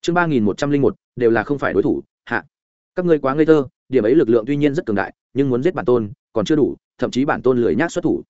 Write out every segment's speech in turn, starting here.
chương 3101 đều là không phải đối thủ hạ. Các ngươi quá ngây thơ, điểm ấy lực lượng tuy nhiên rất cường đại, nhưng muốn giết bản tôn còn chưa đủ, thậm chí bản tôn lười nhác xuất thủ.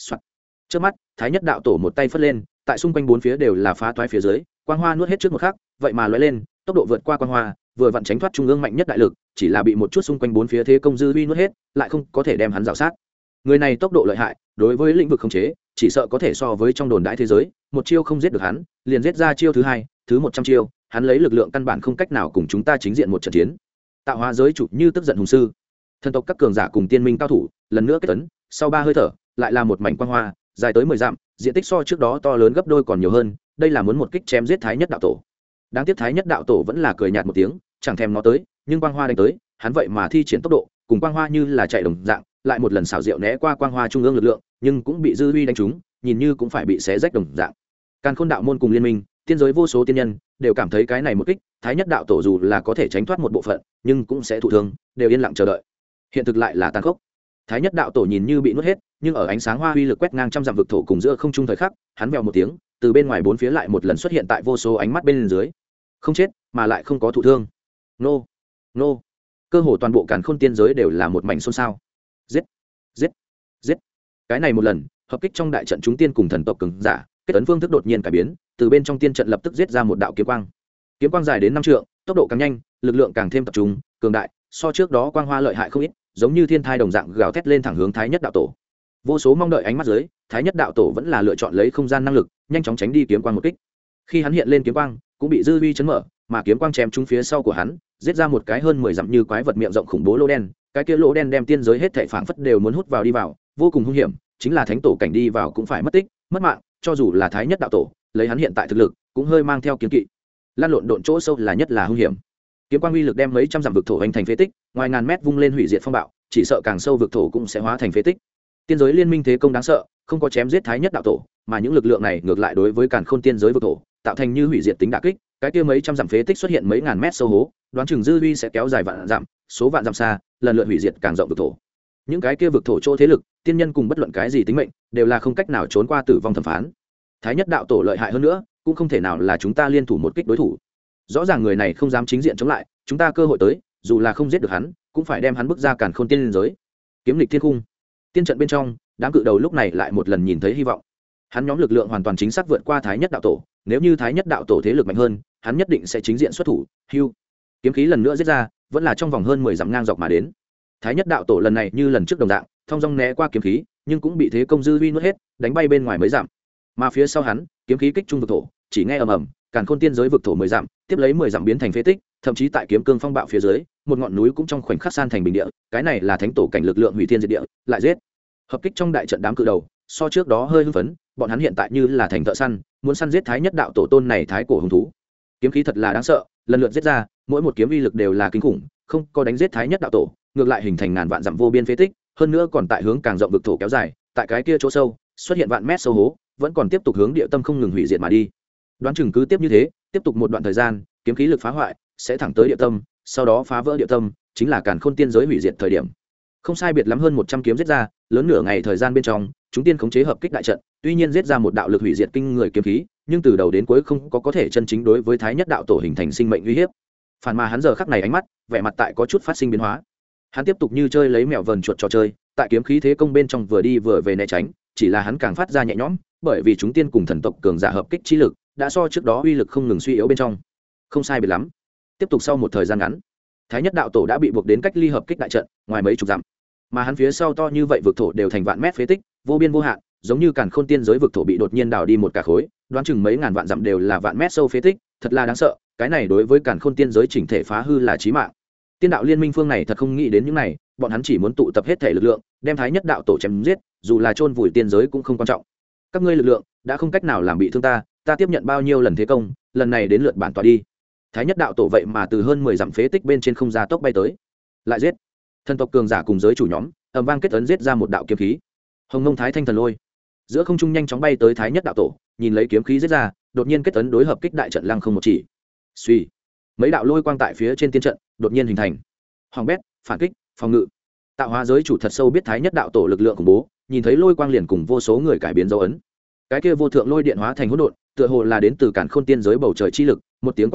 Trước mắt thái nhất đạo tổ một tay phất lên, tại xung quanh bốn phía đều là phá toái phía dưới, quang hoa nuốt hết trước một khắc, vậy mà lóe lên tốc độ vượt qua quang hoa, vừa vặn tránh thoát trung ương mạnh nhất đại lực, chỉ là bị một chút xung quanh bốn phía thế công dư uy nuốt hết, lại không có thể đem hắn rào sát. Người này tốc độ lợi hại, đối với lĩnh vực khống chế chỉ sợ có thể so với trong đồn đại thế giới, một chiêu không giết được hắn liền giết ra chiêu thứ hai, thứ 100 chiêu, hắn lấy lực lượng căn bản không cách nào cùng chúng ta chính diện một trận chiến. Tạo hóa giới chủ như tức giận hùng sư, thần tộc các cường giả cùng tiên minh cao thủ lần nữa kết tấn, sau 3 hơi thở lại là một mảnh quang hoa dài tới 10 dặm, diện tích so trước đó to lớn gấp đôi còn nhiều hơn, đây là muốn một kích chém giết thái nhất đạo tổ. Đáng tiếc thái nhất đạo tổ vẫn là cười nhạt một tiếng, chẳng thèm nó tới, nhưng quang hoa đánh tới, hắn vậy mà thi triển tốc độ cùng quang hoa như là chạy đồng dạng, lại một lần xảo diệu né qua quang hoa trung ương lực lượng, nhưng cũng bị dư uy đánh trúng, nhìn như cũng phải bị xé rách đồng dạng. Càn Khôn đạo môn cùng liên minh, tiên giới vô số tiên nhân đều cảm thấy cái này một kích, thái nhất đạo tổ dù là có thể tránh thoát một bộ phận, nhưng cũng sẽ thụ thương, đều yên lặng chờ đợi. Hiện thực lại là tàn khốc. Thái nhất đạo tổ nhìn như bị nuốt hết, nhưng ở ánh sáng hoa uy lực quét ngang trăm dặm vực thổ cùng giữa không trung thời khắc, hắn vèo một tiếng, từ bên ngoài bốn phía lại một lần xuất hiện tại vô số ánh mắt bên dưới. Không chết, mà lại không có thụ thương. Nô, nô. Cơ hồ toàn bộ Càn Khôn tiên giới đều là một mảnh xôn xao. Giết, giết, giết. Cái này một lần, hợp kích trong đại trận chúng tiên cùng thần tộc cường giả, kết ấn phương thức đột nhiên cải biến, từ bên trong tiên trận lập tức giết ra một đạo kiếm quang. Kiếm quang dài đến 5 trượng, tốc độ càng nhanh, lực lượng càng thêm tập trung, cường đại, so trước đó quang hoa lợi hại không ít, giống như thiên thai đồng dạng gào thét lên thẳng hướng thái nhất đạo tổ. Vô số mong đợi ánh mắt dưới, thái nhất đạo tổ vẫn là lựa chọn lấy không gian năng lực, nhanh chóng tránh đi kiếm quang một kích. Khi hắn hiện lên kiếm quang, cũng bị dư uy chấn mở, mà kiếm quang chém trúng phía sau của hắn, giết ra một cái hơn 10 dặm như quái vật miệng rộng khủng bố lỗ đen, cái kia lỗ đen đem tiên giới hết thảy phảng phất đều muốn hút vào đi vào, vô cùng hung hiểm, chính là thánh tổ cảnh đi vào cũng phải mất tích, mất mạng, cho dù là thái nhất đạo tổ, lấy hắn hiện tại thực lực, cũng hơi mang theo kiêng kỵ. Lan lộn độn chỗ sâu là nhất là hung hiểm. Kiếm quang uy lực đem mấy trăm dặm vực thổ hành thành phế tích, ngoài ngàn mét vung lên hủy diệt phong bạo, chỉ sợ càng sâu vực thổ cũng sẽ hóa thành phế tích. Tiên giới liên minh thế công đáng sợ, không có chém giết thái nhất đạo tổ, mà những lực lượng này ngược lại đối với Càn Khôn tiên giới vực thổ, tạo thành như hủy diệt tính đả kích, cái kia mấy trăm dặm phế tích xuất hiện mấy ngàn mét sâu hố, đoán chừng dư uy sẽ kéo dài vạn dặm, số vạn dặm xa, lần lượt hủy diệt càng rộng vực thổ. Những cái kia vực thổ chỗ thế lực, tiên nhân cùng bất luận cái gì tính mệnh, đều là không cách nào trốn qua tử vong thẩm phán. Thái nhất đạo tổ lợi hại hơn nữa, cũng không thể nào là chúng ta liên thủ một kích đối thủ. Rõ ràng người này không dám chính diện chống lại, chúng ta cơ hội tới, dù là không giết được hắn, cũng phải đem hắn bước ra Càn Khôn tiên giới. Kiếm lịch thiên cung, tiên trận bên trong, đám cự đầu lúc này lại một lần nhìn thấy hy vọng. Hắn nhóm lực lượng hoàn toàn chính xác vượt qua thái nhất đạo tổ, nếu như thái nhất đạo tổ thế lực mạnh hơn, hắn nhất định sẽ chính diện xuất thủ. Hưu, kiếm khí lần nữa giết ra, vẫn là trong vòng hơn 10 dặm ngang dọc mà đến. Thái nhất đạo tổ lần này như lần trước đồng dạng, thông dong né qua kiếm khí, nhưng cũng bị thế công dư uy nuốt hết, đánh bay bên ngoài mấy dặm. Mà phía sau hắn, kiếm khí kích trung vực thổ, chỉ nghe ầm ầm, Càn Khôn tiên giới vực thổ 10 dặm, tiếp lấy 10 dặm biến thành phế tích, thậm chí tại kiếm cương phong bạo phía dưới, một ngọn núi cũng trong khoảnh khắc san thành bình địa, cái này là thánh tổ cảnh lực lượng hủy thiên diệt địa, lại giết. Hợp kích trong đại trận đám cự đầu, so trước đó hơi hưng phấn, bọn hắn hiện tại như là thành thợ săn, muốn săn giết thái nhất đạo tổ tôn này thái cổ hung thú. Kiếm khí thật là đáng sợ, lần lượt giết ra, mỗi một kiếm uy lực đều là kinh khủng, không có đánh giết thái nhất đạo tổ, ngược lại hình thành ngàn vạn dặm vô biên phế tích, hơn nữa còn tại hướng càng rộng vực thổ kéo dài, tại cái kia chỗ sâu, xuất hiện vạn mét sâu hố, vẫn còn tiếp tục hướng địa tâm không ngừng hủy diệt mà đi. Đoán chừng cứ tiếp như thế, tiếp tục một đoạn thời gian, kiếm khí lực phá hoại sẽ thẳng tới địa tâm, sau đó phá vỡ địa tâm, chính là Càn Khôn tiên giới hủy diệt thời điểm. Không sai biệt lắm hơn 100 kiếm giết ra, lớn nửa ngày thời gian bên trong, chúng tiên khống chế hợp kích đại trận, tuy nhiên giết ra một đạo lực hủy diệt kinh người kiếm khí, nhưng từ đầu đến cuối không có thể chân chính đối với thái nhất đạo tổ hình thành sinh mệnh uy hiếp. Phản mà hắn giờ khắc này ánh mắt, vẻ mặt tại có chút phát sinh biến hóa. Hắn tiếp tục như chơi lấy mèo vờn chuột trò chơi, tại kiếm khí thế công bên trong vừa đi vừa về né tránh, chỉ là hắn càng phát ra nhẹ nhõm, bởi vì chúng tiên cùng thần tộc cường giả hợp kích chi lực, đã so trước đó uy lực không ngừng suy yếu bên trong. Không sai biệt lắm. Tiếp tục sau một thời gian ngắn, thái nhất đạo tổ đã bị buộc đến cách ly hợp kích đại trận, ngoài mấy chục dặm. Mà hắn phía sau to như vậy vực thổ đều thành vạn mét phế tích, vô biên vô hạn, giống như Càn Khôn tiên giới vực thổ bị đột nhiên đào đi một cả khối, đoán chừng mấy ngàn vạn dặm đều là vạn mét sâu phế tích, thật là đáng sợ, cái này đối với Càn Khôn tiên giới chỉnh thể phá hư là chí mạng. Tiên đạo liên minh phương này thật không nghĩ đến những này, bọn hắn chỉ muốn tụ tập hết thể lực lượng, đem thái nhất đạo tổ chém giết, dù là chôn vùi tiên giới cũng không quan trọng. Các ngươi lực lượng đã không cách nào làm bị thương ta, ta tiếp nhận bao nhiêu lần thế công, lần này đến lượt bản tọa đi. Thái nhất đạo tổ vậy mà từ hơn 10 dặm phế tích bên trên không ra tốc bay tới, lại giết. Thần tộc cường giả cùng giới chủ nhóm ầm vang kết ấn giết ra một đạo kiếm khí. Hồng Ngông Thái Thanh Thần Lôi, giữa không trung nhanh chóng bay tới thái nhất đạo tổ, nhìn lấy kiếm khí giết ra, đột nhiên kết ấn đối hợp kích đại trận lăng không một chỉ. Suy, mấy đạo lôi quang tại phía trên tiên trận đột nhiên hình thành. Hoàng bét, phản kích, phòng ngự. Tạo hóa giới chủ thật sâu biết thái nhất đạo tổ lực lượng khủng bố, nhìn thấy lôi quang liền cùng vô số người cải biến dấu ấn. Cái kia vô thượng lôi điện hóa thành hỗn độn, tựa hồ là đến từ Càn Khôn tiên giới bầu trời chi lực, một tiếng quát tháo,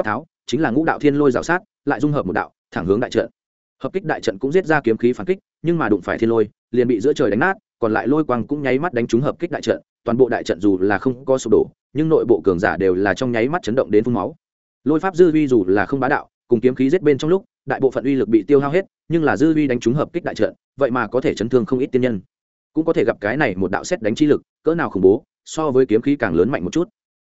chính là ngũ đạo thiên lôi rào sát lại dung hợp một đạo thẳng hướng đại trận. Hợp kích đại trận cũng giết ra kiếm khí phản kích, nhưng mà đụng phải thiên lôi liền bị giữa trời đánh nát, còn lại lôi quang cũng nháy mắt đánh trúng hợp kích đại trận. Toàn bộ đại trận dù là không có sụp đổ, nhưng nội bộ cường giả đều là trong nháy mắt chấn động đến phun máu. Lôi pháp dư uy dù là không bá đạo, cùng kiếm khí giết bên trong lúc đại bộ phận uy lực bị tiêu hao hết, nhưng là dư uy đánh trúng hợp kích đại trận, vậy mà có thể chấn thương không ít tiên nhân. Cũng có thể gặp cái này một đạo xét đánh chi lực cỡ nào khủng bố, so với kiếm khí càng lớn mạnh một chút.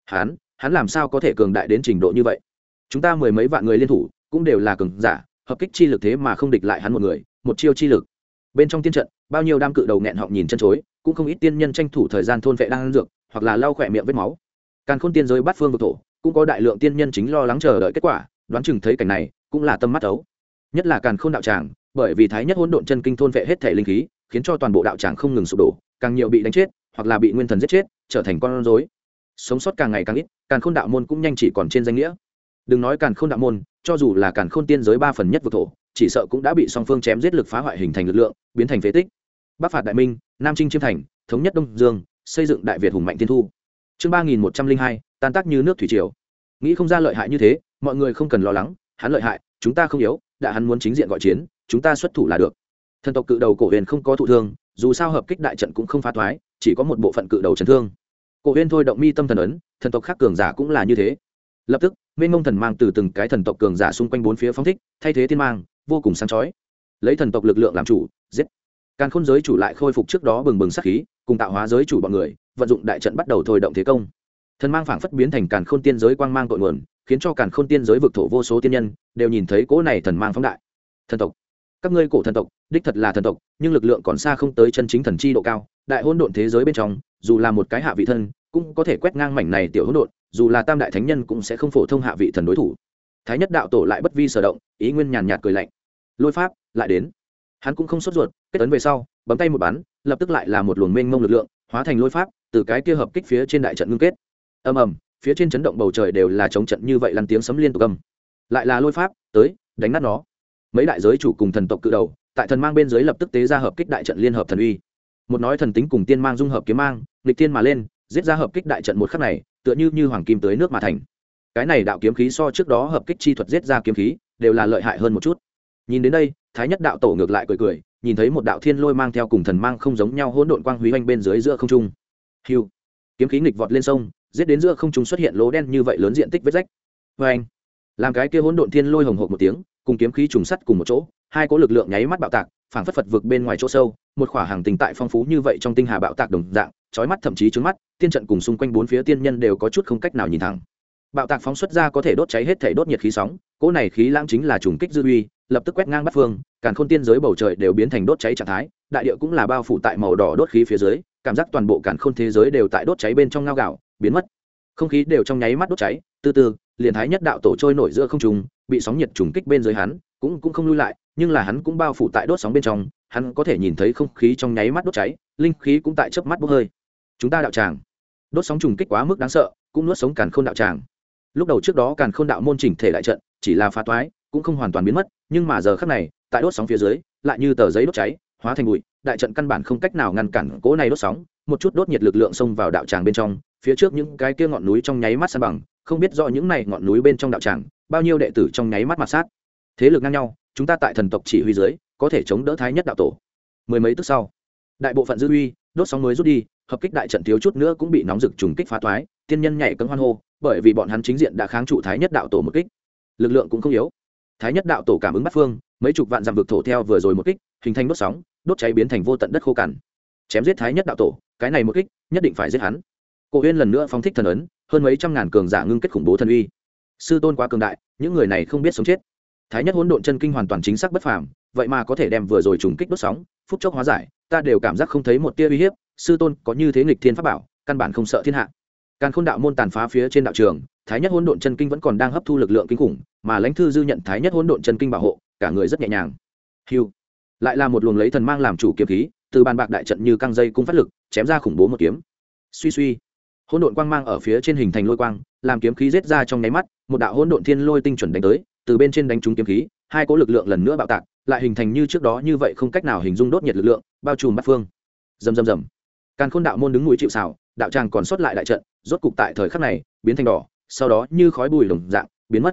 Hắn làm sao có thể cường đại đến trình độ như vậy? Chúng ta mười mấy vạn người liên thủ cũng đều là cường giả, hợp kích chi lực thế mà không địch lại hắn một người, một chiêu chi lực. Bên trong tiên trận, bao nhiêu đam cự đầu nghẹn họng nhìn chân chối, cũng không ít tiên nhân tranh thủ thời gian thôn vệ đang dược, hoặc là lau khỏe miệng vết máu. Càn Khôn tiên giới bát phương vực thổ, cũng có đại lượng tiên nhân chính lo lắng chờ đợi kết quả, đoán chừng thấy cảnh này, cũng là tâm mắt ấu. Nhất là Càn Khôn đạo tràng, bởi vì thái nhất hỗn độn chân kinh thôn vệ hết thể linh khí, khiến cho toàn bộ đạo tràng không ngừng sụp đổ, càng nhiều bị đánh chết, hoặc là bị nguyên thần giết chết, trở thành con rối. Sống sót càng ngày càng ít, Càn Khôn đạo môn cũng nhanh chỉ còn trên danh nghĩa. Đừng nói Càn Khôn đạo môn, cho dù là Càn Khôn tiên giới 3/4 vực thổ, chỉ sợ cũng đã bị song phương chém giết lực phá hoại hình thành lực lượng, biến thành phế tích. Bắc phạt đại minh, Nam chinh chiêm thành, thống nhất Đông Dương, xây dựng đại Việt hùng mạnh tiên thu. Chương 3102, tan tác như nước thủy triều. Nghĩ không ra lợi hại như thế, mọi người không cần lo lắng, hắn lợi hại, chúng ta không yếu, đã hắn muốn chính diện gọi chiến, chúng ta xuất thủ là được. Thần tộc cự đầu Cổ Huyền không có thụ thương, dù sao hợp kích đại trận cũng không phá thoái, chỉ có một bộ phận cự đầu chấn thương. Cổ Huyền thôi động mi tâm thần ấn, thần tộc khác cường giả cũng là như thế. Lập tức, mênh mông thần mang từ từng cái thần tộc cường giả xung quanh bốn phía phóng thích, thay thế tiên mang, vô cùng sáng chói. Lấy thần tộc lực lượng làm chủ, giết. Càn Khôn giới chủ lại khôi phục trước đó bừng bừng sát khí, cùng tạo hóa giới chủ bọn người, vận dụng đại trận bắt đầu thôi động thế công. Thần mang phảng phất biến thành Càn Khôn tiên giới quang mang cội nguồn, khiến cho Càn Khôn tiên giới vực thổ vô số tiên nhân đều nhìn thấy cỗ này thần mang phóng đại. Thần tộc, các ngươi cổ thần tộc, đích thật là thần tộc, nhưng lực lượng còn xa không tới chân chính thần chi độ cao. Đại hỗn độn thế giới bên trong, dù là một cái hạ vị thân, cũng có thể quét ngang mảnh này tiểu hỗn độn, dù là tam đại thánh nhân cũng sẽ không phổ thông hạ vị thần đối thủ. Thái nhất đạo tổ lại bất vi sở động, ý nguyên nhàn nhạt cười lạnh. Lôi pháp lại đến. Hắn cũng không sốt ruột, kết ấn về sau, bấm tay một bắn, lập tức lại là một luồng mênh mông lực lượng, hóa thành lôi pháp, từ cái kia hợp kích phía trên đại trận ngưng kết. Ầm ầm, phía trên chấn động bầu trời đều là chống trận như vậy lăn tiếng sấm liên tục âm. Lại là lôi pháp, tới, đánh nát nó. Mấy đại giới chủ cùng thần tộc cự đầu, tại thần mang bên dưới lập tức tế ra hợp kích đại trận liên hợp thần uy. Một nói thần tính cùng tiên mang dung hợp kiếm mang, nghịch tiên mà lên, giết ra hợp kích đại trận một khắc này, tựa như hoàng kim tới nước mà thành. Cái này đạo kiếm khí so trước đó hợp kích chi thuật giết ra kiếm khí, đều là lợi hại hơn một chút. Nhìn đến đây, Thái nhất đạo tổ ngược lại cười cười, nhìn thấy một đạo thiên lôi mang theo cùng thần mang không giống nhau hỗn độn quang húy hoành bên dưới giữa không trung. Hưu, kiếm khí nghịch vọt lên sông, giết đến giữa không trung xuất hiện lỗ đen như vậy lớn diện tích vết rách. Oeng, làm cái kia hỗn độn thiên lôi hồng hộc một tiếng, cùng kiếm khí trùng sắt cùng một chỗ, hai cỗ lực lượng nháy mắt bạo tạc, phảng phất phật vực bên ngoài chỗ sâu, một khỏa hàng tinh tại phong phú như vậy trong tinh hà bạo tạc đồng dạng, chói mắt thậm chí trướng mắt, tiên trận cùng xung quanh bốn phía tiên nhân đều có chút không cách nào nhìn thẳng. Bạo tạc phóng xuất ra có thể đốt cháy hết thể đốt nhiệt khí sóng, cỗ này khí lãng chính là trùng kích dư uy, lập tức quét ngang bát phương, Càn Khôn tiên giới bầu trời đều biến thành đốt cháy trạng thái, đại địa cũng là bao phủ tại màu đỏ đốt khí phía dưới, cảm giác toàn bộ Càn Khôn thế giới đều tại đốt cháy bên trong ngao gạo, biến mất. Không khí đều trong nháy mắt đốt cháy, từ từ, liền Thái nhất đạo tổ trôi nổi giữa không trung, bị sóng nhiệt trùng kích bên dưới hắn, cũng không lui lại, nhưng là hắn cũng bao phủ tại đốt sóng bên trong, hắn có thể nhìn thấy không khí trong nháy mắt đốt cháy, linh khí cũng tại chớp mắt bốc hơi. Chúng ta đạo tràng, đốt sóng trùng kích quá mức đáng sợ, cũng nuốt sống Càn Khôn đạo tràng. Lúc đầu trước đó Càn Khôn đạo môn chỉnh thể đại trận chỉ là phá toái, cũng không hoàn toàn biến mất, nhưng mà giờ khắc này, tại đốt sóng phía dưới, lại như tờ giấy đốt cháy, hóa thành bụi, đại trận căn bản không cách nào ngăn cản cỗ này đốt sóng, một chút đốt nhiệt lực lượng xông vào đạo tràng bên trong, phía trước những cái kia ngọn núi trong nháy mắt san bằng, không biết rõ những này ngọn núi bên trong đạo tràng, bao nhiêu đệ tử trong nháy mắt mạt sát. Thế lực ngang nhau, chúng ta tại thần tộc chỉ huy dưới, có thể chống đỡ Thái nhất đạo tổ. Mười mấy tức sau, đại bộ phận dư uy, đốt sóng mới rút đi, hợp kích đại trận thiếu chút nữa cũng bị nóng rực trùng kích phá toái, tiên nhân nhảy cẫng hoan hô, bởi vì bọn hắn chính diện đã kháng trụ Thái nhất đạo tổ một kích. Lực lượng cũng không yếu. Thái nhất đạo tổ cảm ứng bắt phương, mấy chục vạn dặm vực thổ theo vừa rồi một kích, hình thành đốt sóng, đốt cháy biến thành vô tận đất khô cằn. Chém giết Thái nhất đạo tổ, cái này một kích, nhất định phải giết hắn. Cổ Uyên lần nữa phóng thích thần ấn, hơn mấy trăm ngàn cường giả ngưng kết khủng bố thần uy. Sư tôn quá cường đại, những người này không biết sống chết. Thái nhất hỗn độn chân kinh hoàn toàn chính xác bất phàm, vậy mà có thể đem vừa rồi trùng kích đốt sóng, phút chốc hóa giải, ta đều cảm giác không thấy một tia uy hiếp, sư tôn có như thế nghịch thiên pháp bảo, căn bản không sợ thiên hạ. Càn Khôn đạo môn tàn phá phía trên đạo trường, Thái nhất hỗn độn chân kinh vẫn còn đang hấp thu lực lượng kinh khủng, mà Lãnh Thư Dư nhận Thái nhất hỗn độn chân kinh bảo hộ, cả người rất nhẹ nhàng. Hưu, lại là một luồng lấy thần mang làm chủ kiếm khí, từ bàn bạc đại trận như căng dây cung phát lực, chém ra khủng bố một kiếm. Suy suy, hỗn độn quang mang ở phía trên hình thành lôi quang, làm kiếm khí giết ra trong nháy mắt, một đạo hỗn độn thiên lôi tinh chuẩn đánh tới, từ bên trên đánh trúng kiếm khí, hai cỗ lực lượng lần nữa bạo tạc, lại hình thành như trước đó như vậy không cách nào hình dung đốt nhiệt lực lượng, bao trùm bát phương. Rầm rầm rầm. Càn Khôn đạo môn đứng núi chịu sào, đạo tràng còn sót lại đại trận, rốt cục tại thời khắc này biến thành đỏ, sau đó như khói bụi lồng dạng biến mất.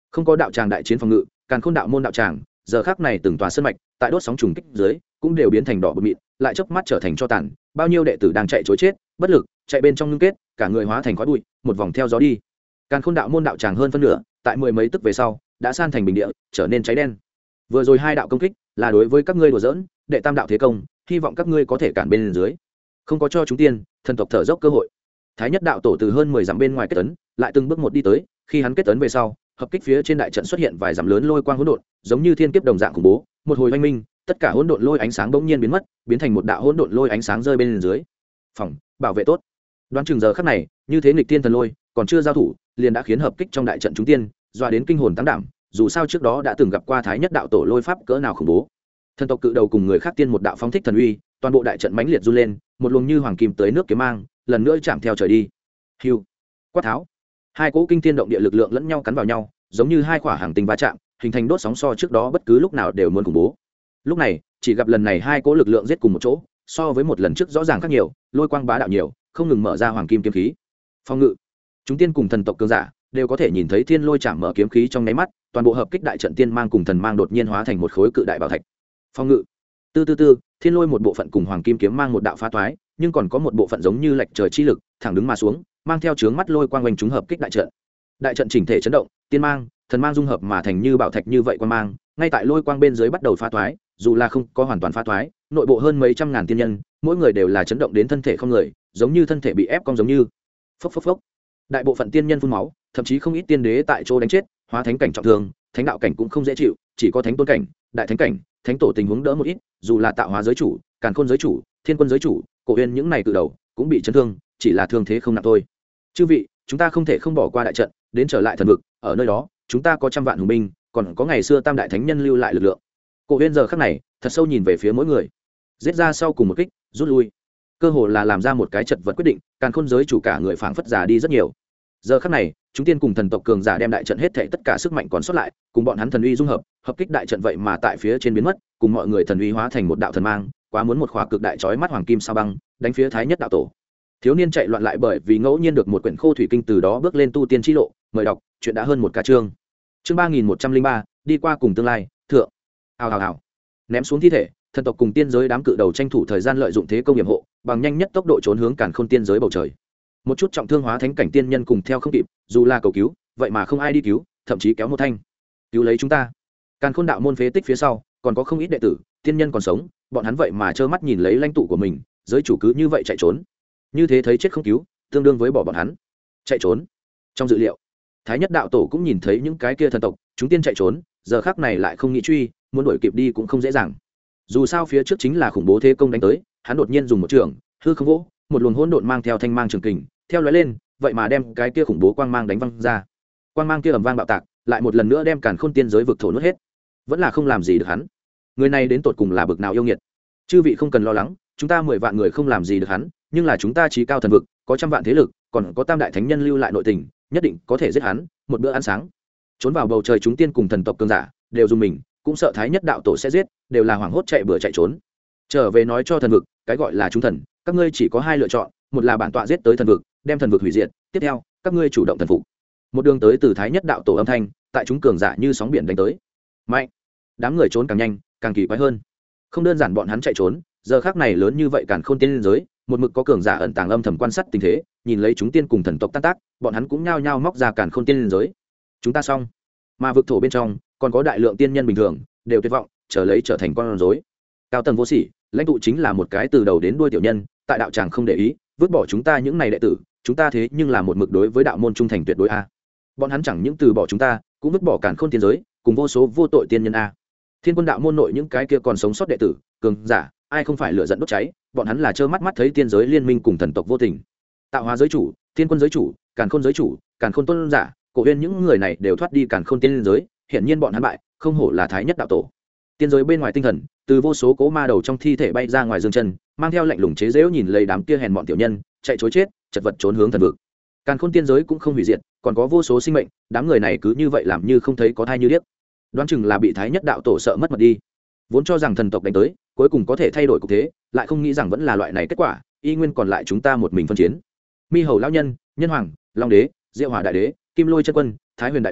không có đạo tràng đại chiến phòng ngự, càn khôn đạo môn đạo tràng giờ khác này từng tòa sơn mạch tại đốt sóng trùng kích dưới cũng đều biến thành đỏ bột mịn, lại chớp mắt trở thành cho tàn. Bao nhiêu đệ tử đang chạy chối chết bất lực, chạy bên trong ngưng kết, cả người hóa thành khói bụi, một vòng theo gió đi. Càn khôn đạo môn đạo tràng hơn phân nửa tại mười mấy tức về sau đã san thành bình địa, trở nên cháy đen. Vừa rồi hai đạo công kích là đối với các ngươi đùa giỡn, đệ tam đạo thế công, hy vọng các ngươi có thể cản bên dưới, không có cho chúng tiên thần tộc thở dốc cơ hội. Thái nhất đạo tổ từ hơn 10 dặm bên ngoài kết ấn, lại từng bước một đi tới, khi hắn kết ấn về sau, hợp kích phía trên đại trận xuất hiện vài dặm lớn lôi quang hỗn độn, giống như thiên kiếp đồng dạng khủng bố, một hồi oanh minh, tất cả hỗn độn lôi ánh sáng bỗng nhiên biến mất, biến thành một đạo hỗn độn lôi ánh sáng rơi bên dưới. Phòng, bảo vệ tốt. Đoán chừng giờ khắc này, như thế nghịch tiên thần lôi, còn chưa giao thủ, liền đã khiến hợp kích trong đại trận chúng tiên, dọa đến kinh hồn tăng đảm, dù sao trước đó đã từng gặp qua thái nhất đạo tổ lôi pháp cỡ nào khủng bố. Thần tộc cự đầu cùng người khác tiên một đạo phóng thích thần uy, toàn bộ đại trận mãnh liệt run lên, một luồng như hoàng kim tới nước kiếm mang, lần nữa chạm theo trời đi. Hưu, quát tháo. Hai cỗ kinh thiên động địa lực lượng lẫn nhau cắn vào nhau, giống như hai quả hàng tinh va chạm, hình thành đốt sóng so trước đó bất cứ lúc nào đều muốn khủng bố. Lúc này, chỉ gặp lần này hai cỗ lực lượng giết cùng một chỗ, so với một lần trước rõ ràng khác nhiều, lôi quang bá đạo nhiều, không ngừng mở ra hoàng kim kiếm khí. Phong ngự. Chúng tiên cùng thần tộc cường giả đều có thể nhìn thấy thiên lôi chạm mở kiếm khí trong nháy mắt, toàn bộ hợp kích đại trận tiên mang cùng thần mang đột nhiên hóa thành một khối cự đại bảo thạch. Phong ngự. Tư, thiên lôi một bộ phận cùng hoàng kim kiếm mang một đạo phá toái, nhưng còn có một bộ phận giống như lệch trời chi lực, thẳng đứng mà xuống, mang theo chướng mắt lôi quang quanh chúng hợp kích đại trận. Đại trận chỉnh thể chấn động, tiên mang, thần mang dung hợp mà thành như bảo thạch như vậy quang mang, ngay tại lôi quang bên dưới bắt đầu phá toái, dù là không có hoàn toàn phá toái, nội bộ hơn mấy trăm ngàn tiên nhân, mỗi người đều là chấn động đến thân thể không người, giống như thân thể bị ép cong giống như. Phốc. Đại bộ phận tiên nhân phun máu, thậm chí không ít tiên đế tại chỗ đánh chết, hóa thánh cảnh trọng thương, thánh đạo cảnh cũng không dễ chịu, chỉ có thánh tôn cảnh, đại thánh cảnh, thánh tổ tình huống đỡ một ít, dù là tạo hóa giới chủ, càn khôn giới chủ, thiên quân giới chủ, cổ uyên những này cự đầu cũng bị chấn thương, chỉ là thương thế không nặng thôi. Chư vị, chúng ta không thể không bỏ qua đại trận, đến trở lại thần vực, ở nơi đó, chúng ta có trăm vạn hùng binh, còn có ngày xưa tam đại thánh nhân lưu lại lực lượng. Cổ uyên giờ khắc này, thật sâu nhìn về phía mỗi người, giết ra sau cùng một kích, rút lui. Cơ hồ là làm ra một cái chật vật quyết định, càn khôn giới chủ cả người phảng phất già đi rất nhiều. Giờ khắc này, chúng tiên cùng thần tộc cường giả đem đại trận hết thảy tất cả sức mạnh còn sót lại, cùng bọn hắn thần uy dung hợp, hợp kích đại trận vậy mà tại phía trên biến mất, cùng mọi người thần uy hóa thành một đạo thần mang, quá muốn một khỏa cực đại chói mắt hoàng kim sao băng, đánh phía thái nhất đạo tổ. Thiếu niên chạy loạn lại bởi vì ngẫu nhiên được một quyển khô thủy kinh, từ đó bước lên tu tiên chi lộ, mời đọc, chuyện đã hơn một ca chương. Chương 3103, đi qua cùng tương lai, thượng. Hào. Ném xuống thi thể, thần tộc cùng tiên giới đám cự đầu tranh thủ thời gian lợi dụng thế công hiểm hộ, bằng nhanh nhất tốc độ trốn hướng càn khôn tiên giới bầu trời. Một chút trọng thương hóa thánh cảnh tiên nhân cùng theo không kịp, dù là cầu cứu, vậy mà không ai đi cứu, thậm chí kéo một thanh cứu lấy chúng ta. Càn khôn đạo môn phế tích phía sau còn có không ít đệ tử tiên nhân còn sống, bọn hắn vậy mà trơ mắt nhìn lấy lãnh tụ của mình giới chủ cứ như vậy chạy trốn, như thế thấy chết không cứu, tương đương với bỏ bọn hắn chạy trốn. Trong dự liệu, thái nhất đạo tổ cũng nhìn thấy những cái kia thần tộc chúng tiên chạy trốn, giờ khác này lại không nghĩ truy, muốn đuổi kịp đi cũng không dễ dàng, dù sao phía trước chính là khủng bố thế công đánh tới. Hắn đột nhiên dùng một trường hư không vỗ, một luồng hỗn độn mang theo thanh mang trường kình theo lóe lên, vậy mà đem cái kia khủng bố quang mang đánh văng ra. Quang mang kia ầm vang bạo tạc, lại một lần nữa đem càn khôn tiên giới vực thổ nuốt hết, vẫn là không làm gì được hắn. Người này đến tột cùng là bực nào yêu nghiệt. Chư vị không cần lo lắng, chúng ta 10 vạn người không làm gì được hắn, nhưng là chúng ta chí cao thần vực có trăm vạn thế lực, còn có tam đại thánh nhân lưu lại nội tình, nhất định có thể giết hắn một bữa ăn sáng. Trốn vào bầu trời chúng tiên cùng thần tộc cường giả đều dùng mình, cũng sợ thái nhất đạo tổ sẽ giết, đều là hoảng hốt chạy bừa chạy trốn. Trở về nói cho thần vực, cái gọi là chúng thần, các ngươi chỉ có hai lựa chọn, một là bản tọa giết tới thần vực, đem thần vực hủy diệt, tiếp theo các ngươi chủ động thần phục. Một đường tới từ thái nhất đạo tổ âm thanh tại chúng cường giả như sóng biển đánh tới. Mạnh, đám người trốn càng nhanh càng kỳ quái hơn. Không đơn giản bọn hắn chạy trốn, giờ khác này lớn như vậy càn khôn tiên giới, một mực có cường giả ẩn tàng âm thầm quan sát tình thế, nhìn lấy chúng tiên cùng thần tộc tan tác, bọn hắn cũng nhao nhao móc ra càn khôn tiên giới. Chúng ta xong. Mà vực thổ bên trong còn có đại lượng tiên nhân bình thường đều tuyệt vọng, chờ lấy trở thành con rối. Cao tầng vô sỉ, lãnh tụ chính là một cái từ đầu đến đuôi tiểu nhân, tại đạo tràng không để ý, vứt bỏ chúng ta những này đệ tử, chúng ta thế nhưng là một mực đối với đạo môn trung thành tuyệt đối a. Bọn hắn chẳng những từ bỏ chúng ta, cũng vứt bỏ càn khôn tiên giới, cùng vô số vô tội tiên nhân a. Thiên quân đạo môn nội những cái kia còn sống sót đệ tử, cường giả, ai không phải lửa giận đốt cháy, bọn hắn là trơ mắt mắt thấy tiên giới liên minh cùng thần tộc vô tình. Tạo hóa giới chủ, thiên quân giới chủ, càn khôn giới chủ, càn khôn tôn giả, cổ uyên những người này đều thoát đi càn khôn tiên giới, hiển nhiên bọn hắn bại, không hổ là thái nhất đạo tổ. Tiên giới bên ngoài tinh thần, từ vô số cố ma đầu trong thi thể bay ra ngoài dương chân, mang theo lạnh lùng chế giễu nhìn lấy đám kia hèn bọn tiểu nhân, chạy trối chết, chật vật trốn hướng thần vực. Càn khôn tiên giới cũng không hủy diệt, còn có vô số sinh mệnh, đám người này cứ như vậy làm như không thấy có thai như điếc. Đoán chừng là bị thái nhất đạo tổ sợ mất mật đi. Vốn cho rằng thần tộc đánh tới, cuối cùng có thể thay đổi cục thế, lại không nghĩ rằng vẫn là loại này kết quả, y nguyên còn lại chúng ta một mình phân chiến. Mi hầu lão nhân, nhân hoàng, long đế, diệu hỏa đại đế, kim lôi chân quân, thái huyền đại đế,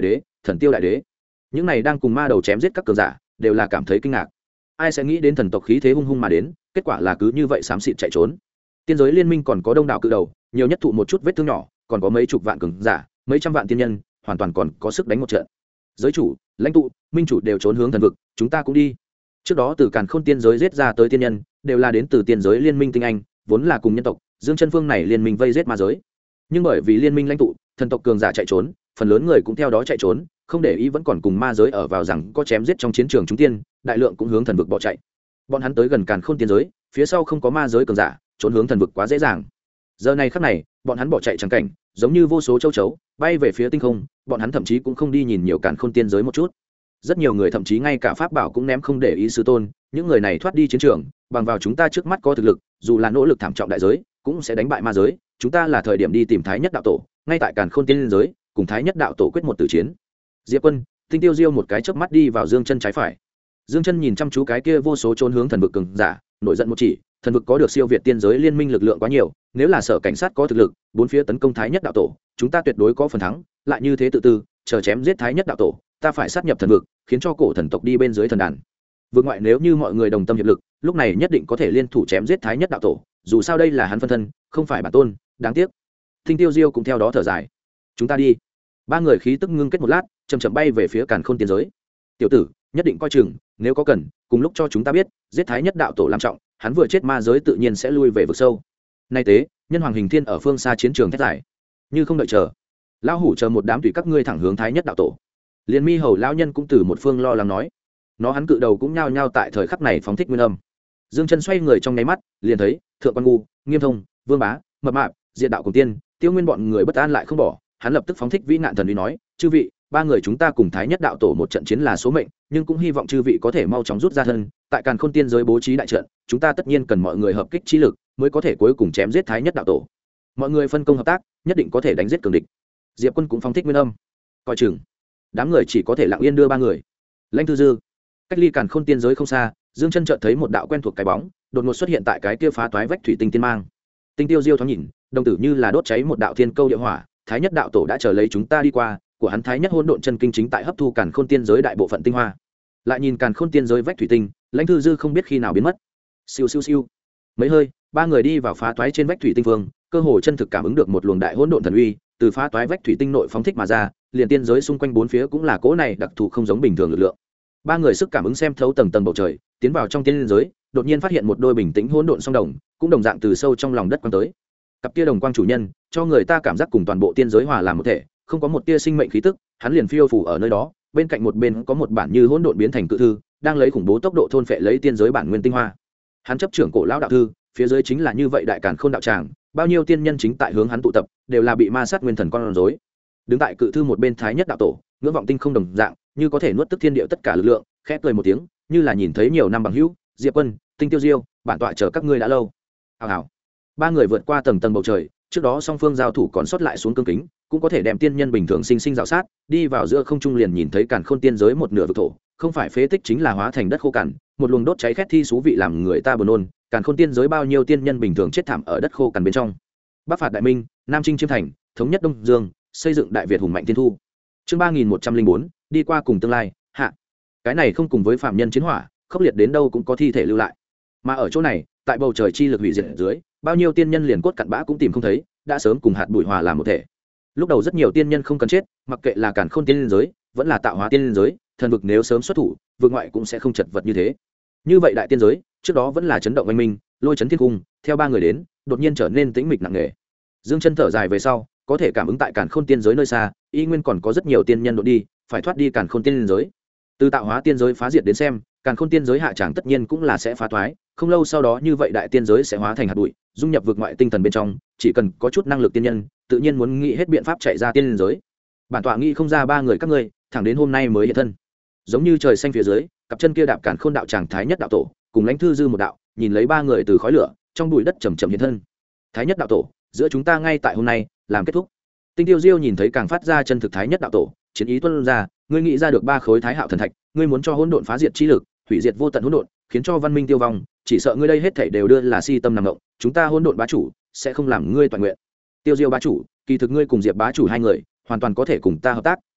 thần tiêu đại đế. Những này đang cùng ma đầu chém giết các cường giả đều là cảm thấy kinh ngạc. Ai sẽ nghĩ đến thần tộc khí thế hung hung mà đến, kết quả là cứ như vậy xám xịt chạy trốn. Tiên giới liên minh còn có đông đảo cự đầu, nhiều nhất thụ một chút vết thương nhỏ, còn có mấy chục vạn cường giả, mấy trăm vạn tiên nhân, hoàn toàn còn có sức đánh một trận. Giới chủ, lãnh tụ, minh chủ đều trốn hướng thần vực, chúng ta cũng đi. Trước đó từ Càn Khôn tiên giới giết ra tới tiên nhân, đều là đến từ tiên giới liên minh tinh anh, vốn là cùng nhân tộc, Dương Chân Phương này liên minh vây giết ma giới. Nhưng bởi vì liên minh lãnh tụ, thần tộc cường giả chạy trốn, phần lớn người cũng theo đó chạy trốn, không để ý vẫn còn cùng ma giới ở vào rằng có chém giết trong chiến trường chúng tiên, đại lượng cũng hướng thần vực bỏ chạy. Bọn hắn tới gần Càn Khôn tiên giới, phía sau không có ma giới cường giả, trốn hướng thần vực quá dễ dàng. Giờ này khắc này, bọn hắn bỏ chạy chẳng cảnh, giống như vô số châu chấu bay về phía tinh không, bọn hắn thậm chí cũng không đi nhìn nhiều Càn Khôn tiên giới một chút. Rất nhiều người thậm chí ngay cả pháp bảo cũng ném không để ý sư tôn, những người này thoát đi chiến trường, bằng vào chúng ta trước mắt có thực lực, dù là nỗ lực thảm trọng đại giới, cũng sẽ đánh bại ma giới, chúng ta là thời điểm đi tìm Thái Nhất đạo tổ, ngay tại Càn Khôn tiên giới, cùng Thái Nhất đạo tổ quyết một tử chiến. Diệp Quân, Tinh Tiêu Diêu một cái chớp mắt đi vào Dương Chân trái phải. Dương Chân nhìn chăm chú cái kia vô số trốn hướng thần vực cường giả, nổi giận một chỉ, thần vực có được siêu việt tiên giới liên minh lực lượng quá nhiều, nếu là sở cảnh sát có thực lực, bốn phía tấn công Thái Nhất đạo tổ, chúng ta tuyệt đối có phần thắng, lại như thế tự tư, chờ chém giết Thái Nhất đạo tổ, ta phải sát nhập thần vực, khiến cho cổ thần tộc đi bên dưới thần đàn. Vực ngoại nếu như mọi người đồng tâm hiệp lực, lúc này nhất định có thể liên thủ chém giết Thái Nhất đạo tổ, dù sao đây là hắn phân thân, không phải bản tôn, đáng tiếc. Tinh Tiêu Diêu cũng theo đó thở dài. Chúng ta đi. Ba người khí tức ngưng kết một lát, chậm chậm bay về phía Càn Khôn tiên giới. Tiểu tử, nhất định coi chừng, nếu có cần, cùng lúc cho chúng ta biết, giết Thái Nhất đạo tổ làm trọng, hắn vừa chết ma giới tự nhiên sẽ lui về vực sâu. Nay tế, nhân hoàng hình thiên ở phương xa chiến trường thét giải. Như không đợi chờ, lão hủ chờ một đám tùy các ngươi thẳng hướng Thái Nhất đạo tổ. Liên Mi hầu lão nhân cũng từ một phương lo lắng nói. Nó hắn cự đầu cũng nhao nhao tại thời khắc này phóng thích nguyên âm. Dương Chân xoay người trong nháy mắt, liền thấy Thượng Quan Ngu, Nghiêm Thông, Vương Bá, Mập Mạp, Diệt Đạo cùng Tiên, Tiêu Nguyên bọn người bất an lại không bỏ, hắn lập tức phóng thích vĩ nạn thần uy nói, chư vị, ba người chúng ta cùng Thái Nhất đạo tổ một trận chiến là số mệnh, nhưng cũng hy vọng chư vị có thể mau chóng rút ra thân, tại Càn Khôn tiên giới bố trí đại trận, chúng ta tất nhiên cần mọi người hợp kích trí lực, mới có thể cuối cùng chém giết Thái Nhất đạo tổ. Mọi người phân công hợp tác, nhất định có thể đánh giết cường địch. Diệp Quân cũng phóng thích nguyên âm, coi chừng. Đám người chỉ có thể lặng yên đưa ba người. Lãnh Thư Dư, cách ly Càn Khôn tiên giới không xa, Dương Chân chợt thấy một đạo quen thuộc cái bóng, đột ngột xuất hiện tại cái kia phá toái vách thủy tinh tiên mang. Tinh Tiêu Diêu thoáng nhìn, đồng tử như là đốt cháy một đạo thiên câu địa hỏa, Thái Nhất đạo tổ đã chờ lấy chúng ta đi qua, của hắn Thái Nhất hỗn độn chân kinh chính tại hấp thu Càn Khôn tiên giới đại bộ phận tinh hoa. Lại nhìn Càn Khôn tiên giới vách thủy tinh, Lãnh Thư Dư không biết khi nào biến mất. Siêu siêu siêu. Mấy hơi, ba người đi vào phá toái trên vách thủy tinh phương, cơ hồ chân thực cảm ứng được một luồng đại hỗn độn thần uy, từ phá toái vách thủy tinh nội phóng thích mà ra, liền tiên giới xung quanh bốn phía cũng là cỗ này đặc thù không giống bình thường lực lượng. Ba người sức cảm ứng xem thấu tầng tầng bầu trời, tiến vào trong tiên giới, đột nhiên phát hiện một đôi bình tĩnh hỗn độn song đồng, cũng đồng dạng từ sâu trong lòng đất quang tới. Cặp kia đồng quang chủ nhân, cho người ta cảm giác cùng toàn bộ tiên giới hòa làm một thể, không có một tia sinh mệnh khí tức, hắn liền phiêu phù ở nơi đó, bên cạnh một bên có một bản như hỗn độn biến thành cự thư, đang lấy khủng bố tốc độ thôn phệ lấy tiên giới bản nguyên tinh hoa. Hắn chấp trưởng cổ lão đạo thư, phía dưới chính là như vậy đại càn khôn đạo tràng, bao nhiêu tiên nhân chính tại hướng hắn tụ tập, đều là bị ma sát nguyên thần con rối. Đứng tại cự thư một bên Thái Nhất đạo tổ, ngưỡng vọng tinh không đồng dạng, như có thể nuốt tức thiên địa tất cả lực lượng, khẽ cười một tiếng, như là nhìn thấy nhiều năm bằng hữu. Diệp Quân, Tinh Tiêu Diêu, bản tọa chờ các ngươi đã lâu. Hào hào. Ba người vượt qua tầng tầng bầu trời, trước đó song phương giao thủ còn sót lại xuống cương kính, cũng có thể đem tiên nhân bình thường sinh sinh rào sát, đi vào giữa không trung liền nhìn thấy càn khôn tiên giới một nửa vực thổ, không phải phế tích chính là hóa thành đất khô cằn, một luồng đốt cháy khét thi xú vị làm người ta buồn nôn. Càn khôn tiên giới bao nhiêu tiên nhân bình thường chết thảm ở đất khô cằn bên trong. Bắc phạt đại minh, Nam chinh chiêm thành, thống nhất Đông Dương, xây dựng đại Việt hùng mạnh tiên thu. Chương 3104, đi qua cùng tương lai, hạ. Cái này không cùng với phạm nhân chiến hỏa, khốc liệt đến đâu cũng có thi thể lưu lại. Mà ở chỗ này, tại bầu trời chi lực hủy diệt dưới, bao nhiêu tiên nhân liền cốt cặn bã cũng tìm không thấy, đã sớm cùng hạt bụi hòa làm một thể. Lúc đầu rất nhiều tiên nhân không cần chết, mặc kệ là càn khôn tiên giới, vẫn là tạo hóa tiên giới, thần vực nếu sớm xuất thủ, vực ngoại cũng sẽ không chật vật như thế. Như vậy đại tiên giới, trước đó vẫn là chấn động oanh minh, lôi chấn thiên cung, theo ba người đến, đột nhiên trở nên tĩnh mịch nặng nề. Dương chân thở dài về sau, có thể cảm ứng tại càn khôn tiên giới nơi xa, y nguyên còn có rất nhiều tiên nhân đột đi, phải thoát đi càn khôn tiên giới. Từ tạo hóa tiên giới phá diệt đến xem, càn khôn tiên giới hạ tràng tất nhiên cũng là sẽ phá toái, không lâu sau đó như vậy đại tiên giới sẽ hóa thành hạt bụi, dung nhập vực ngoại tinh thần bên trong, chỉ cần có chút năng lực tiên nhân, tự nhiên muốn nghĩ hết biện pháp chạy ra tiên giới. Bản tọa nghĩ không ra ba người các ngươi, thẳng đến hôm nay mới hiện thân. Giống như trời xanh phía dưới, cặp chân kia đạp càn khôn đạo tràng Thái Nhất đạo tổ, cùng Lãnh Thư Dư một đạo, nhìn lấy ba người từ khói lửa, trong bụi đất chậm chậm hiện thân. Thái Nhất đạo tổ, giữa chúng ta ngay tại hôm nay, làm kết thúc. Tinh Tiêu Diêu nhìn thấy càng phát ra chân thực Thái Nhất đạo tổ, chiến ý tuôn ra, ngươi nghĩ ra được ba khối Thái Hạo thần thạch, ngươi muốn cho hỗn độn phá diệt chi lực, hủy diệt vô tận hỗn độn, khiến cho văn minh tiêu vong, chỉ sợ ngươi đây hết thảy đều đưa là si tâm nằm ngộng, chúng ta hỗn độn bá chủ sẽ không làm ngươi toàn nguyện. Tiêu Diêu bá chủ, kỳ thực ngươi cùng Diệp bá chủ hai người, hoàn toàn có thể cùng ta hợp tác,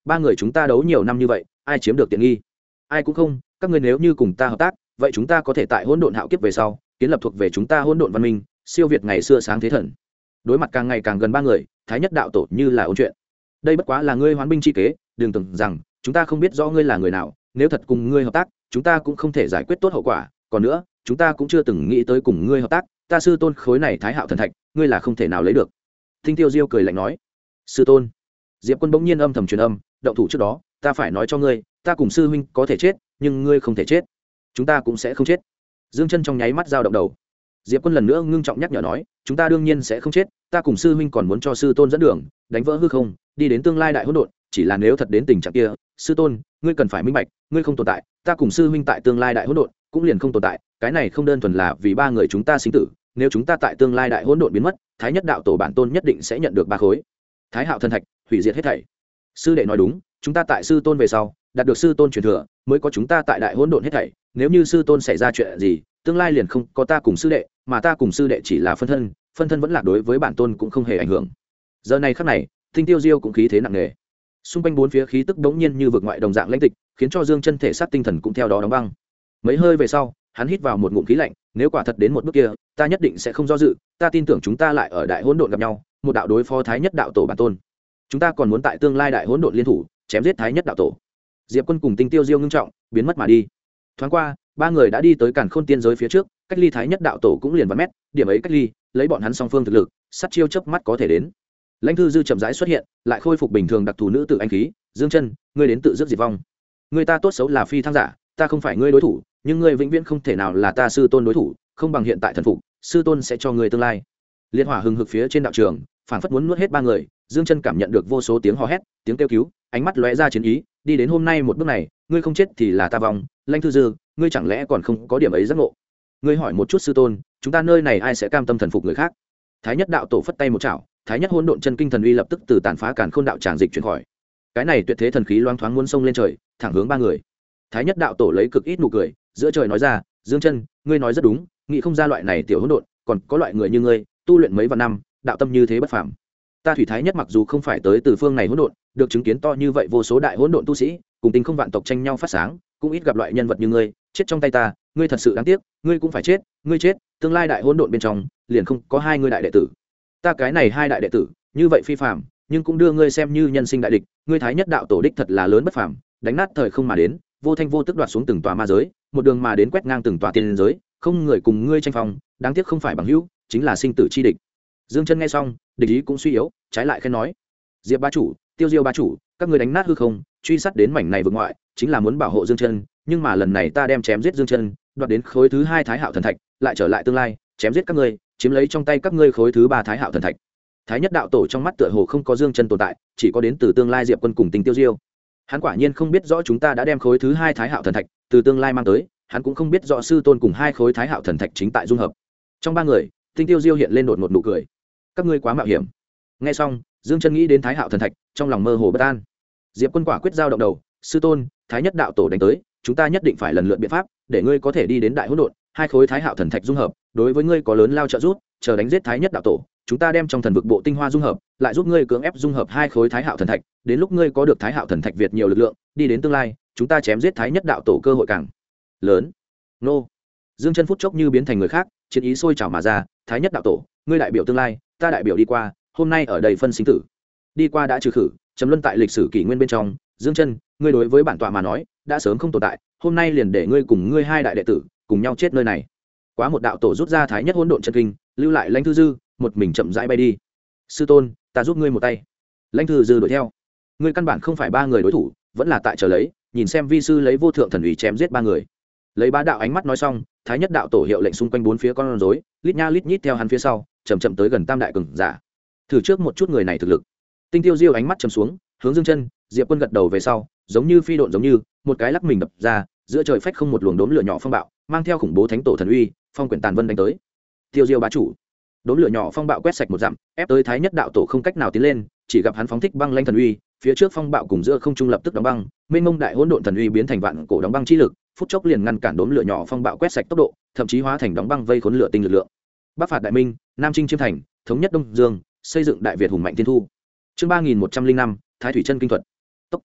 ba người chúng ta đấu nhiều năm như vậy ai chiếm được tiện nghi? Ai cũng không. Các ngươi nếu như cùng ta hợp tác, vậy chúng ta có thể tại hỗn độn hạo kiếp về sau kiến lập thuộc về chúng ta hỗn độn văn minh, siêu việt ngày xưa sáng thế thần. Đối mặt càng ngày càng gần ba người, thái nhất đạo tổ như là ôn chuyện. Đây bất quá là ngươi hoán binh chi kế, đừng tưởng rằng chúng ta không biết rõ ngươi là người nào, nếu thật cùng ngươi hợp tác, chúng ta cũng không thể giải quyết tốt hậu quả, còn nữa, chúng ta cũng chưa từng nghĩ tới cùng ngươi hợp tác, ta sư tôn khối này thái hạo thần thạch, ngươi là không thể nào lấy được. Tinh Tiêu Diêu cười lạnh nói. Sư tôn. Diệp Quân bỗng nhiên âm thầm truyền âm, động thủ trước đó, ta phải nói cho ngươi, ta cùng sư huynh có thể chết, nhưng ngươi không thể chết. Chúng ta cũng sẽ không chết. Dương Chân trong nháy mắt dao động đầu. Diệp Quân lần nữa ngưng trọng nhắc nhở nói, chúng ta đương nhiên sẽ không chết, ta cùng sư huynh còn muốn cho sư tôn dẫn đường, đánh vỡ hư không, đi đến tương lai đại hỗn độn, chỉ là nếu thật đến tình trạng kia, sư tôn, ngươi cần phải minh bạch, ngươi không tồn tại, ta cùng sư huynh tại tương lai đại hỗn độn cũng liền không tồn tại, cái này không đơn thuần là vì ba người chúng ta sinh tử, nếu chúng ta tại tương lai đại hỗn độn biến mất, thái nhất đạo tổ bản tôn nhất định sẽ nhận được ba khối thái hạo thần thạch, hủy diệt hết thảy. Sư đệ nói đúng, chúng ta tại sư tôn về sau đạt được sư tôn truyền thừa, mới có chúng ta tại đại hỗn độn hết thảy, nếu như sư tôn xảy ra chuyện gì, tương lai liền không có ta cùng sư đệ, mà ta cùng sư đệ chỉ là phân thân vẫn lạc, đối với bản tôn cũng không hề ảnh hưởng. Giờ này khắc này, Tinh Tiêu Diêu cũng khí thế nặng nề, xung quanh bốn phía khí tức đống nhiên như vực ngoại đồng dạng lãnh tịch, khiến cho Dương Chân thể xác tinh thần cũng theo đó đóng băng. Mấy hơi về sau, hắn hít vào một ngụm khí lạnh, nếu quả thật đến một bước kia, ta nhất định sẽ không do dự, ta tin tưởng chúng ta lại ở đại hỗn độn gặp nhau, một đạo đối phó thái nhất đạo tổ bản tôn. Chúng ta còn muốn tại tương lai đại hỗn độn liên thủ, chém giết thái nhất đạo tổ. Diệp Quân cùng Tinh Tiêu Diêu ngưng trọng, biến mất mà đi. Thoáng qua, ba người đã đi tới Càn Khôn tiên giới phía trước, cách ly thái nhất đạo tổ cũng liền vài mét, điểm ấy cách ly, lấy bọn hắn song phương thực lực, sát chiêu chớp mắt có thể đến. Lãnh Thư Dư chậm rãi xuất hiện, lại khôi phục bình thường đặc thù nữ tử anh khí, Dương Chân, ngươi đến tự dứt diệt vong. Người ta tốt xấu là phi thăng giả, ta không phải ngươi đối thủ, nhưng ngươi vĩnh viễn không thể nào là ta sư tôn đối thủ, không bằng hiện tại thần phục, sư tôn sẽ cho ngươi tương lai. Liệt hỏa hừng hực phía trên đạo trường, phảng phất muốn nuốt hết ba người, Dương Chân cảm nhận được vô số tiếng hò hét, tiếng kêu cứu, ánh mắt lóe ra chiến ý, đi đến hôm nay một bước này, ngươi không chết thì là ta vong. Lãnh Thư Dư, ngươi chẳng lẽ còn không có điểm ấy giác ngộ? Ngươi hỏi một chút sư tôn, chúng ta nơi này ai sẽ cam tâm thần phục người khác? Thái nhất đạo tổ phất tay một chảo, thái nhất hỗn độn chân kinh thần uy lập tức từ tàn phá càn khôn đạo tràng dịch chuyển khỏi. Cái này tuyệt thế thần khí loáng thoáng muốn xông lên trời, thẳng hướng ba người. Thái nhất đạo tổ lấy cực ít nụ cười, giữa trời nói ra, Dương Chân, ngươi nói rất đúng, nghĩ không ra loại này tiểu hỗn độn, còn có loại người như ngươi, tu luyện mấy vạn năm, đạo tâm như thế bất phàm. Ta thủy thái nhất mặc dù không phải tới từ phương này hỗn độn, được chứng kiến to như vậy vô số đại hỗn độn tu sĩ, cùng tinh không vạn tộc tranh nhau phát sáng, cũng ít gặp loại nhân vật như ngươi, chết trong tay ta, ngươi thật sự đáng tiếc, ngươi cũng phải chết, ngươi chết, tương lai đại hỗn độn bên trong, liền không có hai ngươi đại đệ tử. Ta cái này hai đại đệ tử, như vậy phi phàm, nhưng cũng đưa ngươi xem như nhân sinh đại địch, ngươi thái nhất đạo tổ đích thật là lớn bất phàm, đánh nát thời không mà đến, vô thanh vô tức đoạt xuống từng tòa ma giới, một đường mà đến quét ngang từng tòa tiên giới, không người cùng ngươi tranh phong, đáng tiếc không phải bằng hữu, chính là sinh tử chi địch. Dương Chân nghe xong, địch ý cũng suy yếu, trái lại khen nói: Diệp bá chủ, Tiêu Diêu bá chủ, các ngươi đánh nát hư không, truy sát đến mảnh này vực ngoại, chính là muốn bảo hộ Dương Chân, nhưng mà lần này ta đem chém giết Dương Chân, đoạt đến khối thứ hai thái hạo thần thạch, lại trở lại tương lai, chém giết các ngươi, chiếm lấy trong tay các ngươi khối thứ ba thái hạo thần thạch. Thái nhất đạo tổ trong mắt tựa hồ không có Dương Chân tồn tại, chỉ có đến từ tương lai Diệp Quân cùng Tinh Tiêu Diêu. Hắn quả nhiên không biết rõ chúng ta đã đem khối thứ hai thái hạo thần thạch từ tương lai mang tới, hắn cũng không biết rõ sư tôn cùng hai khối thái hạo thần thạch chính tại dung hợp. Trong ba người, Tinh Tiêu Diêu hiện lên đột ngột nụ cười. Các ngươi quá mạo hiểm. Nghe xong, Dương Chân nghĩ đến thái hạo thần thạch, trong lòng mơ hồ bất an. Diệp Quân quả quyết giao động đầu, sư tôn, thái nhất đạo tổ đánh tới, chúng ta nhất định phải lần lượt biện pháp, để ngươi có thể đi đến đại hỗn độn, hai khối thái hạo thần thạch dung hợp, đối với ngươi có lớn lao trợ giúp, chờ đánh giết thái nhất đạo tổ, chúng ta đem trong thần vực bộ tinh hoa dung hợp, lại giúp ngươi cưỡng ép dung hợp hai khối thái hạo thần thạch, đến lúc ngươi có được thái hạo thần thạch việt nhiều lực lượng, đi đến tương lai, chúng ta chém giết thái nhất đạo tổ cơ hội càng lớn. Nô. Dương Chân phút chốc như biến thành người khác, chiến ý sôi trào mà ra, thái nhất đạo tổ, ngươi đại biểu tương lai, ta đại biểu đi qua, hôm nay ở đây phân sinh tử. Đi qua đã trừ khử, trầm luân tại lịch sử kỷ nguyên bên trong, Dương Chân, ngươi đối với bản tọa mà nói, đã sớm không tồn tại, hôm nay liền để ngươi cùng ngươi hai đại đệ tử cùng nhau chết nơi này. Quá một đạo tổ rút ra thái nhất hỗn độn chân kinh, lưu lại Lãnh Thư Dư, một mình chậm rãi bay đi. Sư tôn, ta giúp ngươi một tay. Lãnh Thư Dư đuổi theo. Ngươi căn bản không phải ba người đối thủ, vẫn là tại chờ lấy, nhìn xem vi sư lấy vô thượng thần uy chém giết ba người. Lấy bá đạo ánh mắt nói xong, thái nhất đạo tổ hiệu lệnh xung quanh bốn phía con rối, lít nha lít nhít theo hắn phía sau, chậm chậm tới gần tam đại cường giả. Thử trước một chút người này thực lực. Tinh Tiêu Diêu ánh mắt trầm xuống, hướng Dương Chân, Diệp Quân gật đầu về sau, giống như phi độn giống như, một cái lắc mình đập ra, giữa trời phách không một luồng đốm lửa nhỏ phong bạo, mang theo khủng bố thánh tổ thần uy, phong quyển tàn vân đánh tới. Tiêu Diêu bá chủ. Đốm lửa nhỏ phong bạo quét sạch một dặm, ép tới thái nhất đạo tổ không cách nào tiến lên, chỉ gặp hắn phóng thích băng lanh thần uy, phía trước phong bạo cùng giữa không trung lập tức đóng băng, mênh mông đại hỗn độn thần uy biến thành vạn cổ đóng băng chi lực, phút chốc liền ngăn cản đốm lửa nhỏ phong bạo quét sạch tốc độ, thậm chí hóa thành đóng băng vây khốn lửa tinh lực lượng. Bắc phạt đại minh, Nam chinh chiêm thành, thống nhất Đông Dương, xây dựng đại Việt hùng mạnh thiên thu. Chương 3105, Thái thủy chân kinh thuật. Tốc.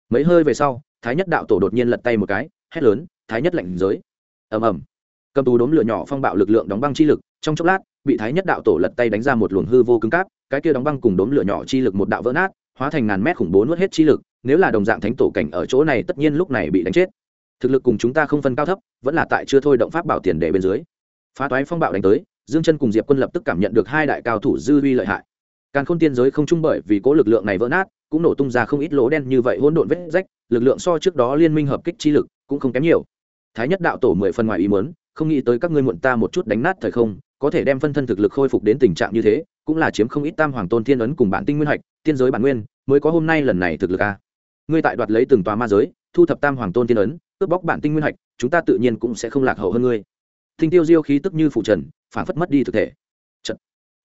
mấy hơi về sau thái nhất đạo tổ đột nhiên lật tay một cái hét lớn thái nhất lạnh giới. Ầm ầm, cầm tù đốm lửa nhỏ phong bạo lực lượng đóng băng chi lực trong chốc lát bị thái nhất đạo tổ lật tay đánh ra một luồng hư vô cứng cáp, cái kia đóng băng cùng đốm lửa nhỏ chi lực một đạo vỡ nát, hóa thành ngàn mét khủng bố nuốt hết chi lực. Nếu là đồng dạng thánh tổ cảnh ở chỗ này tất nhiên lúc này bị đánh chết. Thực lực cùng chúng ta không phân cao thấp, vẫn là tại chưa thôi động pháp bảo tiền để bên dưới. Phá toái phong bạo đánh tới, Dương Chân cùng Diệp Quân lập tức cảm nhận được hai đại cao thủ dư uy lợi hại. Càn Khôn tiên giới không trung bởi vì cố lực lượng này vỡ nát, cũng nổ tung ra không ít lỗ đen như vậy hỗn độn vết rách, lực lượng so trước đó liên minh hợp kích chi lực cũng không kém nhiều. Thái nhất đạo tổ 10 phần ngoài ý muốn, không nghĩ tới các ngươi muộn ta một chút đánh nát thời không, có thể đem phân thân thực lực khôi phục đến tình trạng như thế, cũng là chiếm không ít tam hoàng tôn thiên ấn cùng bản tinh nguyên hạch, tiên giới bản nguyên, mới có hôm nay lần này thực lực a. Ngươi tại đoạt lấy từng tòa ma giới, thu thập tam hoàng tôn thiên ấn, cướp bóc bản tinh nguyên hạch, chúng ta tự nhiên cũng sẽ không lạc hậu hơn ngươi. Tinh tiêu diêu khí tức như phụ trần, phản phất mất đi thực thể. Trận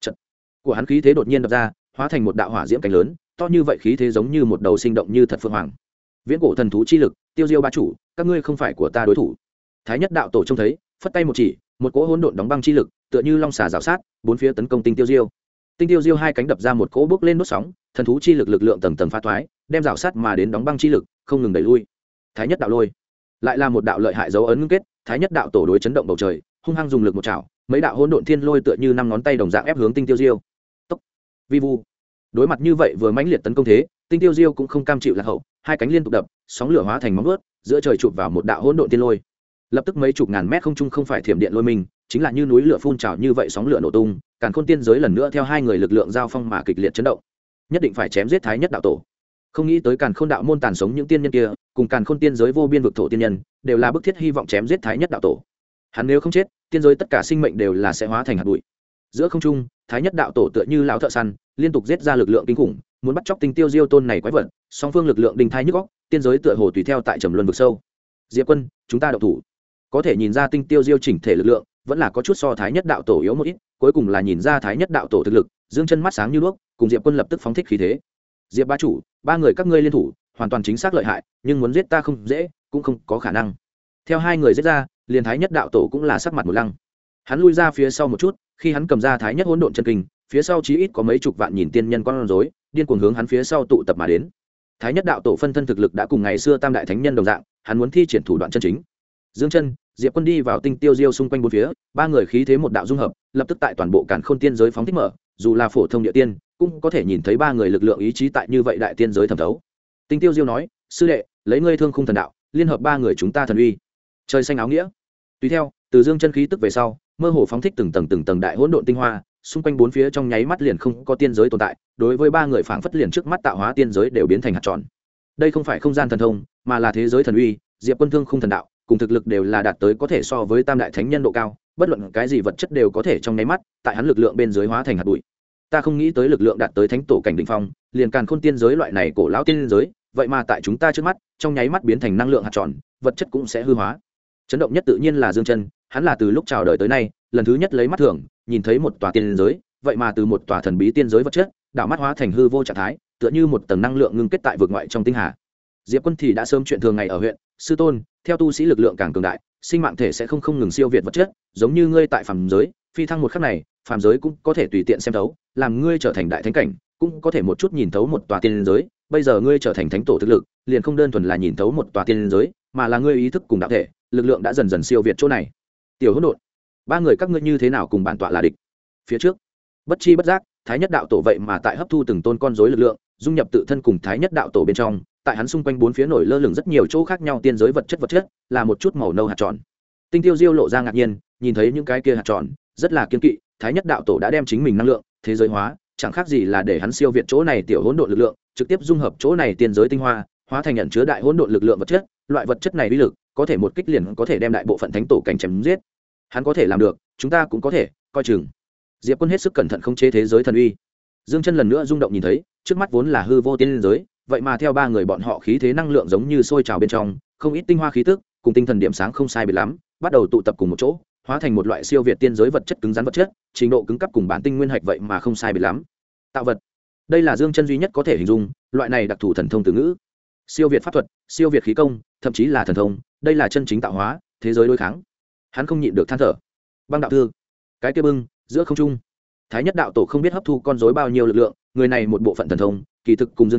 của hắn khí thế đột nhiên đập ra, hóa thành một đạo hỏa diễm cánh lớn, to như vậy khí thế giống như một đầu sinh động như thật phượng hoàng. Viễn cổ thần thú chi lực, tiêu diêu bá chủ, các ngươi không phải của ta đối thủ. Thái nhất đạo tổ trông thấy, phất tay một chỉ, một cỗ hỗn độn đóng băng chi lực, tựa như long xà rào sát, bốn phía tấn công tinh tiêu diêu. Tinh tiêu diêu hai cánh đập ra một cỗ bước lên đốt sóng, thần thú chi lực lực lượng tầng tầng phá thoái, đem rào sát mà đến đóng băng chi lực, không ngừng đẩy lui. Thái nhất đạo lôi, lại là một đạo lợi hại dấu ấn ngưng kết, thái nhất đạo tổ đối chấn động bầu trời, hung hăng dùng lực một chảo, mấy đạo hỗn độn thiên lôi tựa như năm ngón tay đồng dạng ép hướng tinh tiêu diêu. Tốc, vi vu. Đối mặt như vậy vừa mãnh liệt tấn công thế, tinh tiêu diêu cũng không cam chịu lạc hậu, hai cánh liên tục đập, sóng lửa hóa thành móng vuốt, giữa trời chụp vào một đạo hỗn độn thiên lôi. Lập tức mấy chục ngàn mét không trung không phải thiểm điện lôi mình, chính là như núi lửa phun trào như vậy, sóng lửa nổ tung. Càn Khôn tiên giới lần nữa theo hai người lực lượng giao phong mà kịch liệt chấn động. Nhất định phải chém giết thái nhất đạo tổ. Không nghĩ tới Càn Khôn đạo môn tàn sống những tiên nhân kia, cùng Càn Khôn tiên giới vô biên vực thổ tiên nhân, đều là bức thiết hy vọng chém giết thái nhất đạo tổ. Hắn nếu không chết, tiên giới tất cả sinh mệnh đều là sẽ hóa thành hạt bụi. Giữa không trung, thái nhất đạo tổ tựa như lão thợ săn, liên tục giết ra lực lượng kinh khủng, muốn bắt chóc tinh tiêu diêu tôn này quái vật. Song phương lực lượng đình thai nhức óc, tiên giới tựa hồ tùy theo tại trầm luân vực sâu. Diệp Quân, chúng ta động thủ. Có thể nhìn ra tinh tiêu diêu chỉnh thể lực lượng vẫn là có chút so thái nhất đạo tổ yếu một ít, cuối cùng là nhìn ra thái nhất đạo tổ thực lực. Dương Chân mắt sáng như đuốc, cùng Diệp Quân lập tức phóng thích khí thế. Diệp bá chủ, ba người các ngươi liên thủ hoàn toàn chính xác lợi hại, nhưng muốn giết ta không dễ, cũng không có khả năng. Theo hai người giết ra, liền thái nhất đạo tổ cũng là sắc mặt một lăng. Hắn lui ra phía sau một chút, khi hắn cầm ra thái nhất hỗn độn chân kinh, phía sau chí ít có mấy chục vạn nhìn tiên nhân con rối điên cuồng hướng hắn phía sau tụ tập mà đến. Thái nhất đạo tổ phân thân thực lực đã cùng ngày xưa tam đại thánh nhân đồng dạng, hắn muốn thi triển thủ đoạn chân chính. Dương Chân, Diệp Quân đi vào tinh tiêu diêu xung quanh bốn phía, ba người khí thế một đạo dung hợp, lập tức tại toàn bộ Càn Khôn tiên giới phóng thích mở, dù là phổ thông địa tiên, cũng có thể nhìn thấy ba người lực lượng ý chí tại như vậy đại tiên giới thẩm thấu. Tinh tiêu diêu nói, sư đệ, lấy ngươi thương khung thần đạo, liên hợp ba người chúng ta thần uy. Trời xanh áo nghĩa. Tùy theo, từ Dương Chân khí tức về sau, mơ hồ phóng thích từng tầng đại hỗn độn tinh hoa, xung quanh bốn phía trong nháy mắt liền không có tiên giới tồn tại, đối với ba người phảng phất liền trước mắt tạo hóa tiên giới đều biến thành hạt tròn. Đây không phải không gian thần thông, mà là thế giới thần uy. Diệp Quân thương khung thần đạo, cùng thực lực đều là đạt tới có thể so với tam đại thánh nhân độ cao, bất luận cái gì vật chất đều có thể trong nháy mắt tại hắn lực lượng bên dưới hóa thành hạt bụi. Ta không nghĩ tới lực lượng đạt tới thánh tổ cảnh đỉnh phong, liền Càn Khôn tiên giới loại này cổ lão tiên giới, vậy mà tại chúng ta trước mắt trong nháy mắt biến thành năng lượng hạt tròn, vật chất cũng sẽ hư hóa. Chấn động nhất tự nhiên là Dương Chân, hắn là từ lúc chào đời tới nay lần thứ nhất lấy mắt thường nhìn thấy một tòa tiên giới, vậy mà từ một tòa thần bí tiên giới vật chất đảo mắt hóa thành hư vô trạng thái, tựa như một tầng năng lượng ngưng kết tại vực ngoại trong tinh hà. Diệp Quân thì đã sớm chuyện thường ngày ở huyện, sư tôn, theo tu sĩ lực lượng càng cường đại, sinh mạng thể sẽ không ngừng siêu việt vật chất, giống như ngươi tại phàm giới, phi thăng một khắc này, phàm giới cũng có thể tùy tiện xem thấu, làm ngươi trở thành đại thánh cảnh, cũng có thể một chút nhìn thấu một tòa tiên giới, bây giờ ngươi trở thành thánh tổ thực lực, liền không đơn thuần là nhìn thấu một tòa tiên giới, mà là ngươi ý thức cùng đạo thể, lực lượng đã dần dần siêu việt chỗ này. Tiểu hỗn độn, ba người các ngươi như thế nào cùng bản tọa là địch? Phía trước, bất chi bất giác, thái nhất đạo tổ vậy mà tại hấp thu từng tôn con rối lực lượng, dung nhập tự thân cùng thái nhất đạo tổ bên trong, tại hắn xung quanh bốn phía nổi lơ lửng rất nhiều chỗ khác nhau tiên giới vật chất là một chút màu nâu hạt tròn. Tinh tiêu diêu lộ ra ngạc nhiên, nhìn thấy những cái kia hạt tròn, rất là kiên kỵ, thái nhất đạo tổ đã đem chính mình năng lượng thế giới hóa, chẳng khác gì là để hắn siêu việt chỗ này tiểu hỗn độn lực lượng, trực tiếp dung hợp chỗ này tiên giới tinh hoa, hóa thành nhận chứa đại hỗn độn lực lượng vật chất, loại vật chất này uy lực có thể một kích liền có thể đem đại bộ phận thánh tổ cảnh chém giết. Hắn có thể làm được, chúng ta cũng có thể, coi chừng. Diệp Quân hết sức cẩn thận khống chế thế giới thần uy. Dương Chân lần nữa rung động nhìn thấy, trước mắt vốn là hư vô tiên giới, vậy mà theo ba người bọn họ khí thế năng lượng giống như sôi trào bên trong, không ít tinh hoa khí tức, cùng tinh thần điểm sáng không sai biệt lắm, bắt đầu tụ tập cùng một chỗ, hóa thành một loại siêu việt tiên giới vật chất cứng rắn vật chất, trình độ cứng cấp cùng bản tinh nguyên hạch vậy mà không sai biệt lắm. Tạo vật. Đây là Dương Chân duy nhất có thể hình dung, loại này đặc thù thần thông từ ngữ. Siêu việt pháp thuật, siêu việt khí công, thậm chí là thần thông, đây là chân chính tạo hóa, thế giới đối kháng. Hắn không nhịn được than thở. Băng đạo thư, cái kia bưng, giữa không trung. Thái nhất đạo tổ không biết hấp thu con rối bao nhiêu lực lượng, người này một bộ phận thần thông, kỳ thực cùng Dương Chân,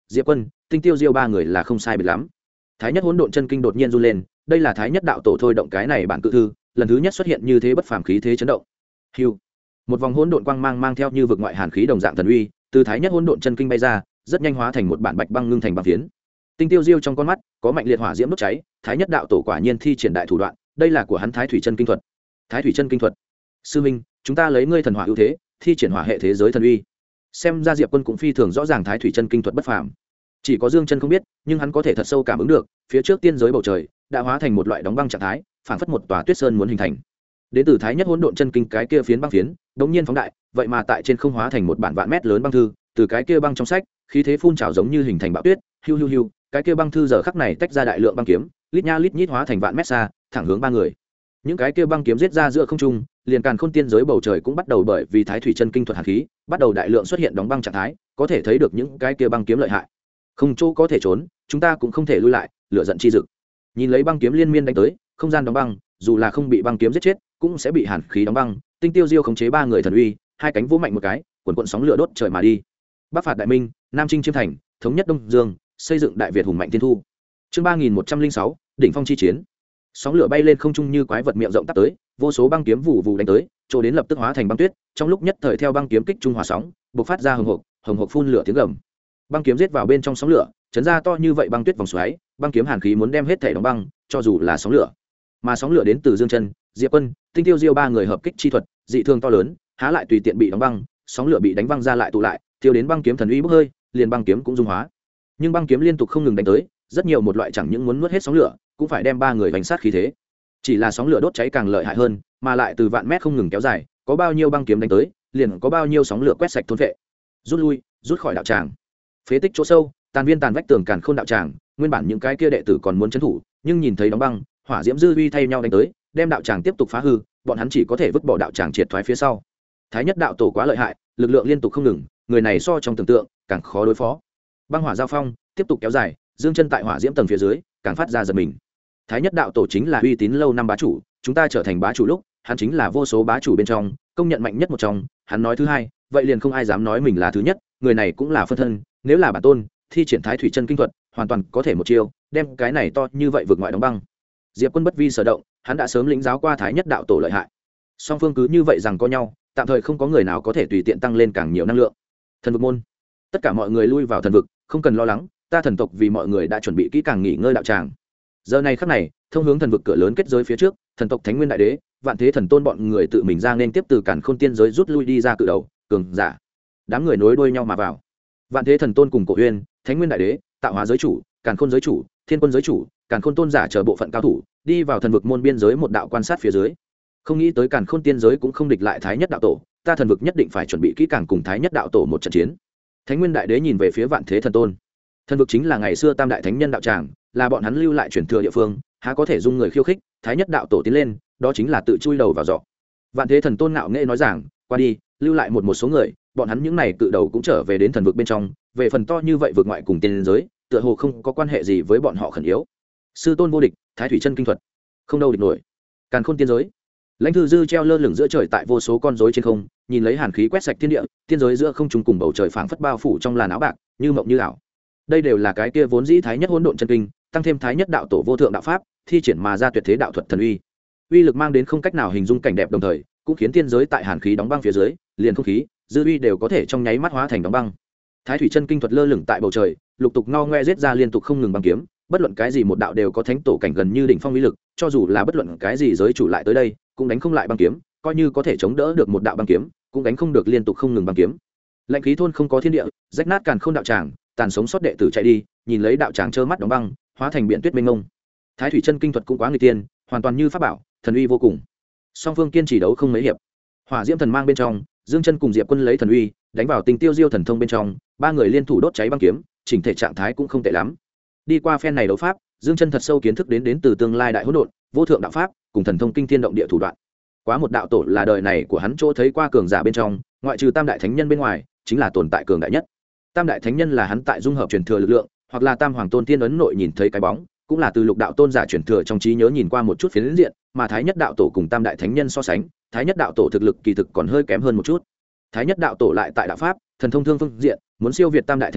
diệp quân, tinh tiêu diêu ba người là không sai biệt lắm. Thái nhất hỗn độn chân kinh đột nhiên run lên, đây là thái nhất đạo tổ thôi động cái này bản cự thư, lần thứ nhất xuất hiện như thế bất phàm khí thế chấn động. Hưu, một vòng hỗn độn quang mang theo như vực ngoại hàn khí đồng dạng thần uy, từ thái nhất hỗn độn chân kinh bay ra, rất nhanh hóa thành một bản bạch băng ngưng thành băng phiến. Tinh tiêu diêu trong con mắt có mạnh liệt hỏa diễm đốt cháy, thái nhất đạo tổ quả nhiên thi triển đại thủ đoạn, đây là của hắn thái thủy chân kinh thuật. Thái thủy chân kinh thuật. Sư minh, chúng ta lấy ngươi thần hỏa ưu thế, thi triển hỏa hệ thế giới thần uy. Xem ra diệp quân cũng phi thường rõ ràng thái thủy chân kinh thuật bất phàm. Chỉ có Dương Chân không biết, nhưng hắn có thể thật sâu cảm ứng được, phía trước tiên giới bầu trời đã hóa thành một loại đóng băng trạng thái, phảng phất một tòa tuyết sơn muốn hình thành. Đến từ thái nhất hỗn độn chân kinh cái kia phiến băng phiến, đột nhiên phóng đại, vậy mà tại trên không hóa thành một bản vạn mét lớn băng thư, từ cái kia băng trong sách, khí thế phun trào giống như hình thành bão tuyết, hiu hiu hiu, cái kia băng thư giờ khắc này tách ra đại lượng băng kiếm, lít nha lít nhít hóa thành vạn mét xa, thẳng hướng ba người. Những cái kia băng kiếm giết ra giữa không trung, liền càn khôn tiên giới bầu trời cũng bắt đầu bởi vì thái thủy chân kinh thuật hàn khí, bắt đầu đại lượng xuất hiện đóng băng trạng thái, có thể thấy được những cái kia băng kiếm lợi hại. Không chỗ có thể trốn, chúng ta cũng không thể lui lại, lửa giận chi dực. Nhìn lấy băng kiếm liên miên đánh tới, không gian đóng băng, dù là không bị băng kiếm giết chết, cũng sẽ bị hàn khí đóng băng. Tinh tiêu diêu khống chế ba người thần uy, hai cánh vỗ mạnh một cái, quần quần sóng lửa đốt trời mà đi. Bắc phạt đại minh, nam chinh chiêm thành, thống nhất đông dương, xây dựng đại việt hùng mạnh thiên thu. Chương 3106, đỉnh phong chi chiến. Sóng lửa bay lên không trung như quái vật miệng rộng tắp tới, vô số băng kiếm vụ vụ đánh tới, chỗ đến lập tức hóa thành băng tuyết, trong lúc nhất thời theo băng kiếm kích trung hòa sóng, bộc phát ra hồng hộc phun lửa tiếng gầm. Băng kiếm giết vào bên trong sóng lửa, chấn ra to như vậy băng tuyết vòng xoáy, băng kiếm hàn khí muốn đem hết thể đóng băng, cho dù là sóng lửa. Mà sóng lửa đến từ Dương Chân, Diệp Quân, Tinh Tiêu Diêu ba người hợp kích chi thuật, dị thường to lớn, há lại tùy tiện bị đóng băng, sóng lửa bị đánh văng ra lại tụ lại, tiêu đến băng kiếm thần uy bốc hơi, liền băng kiếm cũng dung hóa. Nhưng băng kiếm liên tục không ngừng đánh tới, rất nhiều một loại chẳng những muốn nuốt hết sóng lửa, cũng phải đem ba người vành sát khí thế. Chỉ là sóng lửa đốt cháy càng lợi hại hơn, mà lại từ vạn mét không ngừng kéo dài, có bao nhiêu băng kiếm đánh tới, liền có bao nhiêu sóng lửa quét sạch thôn phệ. Rút lui, rút khỏi đạo tràng. Phế tích chỗ sâu, tàn viên tàn vách tường càn khôn đạo tràng, nguyên bản những cái kia đệ tử còn muốn trấn thủ, nhưng nhìn thấy đóng băng, hỏa diễm dư uy thay nhau đánh tới, đem đạo tràng tiếp tục phá hư, bọn hắn chỉ có thể vứt bỏ đạo tràng triệt thoái phía sau. Thái nhất đạo tổ quá lợi hại, lực lượng liên tục không ngừng, người này so trong tưởng tượng càng khó đối phó. Băng hỏa giao phong tiếp tục kéo dài, Dương Chân tại hỏa diễm tầng phía dưới càng phát ra giật mình. Thái nhất đạo tổ chính là uy tín lâu năm bá chủ, chúng ta trở thành bá chủ lúc, hắn chính là vô số bá chủ bên trong công nhận mạnh nhất một trong, hắn nói thứ hai, vậy liền không ai dám nói mình là thứ nhất, người này cũng là phân thân, nếu là bản tôn, thi triển thái thủy chân kinh thuật, hoàn toàn có thể một chiêu đem cái này to như vậy vượt ngoại đóng băng. Diệp Quân bất vi sở động, hắn đã sớm lĩnh giáo qua thái nhất đạo tổ lợi hại. Song phương cứ như vậy rằng có nhau, tạm thời không có người nào có thể tùy tiện tăng lên càng nhiều năng lượng. Thần vực môn, tất cả mọi người lui vào thần vực, không cần lo lắng, ta thần tộc vì mọi người đã chuẩn bị kỹ càng nghỉ ngơi đạo tràng. Giờ này khắc này, thông hướng thần vực cửa lớn kết giới phía trước, thần tộc Thánh Nguyên Đại Đế, Vạn Thế Thần Tôn bọn người tự mình ra nên tiếp từ Càn Khôn Tiên giới rút lui đi ra cự đầu, cường giả. Đám người nối đuôi nhau mà vào. Vạn Thế Thần Tôn cùng Cổ Uyên, Thánh Nguyên Đại Đế, Tạo Hóa giới chủ, Càn Khôn giới chủ, Thiên Quân giới chủ, Càn Khôn Tôn giả chờ bộ phận cao thủ, đi vào thần vực môn biên giới một đạo quan sát phía dưới. Không nghĩ tới Càn Khôn Tiên giới cũng không địch lại Thái Nhất đạo tổ, ta thần vực nhất định phải chuẩn bị kỹ càng cùng Thái Nhất đạo tổ một trận chiến. Thánh Nguyên Đại Đế nhìn về phía Vạn Thế Thần Tôn. Thần vực chính là ngày xưa Tam đại thánh nhân đạo tràng, là bọn hắn lưu lại truyền thừa địa phương, há có thể dung người khiêu khích, Thái Nhất đạo tổ tiến lên, đó chính là tự chui đầu vào giỏ. Vạn Thế Thần Tôn ngạo nghễ nói rằng, qua đi, lưu lại một số người, bọn hắn những này cự đầu cũng trở về đến thần vực bên trong, về phần to như vậy vượt ngoại cùng tiên giới, tựa hồ không có quan hệ gì với bọn họ khẩn yếu. Sư tôn vô địch, Thái thủy chân kinh thuật, không đâu địch nổi. Càn Khôn tiên giới, Lãnh Thư Dư treo lơ lửng giữa trời tại vô số con rối trên không, nhìn lấy hàn khí quét sạch thiên địa, tiên giới giữa không trung cùng bầu trời phảng phất bao phủ trong làn áo bạc, như mộng như ảo. Đây đều là cái kia vốn dĩ Thái Nhất hỗn độn chân kinh, tăng thêm Thái Nhất đạo tổ vô thượng đạo pháp, thi triển mà ra tuyệt thế đạo thuật thần uy. Uy lực mang đến không cách nào hình dung cảnh đẹp đồng thời, cũng khiến tiên giới tại hàn khí đóng băng phía dưới, liền không khí, dư uy đều có thể trong nháy mắt hóa thành đóng băng. Thái thủy chân kinh thuật lơ lửng tại bầu trời, lục tục ngo ngoe giết ra liên tục không ngừng băng kiếm, bất luận cái gì một đạo đều có thánh tổ cảnh gần như đỉnh phong uy lực, cho dù là bất luận cái gì giới chủ lại tới đây, cũng đánh không lại băng kiếm, coi như có thể chống đỡ được một đạo băng kiếm, cũng đánh không được liên tục không ngừng băng kiếm. Lạnh khí thôn không có thiên địa, rách nát càn khôn đạo tràng, tàn sống sót đệ tử chạy đi, nhìn lấy đạo tràng trơ mắt đóng băng, hóa thành biển tuyết mênh mông. Thái thủy chân kinh thuật cũng quá nguy tiên, hoàn toàn như pháp bảo, thần uy vô cùng. Song phương kiên trì đấu không mấy hiệp. Hỏa diễm thần mang bên trong, Dương Chân cùng Diệp Quân lấy thần uy đánh vào Tình Tiêu Diêu thần thông bên trong, ba người liên thủ đốt cháy băng kiếm, chỉnh thể trạng thái cũng không tệ lắm. Đi qua phen này đấu pháp, Dương Chân thật sâu kiến thức đến từ tương lai đại hỗn độn, vô thượng đạo pháp, cùng thần thông kinh thiên động địa thủ đoạn. Quá một đạo tổ là đời này của hắn chỗ thấy qua cường giả bên trong, ngoại trừ Tam đại thánh nhân bên ngoài, chính là tồn tại cường đại nhất. Tam đại thánh nhân là hắn tại dung hợp truyền thừa lực lượng, hoặc là Tam hoàng tôn tiên ấn nội nhìn thấy cái bóng, cũng là từ lục đạo tôn giả truyền thừa trong trí nhớ nhìn qua một chút phiến diện, mà Thái Nhất đạo tổ cùng Tam đại thánh nhân so sánh, Thái Nhất đạo tổ thực lực kỳ thực còn hơi kém hơn một chút. Thái Nhất đạo tổ lại tại đạo pháp, thần thông thương phương diện, muốn siêu việt Tam đại thánh nhân,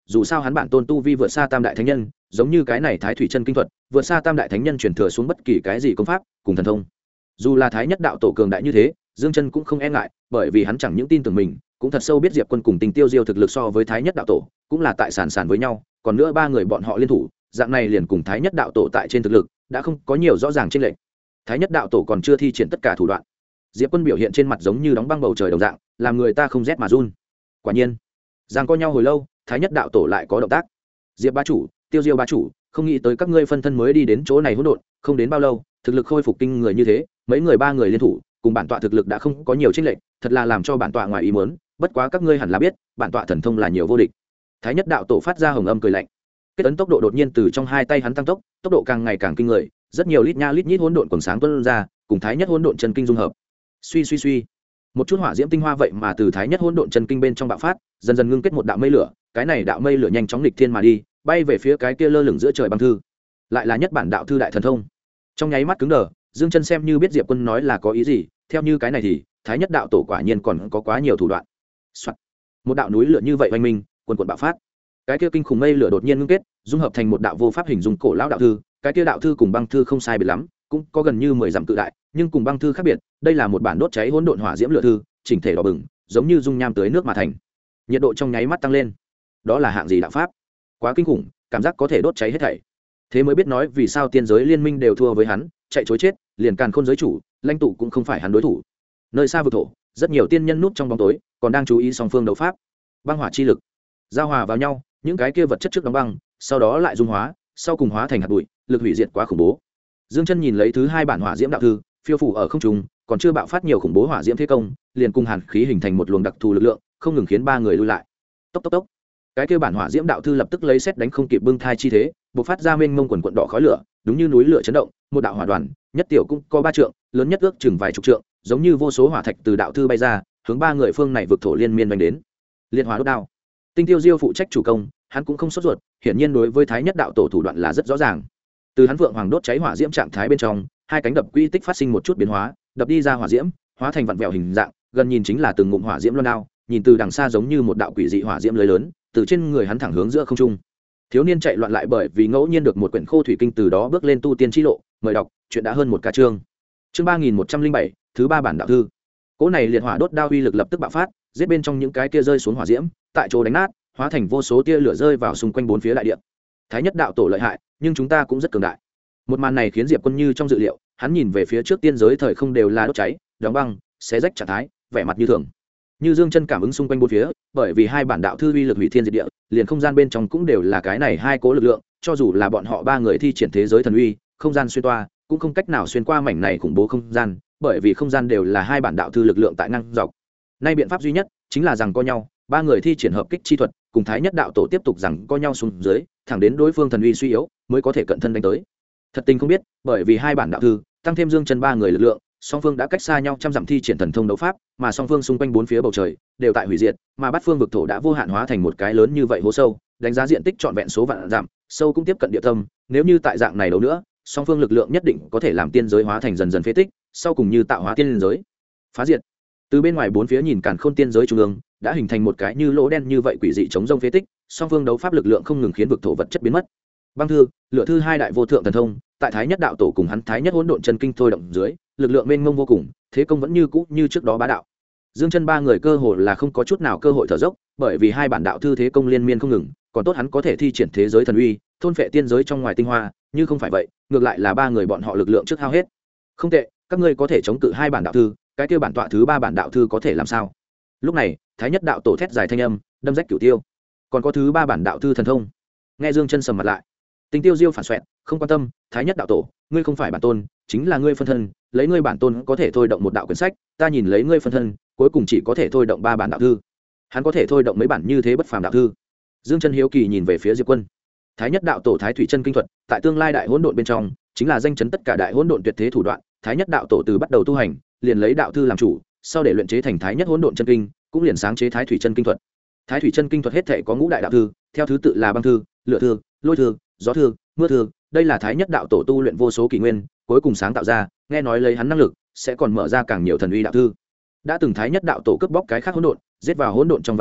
dù sao hắn bản tôn tu vi vượt xa tam đại thánh nhân, giống như cái này thái thủy chân kinh thuật vượt xa tam đại thánh nhân truyền thừa xuống bất kỳ cái gì công pháp cùng thần thông. Dù là thái nhất đạo tổ cường đại như thế, Dương Chân cũng không e ngại, bởi vì hắn chẳng những tin tưởng mình, cũng thật sâu biết Diệp Quân cùng Tình Tiêu Diêu thực lực so với thái nhất đạo tổ cũng là tại sàn với nhau, còn nữa ba người bọn họ liên thủ, dạng này liền cùng thái nhất đạo tổ tại trên thực lực đã không có nhiều rõ ràng chênh lệch. Thái nhất đạo tổ còn chưa thi triển tất cả thủ đoạn, Diệp Quân biểu hiện trên mặt giống như đóng băng bầu trời đồng dạng, làm người ta không rét mà run. Quả nhiên, giằng co nhau hồi lâu, thái nhất đạo tổ lại có động tác. Diệp bá chủ, Tiêu Diêu bá chủ, không nghĩ tới các ngươi phân thân mới đi đến chỗ này hỗn độn, không đến bao lâu, thực lực khôi phục kinh người như thế, mấy người ba người liên thủ, cùng bản tọa thực lực đã không có nhiều chênh lệch, thật là làm cho bản tọa ngoài ý muốn, bất quá các ngươi hẳn là biết, bản tọa thần thông là nhiều vô địch. Thái nhất đạo tổ phát ra hồng âm cười lạnh. Kết ấn tốc độ đột nhiên từ trong hai tay hắn tăng tốc, tốc độ càng ngày càng kinh người, rất nhiều lít nha lít nhít hỗn độn quầng sáng tuôn ra, cùng thái nhất hỗn độn chân kinh dung hợp. Suy suy suy, một chút hỏa diễm tinh hoa vậy mà từ thái nhất hỗn độn chân kinh bên trong bạo phát, dần dần ngưng kết một đạo mây lửa, cái này đạo mây lửa nhanh chóng nghịch thiên mà đi, bay về phía cái kia lơ lửng giữa trời băng thư. Lại là nhất bản đạo thư đại thần thông. Trong nháy mắt cứng đờ, Dương Chân xem như biết Diệp Quân nói là có ý gì, theo như cái này thì thái nhất đạo tổ quả nhiên còn có quá nhiều thủ đoạn. Soạn. Một đạo núi lửa như vậy oanh minh, quần quần bạo phát. Cái kia kinh khủng mây lửa đột nhiên ngưng kết, dung hợp thành một đạo vô pháp hình dung cổ lão đạo thư, cái kia đạo thư cùng băng thư không sai biệt lắm, cũng có gần như 10 dặm cự đại, nhưng cùng băng thư khác biệt, đây là một bản đốt cháy hỗn độn hỏa diễm lửa thư, chỉnh thể đỏ bừng, giống như dung nham tưới nước mà thành. Nhiệt độ trong nháy mắt tăng lên. Đó là hạng gì đạo pháp? Quá kinh khủng, cảm giác có thể đốt cháy hết thảy. Thế mới biết nói vì sao tiên giới liên minh đều thua với hắn, chạy trối chết, liền càn khôn giới chủ, lãnh tụ cũng không phải hắn đối thủ. Nơi xa vực thổ, rất nhiều tiên nhân núp trong bóng tối, còn đang chú ý song phương đấu pháp. Băng hỏa chi lực giao hòa vào nhau, những cái kia vật chất trước đóng băng, sau đó lại dung hóa, sau cùng hóa thành hạt bụi, lực hủy diệt quá khủng bố. Dương Chân nhìn lấy thứ hai bản hỏa diễm đạo thư, phiêu phủ ở không trung, còn chưa bạo phát nhiều khủng bố hỏa diễm thế công, liền cùng hàn khí hình thành một luồng đặc thù lực lượng, không ngừng khiến ba người lui lại. Tốc tốc tốc. Cái kia bản hỏa diễm đạo thư lập tức lấy sét đánh không kịp bưng thai chi thế, bộc phát ra mênh mông quần quần đỏ khói lửa, đúng như núi lửa chấn động, một đạo hỏa đoàn, nhất tiểu cũng có 3 trượng, lớn nhất ước chừng vài chục trượng, giống như vô số hỏa thạch từ đạo thư bay ra, hướng ba người phương này vực thổ liên miên đánh đến. Liên hỏa đốt đao. Tinh Tiêu Diêu phụ trách chủ công, hắn cũng không sốt ruột, hiển nhiên đối với thái nhất đạo tổ thủ đoạn là rất rõ ràng. Từ hắn vượng hoàng đốt cháy hỏa diễm trạng thái bên trong, hai cánh đập quy tích phát sinh một chút biến hóa, đập đi ra hỏa diễm, hóa thành vặn vẹo hình dạng, gần nhìn chính là từng ngụm hỏa diễm loan đao, nhìn từ đằng xa giống như một đạo quỷ dị hỏa diễm lưới lớn, từ trên người hắn thẳng hướng giữa không trung. Thiếu niên chạy loạn lại bởi vì ngẫu nhiên được một quyển khô thủy kinh từ đó bước lên tu tiên chi lộ, mời đọc, chuyện đã hơn một ca chương. Chương 3107, thứ ba bản đạo thư. Cỗ này liệt hỏa đốt đao uy lực lập tức bạo phát, giết bên trong những cái kia rơi xuống hỏa diễm, tại chỗ đánh nát, hóa thành vô số tia lửa rơi vào xung quanh bốn phía đại địa. Thái nhất đạo tổ lợi hại, nhưng chúng ta cũng rất cường đại. Một màn này khiến Diệp Quân như trong dự liệu, hắn nhìn về phía trước tiên giới thời không đều là đốt cháy, đóng băng, xé rách trạng thái, vẻ mặt như thường. Như Dương Chân cảm ứng xung quanh bốn phía, bởi vì hai bản đạo thư uy lực hủy thiên diệt địa, liền không gian bên trong cũng đều là cái này hai cố lực lượng, cho dù là bọn họ ba người thi triển thế giới thần uy, không gian xuyên toa, cũng không cách nào xuyên qua mảnh này khủng bố không gian, bởi vì không gian đều là hai bản đạo thư lực lượng tại năng dọc. Nay biện pháp duy nhất chính là rằng co nhau, ba người thi triển hợp kích chi thuật, cùng thái nhất đạo tổ tiếp tục rằng co nhau xuống dưới, thẳng đến đối phương thần uy suy yếu, mới có thể cận thân đánh tới. Thật tình không biết, bởi vì hai bản đạo thư, tăng thêm Dương Chân ba người lực lượng, song phương đã cách xa nhau trăm dặm thi triển thần thông đấu pháp, mà song phương xung quanh bốn phía bầu trời đều tại hủy diệt, mà bát phương vực thổ đã vô hạn hóa thành một cái lớn như vậy hố sâu, đánh giá diện tích trọn vẹn số vạn dặm, sâu cũng tiếp cận địa tâm, nếu như tại dạng này đấu nữa, song phương lực lượng nhất định có thể làm tiên giới hóa thành dần dần phế tích, sau cùng như tạo hóa tiên giới. Phá diệt. Từ bên ngoài bốn phía nhìn càn khôn tiên giới trung ương, đã hình thành một cái như lỗ đen như vậy quỷ dị chống rông phế tích, song phương đấu pháp lực lượng không ngừng khiến vực thổ vật chất biến mất. Băng thư, lửa thư hai đại vô thượng thần thông, tại thái nhất đạo tổ cùng hắn thái nhất hỗn độn chân kinh thôi động dưới, lực lượng mênh mông vô cùng, thế công vẫn như cũ như trước đó bá đạo. Dương Chân ba người cơ hồ là không có chút nào cơ hội thở dốc, bởi vì hai bản đạo thư thế công liên miên không ngừng, còn tốt hắn có thể thi triển thế giới thần uy, thôn phệ tiên giới trong ngoài tinh hoa, như không phải vậy, ngược lại là ba người bọn họ lực lượng trước hao hết. Không tệ, các ngươi có thể chống cự hai bản đạo thư, cái kia bản tọa thứ ba bản đạo thư có thể làm sao? Lúc này, thái nhất đạo tổ thét dài thanh âm, đâm rách cửu tiêu. Còn có thứ ba bản đạo thư thần thông. Nghe Dương Chân sầm mặt lại. Tình Tiêu Diêu phản xoẹt, không quan tâm, thái nhất đạo tổ, ngươi không phải bản tôn, chính là ngươi phân thân, lấy ngươi bản tôn có thể thôi động một đạo quyển sách, ta nhìn lấy ngươi phân thân, cuối cùng chỉ có thể thôi động ba bản đạo thư. Hắn có thể thôi động mấy bản như thế bất phàm đạo thư. Dương Chân hiếu kỳ nhìn về phía Diệp Quân. Thái nhất đạo tổ thái thủy chân kinh thuật, tại tương lai đại hỗn độn bên trong, chính là danh chấn tất cả đại hỗn độn tuyệt thế thủ đoạn, thái nhất đạo tổ từ bắt đầu tu hành, liền lấy đạo thư làm chủ, sau để luyện chế thành thái nhất hỗn độn chân kinh, cũng liền sáng chế thái thủy chân kinh thuật. Thái thủy chân kinh thuật hết thảy có ngũ đại đạo thư, theo thứ tự là băng thư, lửa thư, lôi thư, gió thư, mưa thư, đây là thái nhất đạo tổ tu luyện vô số kỷ nguyên, cuối cùng sáng tạo ra, nghe nói lấy hắn năng lực, sẽ còn mở ra càng nhiều thần uy đạo thư. Đã từng thái nhất đạo tổ cướp bóc cái khác hỗn độn, giết vào hỗn độn trong vạn tộc,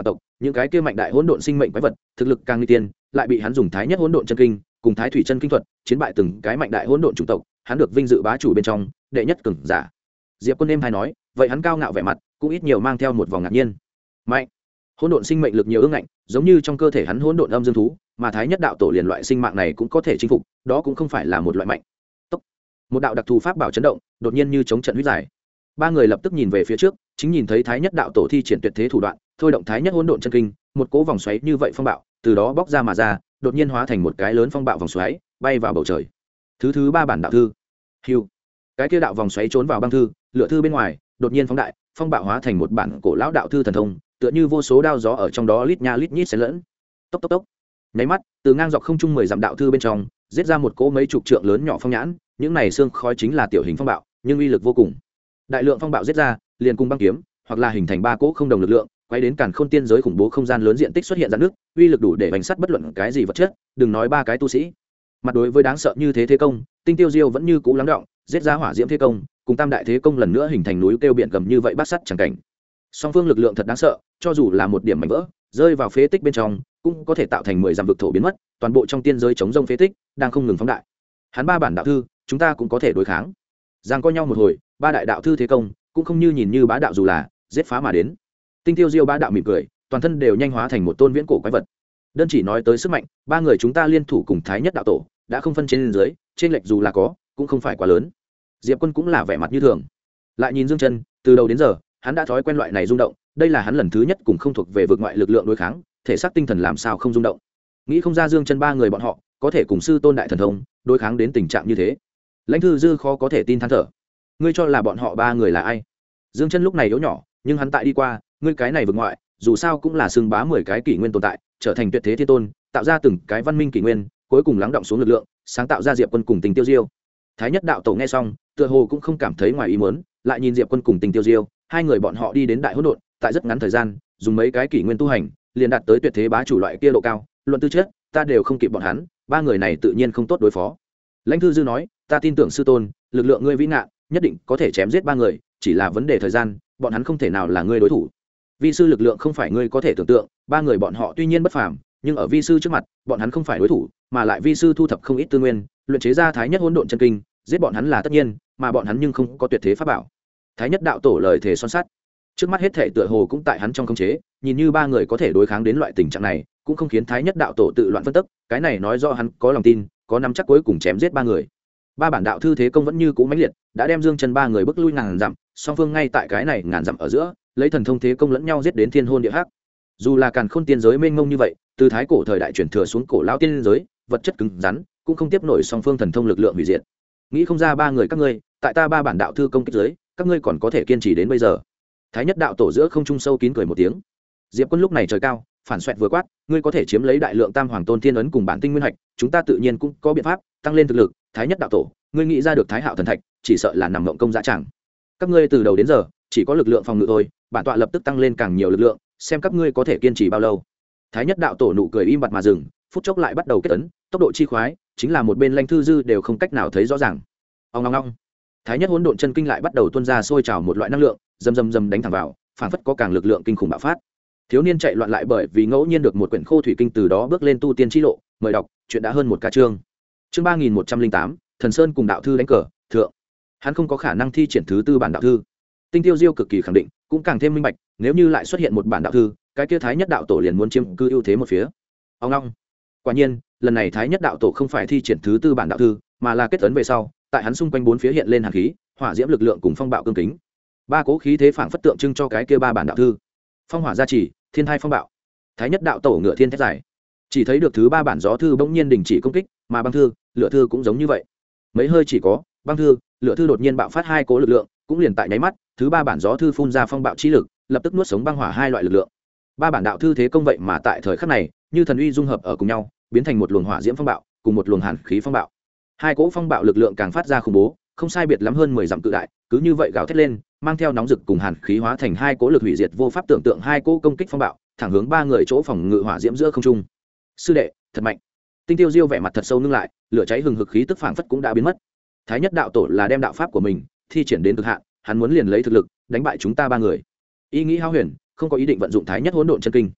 những cái kia mạnh đại hỗn độn sinh mệnh quái vật thực lực càng nguy tiên, lại bị hắn dùng thái nhất hỗn độn chân kinh cùng thái thủy chân kinh thuật chiến bại từng cái mạnh đại hỗn độn chủng tộc, hắn được vinh dự bá chủ bên trong đệ nhất cường giả. Diệp Quân êm hay nói, vậy hắn cao ngạo vẻ mặt cũng ít nhiều mang theo một vòng ngạc nhiên. Mạnh hỗn độn sinh mệnh lực nhiều ương ngạnh, giống như trong cơ thể hắn hỗn độn âm dương thú, mà thái nhất đạo tổ liền loại sinh mạng này cũng có thể chinh phục, đó cũng không phải là một loại mạnh. Tốc. Một đạo đặc thù pháp bảo chấn động, đột nhiên như chống trận huyết giải. Ba người lập tức nhìn về phía trước, chính nhìn thấy thái nhất đạo tổ thi triển tuyệt thế thủ đoạn, thôi động thái nhất hỗn độn chân kinh, một cỗ vòng xoáy như vậy phong bạo, từ đó bóc ra mà ra, đột nhiên hóa thành một cái lớn phong bạo vòng xoáy, bay vào bầu trời. Thứ ba bản đạo thư. Hưu. Cái kia đạo vòng xoáy trốn vào băng thư, lửa thư bên ngoài, đột nhiên phóng đại, phong bạo hóa thành một bản cổ lão đạo thư thần thông, tựa như vô số đao gió ở trong đó lít nha lít nhít xen lẫn. Tốc tốc tốc. Nháy mắt, từ ngang dọc không trung 10 dặm đạo thư bên trong, giết ra một cỗ mấy chục trượng lớn nhỏ phong nhãn, những này xương khói chính là tiểu hình phong bạo, nhưng uy lực vô cùng. Đại lượng phong bạo giết ra, liền cùng băng kiếm, hoặc là hình thành ba cỗ không đồng lực lượng, quay đến càn khôn tiên giới khủng bố không gian lớn diện tích xuất hiện rạn nước, uy lực đủ để bành sắt bất luận cái gì vật chất, đừng nói ba cái tu sĩ. Mặt đối với đáng sợ như thế công, Tinh Tiêu Diêu vẫn như cũ lắng đọng, giết ra hỏa diễm thế công, cùng tam đại thế công lần nữa hình thành núi kêu biển gầm như vậy bát sắt chẳng cảnh. Song phương lực lượng thật đáng sợ, cho dù là một điểm mảnh vỡ, rơi vào phế tích bên trong, cũng có thể tạo thành 10 dặm vực thổ biến mất, toàn bộ trong tiên giới chống rông phế tích đang không ngừng phóng đại. Hắn ba bản đạo thư, chúng ta cũng có thể đối kháng. Giang co nhau một hồi, ba đại đạo thư thế công, cũng không như nhìn như bá đạo dù là giết phá mà đến. Tinh Tiêu Diêu bá đạo mỉm cười, toàn thân đều nhanh hóa thành một tôn viễn cổ quái vật. Đơn chỉ nói tới sức mạnh, ba người chúng ta liên thủ cùng thái nhất đạo tổ, đã không phân trên dưới, trên lệch dù là có, cũng không phải quá lớn. Diệp Quân cũng là vẻ mặt như thường. Lại nhìn Dương Chân, từ đầu đến giờ, hắn đã thói quen loại này rung động, đây là hắn lần thứ nhất cùng không thuộc về vực ngoại lực lượng đối kháng, thể xác tinh thần làm sao không rung động. Nghĩ không ra Dương Chân ba người bọn họ có thể cùng sư tôn đại thần thông đối kháng đến tình trạng như thế. Lãnh Thư Dư khó có thể tin than thở. Ngươi cho là bọn họ ba người là ai? Dương Chân lúc này yếu nhỏ, nhưng hắn tại đi qua, ngươi cái này vực ngoại, dù sao cũng là xưng bá 10 cái kỷ nguyên tồn tại, trở thành tuyệt thế thiên tôn, tạo ra từng cái văn minh kỷ nguyên, cuối cùng lắng động xuống lực lượng, sáng tạo ra Diệp Quân cùng Tình Tiêu Diêu. Thái nhất đạo tổ nghe xong, tựa hồ cũng không cảm thấy ngoài ý muốn, lại nhìn Diệp Quân cùng Tình Tiêu Diêu, hai người bọn họ đi đến đại hỗn độn, tại rất ngắn thời gian, dùng mấy cái kỷ nguyên tu hành, liền đạt tới tuyệt thế bá chủ loại kia độ cao, luận tư chất, ta đều không kịp bọn hắn, ba người này tự nhiên không tốt đối phó. Lãnh Thư Dư nói, ta tin tưởng sư tôn, lực lượng ngươi vĩ ngạn, nhất định có thể chém giết ba người, chỉ là vấn đề thời gian, bọn hắn không thể nào là ngươi đối thủ. Vi sư lực lượng không phải ngươi có thể tưởng tượng, ba người bọn họ tuy nhiên bất phàm, nhưng ở vi sư trước mặt, bọn hắn không phải đối thủ, mà lại vi sư thu thập không ít tư nguyên, luyện chế ra thái nhất hỗn độn chân kinh, giết bọn hắn là tất nhiên, mà bọn hắn nhưng không có tuyệt thế pháp bảo. Thái nhất đạo tổ lời thề son sắt, trước mắt hết thể tựa hồ cũng tại hắn trong khống chế, nhìn như ba người có thể đối kháng đến loại tình trạng này, cũng không khiến thái nhất đạo tổ tự loạn phân tức, cái này nói rõ hắn có lòng tin, có nắm chắc cuối cùng chém giết ba người. Ba bản đạo thư thế công vẫn như cũ mãnh liệt, đã đem Dương Chân ba người bức lui ngàn dặm, song phương ngay tại cái này ngàn dặm ở giữa, lấy thần thông thế công lẫn nhau giết đến thiên hôn địa hắc. Dù là càn khôn tiên giới mênh mông như vậy, từ thái cổ thời đại truyền thừa xuống cổ lão tiên giới, vật chất cứng rắn, cũng không tiếp nổi song phương thần thông lực lượng hủy diệt. Nghĩ không ra ba người các ngươi, tại ta ba bản đạo thư công kích giới, các ngươi còn có thể kiên trì đến bây giờ. Thái nhất đạo tổ giữa không trung sâu kín cười một tiếng. Diệp Quân lúc này trời cao, phản xoẹt vừa quát, ngươi có thể chiếm lấy đại lượng tam hoàng tôn thiên ấn cùng bản tinh nguyên hạch, chúng ta tự nhiên cũng có biện pháp tăng lên thực lực. Thái nhất đạo tổ, ngươi nghĩ ra được thái hạo thần thạch, chỉ sợ là nằm mộng công dã tràng. Các ngươi từ đầu đến giờ chỉ có lực lượng phòng ngự thôi, bản tọa lập tức tăng lên càng nhiều lực lượng, xem các ngươi có thể kiên trì bao lâu. Thái nhất đạo tổ nụ cười im bặt mà dừng, phút chốc lại bắt đầu kết ấn, tốc độ chi khoái, chính là một bên Lãnh Thư Dư đều không cách nào thấy rõ ràng. Ong ong ong. Thái nhất hỗn độn chân kinh lại bắt đầu tuôn ra sôi trào một loại năng lượng, rầm rầm rầm đánh thẳng vào, phảng phất có càng lực lượng kinh khủng bạo phát. Thiếu niên chạy loạn lại bởi vì ngẫu nhiên được một quyển khô thủy kinh từ đó bước lên tu tiên chi lộ, mời đọc, chuyện đã hơn một ca chương. Chương 3108, Thần Sơn cùng đạo thư đánh cờ, thượng. Hắn không có khả năng thi triển thứ tư bản đạo thư. Tinh Tiêu Diêu cực kỳ khẳng định, cũng càng thêm minh bạch, nếu như lại xuất hiện một bản đạo thư, cái kia Thái nhất đạo tổ liền muốn chiếm cư ưu thế một phía. Ông long. Quả nhiên, lần này Thái nhất đạo tổ không phải thi triển thứ tư bản đạo thư, mà là kết ấn về sau, tại hắn xung quanh bốn phía hiện lên hàn khí, hỏa diễm lực lượng cùng phong bạo cương kính. Ba cố khí thế phảng phất tượng trưng cho cái kia ba bản đạo thư. Phong hỏa gia trì, thiên thai phong bạo. Thái nhất đạo tổ ngựa thiên thét dài. Chỉ thấy được thứ ba bản gió thư bỗng nhiên đình chỉ công kích, mà băng thư, lửa thư cũng giống như vậy. Mấy hơi chỉ có, băng thư, lửa thư đột nhiên bạo phát hai cố lực lượng, cũng liền tại nháy mắt, thứ ba bản gió thư phun ra phong bạo chi lực, lập tức nuốt sống băng hỏa hai loại lực lượng. Ba bản đạo thư thế công vậy mà tại thời khắc này, như thần uy dung hợp ở cùng nhau, biến thành một luồng hỏa diễm phong bạo, cùng một luồng hàn khí phong bạo. Hai cỗ phong bạo lực lượng càng phát ra khủng bố, không sai biệt lắm hơn 10 dặm cự đại, cứ như vậy gào thét lên, mang theo nóng rực cùng hàn khí hóa thành hai cỗ lực hủy diệt vô pháp tưởng tượng, hai cỗ công kích phong bạo, thẳng hướng ba người chỗ phòng ngự hỏa diễm giữa không trung. Sư đệ, thật mạnh. Tinh Tiêu Diêu vẻ mặt thật sâu ngưng lại, lửa cháy hừng hực khí tức phảng phất cũng đã biến mất. Thái nhất đạo tổ là đem đạo pháp của mình thi triển đến cực hạn, hắn muốn liền lấy thực lực đánh bại chúng ta ba người. Ý nghĩ hao huyền, không có ý định vận dụng thái nhất hỗn độn chân kinh.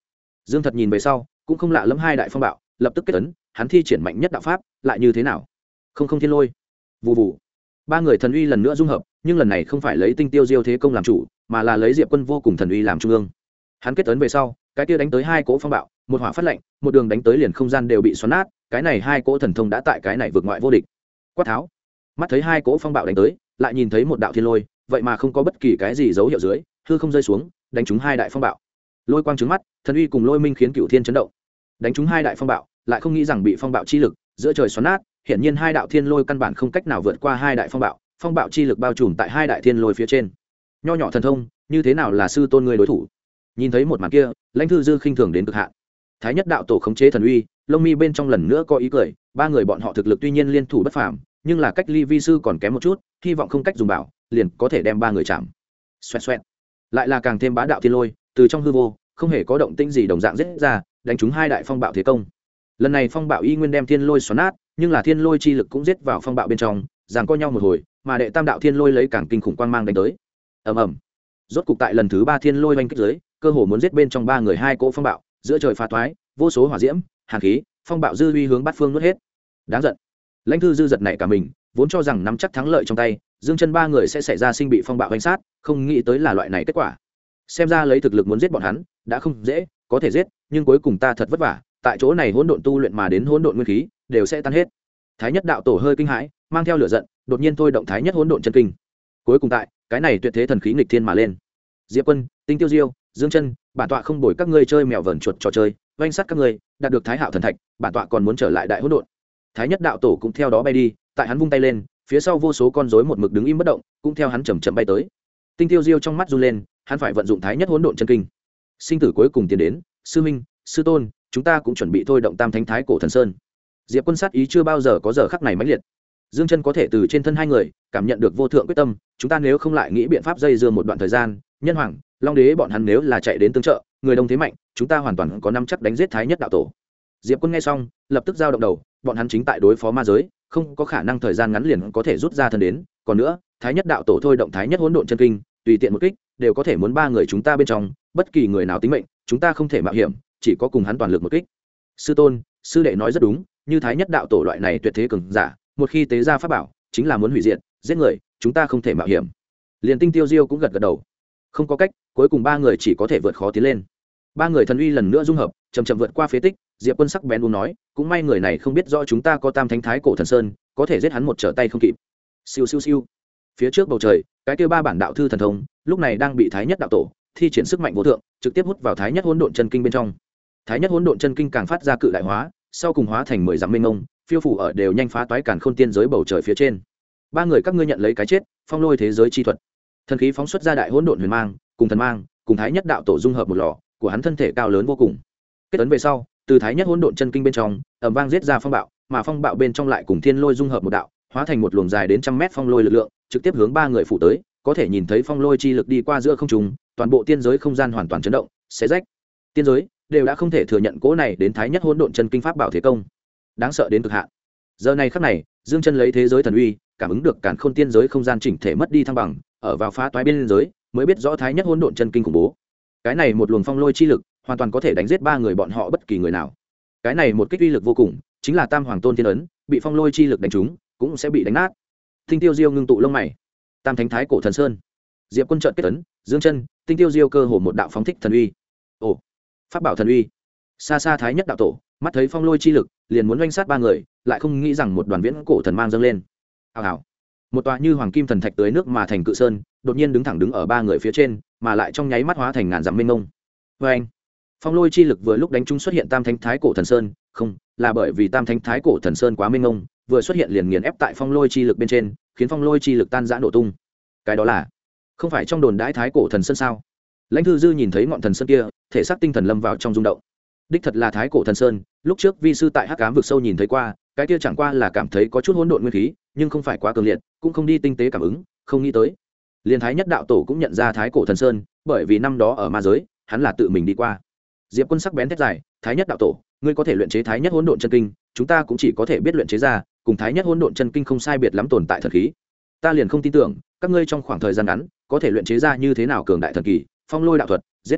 Dương Thật nhìn về sau cũng không lạ lẫm hai đại phong bạo, lập tức kết ấn, hắn thi triển mạnh nhất đạo pháp, lại như thế nào? Không thiên lôi. Vù vù. Ba người thần uy lần nữa dung hợp, nhưng lần này không phải lấy Tinh Tiêu Diêu thế công làm chủ, mà là lấy Diệp Quân vô cùng thần uy làm trung ương. Hắn kết ấn về sau, cái kia đánh tới hai cỗ phong bạo, một hỏa phát lạnh, một đường đánh tới liền không gian đều bị xoắn nát, cái này hai cỗ thần thông đã tại cái này vượt ngoại vô địch. Quát tháo. Mắt thấy hai cỗ phong bạo đánh tới, lại nhìn thấy một đạo thiên lôi, vậy mà không có bất kỳ cái gì dấu hiệu dưới, hư không rơi xuống, đánh trúng hai đại phong bạo. Lôi quang trứng mắt, thần uy cùng lôi minh khiến cửu thiên chấn động. Đánh trúng hai đại phong bạo, lại không nghĩ rằng bị phong bạo chi lực giữa trời xoắn nát, hiển nhiên hai đạo thiên lôi căn bản không cách nào vượt qua hai đại phong bạo chi lực bao trùm tại hai đại thiên lôi phía trên. Nho nhỏ thần thông, như thế nào là sư tôn người đối thủ? Nhìn thấy một màn kia, Lãnh Thư Dư khinh thường đến cực hạn. Thái nhất đạo tổ khống chế thần uy, lông mi bên trong lần nữa có ý cười, ba người bọn họ thực lực tuy nhiên liên thủ bất phàm, nhưng là cách ly vi sư còn kém một chút, hy vọng không cách dùng bảo, liền có thể đem ba người chạm. Xoẹt xoẹt. Lại là càng thêm bá đạo thiên lôi, từ trong hư vô, không hề có động tĩnh gì đồng dạng giết ra, đánh trúng hai đại phong bạo thế công. Lần này phong bạo y nguyên đem thiên lôi xoắn nát, nhưng là thiên lôi chi lực cũng giết vào phong bạo bên trong, giằng co nhau một hồi, mà đệ tam đạo thiên lôi lấy càng kinh khủng quang mang đánh tới. Ầm ầm. Rốt cục tại lần thứ ba thiên lôi oanh kích dưới, cơ hồ muốn giết bên trong ba người hai cỗ phong bạo, giữa trời phá toái, vô số hỏa diễm, hàn khí, phong bạo dư uy hướng bát phương nuốt hết. Đáng giận. Lãnh Thư Dư giật nảy cả mình, vốn cho rằng nắm chắc thắng lợi trong tay, Dương Chân ba người sẽ xảy ra sinh bị phong bạo oanh sát, không nghĩ tới là loại này kết quả. Xem ra lấy thực lực muốn giết bọn hắn đã không dễ, có thể giết, nhưng cuối cùng ta thật vất vả, tại chỗ này hỗn độn tu luyện mà đến hỗn độn nguyên khí đều sẽ tan hết. Thái nhất đạo tổ hơi kinh hãi, mang theo lửa giận, đột nhiên thôi động thái nhất hỗn độn chân kinh. Cuối cùng tại cái này tuyệt thế thần khí nghịch thiên mà lên. Diệp Quân, Tinh Tiêu Diêu, Dương Chân, bản tọa không bồi các ngươi chơi mèo vờn chuột trò chơi, oanh sát các ngươi, đạt được Thái Hạo thần thạch, bản tọa còn muốn trở lại đại hỗn độn. Thái nhất đạo tổ cũng theo đó bay đi, tại hắn vung tay lên, phía sau vô số con rối một mực đứng im bất động, cũng theo hắn chậm chậm bay tới. Tinh Tiêu Diêu trong mắt run lên, hắn phải vận dụng thái nhất hỗn độn chân kinh. Sinh tử cuối cùng tiến đến, sư minh, sư tôn, chúng ta cũng chuẩn bị thôi động tam thánh thái cổ thần sơn. Diệp Quân sát ý chưa bao giờ có giờ khắc này mãnh liệt. Dương Chân có thể từ trên thân hai người cảm nhận được vô thượng quyết tâm, chúng ta nếu không lại nghĩ biện pháp dây dưa một đoạn thời gian, nhân hoàng, long đế bọn hắn nếu là chạy đến tương trợ, người đông thế mạnh, chúng ta hoàn toàn có nắm chắc đánh giết thái nhất đạo tổ. Diệp Quân nghe xong, lập tức giao động đầu, bọn hắn chính tại đối phó ma giới, không có khả năng thời gian ngắn liền có thể rút ra thân đến, còn nữa, thái nhất đạo tổ thôi động thái nhất hỗn độn chân kinh, tùy tiện một kích, đều có thể muốn ba người chúng ta bên trong, bất kỳ người nào tính mệnh, chúng ta không thể mạo hiểm, chỉ có cùng hắn toàn lực một kích. Sư tôn, sư đệ nói rất đúng, như thái nhất đạo tổ loại này tuyệt thế cường giả, một khi tế ra pháp bảo, chính là muốn hủy diệt, giết người, chúng ta không thể mạo hiểm. Liên Tinh Tiêu Diêu cũng gật gật đầu. Không có cách, cuối cùng ba người chỉ có thể vượt khó tiến lên. Ba người thần uy lần nữa dung hợp, chậm chậm vượt qua phế tích. Diệp Quân sắc bén uống nói, cũng may người này không biết rõ chúng ta có tam thánh thái cổ thần sơn, có thể giết hắn một trở tay không kịp. Siêu siêu siêu. Phía trước bầu trời, cái kia ba bản đạo thư thần thông, lúc này đang bị thái nhất đạo tổ thi triển sức mạnh vô thượng, trực tiếp hút vào thái nhất hỗn độn chân kinh bên trong. Thái nhất hỗn độn chân kinh càng phát ra cự đại hóa, sau cùng hóa thành 10 dặm mênh mông, phiêu phủ ở đều nhanh phá toái càn khôn tiên giới bầu trời phía trên. Ba người các ngươi nhận lấy cái chết, phong lôi thế giới chi thuật. Thần khí phóng xuất ra đại hỗn độn huyền mang, cùng thần mang, cùng thái nhất đạo tổ dung hợp một lò, của hắn thân thể cao lớn vô cùng. Kết ấn về sau, từ thái nhất hỗn độn chân kinh bên trong, ầm vang giết ra phong bạo, mà phong bạo bên trong lại cùng thiên lôi dung hợp một đạo, hóa thành một luồng dài đến 100 mét phong lôi lực lượng, trực tiếp hướng ba người phủ tới, có thể nhìn thấy phong lôi chi lực đi qua giữa không trung, toàn bộ tiên giới không gian hoàn toàn chấn động, xé rách. Tiên giới đều đã không thể thừa nhận cỗ này đến thái nhất hỗn độn chân kinh pháp bảo thế công, đáng sợ đến cực hạn. Giờ này khắc này, Dương Chân lấy thế giới thần uy, cảm ứng được càn khôn tiên giới không gian chỉnh thể mất đi thăng bằng, ở vào phá toái biên giới, mới biết rõ thái nhất hỗn độn chân kinh khủng bố. Cái này một luồng phong lôi chi lực, hoàn toàn có thể đánh giết ba người bọn họ bất kỳ người nào. Cái này một kích uy lực vô cùng, chính là Tam Hoàng Tôn Thiên ấn, bị phong lôi chi lực đánh trúng, cũng sẽ bị đánh nát. Tinh Tiêu Diêu ngưng tụ lông mày. Tam Thánh Thái Cổ Thần Sơn. Diệp Quân chợt kết ấn, Dương Chân, Tinh Tiêu Diêu cơ hồ một đạo phóng thích thần uy. Ồ, pháp bảo thần uy. Xa xa thái nhất đạo tổ, mắt thấy phong lôi chi lực, liền muốn oanh sát ba người, lại không nghĩ rằng một đoàn viễn cổ thần mang dâng lên. Hào hào. Một tòa như hoàng kim thần thạch tưới nước mà thành cự sơn, đột nhiên đứng thẳng đứng ở ba người phía trên, mà lại trong nháy mắt hóa thành ngàn dặm mênh mông. Oanh. Phong lôi chi lực vừa lúc đánh trúng xuất hiện Tam Thánh Thái Cổ Thần Sơn, không, là bởi vì Tam Thánh Thái Cổ Thần Sơn quá mênh mông, vừa xuất hiện liền nghiền ép tại phong lôi chi lực bên trên, khiến phong lôi chi lực tan rã nổ tung. Cái đó là, không phải trong đồn đãi Thái Cổ Thần Sơn sao? Lãnh Thư Dư nhìn thấy ngọn thần sơn kia, thể xác tinh thần lâm vào trong rung động. Đích thật là Thái Cổ Thần Sơn, lúc trước vi sư tại Hắc Ám vực sâu nhìn thấy qua, cái kia chẳng qua là cảm thấy có chút hỗn độn nguyên khí, nhưng không phải quá cường liệt, cũng không đi tinh tế cảm ứng, không nghĩ tới. Liên Thái Nhất đạo tổ cũng nhận ra Thái Cổ Thần Sơn, bởi vì năm đó ở ma giới, hắn là tự mình đi qua. Diệp Quân sắc bén thét dài, Thái Nhất đạo tổ, ngươi có thể luyện chế Thái Nhất hỗn độn chân kinh, chúng ta cũng chỉ có thể biết luyện chế ra, cùng Thái Nhất hỗn độn chân kinh không sai biệt lắm tồn tại thần khí. Ta liền không tin tưởng, các ngươi trong khoảng thời gian ngắn, có thể luyện chế ra như thế nào cường đại thần kỳ, phong lôi đạo thuật, giết.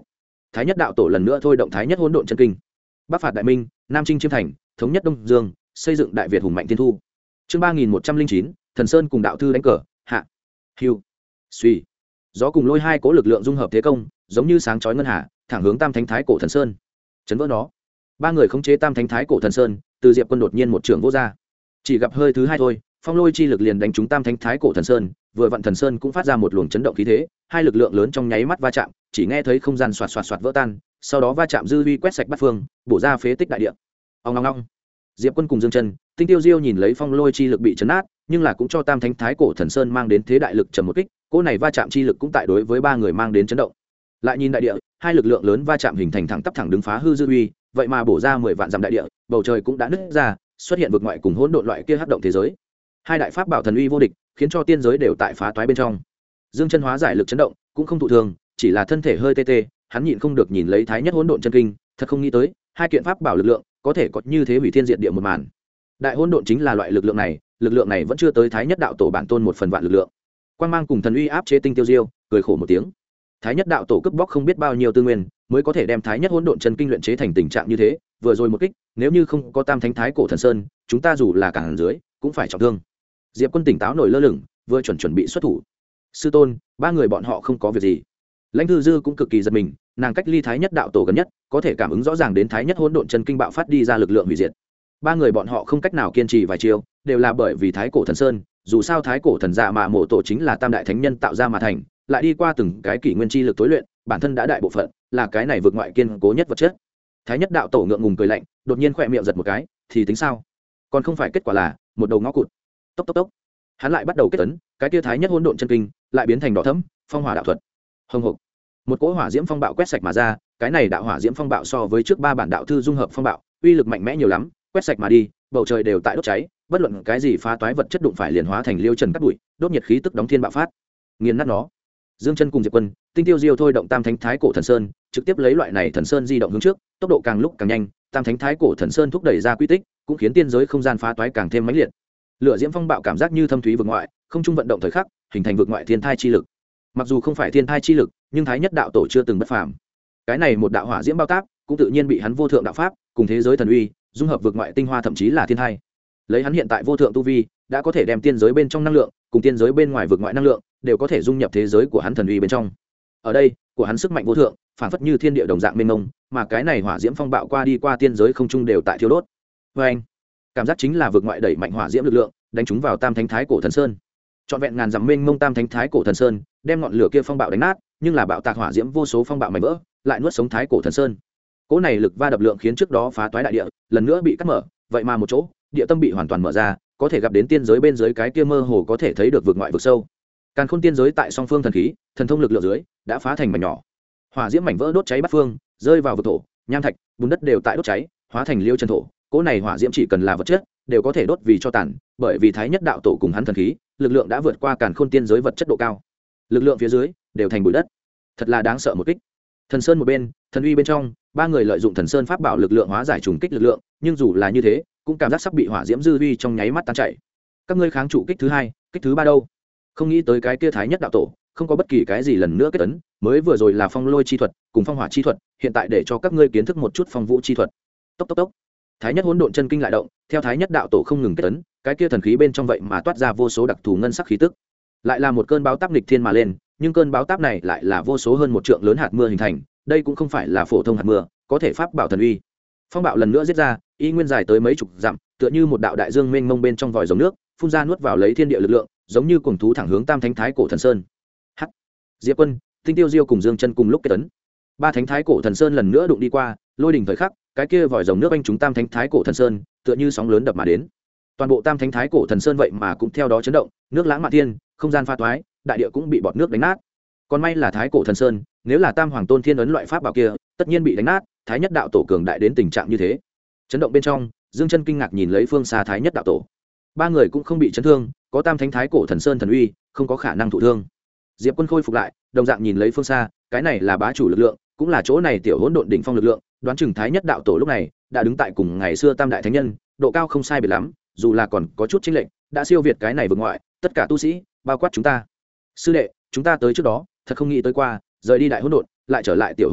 Thái nhất đạo tổ lần nữa thôi động thái nhất hỗn độn chân kinh, bắc phạt đại minh, nam chinh chiêm thành, thống nhất đông dương, xây dựng đại việt hùng mạnh thiên thu. Chương 3109, thần sơn cùng đạo thư đánh cờ hạ. Hưu, suy, gió cùng lôi hai cố lực lượng dung hợp thế công, giống như sáng chói ngân hà, thẳng hướng tam thánh thái cổ thần sơn, chấn vỡ nó. Ba người khống chế tam thánh thái cổ thần sơn, từ Diệp Quân đột nhiên một trường vô ra, chỉ gặp hơi thứ hai thôi, phong lôi chi lực liền đánh trúng tam thánh thái cổ thần sơn, vừa vặn thần sơn cũng phát ra một luồng chấn động khí thế, hai lực lượng lớn trong nháy mắt va chạm, chỉ nghe thấy không gian xoạt xoạt xoạt vỡ tan, sau đó va chạm dư uy quét sạch bát phương, bổ ra phế tích đại địa. Ong ong ong. Diệp Quân cùng Dương Chân, Tinh Tiêu Diêu nhìn lấy phong lôi chi lực bị chấn nát, nhưng là cũng cho tam thánh thái cổ thần sơn mang đến thế đại lực trầm một kích, cỗ này va chạm chi lực cũng tại đối với ba người mang đến chấn động. Lại nhìn đại địa, hai lực lượng lớn va chạm hình thành thẳng tắp thẳng đứng phá hư dư uy, vậy mà bổ ra 10 vạn dặm đại địa, bầu trời cũng đã nứt ra, xuất hiện vực ngoại cùng hỗn độn loại kia hấp động thế giới. Hai đại pháp bảo thần uy vô địch, khiến cho tiên giới đều tại phá toái bên trong. Dương Chân hóa giải lực chấn động, cũng không thụ thường, chỉ là thân thể hơi tê tê, hắn nhịn không được nhìn lấy thái nhất hỗn độn chân kinh, thật không nghĩ tới, hai kiện pháp bảo lực lượng có thể có như thế hủy thiên diệt địa một màn. Đại hỗn độn chính là loại lực lượng này vẫn chưa tới thái nhất đạo tổ bản tôn một phần vạn lực lượng. Quang mang cùng thần uy áp chế Tinh Tiêu Diêu, cười khổ một tiếng. Thái nhất đạo tổ cướp bóc không biết bao nhiêu tư nguyên, mới có thể đem thái nhất hỗn độn chân kinh luyện chế thành tình trạng như thế, vừa rồi một kích, nếu như không có tam thánh thái cổ thần sơn, chúng ta dù là cản dưới, cũng phải trọng thương. Diệp Quân tỉnh táo nổi lơ lửng, vừa chuẩn bị xuất thủ. Sư tôn, ba người bọn họ không có việc gì. Lãnh Thư Dư cũng cực kỳ giật mình, nàng cách ly thái nhất đạo tổ gần nhất, có thể cảm ứng rõ ràng đến thái nhất hỗn độn chân kinh bạo phát đi ra lực lượng hủy diệt. Ba người bọn họ không cách nào kiên trì vài chiêu, đều là bởi vì thái cổ thần sơn, dù sao thái cổ thần dạ mà mộ tổ chính là tam đại thánh nhân tạo ra mà thành, lại đi qua từng cái kỷ nguyên chi lực tối luyện, bản thân đã đại bộ phận, là cái này vượt ngoại kiên cố nhất vật chất. Thái nhất đạo tổ ngượng ngùng cười lạnh, đột nhiên khỏe miệng giật một cái, thì tính sao? Còn không phải kết quả là một đầu ngõ cụt. Tốc tốc tốc. Hắn lại bắt đầu kết ấn, cái tia thái nhất hỗn độn chân kinh lại biến thành đỏ thẫm, phong hỏa đạo thuật. Hồng hộc. Một cỗ hỏa diễm phong bạo quét sạch mà ra, cái này đạo hỏa diễm phong bạo so với trước ba bản đạo thư dung hợp phong bạo, uy lực mạnh mẽ nhiều lắm, quét sạch mà đi, bầu trời đều tại đốt cháy, bất luận cái gì phá toái vật chất đụng phải liền hóa thành liêu trần cát bụi, đốt nhiệt khí tức đóng thiên bạo phát, nghiền nát nó. Dương Chân cùng Diệp Quân, Tinh Tiêu Diêu thôi động tam thánh thái cổ thần sơn, trực tiếp lấy loại này thần sơn di động hướng trước, tốc độ càng lúc càng nhanh, tam thánh thái cổ thần sơn thúc đẩy ra quy tích, cũng khiến tiên giới không gian phá toái càng thêm mãnh liệt. Lửa diễm phong bạo cảm giác như thâm thúy vực ngoại, không trung vận động thời khắc, hình thành vực ngoại thiên thai chi lực. Mặc dù không phải thiên thai chi lực, nhưng thái nhất đạo tổ chưa từng bất phàm. Cái này một đạo hỏa diễm bao tác, cũng tự nhiên bị hắn vô thượng đạo pháp cùng thế giới thần uy dung hợp vực ngoại tinh hoa, thậm chí là thiên thai. Lấy hắn hiện tại vô thượng tu vi, đã có thể đem tiên giới bên trong năng lượng cùng tiên giới bên ngoài vực ngoại năng lượng đều có thể dung nhập thế giới của hắn thần uy bên trong. Ở đây, của hắn sức mạnh vô thượng, phản phất như thiên địa đồng dạng mênh mông, mà cái này hỏa diễm phong bạo qua đi qua tiên giới không trung đều tại thiêu đốt. Và anh, cảm giác chính là vực ngoại đẩy mạnh hỏa diễm lực lượng, đánh chúng vào tam thánh thái cổ thần sơn. Trọn vẹn ngàn dặm mênh mông tam thánh thái cổ thần sơn, đem ngọn lửa kia phong bạo đánh nát, nhưng là bạo tạc hỏa diễm vô số phong bạo mảnh vỡ, lại nuốt sống thái cổ thần sơn. Cỗ này lực va đập lượng khiến trước đó phá toái đại địa lần nữa bị cắt mở, vậy mà một chỗ địa tâm bị hoàn toàn mở ra, có thể gặp đến tiên giới bên dưới cái kia mơ hồ có thể thấy được vực ngoại vực sâu. Càn khôn tiên giới tại song phương thần khí thần thông lực lượng dưới đã phá thành mảnh nhỏ, hỏa diễm mảnh vỡ đốt cháy bát phương, rơi vào vực thổ, nham thạch, bùn đất đều tại đốt cháy, hóa thành liêu chân thổ. Cỗ này hỏa diễm chỉ cần là vật chất đều có thể đốt vì cho tàn, bởi vì thái nhất đạo tổ cùng hắn thần khí lực lượng đã vượt qua càn khôn tiên giới vật chất độ cao, lực lượng phía dưới đều thành bụi đất, thật là đáng sợ một kích. Thần sơn một bên, thần uy bên trong, ba người lợi dụng thần sơn pháp bảo lực lượng hóa giải trùng kích lực lượng, nhưng dù là như thế cũng cảm giác sắp bị hỏa diễm dư uy trong nháy mắt tan chảy. Các ngươi kháng trụ kích thứ hai, kích thứ ba đâu? Không nghĩ tới cái kia thái nhất đạo tổ không có bất kỳ cái gì lần nữa kết ấn, mới vừa rồi là phong lôi chi thuật cùng phong hỏa chi thuật, hiện tại để cho các ngươi kiến thức một chút phong vũ chi thuật. Tốc tốc tốc. Thái nhất hỗn độn chân kinh lại động, theo thái nhất đạo tổ không ngừng kết ấn, cái kia thần khí bên trong vậy mà toát ra vô số đặc thù ngân sắc khí tức. Lại là một cơn báo táp nghịch thiên mà lên, nhưng cơn báo táp này lại là vô số hơn một trượng lớn hạt mưa hình thành, đây cũng không phải là phổ thông hạt mưa, có thể pháp bảo thần uy. Phong bạo lần nữa giết ra, y nguyên dài tới mấy chục dặm, tựa như một đạo đại dương mênh mông bên trong vòi rồng nước, phun ra nuốt vào lấy thiên địa lực lượng, giống như cuồng thú thẳng hướng tam thánh thái cổ thần sơn. Hắc, Diệp Quân, Tinh Tiêu Diêu cùng Dương Chân cùng lúc kết ấn. Ba thánh thái cổ thần sơn lần nữa đụng đi qua, lôi đỉnh thời khắc, cái kia vòi rồng nước anh chúng tam thánh thái cổ thần sơn, tựa như sóng lớn đập mà đến. Toàn bộ tam thánh thái cổ thần sơn vậy mà cũng theo đó chấn động, nước lãng mạn thiên, không gian pha toái, đại địa cũng bị bọt nước đánh nát. Còn may là thái cổ thần sơn, nếu là tam hoàng tôn thiên ấn loại pháp bảo kia, tất nhiên bị đánh nát, thái nhất đạo tổ cường đại đến tình trạng như thế. Chấn động bên trong, Dương Chân kinh ngạc nhìn lấy phương xa thái nhất đạo tổ. Ba người cũng không bị chấn thương, có tam thánh thái cổ thần sơn thần uy, không có khả năng thụ thương. Diệp Quân khôi phục lại, đồng dạng nhìn lấy phương xa, cái này là bá chủ lực lượng, cũng là chỗ này tiểu hỗn độn đỉnh phong lực lượng, đoán chừng thái nhất đạo tổ lúc này đã đứng tại cùng ngày xưa tam đại thánh nhân, độ cao không sai biệt lắm, dù là còn có chút chênh lệch, đã siêu việt cái này vực ngoại, tất cả tu sĩ, bao quát chúng ta. Sư đệ, chúng ta tới trước đó, thật không nghĩ tới qua, rời đi đại hỗn độn, lại trở lại tiểu hỗn độn,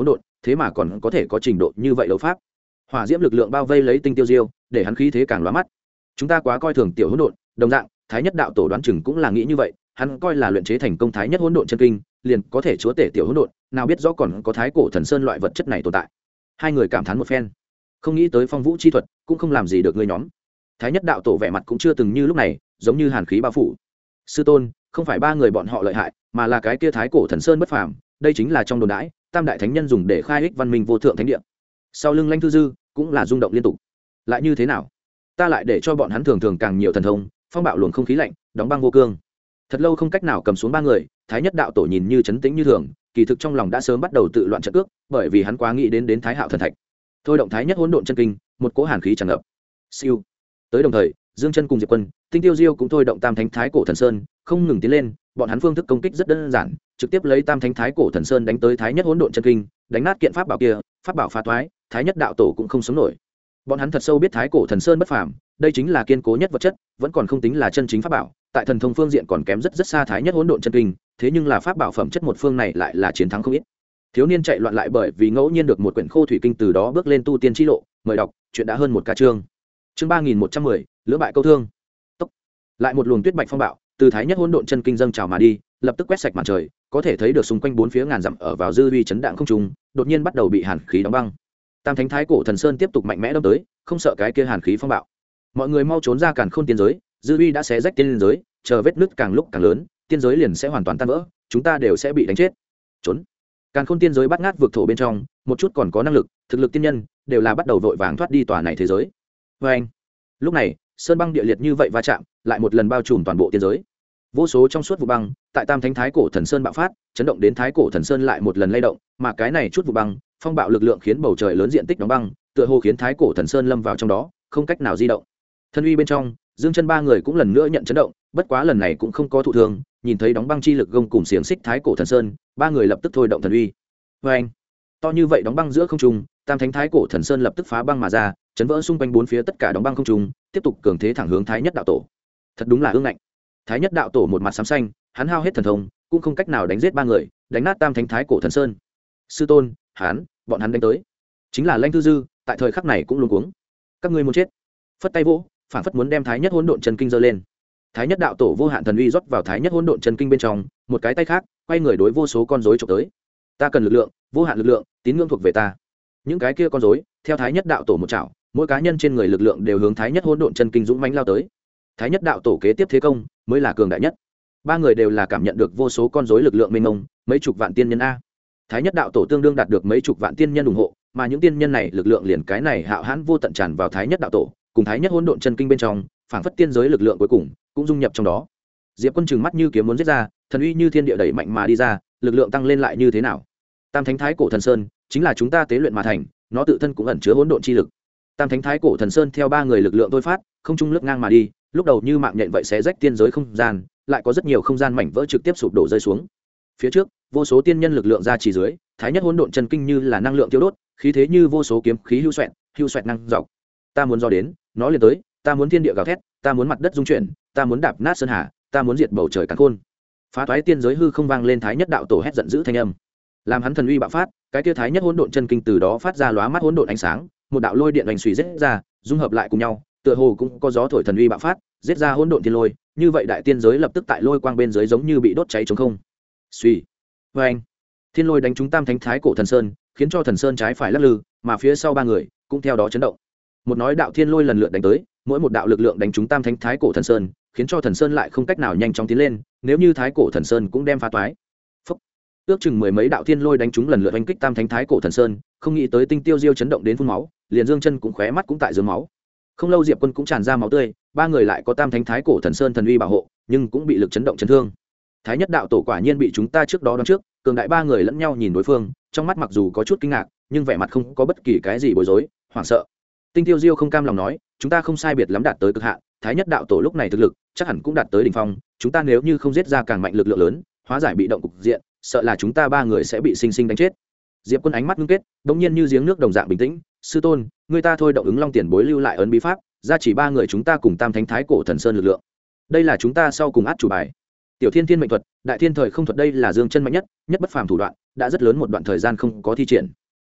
thế mà còn có thể có trình độ như vậy đấu pháp. Hỏa diễm lực lượng bao vây lấy Tinh Tiêu Diêu, để hắn khí thế càng lóa mắt. Chúng ta quá coi thường tiểu hỗn độn, đồng dạng, Thái Nhất đạo tổ đoán chừng cũng là nghĩ như vậy, hắn coi là luyện chế thành công Thái Nhất hỗn độn chân kinh, liền có thể chúa tể tiểu hỗn độn, nào biết rõ còn có Thái Cổ Thần Sơn loại vật chất này tồn tại. Hai người cảm thán một phen, không nghĩ tới phong vũ chi thuật cũng không làm gì được ngươi nhóm. Thái Nhất đạo tổ vẻ mặt cũng chưa từng như lúc này, giống như hàn khí bao phủ. Sư tôn, không phải ba người bọn họ lợi hại, mà là cái kia Thái Cổ Thần Sơn bất phàm, đây chính là trong đồn đãi, tam đại thánh nhân dùng để khai ích văn minh vô thượng thánh địa. Sau lưng Lãnh Thư Dư cũng là rung động liên tục. Lại như thế nào? Ta lại để cho bọn hắn thường thường càng nhiều thần thông, phong bạo luồng không khí lạnh, đóng băng vô cương. Thật lâu không cách nào cầm xuống ba người, Thái Nhất đạo tổ nhìn như trấn tĩnh như thường, kỳ thực trong lòng đã sớm bắt đầu tự loạn trận cước, bởi vì hắn quá nghĩ đến Thái Hạo thần thạch. Thôi động Thái Nhất hỗn độn chân kinh, một cỗ hàn khí tràn ngập. Siêu. Tới đồng thời, Dương Chân cùng Diệp Quân, Tinh Tiêu Diêu cũng thôi động Tam Thánh Thái Cổ Thần Sơn, không ngừng tiến lên, bọn hắn phương thức công kích rất đơn giản, trực tiếp lấy Tam Thánh Thái Cổ Thần Sơn đánh tới Thái Nhất hỗn độn chân kinh, đánh nát kiện pháp bảo kia, pháp bảo phá toái, Thái Nhất đạo tổ cũng không sống nổi. Bọn hắn thật sâu biết Thái Cổ Thần Sơn bất phàm, đây chính là kiên cố nhất vật chất, vẫn còn không tính là chân chính pháp bảo, tại thần thông phương diện còn kém rất xa Thái Nhất hỗn độn chân kinh, thế nhưng là pháp bảo phẩm chất một phương này lại là chiến thắng không ít. Thiếu niên chạy loạn lại bởi vì ngẫu nhiên được một quyển khô thủy kinh, từ đó bước lên tu tiên chi lộ, mời đọc, chuyện đã hơn một ca chương. Chương 3110, lưỡng bại câu thương. Tốc. Lại một luồng tuyết bạch phong bạo, từ Thái Nhất hỗn độn chân kinh dâng trào mà đi, lập tức quét sạch màn trời, có thể thấy được xung quanh bốn phía ngàn dặm ở vào dư uy chấn đạn không trung, đột nhiên bắt đầu bị hàn khí đóng băng. Tam Thánh Thái Cổ Thần Sơn tiếp tục mạnh mẽ đâm tới, không sợ cái kia hàn khí phong bạo. Mọi người mau trốn ra Càn Khôn tiên giới, dư uy đã xé rách tiên giới, chờ vết nứt càng lúc càng lớn, tiên giới liền sẽ hoàn toàn tan vỡ, chúng ta đều sẽ bị đánh chết. Trốn. Càn Khôn tiên giới bắt ngát vượt thổ bên trong, một chút còn có năng lực, thực lực tiên nhân, đều là bắt đầu vội vàng thoát đi tòa này thế giới. Và anh. Lúc này, sơn băng địa liệt như vậy va chạm, lại một lần bao trùm toàn bộ tiên giới. Vô số trong suốt vụ băng, tại Tam Thánh Thái Cổ Thần Sơn bạo phát, chấn động đến Thái Cổ Thần Sơn lại một lần lay động, mà cái này chút vụ băng, phong bạo lực lượng khiến bầu trời lớn diện tích đóng băng, tựa hồ khiến Thái Cổ Thần Sơn lâm vào trong đó, không cách nào di động. Thân uy bên trong, Dương Chân ba người cũng lần nữa nhận chấn động, bất quá lần này cũng không có thụ thương, nhìn thấy đóng băng chi lực gông cùng xiềng xích Thái Cổ Thần Sơn, ba người lập tức thôi động thần uy. Và anh, to như vậy đóng băng giữa không trung, Tam Thánh Thái Cổ Thần Sơn lập tức phá băng mà ra, chấn vỡ xung quanh bốn phía tất cả đóng băng không trung, tiếp tục cường thế thẳng hướng Thái Nhất đạo tổ. Thật đúng là ương ngạnh. Thái Nhất đạo tổ một mặt xám xanh, hắn hao hết thần thông, cũng không cách nào đánh giết ba người, đánh nát Tam Thánh Thái Cổ Thần Sơn. Sư tôn, bọn hắn đánh tới. Chính là Lãnh Thư Dư, tại thời khắc này cũng luống cuống. Các ngươi muốn chết. Phất tay vỗ, phản phất muốn đem Thái Nhất hỗn độn chân kinh giơ lên. Thái Nhất đạo tổ vô hạn thần uy rót vào Thái Nhất hỗn độn chân kinh bên trong, một cái tay khác quay người đối vô số con rối chụp tới. Ta cần lực lượng, vô hạn lực lượng, tín ngưỡng thuộc về ta. Những cái kia con rối, theo Thái Nhất đạo tổ một chảo, mỗi cá nhân trên người lực lượng đều hướng Thái Nhất hỗn độn chân kinh dũng mãnh lao tới. Thái Nhất đạo tổ kế tiếp thế công, mới là cường đại nhất. Ba người đều là cảm nhận được vô số con rối lực lượng mênh mông, mấy chục vạn tiên nhân a. Thái Nhất đạo tổ tương đương đạt được mấy chục vạn tiên nhân ủng hộ, mà những tiên nhân này lực lượng liền cái này hạo hãn vô tận tràn vào Thái Nhất đạo tổ, cùng Thái Nhất hỗn độn chân kinh bên trong, phảng phất tiên giới lực lượng cuối cùng cũng dung nhập trong đó. Diệp Quân trừng mắt như kiếm muốn giết ra, thần uy như thiên địa đẩy mạnh mà đi ra, lực lượng tăng lên lại như thế nào? Tam Thánh Thái Cổ Thần Sơn chính là chúng ta tế luyện mà thành, nó tự thân cũng ẩn chứa hỗn độn chi lực. Tam Thánh Thái Cổ Thần Sơn theo ba người lực lượng thôi phát, không trung lướt ngang mà đi, lúc đầu như mạng nhện vậy xé rách tiên giới không gian, lại có rất nhiều không gian mảnh vỡ trực tiếp sụp đổ rơi xuống. Phía trước, vô số tiên nhân lực lượng ra chỉ dưới, Thái Nhất hỗn độn chân kinh như là năng lượng tiêu đốt, khí thế như vô số kiếm khí hưu xoẹt năng dọc. Ta muốn do đến, nó liền tới, ta muốn thiên địa gào thét, ta muốn mặt đất rung chuyển, ta muốn đạp nát sơn hà, ta muốn diệt bầu trời càn khôn. Phá toái tiên giới hư không vang lên Thái Nhất đạo tổ hét giận dữ thanh âm. Làm hắn thần uy bạo phát, cái kia Thái Nhất hỗn độn chân kinh từ đó phát ra lóa mắt hỗn độn ánh sáng, một đạo lôi điện đánh xùy giết ra, dung hợp lại cùng nhau, tựa hồ cũng có gió thổi thần uy bạo phát, giết ra hỗn độn thiên lôi, như vậy đại tiên giới lập tức tại lôi quang bên dưới giống như bị đốt cháy trống không. Suy, anh, thiên lôi đánh trúng Tam Thánh Thái Cổ Thần Sơn, khiến cho thần sơn trái phải lắc lư, mà phía sau ba người cũng theo đó chấn động. Một nói đạo thiên lôi lần lượt đánh tới, mỗi một đạo lực lượng đánh trúng Tam Thánh Thái Cổ Thần Sơn, khiến cho thần sơn lại không cách nào nhanh chóng tiến lên, nếu như Thái Cổ Thần Sơn cũng đem phá toái. Phốc. Ước chừng mười mấy đạo thiên lôi đánh trúng lần lượt đánh kích Tam Thánh Thái Cổ Thần Sơn, không nghĩ tới Tinh Tiêu Diêu chấn động đến phun máu, liền Dương Chân cũng khóe mắt cũng tại dưới máu. Không lâu Diệp Quân cũng tràn ra máu tươi, ba người lại có Tam Thánh Thái Cổ Thần Sơn thần uy bảo hộ, nhưng cũng bị lực chấn động chấn thương. Thái Nhất đạo tổ quả nhiên bị chúng ta trước đó đoán trước, cường đại ba người lẫn nhau nhìn đối phương, trong mắt mặc dù có chút kinh ngạc, nhưng vẻ mặt không có bất kỳ cái gì bối rối, hoảng sợ. Tinh Tiêu Diêu không cam lòng nói, chúng ta không sai biệt lắm đạt tới cực hạn, Thái Nhất đạo tổ lúc này thực lực chắc hẳn cũng đạt tới đỉnh phong, chúng ta nếu như không giết ra càng mạnh lực lượng lớn, hóa giải bị động cục diện, sợ là chúng ta ba người sẽ bị sinh sinh đánh chết. Diệp Quân ánh mắt ngưng kết, đống nhiên như giếng nước đồng dạng bình tĩnh, sư tôn, người ta thôi động ứng long tiền bối lưu lại ấn bí pháp, ra chỉ ba người chúng ta cùng Tam Thánh Thái Cổ Thần Sơn lực lượng. Đây là chúng ta sau cùng át chủ bài. Tiểu Thiên Thiên mệnh thuật, đại thiên thời không thuật, đây là Dương Chân mạnh nhất bất phàm thủ đoạn, đã rất lớn một đoạn thời gian không có thi triển.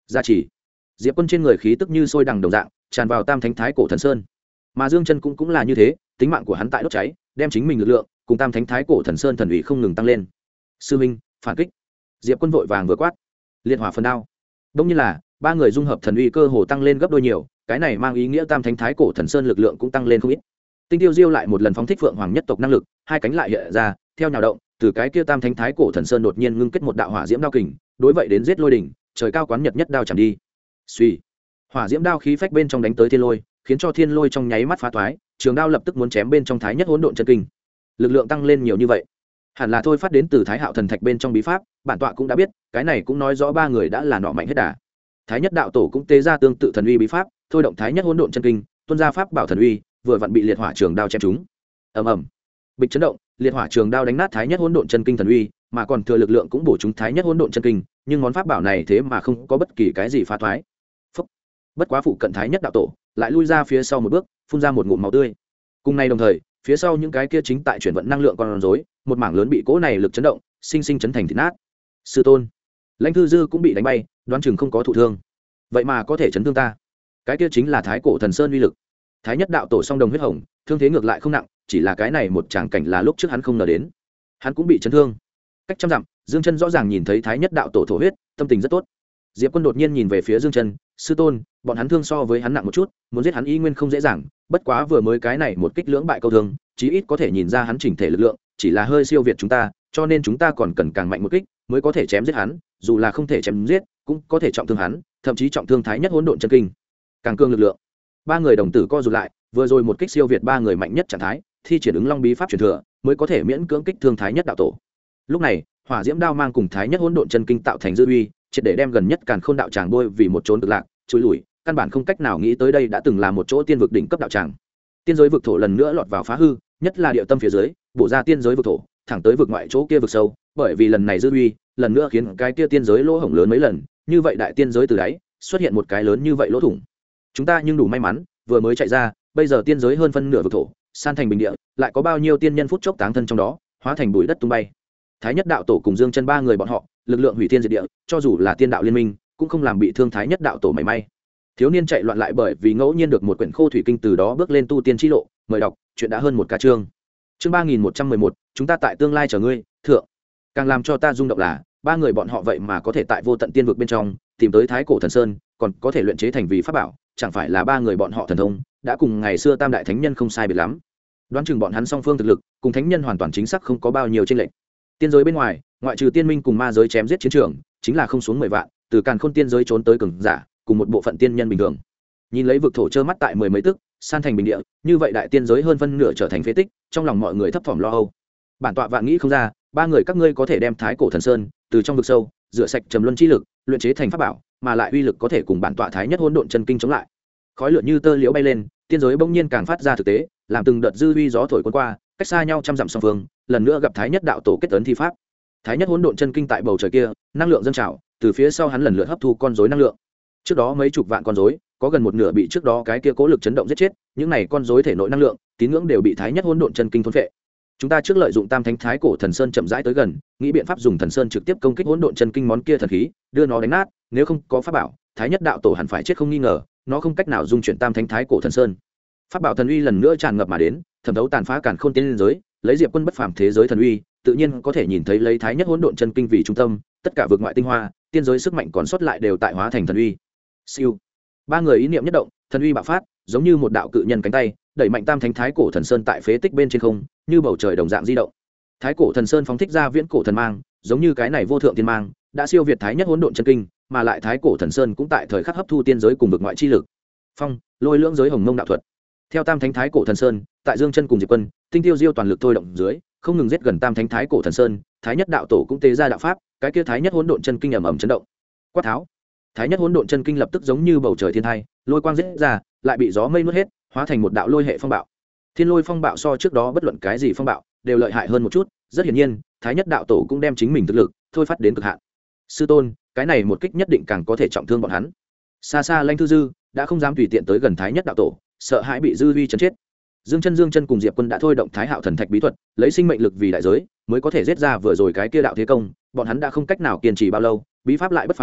gia trì. Diệp Quân trên người khí tức như sôi đằng đồng dạng tràn vào tam thánh thái cổ thần sơn, mà Dương Chân cũng là như thế, tính mạng của hắn tại đốt cháy, đem chính mình lực lượng cùng tam thánh thái cổ thần sơn thần uy không ngừng tăng lên. Sư minh, phản kích. Diệp Quân vội vàng vừa quát, liệt hỏa phần đao. Đông như là ba người dung hợp thần uy cơ hồ tăng lên gấp đôi nhiều, cái này mang ý nghĩa tam thánh thái cổ thần sơn lực lượng cũng tăng lên không ít. Tinh Tiêu Diêu lại một lần phóng thích Phượng Hoàng nhất tộc năng lực, hai cánh lại hiện ra, theo nhào động, từ cái kia tam thánh thái cổ thần sơn đột nhiên ngưng kết một đạo hỏa diễm đao kình, đối vậy đến giết lôi đỉnh, trời cao quán nhật nhất đao chạm đi. Suy, hỏa diễm đao khí phách bên trong đánh tới thiên lôi, khiến cho thiên lôi trong nháy mắt phá toái, trường đao lập tức muốn chém bên trong thái nhất hỗn độn chân kinh. Lực lượng tăng lên nhiều như vậy, hẳn là thôi phát đến từ thái hạo thần thạch bên trong bí pháp, bản tọa cũng đã biết, cái này cũng nói rõ ba người đã là nọ mạnh hết đà. Thái nhất đạo tổ cũng tế ra tương tự thần uy bí pháp, thôi động thái nhất hỗn độn chân kinh, tuôn ra pháp bảo thần uy, vừa vặn bị liệt hỏa trường đao chém trúng. Ầm ầm, bịch chấn động, liệt hỏa trường đao đánh nát thái nhất hỗn độn chân kinh thần uy, mà còn thừa lực lượng cũng bổ trúng thái nhất hỗn độn chân kinh, nhưng món pháp bảo này thế mà không có bất kỳ cái gì phá thoái. Phúc. Bất quá phụ cận thái nhất đạo tổ lại lui ra phía sau một bước, phun ra một ngụm máu tươi. Cùng ngày đồng thời, phía sau những cái kia chính tại chuyển vận năng lượng con rối, một mảng lớn bị cỗ này lực chấn động, sinh sinh chấn thành thịt nát. Sư tôn, Lãnh Thư Dư cũng bị đánh bay, đoán chừng không có thụ thương. Vậy mà có thể chấn thương ta, cái kia chính là thái cổ thần sơn uy lực. Thái nhất đạo tổ song đồng huyết hồng, thương thế ngược lại không nặng, chỉ là cái này một tràng cảnh là lúc trước hắn không ngờ đến, hắn cũng bị chấn thương. Cách trăm dặm, Dương Chân rõ ràng nhìn thấy thái nhất đạo tổ thổ huyết, tâm tình rất tốt. Diệp Quân đột nhiên nhìn về phía Dương Chân, sư tôn, bọn hắn thương so với hắn nặng một chút, muốn giết hắn y nguyên không dễ dàng, bất quá vừa mới cái này một kích lưỡng bại câu thương, chí ít có thể nhìn ra hắn chỉnh thể lực lượng, chỉ là hơi siêu việt chúng ta, cho nên chúng ta còn cần càng mạnh một kích mới có thể chém giết hắn, dù là không thể chém giết, cũng có thể trọng thương hắn, thậm chí trọng thương thái nhất hỗn độn chân kinh. Càng cương lực lượng. Ba người đồng tử co rụt lại, vừa rồi một kích siêu việt ba người mạnh nhất trạng thái, thi triển ứng long bí pháp truyền thừa, mới có thể miễn cưỡng kích thương thái nhất đạo tổ. Lúc này, hỏa diễm đao mang cùng thái nhất hỗn độn chân kinh tạo thành dư uy, triệt để đem gần nhất càn khôn đạo tràng đôi vì một chốn cực lạc, chui lùi, căn bản không cách nào nghĩ tới đây đã từng là một chỗ tiên vực đỉnh cấp đạo tràng. Tiên giới vực thổ lần nữa lọt vào phá hư, nhất là địa tâm phía dưới, bổ ra tiên giới vực thổ, thẳng tới vực ngoại chỗ kia vực sâu, bởi vì lần này dư uy, lần nữa khiến cái kia tiên giới lỗ hổng lớn mấy lần, như vậy đại tiên giới từ đáy xuất hiện một cái lớn như vậy lỗ thủng. Chúng ta nhưng đủ may mắn, vừa mới chạy ra, bây giờ tiên giới hơn phân nửa vực thổ san thành bình địa, lại có bao nhiêu tiên nhân phút chốc táng thân trong đó, hóa thành bụi đất tung bay. Thái nhất đạo tổ cùng Dương Chân ba người bọn họ, lực lượng hủy thiên diệt địa, cho dù là tiên đạo liên minh, cũng không làm bị thương thái nhất đạo tổ mảy may. Thiếu niên chạy loạn lại bởi vì ngẫu nhiên được một quyển khô thủy kinh, từ đó bước lên tu tiên chi lộ, mời đọc, chuyện đã hơn một ca chương. Chương 3111, chúng ta tại tương lai chờ ngươi, thượng. Càng làm cho ta rung động là, ba người bọn họ vậy mà có thể tại vô tận tiên vực bên trong tìm tới thái cổ thần sơn, còn có thể luyện chế thành vì pháp bảo, chẳng phải là ba người bọn họ thần thông đã cùng ngày xưa tam đại thánh nhân không sai biệt lắm. Đoán chừng bọn hắn song phương thực lực cùng thánh nhân hoàn toàn chính xác không có bao nhiêu chênh lệch. Tiên giới bên ngoài, ngoại trừ tiên minh cùng ma giới chém giết chiến trường, chính là không xuống 10 vạn, từ càn khôn tiên giới trốn tới cường giả, cùng một bộ phận tiên nhân bình thường. Nhìn lấy vực thổ trơ mắt tại mười mấy tức, san thành bình địa, như vậy đại tiên giới hơn phân nửa trở thành phế tích, trong lòng mọi người thấp thỏm lo âu. Bản tọa vạn nghĩ không ra, ba người các ngươi có thể đem thái cổ thần sơn từ trong vực sâu rửa sạch trầm luân chi lực, luyện chế thành pháp bảo, mà lại uy lực có thể cùng bản tọa thái nhất hỗn độn chân kinh chống lại. Khói lửa như tơ liễu bay lên, tiên giới bỗng nhiên càng phát ra thực tế, làm từng đợt dư uy gió thổi cuốn qua, cách xa nhau trăm dặm song phương, lần nữa gặp thái nhất đạo tổ kết ấn thi pháp. Thái nhất hỗn độn chân kinh tại bầu trời kia, năng lượng dâng trào, từ phía sau hắn lần lượt hấp thu con rối năng lượng. Trước đó mấy chục vạn con rối, có gần một nửa bị trước đó cái kia cố lực chấn động giết chết, những này con rối thể nội năng lượng, tín ngưỡng đều bị thái nhất hỗn độn chân kinh thôn phệ. Chúng ta trước lợi dụng tam thánh thái cổ thần sơn chậm rãi tới gần, nghĩ biện pháp dùng thần sơn trực tiếp công kích hỗn độn chân kinh món kia thần khí, đưa nó đánh nát, nếu không có pháp bảo, thái nhất đạo tổ hẳn phải chết không nghi ngờ, nó không cách nào dung chuyển tam thánh thái cổ thần sơn. Pháp bảo thần uy lần nữa tràn ngập mà đến, thẩm thấu tàn phá càn khôn tiên liên giới, lấy Diệp Quân bất phàm thế giới thần uy, tự nhiên có thể nhìn thấy lấy thái nhất hỗn độn chân kinh vì trung tâm, tất cả vực ngoại tinh hoa, tiên giới sức mạnh còn sót lại đều tại hóa thành thần uy. Siêu. Ba người ý niệm nhất động, thần uy bạo phát, giống như một đạo cự nhân cánh tay, đẩy mạnh tam thánh thái cổ thần sơn tại phế tích bên trên không, như bầu trời đồng dạng di động. Thái cổ thần sơn phóng thích ra viễn cổ thần mang, giống như cái này vô thượng tiên mang, đã siêu việt thái nhất hỗn độn chân kinh, mà lại thái cổ thần sơn cũng tại thời khắc hấp thu tiên giới cùng vực ngoại chi lực. Phong, lôi lưỡng giới hồng mông đạo thuật. Theo tam thánh thái cổ thần sơn, tại Dương Chân cùng Diệp Quân, Tinh Tiêu Diêu toàn lực thôi động dưới, không ngừng giết gần tam thánh thái cổ thần sơn, thái nhất đạo tổ cũng tế ra đạo pháp, cái kia thái nhất hỗn độn chân kinh ầm ầm chấn động. Quát tháo. Thái nhất hỗn độn chân kinh lập tức giống như bầu trời thiên thai, lôi quang giết ra, lại bị gió mây nuốt hết, hóa thành một đạo lôi hệ phong bạo. Thiên lôi phong bạo so trước đó bất luận cái gì phong bạo đều lợi hại hơn một chút, rất hiển nhiên, thái nhất đạo tổ cũng đem chính mình thực lực thôi phát đến cực hạn. Sư tôn, cái này một kích nhất định càng có thể trọng thương bọn hắn. Xa xa Lãnh Thư Dư đã không dám tùy tiện tới gần thái nhất đạo tổ, sợ hãi bị dư uy chấn chết. Dương Chân cùng Diệp Quân đã thôi động thái hạo thần thạch bí thuật, lấy sinh mệnh lực vì đại giới, mới có thể giết ra vừa rồi cái kia đạo thế công, bọn hắn đã không cách nào kiên trì bao lâu, bí pháp lại bất phàm,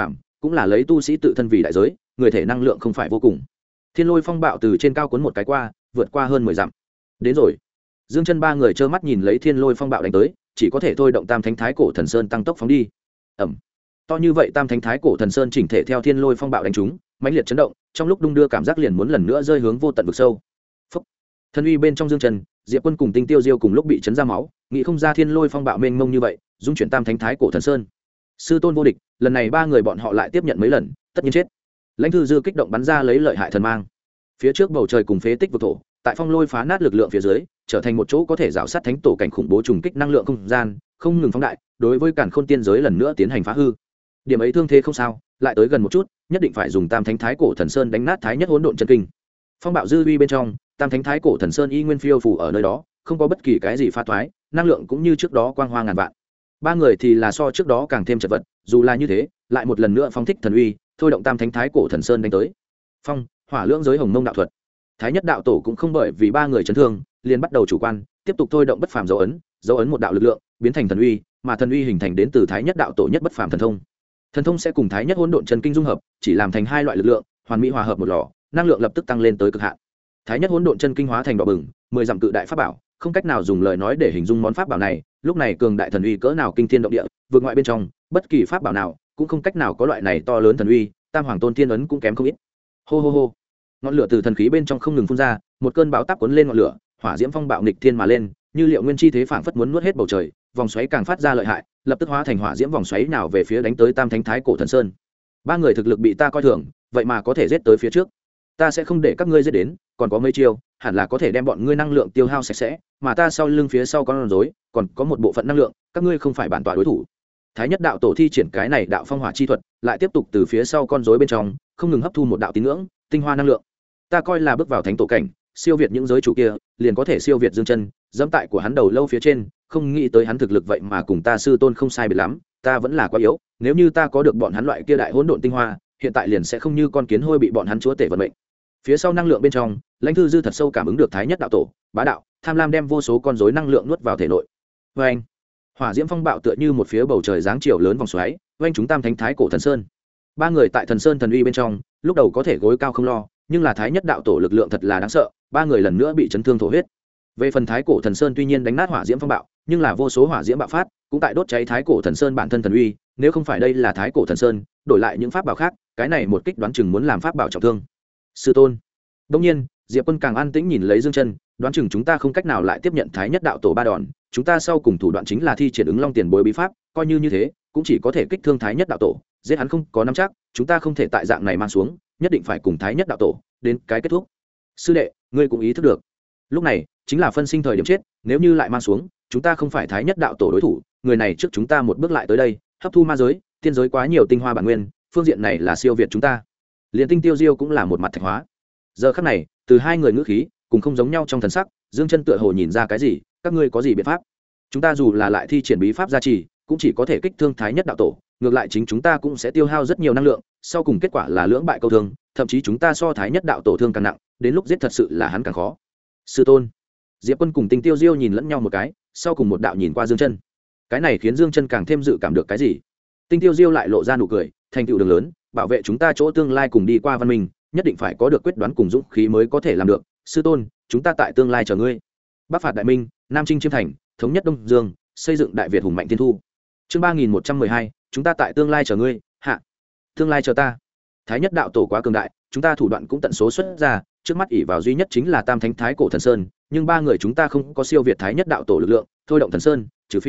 cũng là lấy tu sĩ tự thân vì đại giới, người thể năng lượng không phải vô cùng. Thiên lôi phong bạo từ trên cao cuốn một cái qua, vượt qua hơn 10 dặm. Đến rồi. Dương Chân ba người trơ mắt nhìn lấy thiên lôi phong bạo đánh tới, chỉ có thể thôi động Tam Thánh Thái Cổ Thần Sơn tăng tốc phóng đi. Ầm. To như vậy Tam Thánh Thái Cổ Thần Sơn chỉnh thể theo thiên lôi phong bạo đánh trúng, mãnh liệt chấn động, trong lúc đung đưa cảm giác liền muốn lần nữa rơi hướng vô tận vực sâu. Phốc. Thân uy bên trong Dương Chân, Diệp Quân cùng Tinh Tiêu Diêu cùng lúc bị chấn ra máu, nghĩ không ra thiên lôi phong bạo mênh mông như vậy, dung chuyển Tam Thánh Thái Cổ Thần Sơn. Sư tôn vô địch, lần này ba người bọn họ lại tiếp nhận mấy lần, tất nhiên chết. Lãnh Thư Dư kích động bắn ra lấy lợi hại thần mang. Phía trước bầu trời cùng phế tích vực thổ, tại phong lôi phá nát lực lượng phía dưới, trở thành một chỗ có thể rào sát thánh tổ cảnh khủng bố trùng kích năng lượng không gian, không ngừng phóng đại, đối với càn khôn tiên giới lần nữa tiến hành phá hư. Điểm ấy thương thế không sao, lại tới gần một chút, nhất định phải dùng Tam Thánh Thái Cổ Thần Sơn đánh nát Thái Nhất Hỗn Độn Chân Kinh. Phong bạo dư uy bên trong, Tam Thánh Thái Cổ Thần Sơn y nguyên phiêu phù ở nơi đó, không có bất kỳ cái gì phá thoái, năng lượng cũng như trước đó quang hoa ngàn vạn. Ba người thì là so trước đó càng thêm chật vật, dù là như thế, lại một lần nữa phóng thích thần uy, thôi động Tam Thánh Thái Cổ Thần Sơn đánh tới. Phong, hỏa lưỡng giới hồng mông đạo thuật. Thái Nhất đạo tổ cũng không bởi vì ba người chấn thương, liền bắt đầu chủ quan, tiếp tục thôi động bất phàm dấu ấn một đạo lực lượng, biến thành thần uy, mà thần uy hình thành đến từ Thái Nhất đạo tổ nhất bất phàm thần thông. Thần thông sẽ cùng Thái Nhất Hỗn Độn Chân Kinh dung hợp, chỉ làm thành hai loại lực lượng, hoàn mỹ hòa hợp một lò, năng lượng lập tức tăng lên tới cực hạn. Thái Nhất Hỗn Độn Chân Kinh hóa thành đỏ bừng, 10 dặm cự đại pháp bảo, không cách nào dùng lời nói để hình dung món pháp bảo này, lúc này cường đại thần uy cỡ nào kinh thiên động địa, vượt ngoại bên trong, bất kỳ pháp bảo nào cũng không cách nào có loại này to lớn thần uy, Tam Hoàng Tôn Thiên ấn cũng kém không ít. Hô hô hô. Ngọn lửa từ thần khí bên trong không ngừng phun ra, một cơn bão táp cuốn lên ngọn lửa, hỏa diễm phong bạo nghịch thiên mà lên, như liệu nguyên chi thế phảng phất muốn nuốt hết bầu trời, vòng xoáy càng phát ra lợi hại, lập tức hóa thành hỏa diễm vòng xoáy nào về phía đánh tới Tam Thánh Thái Cổ Thần Sơn. Ba người thực lực bị ta coi thường, vậy mà có thể giết tới phía trước. Ta sẽ không để các ngươi giết đến, còn có mấy chiêu, hẳn là có thể đem bọn ngươi năng lượng tiêu hao sạch sẽ, mà ta sau lưng phía sau con rối, còn có một bộ phận năng lượng, các ngươi không phải bản tọa đối thủ. Thái Nhất đạo tổ thi triển cái này đạo phong hỏa chi thuật, lại tiếp tục từ phía sau con rối bên trong, không ngừng hấp thu một đạo tín ngưỡng, tinh hoa năng lượng. Ta coi là bước vào thánh tổ cảnh, siêu việt những giới chủ kia, liền có thể siêu việt Dương Chân, dẫm tại của hắn đầu lâu phía trên, không nghĩ tới hắn thực lực vậy mà cùng ta sư tôn không sai biệt lắm, ta vẫn là quá yếu, nếu như ta có được bọn hắn loại kia đại hỗn độn tinh hoa, hiện tại liền sẽ không như con kiến hôi bị bọn hắn chúa tể vận mệnh. Phía sau năng lượng bên trong, Lãnh Thư Dư thật sâu cảm ứng được Thái Nhất đạo tổ bá đạo, tham lam đem vô số con rối năng lượng nuốt vào thể nội. Oeng! Hỏa diễm phong bạo tựa như một phía bầu trời dáng chiều lớn vòng xoáy, oanh chúng Tam Thánh Thái Cổ Thần Sơn. Ba người tại Thần Sơn thần uy bên trong, lúc đầu có thể gối cao không lo, nhưng là Thái Nhất đạo tổ lực lượng thật là đáng sợ, ba người lần nữa bị chấn thương thổ huyết. Về phần Thái Cổ Thần Sơn tuy nhiên đánh nát hỏa diễm phong bạo, nhưng là vô số hỏa diễm bạo phát, cũng tại đốt cháy Thái Cổ Thần Sơn bản thân thần uy, nếu không phải đây là Thái Cổ Thần Sơn, đổi lại những pháp bảo khác, cái này một kích đoán chừng muốn làm pháp bảo trọng thương. Sư tôn. Đương nhiên, Diệp Quân càng an tĩnh nhìn lấy Dương Chân, đoán chừng chúng ta không cách nào lại tiếp nhận Thái Nhất đạo tổ ba đòn, chúng ta sau cùng thủ đoạn chính là thi triển ứng long tiền bối bí pháp, coi như thế, cũng chỉ có thể kích thương Thái Nhất đạo tổ, giết hắn không có nắm chắc, chúng ta không thể tại dạng này mang xuống, nhất định phải cùng Thái Nhất đạo tổ đến cái kết thúc. Sư đệ, ngươi cũng ý thức được. Lúc này, chính là phân sinh thời điểm chết, nếu như lại mang xuống, chúng ta không phải Thái Nhất đạo tổ đối thủ, người này trước chúng ta một bước lại tới đây, hấp thu ma giới, tiên giới quá nhiều tinh hoa bản nguyên, phương diện này là siêu việt chúng ta. Liên Tinh Tiêu Diêu cũng là một mặt thạch hóa. Giờ khắc này, từ hai người ngữ khí cùng không giống nhau trong thần sắc, Dương Chân tựa hồ nhìn ra cái gì, các ngươi có gì biện pháp? Chúng ta dù là lại thi triển bí pháp gia trì, cũng chỉ có thể kích thương Thái Nhất đạo tổ, ngược lại chính chúng ta cũng sẽ tiêu hao rất nhiều năng lượng, sau cùng kết quả là lưỡng bại câu thương, thậm chí chúng ta so Thái Nhất đạo tổ thương càng nặng, đến lúc giết thật sự là hắn càng khó. Sư tôn. Diệp Quân cùng Tinh Tiêu Diêu nhìn lẫn nhau một cái, sau cùng một đạo nhìn qua Dương Chân. Cái này khiến Dương Chân càng thêm dự cảm được cái gì. Tinh Tiêu Diêu lại lộ ra nụ cười, thành tựu đường lớn, bảo vệ chúng ta chỗ tương lai cùng đi qua văn minh, nhất định phải có được quyết đoán cùng dũng khí mới có thể làm được. Sư tôn, chúng ta tại tương lai chờ ngươi. Bắc phạt đại minh, Nam chinh chiêm thành, thống nhất Đông Dương, xây dựng Đại Việt hùng mạnh thiên thu. Chương 3112, chúng ta tại tương lai chờ ngươi. Hạ. Tương lai chờ ta. Thái Nhất đạo tổ quá cường đại, chúng ta thủ đoạn cũng tận số xuất ra, trước mắt ỷ vào duy nhất chính là Tam Thánh Thái Cổ Thần Sơn, nhưng ba người chúng ta không có siêu việt Thái Nhất đạo tổ lực lượng, thôi động Thần Sơn,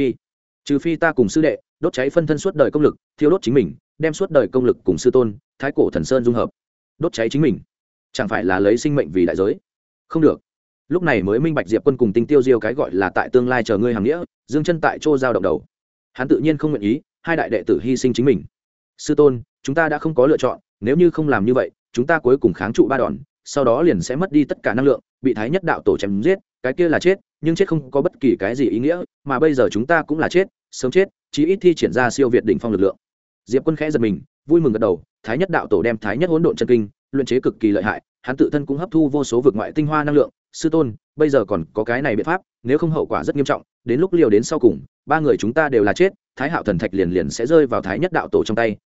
trừ phi ta cùng sư đệ đốt cháy phân thân suốt đời công lực, thiêu đốt chính mình, đem suốt đời công lực cùng sư tôn Thái Cổ Thần Sơn dung hợp. Đốt cháy chính mình, chẳng phải là lấy sinh mệnh vì đại giới? Không được. Lúc này mới minh bạch Diệp Quân cùng Tinh Tiêu Diêu cái gọi là tại tương lai chờ ngươi hàng nghĩa. Dương Chân tại chỗ giao động đầu, hắn tự nhiên không nguyện ý hai đại đệ tử hy sinh chính mình. Sư tôn, chúng ta đã không có lựa chọn, nếu như không làm như vậy, chúng ta cuối cùng kháng trụ ba đòn, sau đó liền sẽ mất đi tất cả năng lượng, bị Thái Nhất đạo tổ chém giết, cái kia là chết, nhưng chết không có bất kỳ cái gì ý nghĩa, mà bây giờ chúng ta cũng là chết, sớm chết, chí ít thi triển ra siêu việt đỉnh phong lực lượng. Diệp Quân khẽ giật mình, vui mừng gật đầu, Thái Nhất đạo tổ đem Thái Nhất hỗn độn chân kinh luyện chế cực kỳ lợi hại, hắn tự thân cũng hấp thu vô số vực ngoại tinh hoa năng lượng. Sư tôn, bây giờ còn có cái này biện pháp, nếu không hậu quả rất nghiêm trọng, đến lúc liều đến sau cùng, ba người chúng ta đều là chết, Thái Hạo thần thạch liền sẽ rơi vào Thái Nhất đạo tổ trong tay,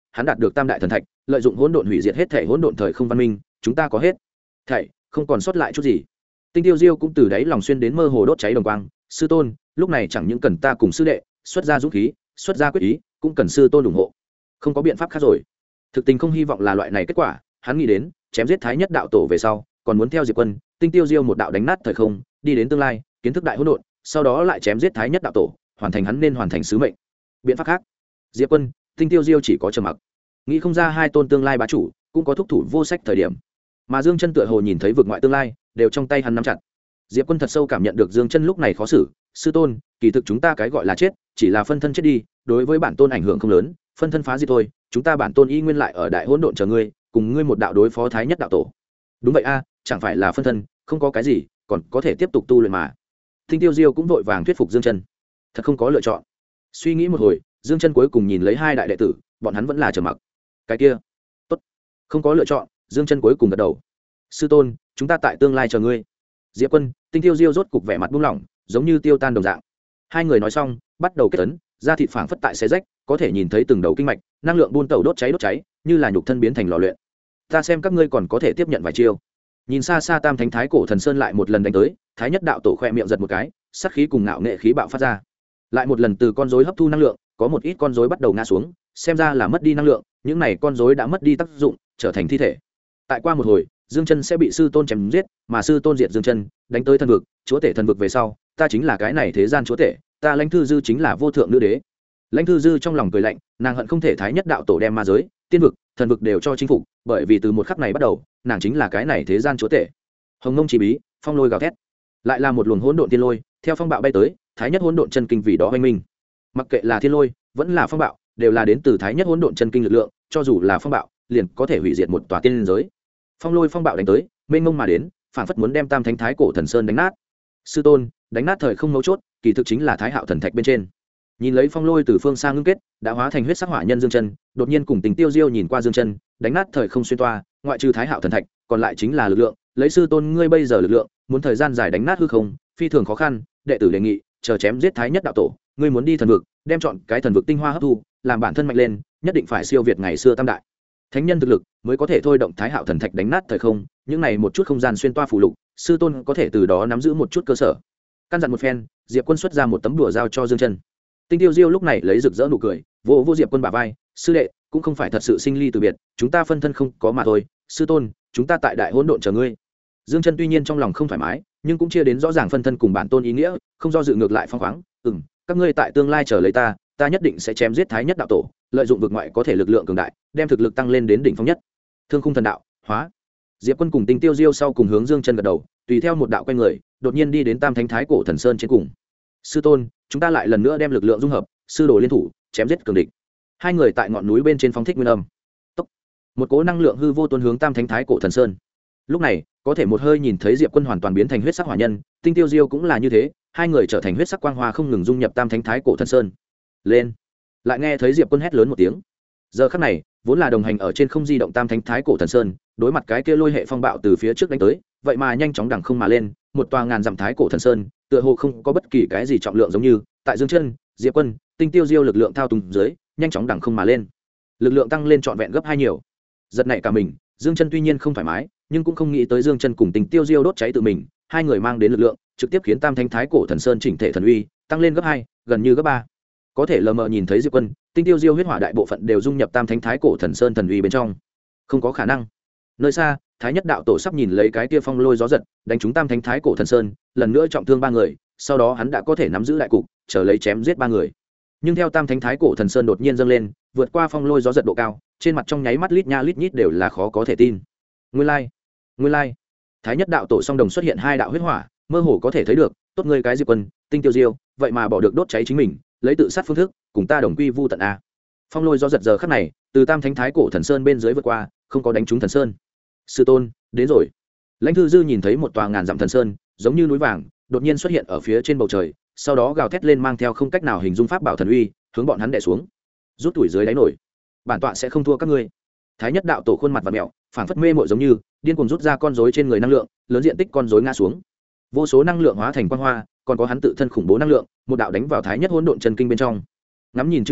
hắn đạt được tam đại thần thạch, lợi dụng hỗn độn hủy diệt hết thể hỗn độn thời không văn minh, chúng ta có hết thảy, không còn sót lại chút gì. Tinh Tiêu Diêu cũng từ đáy lòng xuyên đến mơ hồ đốt cháy đồng quang, sư tôn, lúc này chẳng những cần ta cùng sư đệ xuất ra dũng khí, xuất ra quyết ý, cũng cần sư tôn ủng hộ. Không có biện pháp khác rồi. Thực tình không hy vọng là loại này kết quả, hắn nghĩ đến, chém giết Thái Nhất đạo tổ về sau, còn muốn theo Diệp Quân, Tinh Tiêu Diêu một đạo đánh nát thời không, đi đến tương lai, kiến thức đại hỗn độn, sau đó lại chém giết Thái Nhất đạo tổ, hoàn thành hắn nên hoàn thành sứ mệnh. Biện pháp khác, Diệp Quân, Tinh Tiêu Diêu chỉ có trầm mặc. Nghĩ không ra hai tôn tương lai bá chủ, cũng có thúc thủ vô sách thời điểm. Mà Dương Chân tựa hồ nhìn thấy vực ngoại tương lai, đều trong tay hắn nắm chặt. Diệp Quân thật sâu cảm nhận được Dương Chân lúc này khó xử, sư tôn, kỳ thực chúng ta cái gọi là chết, chỉ là phân thân chết đi, đối với bản tôn ảnh hưởng không lớn, phân thân phá gì thôi, chúng ta bản tôn y nguyên lại ở đại hỗn độn chờ ngươi, cùng ngươi một đạo đối phó Thái Nhất đạo tổ. Đúng vậy a, chẳng phải là phân thân, không có cái gì, còn có thể tiếp tục tu luyện mà. Tinh Tiêu Diêu cũng vội vàng thuyết phục Dương Chân. Thật không có lựa chọn. Suy nghĩ một hồi, Dương Chân cuối cùng nhìn lấy hai đại đệ tử, bọn hắn vẫn là trầm mặc. Cái kia, tốt, không có lựa chọn, Dương Chân cuối cùng gật đầu. Sư tôn, chúng ta tại tương lai chờ ngươi. Diệp Quân, Tinh Tiêu Diêu rốt cục vẻ mặt buông lỏng, giống như tiêu tan đồng dạng. Hai người nói xong, bắt đầu kết ấn, da thịt phảng phất tại xé rách, có thể nhìn thấy từng đầu kinh mạch, năng lượng buôn tẩu đốt cháy, như là nhục thân biến thành lò luyện. Ta xem các ngươi còn có thể tiếp nhận vài chiêu. Nhìn xa xa Tam Thánh Thái Cổ Thần Sơn lại một lần đánh tới, Thái Nhất đạo tổ khoe miệng giật một cái, sát khí cùng ngạo nghệ khí bạo phát ra. Lại một lần từ con rối hấp thu năng lượng, có một ít con rối bắt đầu ngã xuống, xem ra là mất đi năng lượng, những này con rối đã mất đi tác dụng, trở thành thi thể. Tại qua một hồi, Dương Chân sẽ bị sư tôn chém giết, mà sư tôn diệt Dương Chân, đánh tới thần vực, chúa tể thần vực về sau, ta chính là cái này thế gian chúa tể, ta Lãnh Thư Dư chính là vô thượng nữ đế. Lãnh Thư Dư trong lòng cười lạnh, nàng hận không thể Thái Nhất đạo tổ đem ma giới, tiên vực, thần vực đều cho chinh phục, bởi vì từ một khắc này bắt đầu, nàng chính là cái này thế gian chúa tể. Hồng Ngông chỉ bí, phong lôi gào thét, lại là một luồng hỗn độn tiên lôi, theo phong bạo bay tới, Thái Nhất hỗn độn chân kinh vì đó hoành minh. Mặc kệ là thiên lôi, vẫn là phong bạo, đều là đến từ Thái Nhất hỗn độn chân kinh lực lượng, cho dù là phong bạo, liền có thể hủy diệt một tòa tiên giới. Phong lôi phong bạo đánh tới, mênh mông mà đến, phản phất muốn đem Tam Thánh Thái Cổ Thần Sơn đánh nát. Sư tôn, đánh nát thời không mấu chốt, kỳ thực chính là Thái Hạo thần thạch bên trên. Nhìn lấy phong lôi từ phương xa ngưng kết, đã hóa thành huyết sắc hỏa nhân Dương Chân, đột nhiên cùng Tình Tiêu Diêu nhìn qua Dương Chân, đánh nát thời không xuyên toa, ngoại trừ Thái Hạo thần thạch, còn lại chính là lực lượng, lấy sư tôn ngươi bây giờ lực lượng, muốn thời gian dài đánh nát hư không, phi thường khó khăn, đệ tử đề nghị, chờ chém giết Thái Nhất đạo tổ, ngươi muốn đi thần vực, đem chọn cái thần vực tinh hoa hấp thu, làm bản thân mạnh lên, nhất định phải siêu việt ngày xưa tam đại thánh nhân thực lực, mới có thể thôi động Thái Hạo thần thạch đánh nát thời không, những này một chút không gian xuyên toa phù lục, sư tôn có thể từ đó nắm giữ một chút cơ sở. Căn dặn một phen, Diệp Quân xuất ra một tấm đùa giao cho Dương Chân. Tinh Tiêu Diêu lúc này lấy rực rỡ nụ cười, vỗ Diệp Quân bả vai, sư đệ, cũng không phải thật sự sinh ly từ biệt, chúng ta phân thân không có mà thôi, sư tôn, chúng ta tại đại hỗn độn chờ ngươi. Dương Chân tuy nhiên trong lòng không thoải mái, nhưng cũng chia đến rõ ràng phân thân cùng bản tôn ý nghĩa, không do dự ngược lại phong khoáng, các ngươi tại tương lai chờ lấy ta, ta nhất định sẽ chém giết Thái Nhất đạo tổ, lợi dụng vực ngoại có thể lực lượng cường đại, đem thực lực tăng lên đến đỉnh phong nhất. Thương khung thần đạo, hóa. Diệp Quân cùng Tinh Tiêu Diêu sau cùng hướng Dương Chân gật đầu, tùy theo một đạo quay người, đột nhiên đi đến Tam Thánh Thái Cổ Thần Sơn trên cùng. Sư tôn, chúng ta lại lần nữa đem lực lượng dung hợp, sư đồ liên thủ, chém giết cường địch. Hai người tại ngọn núi bên trên phóng thích nguyên âm. Tốc. Một cỗ năng lượng hư vô tuôn hướng Tam Thánh Thái Cổ Thần Sơn. Lúc này, có thể một hơi nhìn thấy Diệp Quân hoàn toàn biến thành huyết sắc hỏa nhân, Tinh Tiêu Diêu cũng là như thế, hai người trở thành huyết sắc quang hoa không ngừng dung nhập Tam Thánh Thái Cổ Thần Sơn. Lên. Lại nghe thấy Diệp Quân hét lớn một tiếng. Giờ khắc này, vốn là đồng hành ở trên không di động Tam Thánh Thái Cổ Thần Sơn, đối mặt cái kia lôi hệ phong bạo từ phía trước đánh tới, vậy mà nhanh chóng đằng không mà lên, một tòa ngàn dặm Thái Cổ Thần Sơn, tựa hồ không có bất kỳ cái gì trọng lượng giống như, tại Dương Chân, Diệp Quân, Tinh Tiêu Diêu lực lượng thao túng dưới, nhanh chóng đằng không mà lên. Lực lượng tăng lên trọn vẹn gấp hai nhiều. Giật nảy cả mình, Dương Chân tuy nhiên không thoải mái, nhưng cũng không nghĩ tới Dương Chân cùng Tinh Tiêu Diêu đốt cháy tự mình, hai người mang đến lực lượng, trực tiếp khiến Tam Thánh Thái Cổ Thần Sơn chỉnh thể thần uy tăng lên gấp hai, gần như gấp ba. Có thể lờ mờ nhìn thấy Diệp Quân, Tinh Tiêu Diêu huyết hỏa đại bộ phận đều dung nhập Tam Thánh Thái Cổ Thần Sơn thần uy bên trong. Không có khả năng. Nơi xa, Thái Nhất đạo tổ sắp nhìn lấy cái kia phong lôi gió giật, đánh trúng Tam Thánh Thái Cổ Thần Sơn, lần nữa trọng thương ba người, sau đó hắn đã có thể nắm giữ đại cục, chờ lấy chém giết ba người. Nhưng theo Tam Thánh Thái Cổ Thần Sơn đột nhiên dâng lên, vượt qua phong lôi gió giật độ cao, trên mặt trong nháy mắt lít nha lít nhít đều là khó có thể tin. Nguyên lai, Thái Nhất đạo tổ song đồng xuất hiện hai đạo huyết hỏa, mơ hồ có thể thấy được, tốt ngươi cái Diệp Quân, Tinh Tiêu Diêu, vậy mà bỏ được đốt cháy chính mình, lấy tự sát phương thức, cùng ta đồng quy vu tận a. Phong lôi gió giật giờ khắc này, từ Tam Thánh Thái Cổ Thần Sơn bên dưới vượt qua, không có đánh trúng thần sơn. Sư tôn, đến rồi. Lãnh Thư Dư nhìn thấy một tòa ngàn dặm thần sơn, giống như núi vàng, đột nhiên xuất hiện ở phía trên bầu trời, sau đó gào thét lên mang theo không cách nào hình dung pháp bảo thần uy, hướng bọn hắn đè xuống. Rút tuổi dưới đáy nổi, bản tọa sẽ không thua các ngươi. Thái Nhất đạo tổ khuôn mặt vặn mèo, phảng phất mê mội giống như, điên cuồng rút ra con rối trên người năng lượng, lớn diện tích con rối ngã xuống. Vô số năng lượng hóa thành quang hoa, còn có hắn tự thân khủng bố năng lượng, một đạo đánh vào Thái Nhất hỗn độn chân kinh bên trong. Ngắm nhìn chư thiên,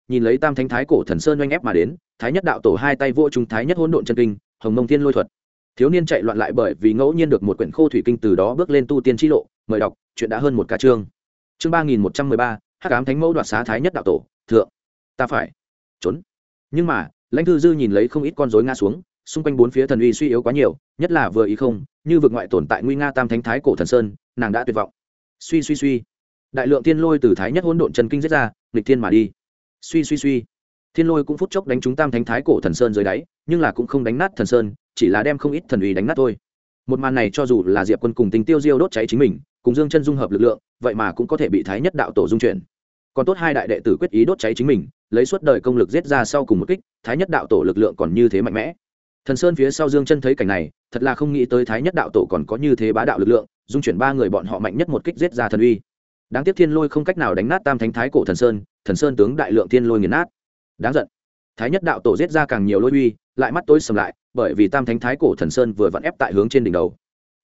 nhìn lấy tam thánh thái cổ thần sơn oanh ép mà đến, thái nhất đạo tổ hai tay vỗ trúng thái nhất hỗn độn chân kinh, hồng mông thiên lôi thuật. Thiếu niên chạy loạn lại bởi vì ngẫu nhiên được một quyển khô thủy kinh, từ đó bước lên tu tiên chi lộ. Mời đọc, chuyện đã hơn một ca chương. Chương 3113, Hắc ám thánh mẫu đoạt xá thái nhất đạo tổ, thượng. Ta phải trốn. Nhưng mà, Lãnh Thư Dư nhìn lấy không ít con rối ngã xuống, xung quanh bốn phía thần uy suy yếu quá nhiều, nhất là vừa ý không, như vực ngoại tồn tại nguy nga tam thánh thái cổ thần sơn, nàng đã tuyệt vọng. Suy, đại lượng thiên lôi từ thái nhất hỗn độn chân kinh giết ra, nghịch thiên mà đi. Suy, thiên lôi cũng phút chốc đánh trúng tam thánh thái cổ thần sơn dưới đáy, nhưng là cũng không đánh nát thần sơn, chỉ là đem không ít thần uy đánh nát thôi. Một màn này cho dù là Diệp Quân cùng Tình Tiêu Diêu đốt cháy chính mình, cùng Dương Chân dung hợp lực lượng, vậy mà cũng có thể bị thái nhất đạo tổ dung chuyển. Còn tốt hai đại đệ tử quyết ý đốt cháy chính mình, lấy suốt đời công lực giết ra sau cùng một kích, thái nhất đạo tổ lực lượng còn như thế mạnh mẽ. Thần sơn phía sau Dương Chân thấy cảnh này, thật là không nghĩ tới thái nhất đạo tổ còn có như thế bá đạo lực lượng, dung chuyển ba người bọn họ mạnh nhất một kích giết ra thần uy. Đáng tiếc thiên lôi không cách nào đánh nát tam thánh thái cổ thần sơn tướng đại lượng thiên lôi nghiền nát. Đáng giận. Thái nhất đạo tổ giết ra càng nhiều lôi uy, lại mắt tối sầm lại, bởi vì tam thánh thái cổ thần sơn vừa vặn ép tại hướng trên đỉnh đầu.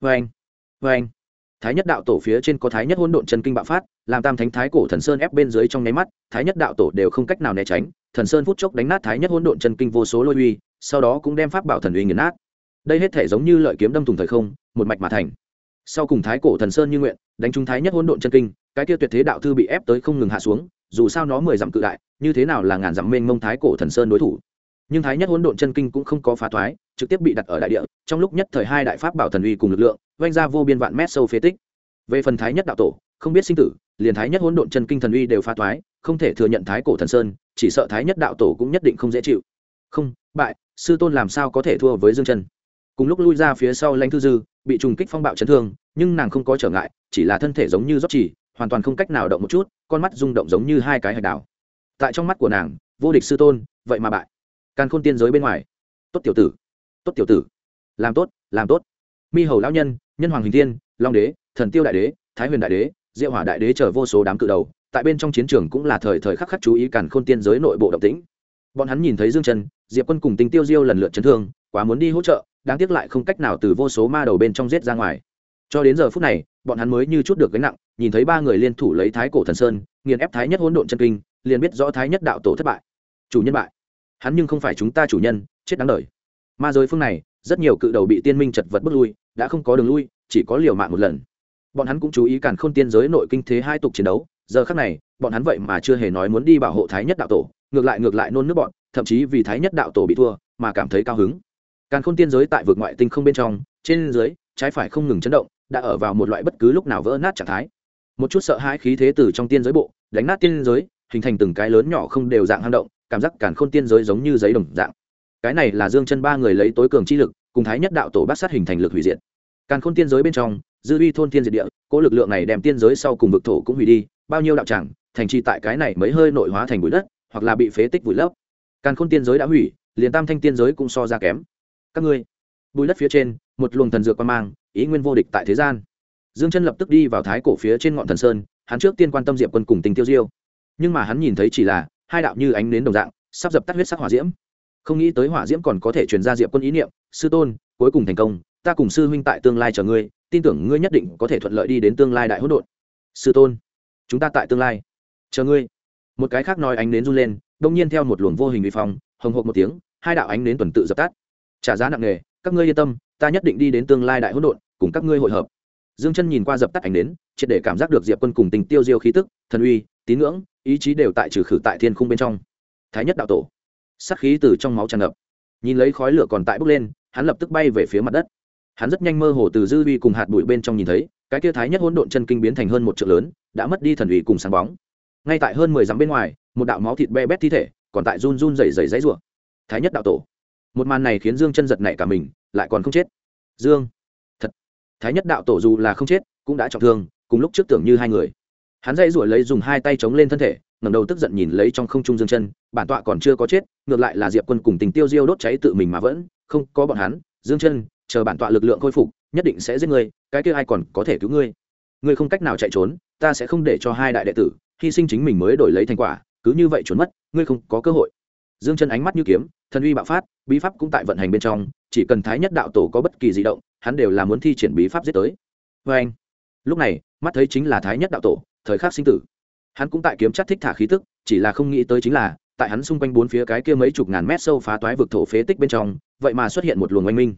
Vâng. Thái nhất đạo tổ phía trên có thái nhất hỗn độn chân kinh bạo phát, làm tam thánh thái cổ thần sơn ép bên dưới trong nháy mắt, thái nhất đạo tổ đều không cách nào né tránh, thần sơn phút chốc đánh nát thái nhất hỗn độn chân kinh vô số lôi uy, sau đó cũng đem pháp bảo thần uy nghiền nát. Đây hết thể giống như lợi kiếm đâm thủng thời không, một mạch mà thành. Sau cùng thái cổ thần sơn như nguyện, đánh trúng thái nhất hỗn độn chân kinh, cái kia tuyệt thế đạo thư bị ép tới không ngừng hạ xuống, dù sao nó 10 dặm cự đại, như thế nào là ngàn dặm mênh mông thái cổ thần sơn đối thủ. Nhưng thái nhất hỗn độn chân kinh cũng không có phá thoái, trực tiếp bị đặt ở đại địa, trong lúc nhất thời hai đại pháp bảo thần uy cùng lực lượng, vung ra vô biên vạn mét sâu phế tích. Về phần thái nhất đạo tổ, không biết sinh tử, liền thái nhất hỗn độn chân kinh thần uy đều phá thoái, không thể thừa nhận thái cổ thần sơn, chỉ sợ thái nhất đạo tổ cũng nhất định không dễ chịu. Không, bại, sư tôn làm sao có thể thua với Dương Chân. Cùng lúc lui ra phía sau Lãnh Thư Dư, bị trùng kích phong bạo chấn thương, nhưng nàng không có trở ngại, chỉ là thân thể giống như rót chỉ, hoàn toàn không cách nào động một chút, con mắt rung động giống như hai cái hạch đào. Tại trong mắt của nàng, vô địch sư tôn, vậy mà bại. Càn Khôn tiên giới bên ngoài, tốt tiểu tử, làm tốt. Mi Hầu lão nhân, Nhân Hoàng Hình Thiên, Long đế, Thần Tiêu đại đế, Thái Huyền đại đế, Diệu Hỏa đại đế chờ vô số đám cự đầu, tại bên trong chiến trường cũng là thời thời khắc khắc chú ý Càn Khôn tiên giới nội bộ động tĩnh. Bọn hắn nhìn thấy Dương Chân, Diệp Quân cùng Tình Tiêu Diêu lần lượt chấn thương, quá muốn đi hỗ trợ, đáng tiếc lại không cách nào từ vô số ma đầu bên trong giết ra ngoài. Cho đến giờ phút này, bọn hắn mới như chút được gánh nặng, nhìn thấy ba người liên thủ lấy thái cổ thần sơn, nghiền ép thái nhất hỗn độn chân kinh, liền biết rõ thái nhất đạo tổ thất bại. Chủ nhân bại. Hắn nhưng không phải chúng ta chủ nhân, chết đáng đời. Ma giới phương này, rất nhiều cự đầu bị tiên minh chật vật bước lui, đã không có đường lui, chỉ có liều mạng một lần. Bọn hắn cũng chú ý Càn Khôn tiên giới nội kinh thế hai tục chiến đấu, giờ khắc này, bọn hắn vậy mà chưa hề nói muốn đi bảo hộ thái nhất đạo tổ, ngược lại nôn nước bọn, thậm chí vì thái nhất đạo tổ bị thua mà cảm thấy cao hứng. Càn Khôn tiên giới tại vực ngoại tinh không bên trong, trên dưới, trái phải không ngừng chấn động, đã ở vào một loại bất cứ lúc nào vỡ nát trạng thái. Một chút sợ hãi khí thế từ trong tiên giới bộ, đánh nát tiên giới, hình thành từng cái lớn nhỏ không đều dạng hang động, cảm giác Càn Khôn tiên giới giống như giấy đồng dạng. Cái này là Dương Chân ba người lấy tối cường chi lực, cùng thái nhất đạo tổ bát sát hình thành lực hủy diệt. Càn Khôn tiên giới bên trong, dư uy thôn tiên diệt địa, cỗ lực lượng này đem tiên giới sau cùng vực thổ cũng hủy đi, bao nhiêu đạo tràng, thành trì tại cái này mấy hơi nội hóa thành bụi đất, hoặc là bị phế tích vùi lấp. Càn Khôn tiên giới đã hủy, liền tam thanh tiên giới cũng so ra kém. Các ngươi, bùi đất phía trên, một luồng thần dược quang mang, ý nguyên vô địch tại thế gian. Dương Chân lập tức đi vào thái cổ phía trên ngọn thần sơn, hắn trước tiên quan tâm Diệp Quân cùng Tình Tiêu Diêu, nhưng mà hắn nhìn thấy chỉ là hai đạo như ánh nến đồng dạng, sắp dập tắt huyết sắc hỏa diễm. Không nghĩ tới hỏa diễm còn có thể truyền ra Diệp Quân ý niệm, sư tôn, cuối cùng thành công, ta cùng sư huynh tại tương lai chờ ngươi, tin tưởng ngươi nhất định có thể thuận lợi đi đến tương lai đại hỗn độn. Sư tôn, chúng ta tại tương lai chờ ngươi. Một cái khác nói ánh nến run lên, đột nhiên theo một luồng vô hình uy phong, hồng hộc một tiếng, hai đạo ánh nến tuần tự dập tắt. Trả giá nặng nề, các ngươi yên tâm, ta nhất định đi đến tương lai đại hỗn độn, cùng các ngươi hội hợp. Dương Chân nhìn qua dập tắt ánh nến, triệt để cảm giác được Diệp Quân cùng Tình Tiêu Diêu khí tức, thần uy, tín ngưỡng, ý chí đều tại trừ khử tại thiên khung bên trong. Thái nhất đạo tổ, sát khí từ trong máu tràn ngập. Nhìn lấy khói lửa còn tại bốc lên, hắn lập tức bay về phía mặt đất. Hắn rất nhanh mơ hồ từ dư uy cùng hạt bụi bên trong nhìn thấy, cái kia thái nhất hỗn độn chân kinh biến thành hơn một trượng lớn, đã mất đi thần uy cùng sáng bóng. Ngay tại hơn 10 dặm bên ngoài, một đạo máu thịt be bét thi thể, còn tại run run rẩy rẩy rủa. Thái nhất đạo tổ. Một màn này khiến Dương Chân giật nảy cả mình, lại còn không chết. Dương, thật. Thái nhất đạo tổ dù là không chết, cũng đã trọng thương, cùng lúc trước tưởng như hai người. Hắn dãy rủa lấy dùng hai tay chống lên thân thể, ngẩng đầu tức giận nhìn lấy trong không trung Dương Chân, bản tọa còn chưa có chết, ngược lại là Diệp Quân cùng Tình Tiêu Diêu đốt cháy tự mình mà vẫn, không có bọn hắn, Dương Chân, chờ bản tọa lực lượng khôi phục, nhất định sẽ giết ngươi, cái kia ai còn có thể cứu ngươi. Ngươi không cách nào chạy trốn, ta sẽ không để cho hai đại đệ tử hy sinh chính mình mới đổi lấy thành quả, cứ như vậy trốn mất, ngươi không có cơ hội. Dương Chân ánh mắt như kiếm, thần uy bạo phát, bí pháp cũng tại vận hành bên trong, chỉ cần thái nhất đạo tổ có bất kỳ dị động, hắn đều là muốn thi triển bí pháp giết tới. Và anh, lúc này, mắt thấy chính là thái nhất đạo tổ, thời khắc sinh tử. Hắn cũng tại kiếm chắc thích thả khí tức, chỉ là không nghĩ tới chính là, tại hắn xung quanh bốn phía cái kia mấy chục ngàn mét sâu phá toái vực thổ phế tích bên trong vậy mà xuất hiện một luồng oanh minh.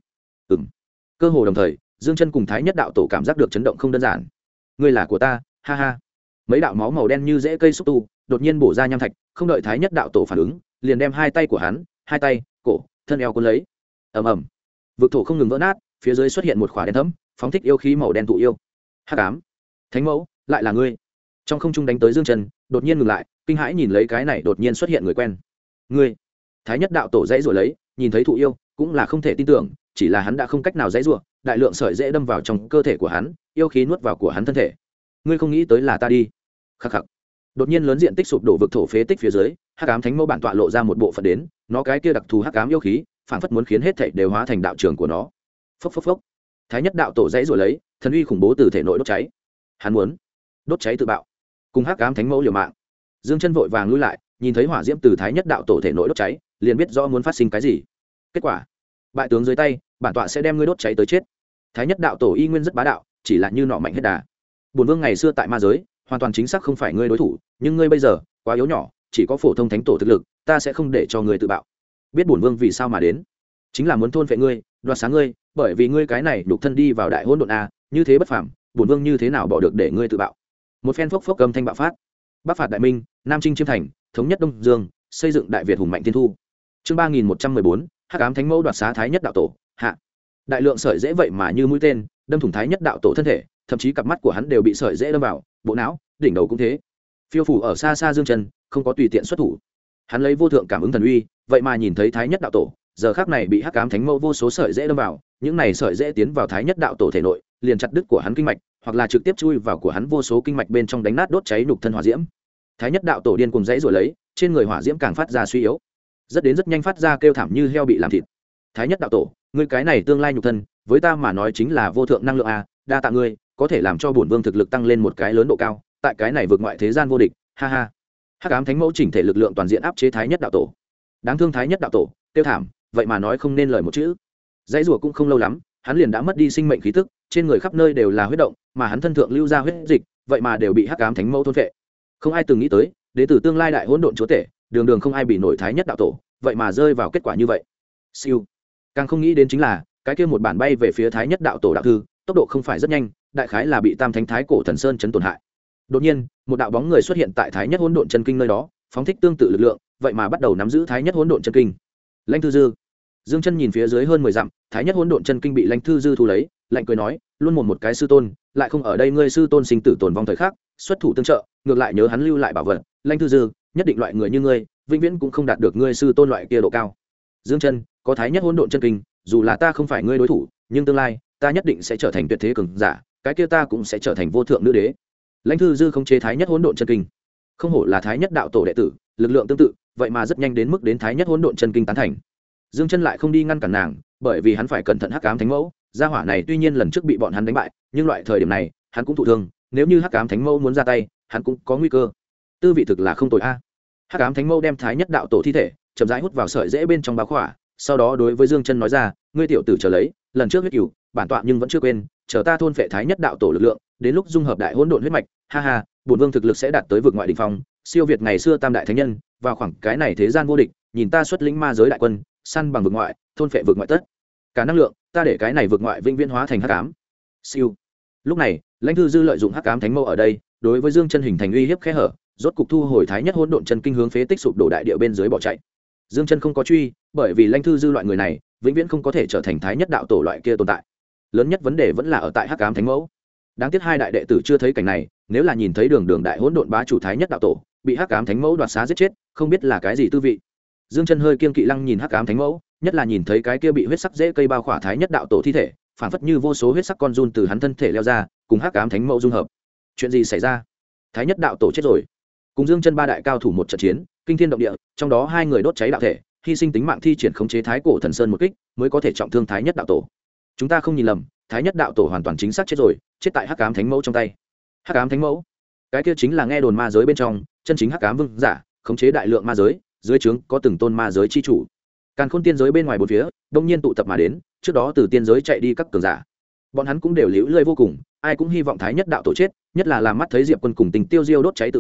Cơ hồ đồng thời Dương Chân cùng Thái Nhất đạo tổ cảm giác được chấn động không đơn giản. Ngươi là của ta, ha ha. Mấy đạo máu màu đen như rễ cây xúc tu đột nhiên bổ ra nham thạch, không đợi Thái Nhất đạo tổ phản ứng, liền đem hai tay của hắn, hai tay, cổ, thân eo cuốn lấy. Ầm ầm. Vực thổ không ngừng vỡ nát, phía dưới xuất hiện một khỏa đen thẫm, phóng thích yêu khí màu đen tụ yêu. Hắc ám. Thánh mẫu, lại là ngươi. Trong không trung đánh tới Dương Chân, đột nhiên ngừng lại, kinh hãi nhìn lấy cái này đột nhiên xuất hiện người quen. Ngươi. Thái Nhất đạo tổ dãy rủa lấy, nhìn thấy thụ yêu, cũng là không thể tin tưởng, chỉ là hắn đã không cách nào dãy rủa, đại lượng sợi dễ đâm vào trong cơ thể của hắn, yêu khí nuốt vào của hắn thân thể. Ngươi không nghĩ tới là ta đi. Khắc khắc. Đột nhiên lớn diện tích sụp đổ vực thổ phế tích phía dưới, Hắc ám thánh mẫu bản tọa lộ ra một bộ phận đến, nó cái kia đặc thù hắc ám yêu khí, phản phất muốn khiến hết thảy đều hóa thành đạo trường của nó. Phốc phốc phốc. Thái Nhất đạo tổ dãy rủa lấy, thần uy khủng bố từ thể nội đốt cháy. Hắn muốn đốt cháy tự bạo, cùng Hắc ám thánh mẫu liều mạng. Dương Chân vội vàng lui lại, nhìn thấy hỏa diễm từ Thái Nhất đạo tổ thể nội đốt cháy, liền biết rõ muốn phát sinh cái gì. Kết quả, bại tướng dưới tay, bản tọa sẽ đem ngươi đốt cháy tới chết. Thái Nhất đạo tổ y nguyên rất bá đạo, chỉ là như nọ mạnh hết đà. Bổn vương ngày xưa tại ma giới, hoàn toàn chính xác không phải ngươi đối thủ, nhưng ngươi bây giờ quá yếu nhỏ, chỉ có phổ thông thánh tổ thực lực, ta sẽ không để cho ngươi tự bạo. Biết bổn vương vì sao mà đến, chính là muốn thôn phệ ngươi, đoạt sáng ngươi, bởi vì ngươi cái này đục thân đi vào đại hỗn độn a, như thế bất phàm, bổn vương như thế nào bỏ được để ngươi tự bạo. Một phen phốc phốc âm thanh bạo phát. Bắc phạt đại minh, Nam chinh chiêm thành, thống nhất Đông Dương, xây dựng đại Việt hùng mạnh thiên thu. Chương 3114, Hắc ám thánh mẫu đoạt xá Thái Nhất đạo tổ, hạ. Đại lượng sợi dễ vậy mà như mũi tên, đâm thủng Thái Nhất đạo tổ thân thể, thậm chí cặp mắt của hắn đều bị sợi dễ đâm vào, bộ não, đỉnh đầu cũng thế. Phiêu phủ ở xa xa Dương Chân, không có tùy tiện xuất thủ. Hắn lấy vô thượng cảm ứng thần uy, vậy mà nhìn thấy Thái Nhất đạo tổ, giờ khắc này bị Hắc ám thánh mẫu vô số sợi dễ đâm vào, những này sợi dễ tiến vào Thái Nhất đạo tổ thể nội, liền chặt đứt của hắn kinh mạch, hoặc là trực tiếp chui vào của hắn vô số kinh mạch bên trong đánh nát đốt cháy nhục thân hỏa diễm. Thái Nhất đạo tổ điên cuồng dãy rồi lấy, trên người hỏa diễm càng phát ra suy yếu, rất nhanh phát ra kêu thảm như heo bị làm thịt. Thái Nhất đạo tổ, ngươi cái này tương lai nhục thân, với ta mà nói chính là vô thượng năng lượng a, đa tạ ngươi, có thể làm cho bổn vương thực lực tăng lên một cái lớn độ cao, tại cái này vượt ngoại thế gian vô địch, ha ha. Hắc ám thánh mẫu chỉnh thể lực lượng toàn diện áp chế Thái Nhất đạo tổ. Đáng thương Thái Nhất đạo tổ, kêu thảm, vậy mà nói không nên lời một chữ. Dãy rủa cũng không lâu lắm, hắn liền đã mất đi sinh mệnh khí tức, trên người khắp nơi đều là huyết động, mà hắn thân thượng lưu ra huyết dịch, vậy mà đều bị Hắc ám thánh mẫu thôn phệ. Không ai từng nghĩ tới, đến từ tương lai đại hỗn độn chúa tể, đường đường không ai bị nổi Thái Nhất đạo tổ, vậy mà rơi vào kết quả như vậy. Siêu. Càng không nghĩ đến chính là, cái kia một bản bay về phía Thái Nhất đạo tổ đạo thư, tốc độ không phải rất nhanh, đại khái là bị Tam Thánh Thái Cổ Thần Sơn chấn tổn hại. Đột nhiên, một đạo bóng người xuất hiện tại Thái Nhất hỗn độn chân kinh nơi đó, phóng thích tương tự lực lượng, vậy mà bắt đầu nắm giữ Thái Nhất hỗn độn chân kinh. Lãnh Thư Dư. Dương Chân nhìn phía dưới hơn 10 dặm, Thái Nhất hỗn độn chân kinh bị Lãnh Thư Dư thu lấy, lạnh cười nói, luôn một cái sư tôn, lại không ở đây ngươi sư tôn sinh tử tồn vong thời khắc, xuất thủ tương trợ, ngược lại nhớ hắn lưu lại bảo vật, Lãnh Thư Dư, nhất định loại người như ngươi, vĩnh viễn cũng không đạt được ngươi sư tôn loại kia độ cao. Dương Chân, có Thái Nhất hỗn độn chân kinh, dù là ta không phải ngươi đối thủ, nhưng tương lai, ta nhất định sẽ trở thành tuyệt thế cường giả, cái kia ta cũng sẽ trở thành vô thượng nữ đế. Lãnh Thư Dư không chế Thái Nhất hỗn độn chân kinh, không hổ là Thái Nhất đạo tổ đệ tử, lực lượng tương tự, vậy mà rất nhanh đến mức đến Thái Nhất hỗn độn chân kinh tán thành. Dương Chân lại không đi ngăn cản nàng, bởi vì hắn phải cẩn thận Hắc ám thánh mẫu, gia hỏa này tuy nhiên lần trước bị bọn hắn đánh bại, nhưng loại thời điểm này, hắn cũng thụ thương, nếu như Hắc ám thánh mẫu muốn ra tay, hắn cũng có nguy cơ. Tư vị thực là không tồi a. Hắc ám thánh mẫu đem Thái Nhất đạo tổ thi thể chậm rãi hút vào sợi rễ bên trong bao khỏa, sau đó đối với Dương Chân nói ra, ngươi tiểu tử chờ lấy, lần trước huyết cửu, bản tọa nhưng vẫn chưa quên, chờ ta thôn phệ Thái Nhất đạo tổ lực lượng, đến lúc dung hợp đại hỗn độn huyết mạch, ha ha, bổn vương thực lực sẽ đạt tới vực ngoại đỉnh phong, siêu việt ngày xưa tam đại thánh nhân, vào khoảng cái này thế gian vô địch, nhìn ta xuất lĩnh ma giới đại quân, săn bằng vực ngoại, thôn phệ vực ngoại tất cả năng lượng, ta để cái này vực ngoại vĩnh viễn hóa thành hắc ám. Siêu. Lúc này, Lãnh Thư Dư lợi dụng hắc ám thánh mâu ở đây, đối với Dương Chân hình thành uy hiếp khe hở, rốt cục thu hồi Thái Nhất hỗn độn chân kinh hướng phế tích sụp đổ đại địa bên dưới bỏ chạy. Dương Chân không có truy, bởi vì Lãnh Thư Dư loại người này, vĩnh viễn không có thể trở thành Thái Nhất đạo tổ loại kia tồn tại. Lớn nhất vấn đề vẫn là ở tại hắc ám thánh mẫu. Đáng tiếc hai đại đệ tử chưa thấy cảnh này, nếu là nhìn thấy đường đại hỗn độn bá chủ Thái Nhất đạo tổ bị hắc ám thánh mẫu đoạt xá giết chết, không biết là cái gì tư vị. Dương Chân hơi kiêng kỵ lăng nhìn hắc ám thánh mẫu, nhất là nhìn thấy cái kia bị huyết sắc rễ cây bao khỏa Thái Nhất đạo tổ thi thể, phản phất như vô số huyết sắc con giun từ hắn thân thể leo ra, cùng hắc ám thánh mẫu dung hợp. Chuyện gì xảy ra? Thái Nhất đạo tổ chết rồi. Cùng Dương Chân ba đại cao thủ một trận chiến, kinh thiên động địa, trong đó hai người đốt cháy đạo thể, hy sinh tính mạng thi triển khống chế Thái Cổ Thần Sơn một kích, mới có thể trọng thương Thái Nhất đạo tổ. Chúng ta không nhìn lầm, Thái Nhất đạo tổ hoàn toàn chính xác chết rồi, chết tại hắc ám thánh mẫu trong tay. Hắc ám thánh mẫu, cái kia chính là nghe đồn ma giới bên trong chân chính hắc ám vương giả, khống chế đại lượng ma giới, dưới trướng có từng tôn ma giới chi chủ. Càn Khôn tiên giới bên ngoài bốn phía đông nhiên tụ tập mà đến, trước đó từ tiên giới chạy đi các cường giả, bọn hắn cũng đều liễu lơi vô cùng, ai cũng hy vọng Thái Nhất đạo tổ chết, nhất là làm mắt thấy Diệp Quân cùng Tình Tiêu Diêu đốt cháy tự mình,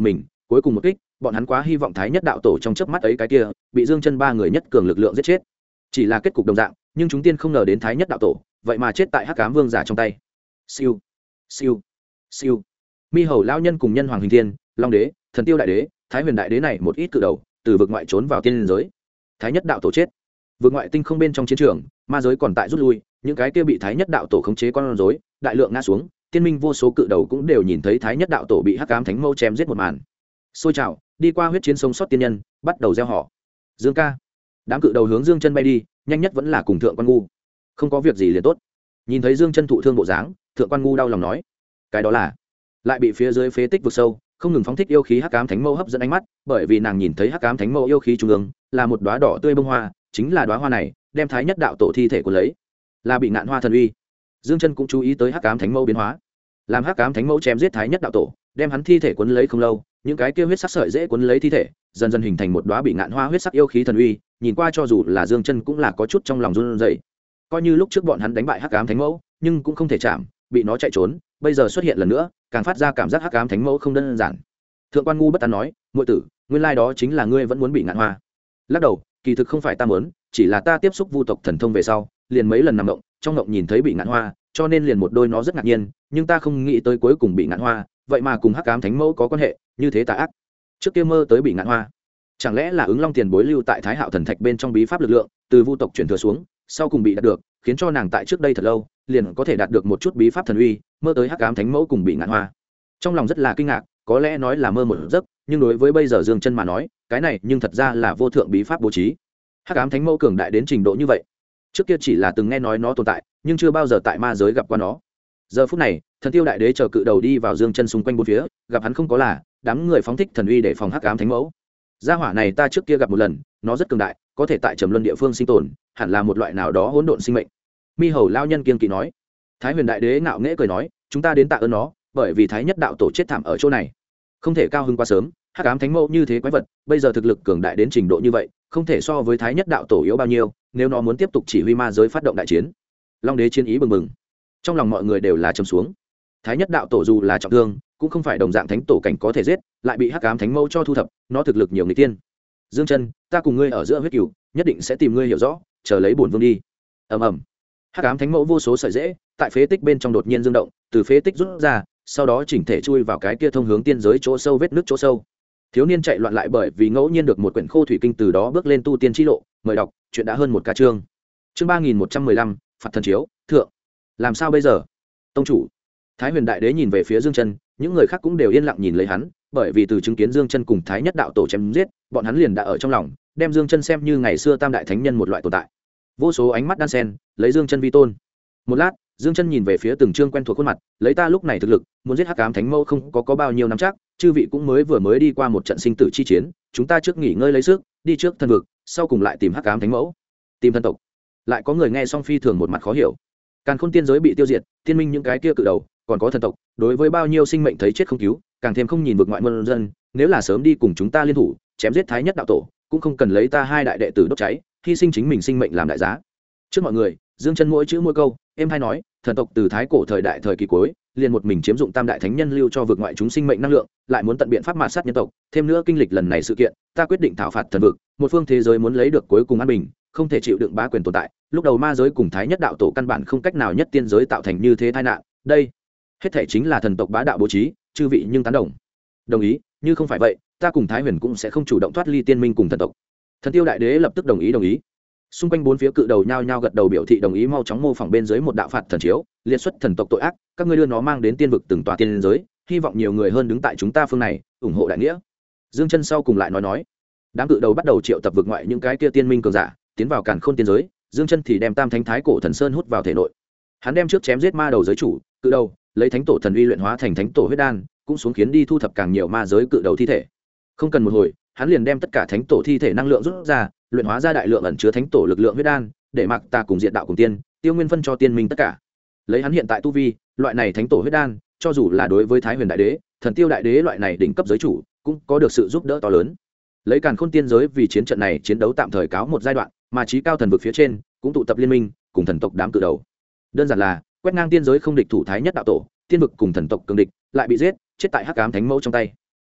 cuối cùng một kích bọn hắn quá hy vọng thái nhất đạo tổ trong chớp mắt ấy cái kia bị Dương Chân ba người nhất cường lực lượng giết chết. Chỉ là kết cục đồng dạng, nhưng chúng tiên không ngờ đến thái nhất đạo tổ vậy mà chết tại hắc ám vương giả trong tay. Siêu siêu siêu. Mi hầu lão nhân cùng nhân hoàng hình thiên, long đế, thần tiêu đại đế, thái huyền đại đế này một ít cự đầu từ vực ngoại trốn vào tiên giới. Thái nhất đạo tổ chết. Vực ngoại tinh không bên trong chiến trường, ma giới còn tại rút lui, những cái kia bị thái nhất đạo tổ khống chế con rối đại lượng ngã xuống, tiên minh vô số cự đầu cũng đều nhìn thấy thái nhất đạo tổ bị hắc ám thánh mâu chém giết một màn. Xôi trào đi qua huyết chiến sống sót tiên nhân bắt đầu gieo họ. Dương ca. Đám cự đầu hướng Dương Chân bay đi, nhanh nhất vẫn là cùng thượng quan ngu. Không có việc gì liền tốt. Nhìn thấy Dương Chân thụ thương bộ dáng, thượng quan ngu đau lòng nói, cái đó là lại bị phía dưới phế tích vực sâu không ngừng phóng thích yêu khí hắc ám thánh mâu hấp dẫn ánh mắt, bởi vì nàng nhìn thấy hắc ám thánh mâu yêu khí trung ương là một đóa đỏ tươi bông hoa, chính là đóa hoa này đem thái nhất đạo tổ thi thể của lấy, là bị ngạn hoa thần uy. Dương Chân cũng chú ý tới hắc ám thánh mâu biến hóa, làm hắc ám thánh mâu chém giết thái nhất đạo tổ, đem hắn thi thể cuốn lấy không lâu, những cái kia huyết sắc sợi dễ cuốn lấy thi thể, dần dần hình thành một đóa bị ngạn hoa huyết sắc yêu khí thần uy, nhìn qua cho dù là Dương Chân cũng là có chút trong lòng run rẩy. Coi như lúc trước bọn hắn đánh bại hắc ám thánh mẫu, nhưng cũng không thể chạm, bị nó chạy trốn, bây giờ xuất hiện lần nữa, càng phát ra cảm giác hắc ám thánh mẫu không đơn giản. Thượng quan ngu bất tán nói, muội tử, nguyên lai đó chính là ngươi vẫn muốn bị ngạn hoa. Lắc đầu, kỳ thực không phải ta muốn, chỉ là ta tiếp xúc vu tộc thần thông về sau, liền mấy lần nằm mộng, trong mộng nhìn thấy bị ngạn hoa, cho nên liền một đôi nó rất ngạc nhiên, nhưng ta không nghĩ tới cuối cùng bị ngạn hoa, vậy mà cùng hắc ám thánh mẫu có quan hệ, như thế tà ác. Trước kia mơ tới bị ngạn hoa, chẳng lẽ là ứng long tiền bối lưu tại thái hạo thần thạch bên trong bí pháp lực lượng, từ vu tộc chuyển thừa xuống, sau cùng bị đạt được, khiến cho nàng tại trước đây thật lâu liền có thể đạt được một chút bí pháp thần uy, mơ tới hắc ám thánh mẫu cùng bị ngạn hoa. Trong lòng rất là kinh ngạc, có lẽ nói là mơ một giấc, nhưng đối với bây giờ Dương Chân mà nói, cái này nhưng thật ra là vô thượng bí pháp bố trí. Hắc ám thánh mẫu cường đại đến trình độ như vậy, trước kia chỉ là từng nghe nói nó tồn tại, nhưng chưa bao giờ tại ma giới gặp qua nó. Giờ phút này, thần tiêu đại đế chờ cự đầu đi vào Dương Chân xung quanh bốn phía, gặp hắn không có là, đám người phóng thích thần uy để phòng hắc ám thánh mẫu. Gia hỏa này ta trước kia gặp một lần, nó rất cường đại, có thể tại trầm luân địa phương sinh tồn, hẳn là một loại nào đó hỗn độn sinh mệnh. Mi hầu lao nhân kiên kỵ nói. Thái huyền đại đế ngạo nghễ cười nói, chúng ta đến tạ ơn nó, bởi vì thái nhất đạo tổ chết thảm ở chỗ này, không thể cao hứng quá sớm. Hắc ám thánh mẫu như thế quái vật, bây giờ thực lực cường đại đến trình độ như vậy, không thể so với thái nhất đạo tổ yếu bao nhiêu, nếu nó muốn tiếp tục chỉ huy ma giới phát động đại chiến. Long đế chiến ý bừng bừng, trong lòng mọi người đều là trầm xuống. Thái nhất đạo tổ dù là trọng thương, cũng không phải đồng dạng thánh tổ cảnh có thể giết, lại bị hắc ám thánh mẫu cho thu thập, nó thực lực nhiều người tiên. Dương Chân, ta cùng ngươi ở giữa huyết cửu, nhất định sẽ tìm ngươi hiểu rõ, chờ lấy bổn vương đi. Ầm ầm. Hắc ám thánh mẫu vô số sợi rễ, tại phế tích bên trong đột nhiên dương động, từ phế tích rút ra, sau đó chỉnh thể chui vào cái kia thông hướng tiên giới chỗ sâu vết nước chỗ sâu. Thiếu niên chạy loạn lại bởi vì ngẫu nhiên được một quyển khô thủy kinh, từ đó bước lên tu tiên chi lộ. Mời đọc, chuyện đã hơn một ca chương. Chương 3115, phạt thần chiếu, thượng. Làm sao bây giờ? Tông chủ. Thái huyền đại đế nhìn về phía Dương Chân, những người khác cũng đều yên lặng nhìn lấy hắn, bởi vì từ chứng kiến Dương Chân cùng thái nhất đạo tổ chém giết, bọn hắn liền đã ở trong lòng đem Dương Chân xem như ngày xưa tam đại thánh nhân một loại tồn tại. Vô số ánh mắt đan sen lấy Dương Chân vi tôn. Một lát, Dương Chân nhìn về phía từng trương quen thuộc khuôn mặt, lấy ta lúc này thực lực, muốn giết hắc ám thánh mẫu không có bao nhiêu nắm chắc, chư vị cũng mới đi qua một trận sinh tử chi chiến, chúng ta trước nghỉ ngơi lấy sức, đi trước thần vực, sau cùng lại tìm hắc ám thánh mẫu, tìm thần tộc. Lại có người nghe xong phi thường một mặt khó hiểu. Càn Khôn tiên giới bị tiêu diệt, tiên minh những cái kia cự đầu, còn có thần tộc, đối với bao nhiêu sinh mệnh thấy chết không cứu, càng thêm không nhìn vực ngoại môn dân, nếu là sớm đi cùng chúng ta liên thủ, chém giết thái nhất đạo tổ, cũng không cần lấy ta hai đại đệ tử đốt cháy, hy sinh chính mình sinh mệnh làm đại giá. Trước mọi người, Dương Chân mỗi chữ mỗi câu em hay nói, thần tộc từ thái cổ thời đại thời kỳ cuối, liền một mình chiếm dụng tam đại thánh nhân lưu cho vực ngoại chúng sinh mệnh năng lượng, lại muốn tận biện pháp mạt sát nhân tộc, thêm nữa kinh lịch lần này sự kiện, ta quyết định thảo phạt thần vực, một phương thế giới muốn lấy được cuối cùng an bình, không thể chịu đựng bá quyền tồn tại. Lúc đầu ma giới cùng thái nhất đạo tổ căn bản không cách nào nhất tiên giới tạo thành như thế tai nạn, đây hết thể chính là thần tộc bá đạo bố trí, chư vị nhưng tán đồng. Đồng ý, như không phải vậy, ta cùng thái huyền cũng sẽ không chủ động thoát ly tiên minh cùng thần tộc. Thần tiêu đại đế lập tức đồng ý. Xung quanh bốn phía cự đầu nhao nhao gật đầu biểu thị đồng ý, mau chóng mô phỏng bên dưới một đạo phạt thần chiếu, liệt xuất thần tộc tội ác, các ngươi đưa nó mang đến tiên vực từng tòa tiên giới, hy vọng nhiều người hơn đứng tại chúng ta phương này, ủng hộ đại nghĩa. Dương Chân sau cùng lại nói, đám cự đầu bắt đầu triệu tập vực ngoại những cái kia tiên minh cường giả, tiến vào Càn Khôn tiên giới. Dương Chân thì đem tam thánh thái cổ thần sơn hút vào thể nội. Hắn đem trước chém giết ma đầu giới chủ, cự đầu, lấy thánh tổ thần uy luyện hóa thành thánh tổ huyết đan, cũng xuống khiến đi thu thập càng nhiều ma giới cự đầu thi thể. Không cần một hồi, hắn liền đem tất cả thánh tổ thi thể năng lượng rút ra, luyện hóa ra đại lượng ẩn chứa thánh tổ lực lượng huyết đan, để mặc ta cùng diện đạo cùng tiên, tiêu nguyên phân cho tiên minh tất cả. Lấy hắn hiện tại tu vi, loại này thánh tổ huyết đan, cho dù là đối với thái huyền đại đế, thần tiêu đại đế loại này đỉnh cấp giới chủ, cũng có được sự giúp đỡ to lớn. Lấy Càn Khôn tiên giới vì chiến trận này chiến đấu tạm thời cáo một giai đoạn, mà chí cao thần vực phía trên cũng tụ tập liên minh, cùng thần tộc đám cự đầu. Đơn giản là quét ngang tiên giới không địch thủ thái nhất đạo tổ, tiên vực cùng thần tộc cường địch, lại bị giết, chết tại hắc ám thánh mẫu trong tay.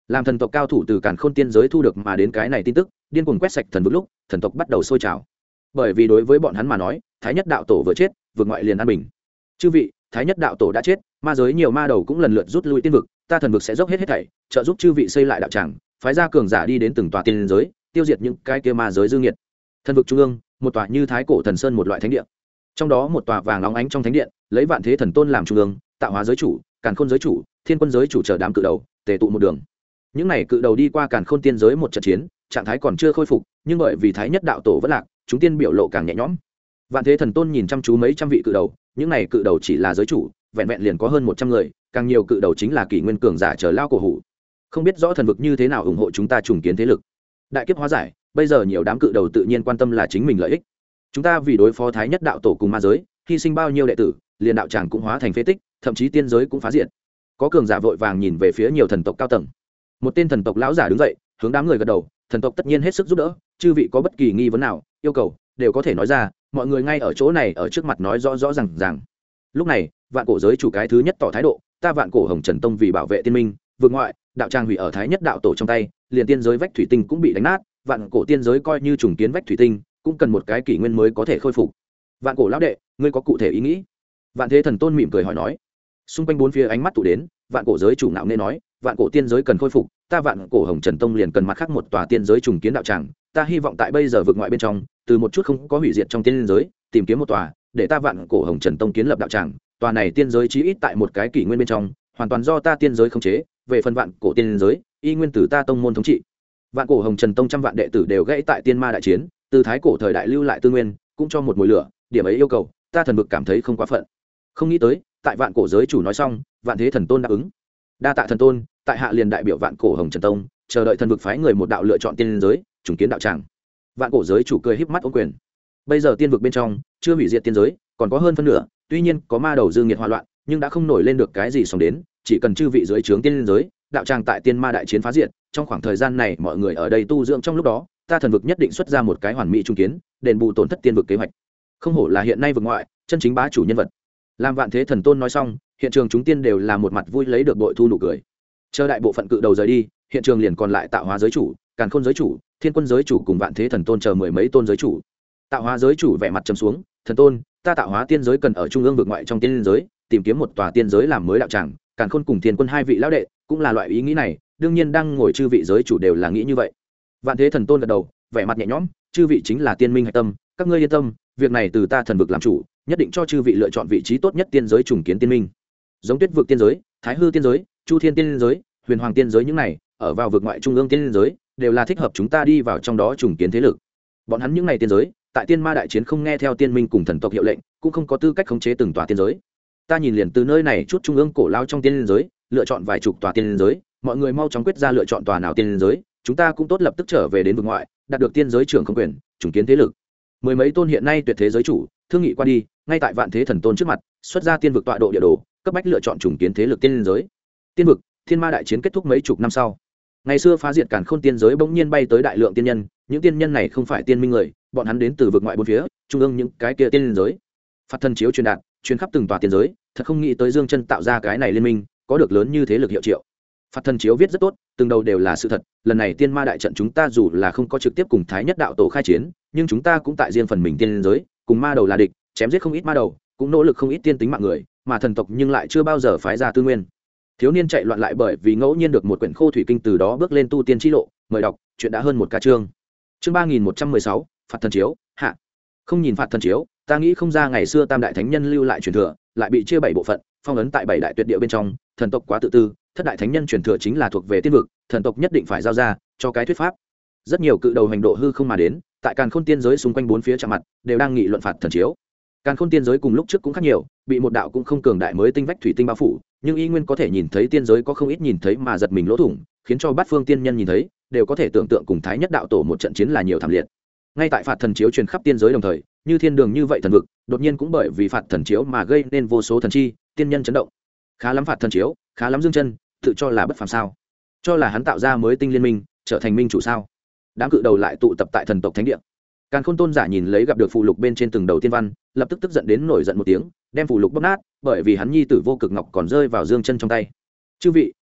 làm thần tộc cao thủ từ càn khôn tiên giới thu được mà đến cái này tin tức điên cuồng quét sạch thần vực lúc thần tộc bắt đầu sôi trào. Bởi vì đối với bọn hắn mà nói thái nhất đạo tổ vừa chết vượt ngoại liền an bình. Chư vị, thái nhất đạo tổ đã chết, ma giới nhiều ma đầu cũng lần lượt rút lui tiên vực, ta thần vực sẽ dốc hết thảy trợ giúp chư vị xây lại đạo tràng, phái ra cường giả đi đến từng tòa tiên giới tiêu diệt những cái kia ma giới dư nghiệt. Thần vực trung ương, một tòa như thái cổ thần sơn một loại thánh địa, trong đó một tòa vàng óng ánh trong thánh điện lấy vạn thế thần tôn làm trung ương, tạo hóa giới chủ, càn khôn giới chủ, thiên quân giới chủ chờ đám cự đầu tề tụ một đường. Những này cự đầu đi qua càn khôn tiên giới một trận chiến, trạng thái còn chưa khôi phục, nhưng bởi vì thái nhất đạo tổ vẫn lạc, chúng tiên biểu lộ càng nhẹ nhõm. Vạn thế thần tôn nhìn chăm chú mấy trăm vị cự đầu, những này cự đầu chỉ là giới chủ, vẹn vẹn liền có hơn 100 người, càng nhiều cự đầu chính là kỷ nguyên cường giả chờ lao cổ hủ. Không biết rõ thần vực như thế nào ủng hộ chúng ta trùng kiến thế lực. Đại kiếp hóa giải, bây giờ nhiều đám cự đầu tự nhiên quan tâm là chính mình lợi ích. Chúng ta vì đối phó thái nhất đạo tổ cùng ma giới, hy sinh bao nhiêu đệ tử, liền đạo tràng cũng hóa thành phế tích, thậm chí tiên giới cũng phá diệt. Có cường giả vội vàng nhìn về phía nhiều thần tộc cao tầng. Một tên thần tộc lão giả đứng dậy, hướng đám người gật đầu, thần tộc tất nhiên hết sức giúp đỡ, chư vị có bất kỳ nghi vấn nào, yêu cầu đều có thể nói ra, mọi người ngay ở chỗ này ở trước mặt nói rõ rõ ràng. Lúc này, vạn cổ giới chủ cái thứ nhất tỏ thái độ, ta vạn cổ hồng trần tông vì bảo vệ tiên minh, vượt ngoại, đạo tràng hủy ở thái nhất đạo tổ trong tay, liền tiên giới vách thủy tinh cũng bị đánh nát, vạn cổ tiên giới coi như trùng kiến vách thủy tinh, cũng cần một cái kỷ nguyên mới có thể khôi phục. Vạn cổ lão đệ, ngươi có cụ thể ý nghĩ? Vạn thế thần tôn mỉm cười hỏi nói. Xung quanh bốn phía ánh mắt tụ đến, vạn cổ giới chủ ngạo nên nói, vạn cổ tiên giới cần khôi phục, ta vạn cổ hồng trần tông liền cần mặt khác một tòa tiên giới trùng kiến đạo tràng, ta hy vọng tại bây giờ vượt ngoại bên trong, từ một chút không có hủy diệt trong tiên giới, tìm kiếm một tòa, để ta vạn cổ hồng trần tông kiến lập đạo tràng, tòa này tiên giới chí ít tại một cái kỷ nguyên bên trong, hoàn toàn do ta tiên giới khống chế, về phần vạn cổ tiên giới, y nguyên tử ta tông môn thống trị. Vạn cổ hồng trần tông trăm vạn đệ tử đều gãy tại tiên ma đại chiến, từ thái cổ thời đại lưu lại tư nguyên, cũng cho một mùi lửa, điểm ấy yêu cầu, ta thần vực cảm thấy không quá phận. Không nghĩ tới, tại vạn cổ giới chủ nói xong, vạn thế thần tôn đáp ứng. Đa tạ thần tôn, tại hạ liền đại biểu vạn cổ hồng trần tông, chờ đợi thần vực phái người một đạo lựa chọn tiên giới, trùng kiến đạo tràng. Vạn cổ giới chủ cười híp mắt ôm quyền. Bây giờ tiên vực bên trong chưa hủy diệt tiên giới, còn có hơn phân nửa, tuy nhiên có ma đầu dư nghiệt hòa loạn, nhưng đã không nổi lên được cái gì sóng đến, chỉ cần chư vị dưới trướng tiên giới, đạo tràng tại tiên ma đại chiến phá diệt, trong khoảng thời gian này mọi người ở đây tu dưỡng trong lúc đó, ta thần vực nhất định xuất ra một cái hoàn mỹ trung kiến, đền bù tổn thất tiên vực kế hoạch. Không hổ là hiện nay vực ngoại chân chính bá chủ nhân vật. Làm vạn thế thần tôn nói xong, hiện trường chúng tiên đều là một mặt vui lấy được bội thu nụ cười. Chờ đại bộ phận cự đầu rời đi, hiện trường liền còn lại tạo hóa giới chủ, càn khôn giới chủ, thiên quân giới chủ cùng vạn thế thần tôn chờ mười mấy tôn giới chủ. Tạo hóa giới chủ vẻ mặt trầm xuống, thần tôn, ta tạo hóa tiên giới cần ở trung ương vực ngoại trong tiên giới, tìm kiếm một tòa tiên giới làm mới đạo tràng, càn khôn cùng thiên quân hai vị lão đệ cũng là loại ý nghĩ này, đương nhiên đang ngồi chư vị giới chủ đều là nghĩ như vậy. Vạn thế thần tôn gật đầu, vẻ mặt nhẹ nhõm, chư vị chính là tiên minh hạch tâm, các ngươi yên tâm, việc này từ ta thần vực làm chủ, nhất định cho chư vị lựa chọn vị trí tốt nhất tiên giới trùng kiến tiên minh. Giống Tuyết vực tiên giới, Thái hư tiên giới, Chu thiên tiên giới, Huyền hoàng tiên giới những này, ở vào vực ngoại trung ương tiên giới, đều là thích hợp chúng ta đi vào trong đó trùng kiến thế lực. Bọn hắn những này tiên giới, tại tiên ma đại chiến không nghe theo tiên minh cùng thần tộc hiệu lệnh, cũng không có tư cách khống chế từng tòa tiên giới. Ta nhìn liền từ nơi này chút trung ương cổ lao trong tiên giới, lựa chọn vài chục tòa tiên giới, mọi người mau chóng quyết ra lựa chọn tòa nào tiên giới, chúng ta cũng tốt lập tức trở về đến vực ngoại, đạt được tiên giới trưởng không quyền, trùng kiến thế lực. Mười mấy tôn hiện nay tuyệt thế giới chủ, thương nghị qua đi, ngay tại vạn thế thần tôn trước mặt, xuất ra tiên vực tọa độ địa đồ, cấp bách lựa chọn trùng kiến thế lực tiên giới. Tiên vực, thiên ma đại chiến kết thúc mấy chục năm sau, ngày xưa phá diệt càn khôn tiên giới bỗng nhiên bay tới đại lượng tiên nhân, những tiên nhân này không phải tiên minh người, bọn hắn đến từ vực ngoại bốn phía, trung ương những cái kia tiên giới. Phạt thần chiếu truyền đạt, truyền khắp từng tòa tiên giới, thật không nghĩ tới Dương Chân tạo ra cái này liên minh, có được lớn như thế lực hiệu triệu. Phạt thần chiếu viết rất tốt, từng đầu đều là sự thật, lần này tiên ma đại trận chúng ta dù là không có trực tiếp cùng thái nhất đạo tổ khai chiến, nhưng chúng ta cũng tại riêng phần mình tiên giới, cùng ma đầu là địch, chém giết không ít ma đầu, cũng nỗ lực không ít tiên tính mạng người, mà thần tộc nhưng lại chưa bao giờ phái ra tư nguyên. Thiếu niên chạy loạn lại bởi vì ngẫu nhiên được một quyển khô thủy kinh, từ đó bước lên tu tiên chi lộ, mời đọc, chuyện đã hơn một ca chương. Chương 3116, phạt thần chiếu, hạ. Không nhìn phạt thần chiếu, ta nghĩ không ra ngày xưa tam đại thánh nhân lưu lại truyền thừa, lại bị chia bảy bộ phận, phong ấn tại bảy đại tuyệt địa bên trong, thần tộc quá tự tư, thất đại thánh nhân truyền thừa chính là thuộc về tiên vực, thần tộc nhất định phải giao ra cho cái thuyết pháp. Rất nhiều cự đầu hành độ hư không mà đến, tại càn khôn tiên giới xung quanh bốn phía chạm mặt, đều đang nghị luận phạt thần chiếu. Càn khôn tiên giới cùng lúc trước cũng khác nhiều, bị một đạo cũng không cường đại mới tinh vách thủy tinh bao phủ, nhưng y nguyên có thể nhìn thấy tiên giới có không ít nhìn thấy mà giật mình lỗ thủng, khiến cho bát phương tiên nhân nhìn thấy, đều có thể tưởng tượng cùng thái nhất đạo tổ một trận chiến là nhiều thảm liệt. Ngay tại phạt thần chiếu truyền khắp tiên giới đồng thời, như thiên đường như vậy thần vực, đột nhiên cũng bởi vì phạt thần chiếu mà gây nên vô số thần chi, tiên nhân chấn động. Khá lắm phạt thần chiếu, khá lắm Dương Chân, tự cho là bất phàm sao? Cho là hắn tạo ra mới tinh liên minh, trở thành minh chủ sao? Đám cự đầu lại tụ tập tại thần tộc thánh địa. Càn Khôn tôn giả nhìn lấy gặp được phụ lục bên trên từng đầu tiên văn, lập tức tức giận đến nổi giận một tiếng, đem phụ lục bóp nát, bởi vì hắn nhi tử vô cực ngọc còn rơi vào Dương Chân trong tay. Chư vị,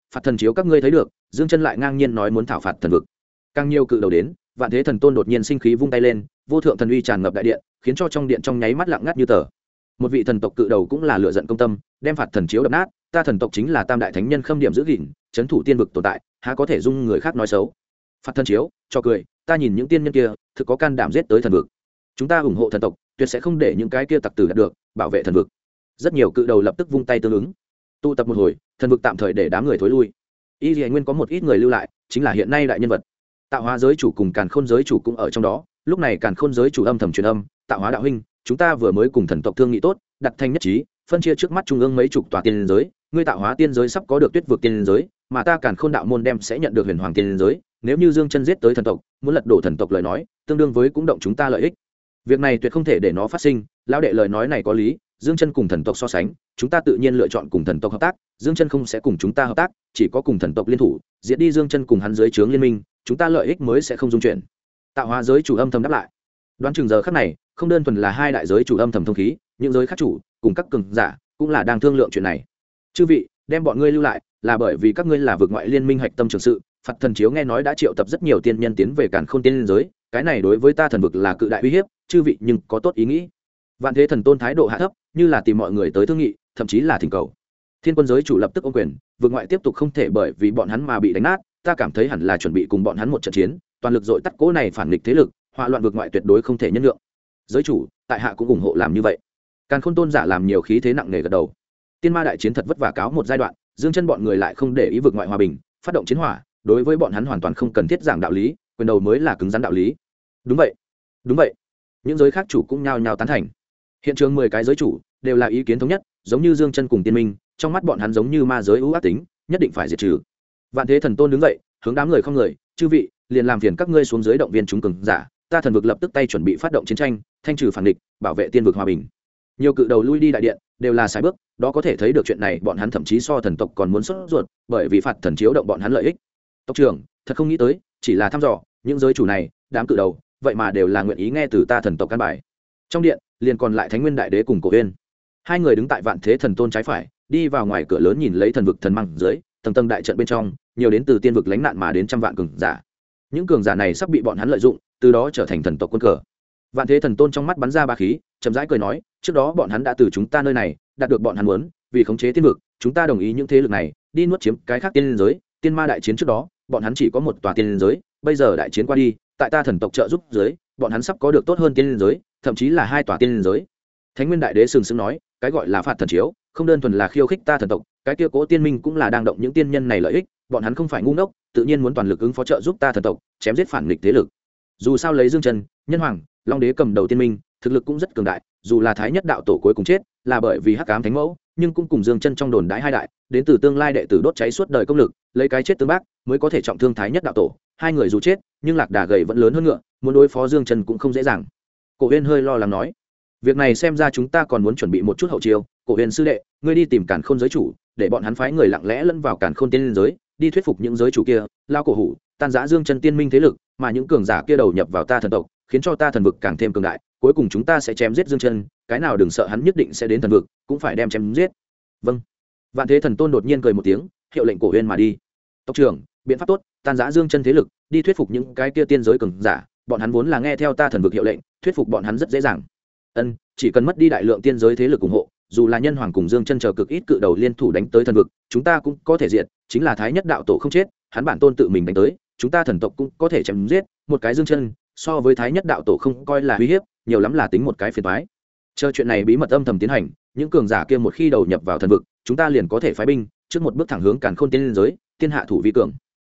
phạt thần chiếu các ngươi thấy được, Dương Chân lại ngang nhiên nói muốn thảo phạt thần vực. Càng nhiều cự đầu đến, Vạn Thế Thần Tôn đột nhiên sinh khí vung tay lên, vô thượng thần uy tràn ngập đại điện, khiến cho trong điện trong nháy mắt lặng ngắt như tờ. Một vị thần tộc cự đầu cũng là lựa giận công tâm, đem phạt thần chiếu đập nát, ta thần tộc chính là tam đại thánh nhân khâm điểm giữ gìn, trấn thủ tiên vực tồn tại, há có thể dung người khác nói xấu. Phạt thần chiếu, cho cười, ta nhìn những tiên nhân kia, thực có can đảm giết tới thần vực. Chúng ta ủng hộ thần tộc, tuyệt sẽ không để những cái kia tặc tử đạt được, bảo vệ thần vực. Rất nhiều cự đầu lập tức vung tay tương ứng. Tụ tập một hồi, thần vực tạm thời để đám người thối lui. Y Lệ Nguyên có một ít người lưu lại, chính là hiện nay đại nhân vật. Tạo hóa giới chủ cùng Càn Khôn giới chủ cũng ở trong đó, lúc này Càn Khôn giới chủ âm thầm truyền âm, Tạo hóa đạo huynh, chúng ta vừa mới cùng thần tộc thương nghị tốt, đặt thành nhất trí, phân chia trước mắt trung ương mấy chục tòa tiên giới, ngươi Tạo hóa tiên giới sắp có được tuyết vực tiên giới, mà ta Càn Khôn đạo môn đem sẽ nhận được huyền hoàng tiên giới, nếu như Dương Chân giết tới thần tộc, muốn lật đổ thần tộc lời nói, tương đương với cũng động chúng ta lợi ích. Việc này tuyệt không thể để nó phát sinh, lão đệ lời nói này có lý, Dương Chân cùng thần tộc so sánh, chúng ta tự nhiên lựa chọn cùng thần tộc hợp tác, Dương Chân không sẽ cùng chúng ta hợp tác, chỉ có cùng thần tộc liên thủ, diệt đi Dương Chân cùng hắn dưới trướng liên minh, chúng ta lợi ích mới sẽ không dung chuyển. Tạo hóa giới chủ âm thầm đáp lại. Đoán chừng giờ khắc này, không đơn thuần là hai đại giới chủ âm thầm thông khí, những giới khác chủ cùng các cường giả cũng là đang thương lượng chuyện này. Chư vị, đem bọn ngươi lưu lại, là bởi vì các ngươi là vực ngoại liên minh hạch tâm trưởng sự, phạt thần chiếu nghe nói đã triệu tập rất nhiều tiên nhân tiến về Càn Khôn tiên giới, cái này đối với ta thần vực là cự đại uy hiếp, chư vị nhưng có tốt ý nghĩ. Vạn Thế Thần Tôn thái độ hạ thấp, như là tìm mọi người tới thương nghị, thậm chí là thỉnh cầu. Thiên Quân giới chủ lập tức ôm quyền, vực ngoại tiếp tục không thể bởi vì bọn hắn mà bị đánh nát, ta cảm thấy hẳn là chuẩn bị cùng bọn hắn một trận chiến, toàn lực dội tắt cố này phản nghịch thế lực, họa loạn vực ngoại tuyệt đối không thể nhân lượng. Giới chủ, tại hạ cũng ủng hộ làm như vậy. Càn Khôn tôn giả làm nhiều khí thế nặng nề gật đầu. Tiên ma đại chiến thật vất vả cáo một giai đoạn, Dương Chân bọn người lại không để ý vực ngoại hòa bình, phát động chiến hỏa, đối với bọn hắn hoàn toàn không cần thiết giảng đạo lý, quyền đầu mới là cứng rắn đạo lý. Đúng vậy, đúng vậy. Những giới khác chủ cũng nhao nhao tán thành. Hiện trường 10 cái giới chủ đều là ý kiến thống nhất, giống như Dương Chân cùng Tiên Minh, trong mắt bọn hắn giống như ma giới ưu ác tính, nhất định phải diệt trừ. Vạn Thế Thần Tôn đứng dậy, hướng đám người không người, chư vị, liền làm phiền các ngươi xuống dưới động viên chúng cường giả, ta thần vực lập tức tay chuẩn bị phát động chiến tranh, thanh trừ phản địch, bảo vệ tiên vực hòa bình. Nhiều cự đầu lui đi đại điện, đều là sai bước, đó có thể thấy được chuyện này bọn hắn thậm chí so thần tộc còn muốn sốt ruột, bởi vì phạt thần chiếu động bọn hắn lợi ích. Tộc trưởng, thật không nghĩ tới, chỉ là thăm dò, những giới chủ này, đám cự đầu, vậy mà đều là nguyện ý nghe từ ta thần tộc căn bài. Trong điện, liền còn lại Thánh Nguyên Đại Đế cùng Cổ Uyên. Hai người đứng tại Vạn Thế Thần Tôn trái phải, đi vào ngoài cửa lớn nhìn lấy thần vực thần măng dưới, tầng tầng đại trận bên trong, nhiều đến từ tiên vực lánh nạn mà đến trăm vạn cường giả. Những cường giả này sắp bị bọn hắn lợi dụng, từ đó trở thành thần tộc quân cờ. Vạn Thế Thần Tôn trong mắt bắn ra ba khí, chậm rãi cười nói, trước đó bọn hắn đã từ chúng ta nơi này đạt được bọn hắn muốn, vì khống chế tiên vực, chúng ta đồng ý những thế lực này đi nuốt chiếm cái khác tiên giới. Tiên ma đại chiến trước đó, bọn hắn chỉ có một tòa tiên giới, bây giờ đại chiến qua đi, tại ta thần tộc trợ giúp dưới, bọn hắn sắp có được tốt hơn tiên giới, thậm chí là hai tòa tiên giới. Thánh Nguyên Đại Đế sừng sững nói, cái gọi là phạt thần chiếu, không đơn thuần là khiêu khích ta thần tộc, cái kia cố tiên minh cũng là đang động những tiên nhân này lợi ích, bọn hắn không phải ngu ngốc, tự nhiên muốn toàn lực ứng phó trợ giúp ta thần tộc, chém giết phản nghịch thế lực. Dù sao lấy Dương Chân, Nhân Hoàng, Long Đế cầm đầu tiên minh, thực lực cũng rất cường đại, dù là Thái Nhất đạo tổ cuối cùng chết, là bởi vì Hắc Ám Thánh Mẫu, nhưng cũng cùng Dương Chân trong đồn đái hai đại, đến từ tương lai đệ tử đốt cháy suốt đời công lực, lấy cái chết tương bác, mới có thể trọng thương Thái Nhất đạo tổ. Hai người dù chết, nhưng lạc đà gầy vẫn lớn hơn ngựa, muốn đối phó Dương Chân cũng không dễ dàng. Cổ Uyên hơi lo lắng nói, việc này xem ra chúng ta còn muốn chuẩn bị một chút hậu chiêu. Cổ Uyên sư đệ, ngươi đi tìm Càn Khôn giới chủ, để bọn hắn phái người lặng lẽ lẫn vào Càn Khôn tiên giới, đi thuyết phục những giới chủ kia, lao cổ hủ, tan rã Dương Chân tiên minh thế lực, mà những cường giả kia đầu nhập vào ta thần tộc, khiến cho ta thần vực càng thêm cường đại, cuối cùng chúng ta sẽ chém giết Dương Chân, cái nào đừng sợ hắn nhất định sẽ đến thần vực, cũng phải đem chém giết. Vâng. Vạn Thế Thần Tôn đột nhiên cười một tiếng, hiệu lệnh Cổ Uyên mà đi. Tộc trưởng, biện pháp tốt, tan rã Dương Chân thế lực, đi thuyết phục những cái kia tiên giới cường giả, bọn hắn vốn là nghe theo ta thần vực hiệu lệnh, thuyết phục bọn hắn rất dễ dàng. Chỉ cần mất đi đại lượng tiên giới thế lực ủng hộ, dù là Nhân Hoàng cùng Dương Chân chờ cực ít cự đầu liên thủ đánh tới thần vực, chúng ta cũng có thể diệt, chính là Thái Nhất đạo tổ không chết, hắn bản tôn tự mình đánh tới, chúng ta thần tộc cũng có thể chém giết, một cái Dương Chân, so với Thái Nhất đạo tổ không coi là uy hiếp, nhiều lắm là tính một cái phiền toái. Chờ chuyện này bí mật âm thầm tiến hành, những cường giả kia một khi đầu nhập vào thần vực, chúng ta liền có thể phái binh, trước một bước thẳng hướng Càn Khôn tiên giới, tiên hạ thủ vi cường.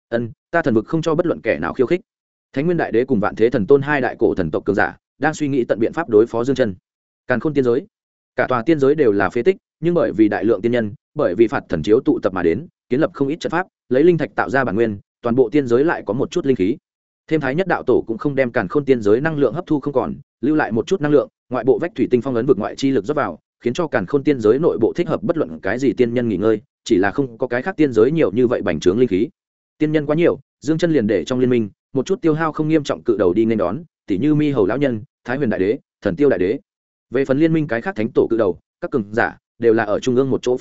Ta thần vực không cho bất luận kẻ nào khiêu khích. Thánh Nguyên Đại Đế cùng Vạn Thế Thần Tôn hai đại cổ thần tộc cường giả đang suy nghĩ tận biện pháp đối phó Dương Chân. Càn Khôn tiên giới, cả tòa tiên giới đều là phế tích, nhưng bởi vì đại lượng tiên nhân, bởi vì phạt thần chiếu tụ tập mà đến, kiến lập không ít trận pháp, lấy linh thạch tạo ra bản nguyên, toàn bộ tiên giới lại có một chút linh khí. Thêm Thái Nhất đạo tổ cũng không đem Càn Khôn tiên giới năng lượng hấp thu không còn, lưu lại một chút năng lượng, ngoại bộ vách thủy tinh phong ấn vực ngoại chi lực rót vào, khiến cho Càn Khôn tiên giới nội bộ thích hợp bất luận cái gì tiên nhân nghỉ ngơi, chỉ là không có cái khác tiên giới nhiều như vậy bành trướng linh khí. Tiên nhân quá nhiều, Dương Chân liền để trong liên minh một chút tiêu hao không nghiêm trọng cự đầu đi nên đón, tỷ như Mi Hầu lão nhân, Thái Huyền đại đế, Thần Tiêu đại đế. Về phần liên minh cái khác thánh tổ cự đầu, các cường giả đều là ở trung ương một chỗ phế tích,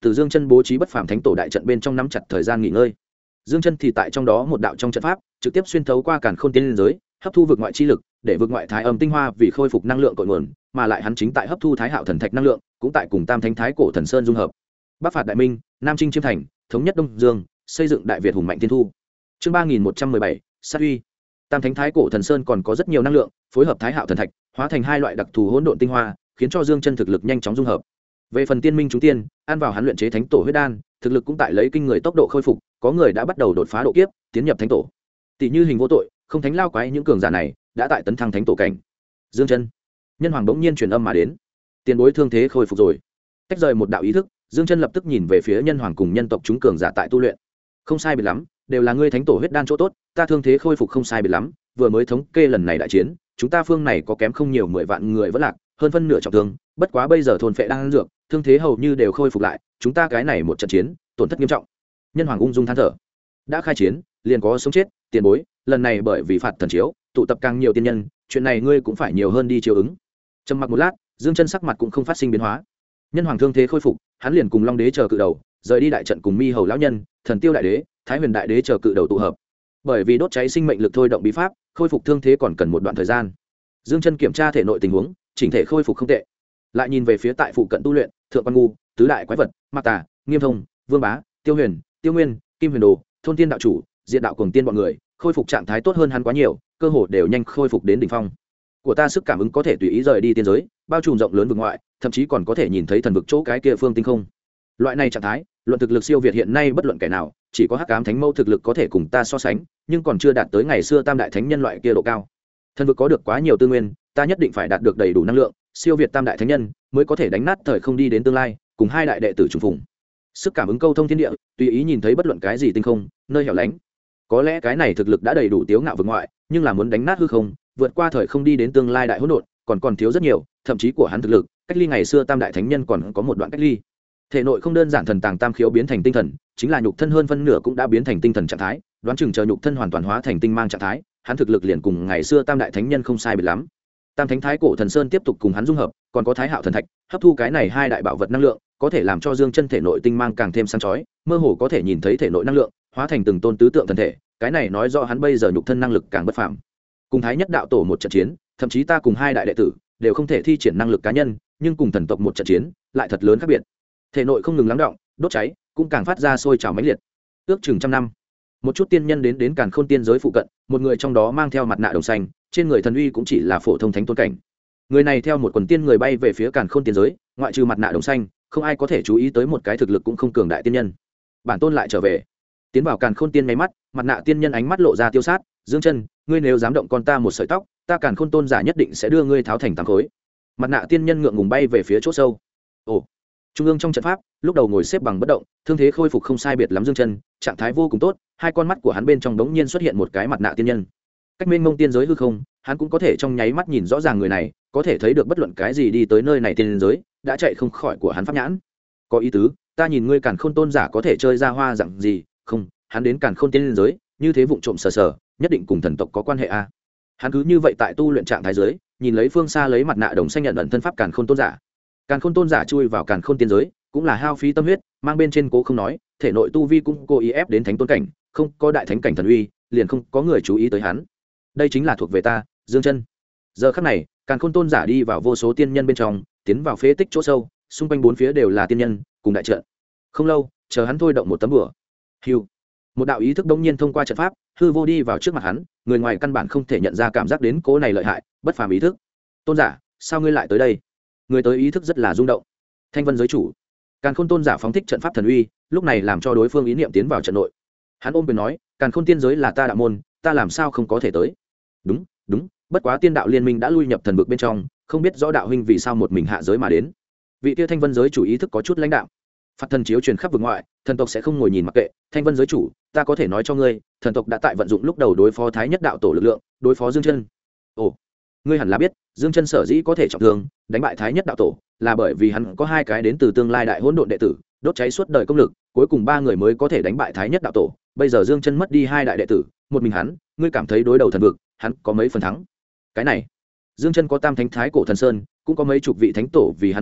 từ Dương Chân bố trí bất phàm thánh tổ đại trận bên trong nắm chặt thời gian nghỉ ngơi. Dương Chân thì tại trong đó một đạo trong trận pháp, trực tiếp xuyên thấu qua càn khôn tiên giới, hấp thu vực ngoại chi lực, để vực ngoại thái âm tinh hoa vì khôi phục năng lượng cội nguồn, mà lại hắn chính tại hấp thu thái hạo thần thạch năng lượng, cũng tại cùng tam thánh thái cổ thần sơn dung hợp. Bắc phạt đại minh, nam chinh chiêm thành, thống nhất đông dương, xây dựng đại việt hùng mạnh thiên thu. Chương 3117, sát uy. Tam thánh thái cổ thần sơn còn có rất nhiều năng lượng, phối hợp thái hạo thần thạch, hóa thành hai loại đặc thù hỗn độn tinh hoa, khiến cho Dương Chân thực lực nhanh chóng dung hợp. Về phần tiên minh chúng tiên, ăn vào hắn luyện chế thánh tổ huyết đan, thực lực cũng tại lấy kinh người tốc độ khôi phục, có người đã bắt đầu đột phá độ kiếp, tiến nhập thánh tổ. Tỷ như Hình Vô Tội, không thánh lao quái những cường giả này, đã tại tấn thăng thánh tổ cảnh. Dương Chân, nhân hoàng bỗng nhiên truyền âm mà đến, tiền bối thương thế khôi phục rồi. Tách rời một đạo ý thức, Dương Chân lập tức nhìn về phía nhân hoàng cùng nhân tộc chúng cường giả tại tu luyện. Không sai biệt lắm, đều là ngươi thánh tổ huyết đan chỗ tốt, ta thương thế khôi phục không sai biệt lắm, vừa mới thống kê lần này đại chiến, chúng ta phương này có kém không nhiều 10 vạn người vẫn lạc, hơn phân nửa trọng thương, bất quá bây giờ thôn phệ đang dược, thương thế hầu như đều khôi phục lại, chúng ta cái này một trận chiến, tổn thất nghiêm trọng. Nhân hoàng ung dung than thở. Đã khai chiến, liền có sống chết, tiền bối, lần này bởi vì phạt thần chiếu, tụ tập càng nhiều tiên nhân, chuyện này ngươi cũng phải nhiều hơn đi chiếu ứng. Trầm mặc một lát, Dương Chân sắc mặt cũng không phát sinh biến hóa. Nhân hoàng thương thế khôi phục, hắn liền cùng Long Đế chờ cự đầu, rời đi đại trận cùng Mi Hầu lão nhân, Thần Tiêu đại đế, Thái Huyền đại đế chờ cự đầu tụ hợp. Bởi vì đốt cháy sinh mệnh lực thôi động bí pháp, khôi phục thương thế còn cần một đoạn thời gian. Dương Chân kiểm tra thể nội tình huống, chỉnh thể khôi phục không tệ. Lại nhìn về phía tại phụ cận tu luyện, Thượng Quan Ngu, tứ đại quái vật, Mạc Tà, Nghiêm Thông, Vương Bá, Tiêu Huyền, Tiêu Nguyên, Kim Huyền Đồ, Thôn Tiên đạo chủ, Diện đạo cuồng tiên bọn người, khôi phục trạng thái tốt hơn hắn quá nhiều, cơ hồ đều nhanh khôi phục đến đỉnh phong. Của ta sức cảm ứng có thể tùy ý rời đi tiên giới, bao trùm rộng lớn vực ngoại, thậm chí còn có thể nhìn thấy thần vực chỗ cái kia phương tinh không. Loại này trạng thái, luận thực lực siêu việt hiện nay bất luận kẻ nào, chỉ có Hắc Ám Thánh Mâu thực lực có thể cùng ta so sánh, nhưng còn chưa đạt tới ngày xưa Tam đại thánh nhân loại kia độ cao. Thần vực có được quá nhiều tư nguyên, ta nhất định phải đạt được đầy đủ năng lượng, siêu việt Tam đại thánh nhân, mới có thể đánh nát thời không đi đến tương lai, cùng hai đại đệ tử trùng phùng. Sức cảm ứng câu thông thiên địa, tùy ý nhìn thấy bất luận cái gì tinh không, nơi hẻo lánh. Có lẽ cái này thực lực đã đầy đủ tiếu ngạo vực ngoại, nhưng là muốn đánh nát hư không, vượt qua thời không đi đến tương lai đại hỗn độn, còn thiếu rất nhiều, thậm chí của hắn thực lực, cách ly ngày xưa Tam đại thánh nhân còn có một đoạn cách ly. Thể nội không đơn giản thần tàng tam khiếu biến thành tinh thần, chính là nhục thân hơn phân nửa cũng đã biến thành tinh thần trạng thái, đoán chừng chờ nhục thân hoàn toàn hóa thành tinh mang trạng thái, hắn thực lực liền cùng ngày xưa Tam đại thánh nhân không sai biệt lắm. Tam thánh thái cổ thần sơn tiếp tục cùng hắn dung hợp, còn có thái hạo thần thạch, hấp thu cái này hai đại bảo vật năng lượng, có thể làm cho Dương Chân thể nội tinh mang càng thêm sáng chói, mơ hồ có thể nhìn thấy thể nội năng lượng hóa thành từng tôn tứ tượng thần thể, cái này nói rõ hắn bây giờ nhục thân năng lực càng bất phàm. Cùng thái nhất đạo tổ một trận chiến, thậm chí ta cùng hai đại đệ tử đều không thể thi triển năng lực cá nhân, nhưng cùng thần tộc một trận chiến lại thật lớn khác biệt. Thể nội không ngừng lắng động, đốt cháy, cũng càng phát ra sôi trào mãnh liệt. Ước chừng trăm năm, một chút tiên nhân đến Càn Khôn tiên giới phụ cận, một người trong đó mang theo mặt nạ đồng xanh, trên người thần uy cũng chỉ là phổ thông thánh tôn cảnh. Người này theo một quần tiên người bay về phía Càn Khôn tiên giới, ngoại trừ mặt nạ đồng xanh, không ai có thể chú ý tới một cái thực lực cũng không cường đại tiên nhân. Bản tôn lại trở về. Tiến vào Càn Khôn tiên mấy mắt, mặt nạ tiên nhân ánh mắt lộ ra tiêu sát, Dương Chân, ngươi nếu dám động con ta một sợi tóc, ta Càn Khôn tôn giả nhất định sẽ đưa ngươi tháo thành tám khối. Mặt nạ tiên nhân ngượng ngùng bay về phía chỗ sâu. Ồ, trung ương trong trận pháp, lúc đầu ngồi xếp bằng bất động, thương thế khôi phục không sai biệt lắm Dương Chân, trạng thái vô cùng tốt, hai con mắt của hắn bên trong đống nhiên xuất hiện một cái mặt nạ tiên nhân. Cách mênh mông tiên giới hư không, hắn cũng có thể trong nháy mắt nhìn rõ ràng người này, có thể thấy được bất luận cái gì đi tới nơi này tiên giới, đã chạy không khỏi của hắn pháp nhãn. Có ý tứ, ta nhìn ngươi Càn Khôn tôn giả có thể chơi ra hoa dạng gì, không, hắn đến Càn Khôn tiên giới, như thế vụng trộm sờ sờ, nhất định cùng thần tộc có quan hệ a. Hắn cứ như vậy tại tu luyện trạng thái giới, nhìn lấy phương xa lấy mặt nạ đồng xanh nhận ẩn thân pháp Càn Khôn tôn giả. Càn Khôn tôn giả chui vào Càn Khôn tiên giới, cũng là hao phí tâm huyết, mang bên trên cố không nói, thể nội tu vi cũng cố ý ép đến thánh tôn cảnh, không có đại thánh cảnh thần uy, liền không có người chú ý tới hắn. Đây chính là thuộc về ta, Dương Chân. Giờ khắc này, Càn Khôn tôn giả đi vào vô số tiên nhân bên trong, tiến vào phế tích chỗ sâu, xung quanh bốn phía đều là tiên nhân, cùng đại trận. Không lâu, chờ hắn thôi động một tấm bùa. Hưu. Một đạo ý thức đống nhiên thông qua trận pháp, hư vô đi vào trước mặt hắn, người ngoài căn bản không thể nhận ra cảm giác đến cố này lợi hại, bất phàm ý thức. Tôn giả, sao ngươi lại tới đây? Người tới ý thức rất là rung động. Thanh Vân giới chủ. Càn Khôn tôn giả phóng thích trận pháp thần uy, lúc này làm cho đối phương ý niệm tiến vào trận nội. Hắn ôm quyền nói, Càn Khôn tiên giới là ta đạo môn, ta làm sao không có thể tới? Đúng, đúng, bất quá tiên đạo liên minh đã lui nhập thần vực bên trong, không biết rõ đạo huynh vì sao một mình hạ giới mà đến. Vị kia Thanh Vân giới chủ ý thức có chút lãnh đạo. Phạt thần chiếu truyền khắp vực ngoại, thần tộc sẽ không ngồi nhìn mặc kệ. Thanh Vân giới chủ, ta có thể nói cho ngươi, thần tộc đã tại vận dụng lúc đầu đối phó thái nhất đạo tổ lực lượng, đối phó Dương Chân. Ồ, ngươi hẳn là biết, Dương Chân sở dĩ có thể trọng thương, đánh bại thái nhất đạo tổ, là bởi vì hắn có hai cái đến từ tương lai đại hỗn độn đệ tử, đốt cháy suốt đời công lực, cuối cùng ba người mới có thể đánh bại thái nhất đạo tổ. Bây giờ Dương Chân mất đi hai đại đệ tử, một mình hắn, ngươi cảm thấy đối đầu thần vực, hắn có mấy phần thắng? Cái này, Dương Chân có tam thánh thái cổ thần sơn, cũng có mấy chục vị thánh tổ vì hắn hiệu lực,